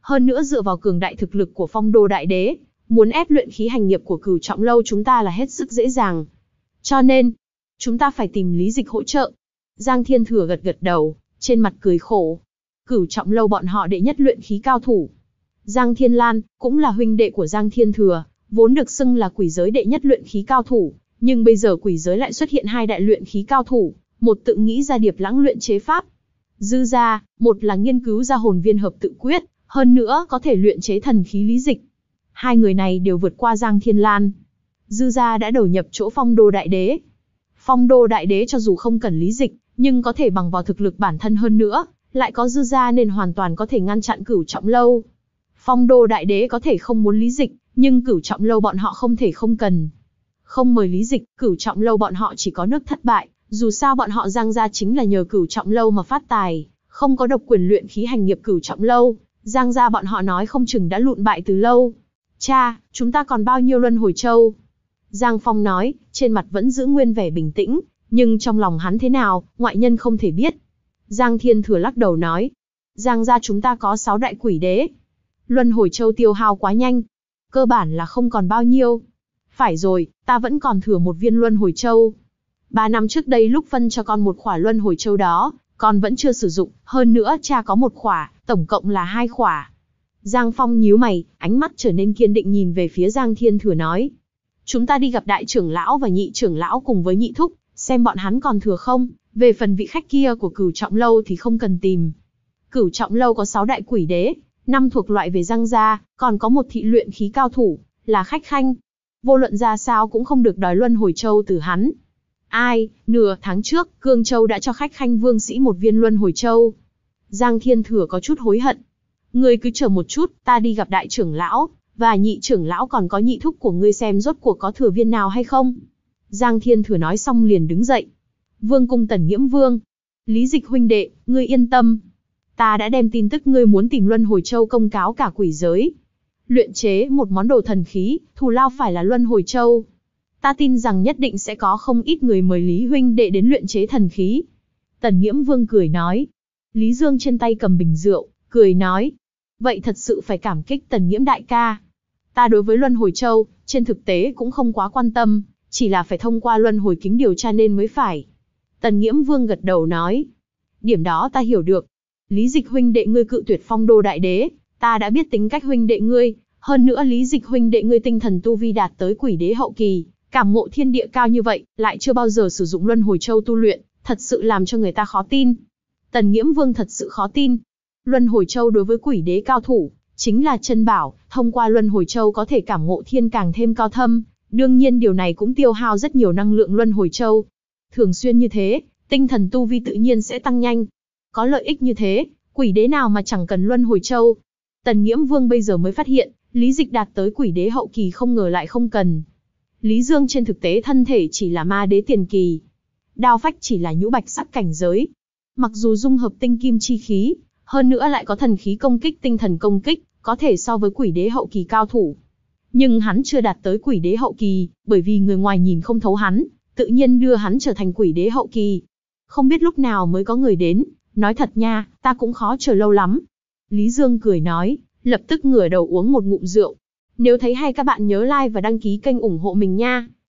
hơn nữa dựa vào cường đại thực lực của Phong Đô Đại Đế, muốn ép luyện khí hành nghiệp của Cửu Trọng Lâu chúng ta là hết sức dễ dàng. Cho nên, chúng ta phải tìm Lý Dịch hỗ trợ. Giang Thiên Thừa gật gật đầu, trên mặt cười khổ. Cửu Trọng Lâu bọn họ đệ nhất luyện khí cao thủ. Giang Thiên Lan, cũng là huynh đệ của Giang Thiên Thừa, vốn được xưng là quỷ giới đệ nhất luyện khí cao thủ, nhưng bây giờ quỷ giới lại xuất hiện hai đại luyện khí cao thủ, một tự nghĩ ra điệp lãng luyện chế pháp. Dư gia, một là nghiên cứu ra hồn viên hợp tự quyết, hơn nữa có thể luyện chế thần khí Lý Dịch. Hai người này đều vượt qua Giang Thiên Lan. Dư gia đã đầu nhập chỗ Phong Đô Đại Đế. Phong Đô Đại Đế cho dù không cần Lý Dịch, nhưng có thể bằng vào thực lực bản thân hơn nữa, lại có Dư gia nên hoàn toàn có thể ngăn chặn Cửu Trọng Lâu. Phong Đô Đại Đế có thể không muốn Lý Dịch, nhưng Cửu Trọng Lâu bọn họ không thể không cần. Không mời Lý Dịch, Cửu Trọng Lâu bọn họ chỉ có nước thất bại, dù sao bọn họ Giang gia chính là nhờ Cửu Trọng Lâu mà phát tài, không có độc quyền luyện khí hành nghiệp Cửu Trọng Lâu, Giang gia bọn họ nói không chừng đã lụn bại từ lâu. Cha, chúng ta còn bao nhiêu luân hồi châu? Giang Phong nói, trên mặt vẫn giữ nguyên vẻ bình tĩnh, nhưng trong lòng hắn thế nào, ngoại nhân không thể biết. Giang Thiên Thừa lắc đầu nói, Giang gia chúng ta có sáu đại quỷ đế. Luân hồi châu tiêu hao quá nhanh, cơ bản là không còn bao nhiêu. Phải rồi, ta vẫn còn thừa một viên luân hồi châu. Ba năm trước đây lúc phân cho con một khỏa luân hồi châu đó, con vẫn chưa sử dụng, hơn nữa cha có một khỏa, tổng cộng là hai khỏa. Giang Phong nhíu mày, ánh mắt trở nên kiên định nhìn về phía Giang Thiên Thừa nói. Chúng ta đi gặp đại trưởng lão và nhị trưởng lão cùng với nhị thúc, xem bọn hắn còn thừa không, về phần vị khách kia của Cửu Trọng Lâu thì không cần tìm. Cửu Trọng Lâu có sáu đại quỷ đế, năm thuộc loại về Giang gia, còn có một thị luyện khí cao thủ, là Khách Khanh. Vô luận ra sao cũng không được đòi luân hồi châu từ hắn. Ai, nửa tháng trước, Cương Châu đã cho Khách Khanh vương sĩ một viên luân hồi châu. Giang Thiên Thừa có chút hối hận. Ngươi cứ chờ một chút, ta đi gặp đại trưởng lão, và nhị trưởng lão còn có nhị thúc của ngươi xem rốt cuộc có thừa viên nào hay không. Giang Thiên Thừa nói xong liền đứng dậy. Vương cung Tần Nghiễm Vương. Lý Dịch huynh đệ, ngươi yên tâm. Ta đã đem tin tức ngươi muốn tìm luân hồi châu công cáo cả quỷ giới. Luyện chế một món đồ thần khí, thù lao phải là luân hồi châu. Ta tin rằng nhất định sẽ có không ít người mời Lý huynh đệ đến luyện chế thần khí. Tần Nghiễm Vương cười nói. Lý Dương trên tay cầm bình rượu, cười nói. Vậy thật sự phải cảm kích Tần Nghiễm đại ca. Ta đối với luân hồi châu, trên thực tế cũng không quá quan tâm, chỉ là phải thông qua luân hồi kính điều tra nên mới phải. Tần Nghiễm Vương gật đầu nói. Điểm đó ta hiểu được. Lý Dịch huynh đệ ngươi cự tuyệt Phong Đô Đại Đế, ta đã biết tính cách huynh đệ ngươi, hơn nữa Lý Dịch huynh đệ ngươi tinh thần tu vi đạt tới quỷ đế hậu kỳ, cảm ngộ thiên địa cao như vậy, lại chưa bao giờ sử dụng luân hồi châu tu luyện, thật sự làm cho người ta khó tin. Tần Nghiễm Vương thật sự khó tin. Luân hồi châu đối với quỷ đế cao thủ, chính là chân bảo, thông qua luân hồi châu có thể cảm ngộ thiên càng thêm cao thâm, đương nhiên điều này cũng tiêu hao rất nhiều năng lượng luân hồi châu. Thường xuyên như thế, tinh thần tu vi tự nhiên sẽ tăng nhanh. Có lợi ích như thế, quỷ đế nào mà chẳng cần luân hồi châu. Tần Nghiễm Vương bây giờ mới phát hiện, Lý Dịch đạt tới quỷ đế hậu kỳ không ngờ lại không cần. Lý Dương trên thực tế thân thể chỉ là ma đế tiền kỳ. Đao phách chỉ là nhũ bạch sắc cảnh giới. Mặc dù dung hợp tinh kim chi khí, hơn nữa lại có thần khí công kích tinh thần công kích, có thể so với quỷ đế hậu kỳ cao thủ. Nhưng hắn chưa đạt tới quỷ đế hậu kỳ, bởi vì người ngoài nhìn không thấu hắn, tự nhiên đưa hắn trở thành quỷ đế hậu kỳ. Không biết lúc nào mới có người đến, nói thật nha, ta cũng khó chờ lâu lắm. Lý Dương cười nói, lập tức ngửa đầu uống một ngụm rượu. Nếu thấy hay các bạn nhớ like và đăng ký kênh ủng hộ mình nha.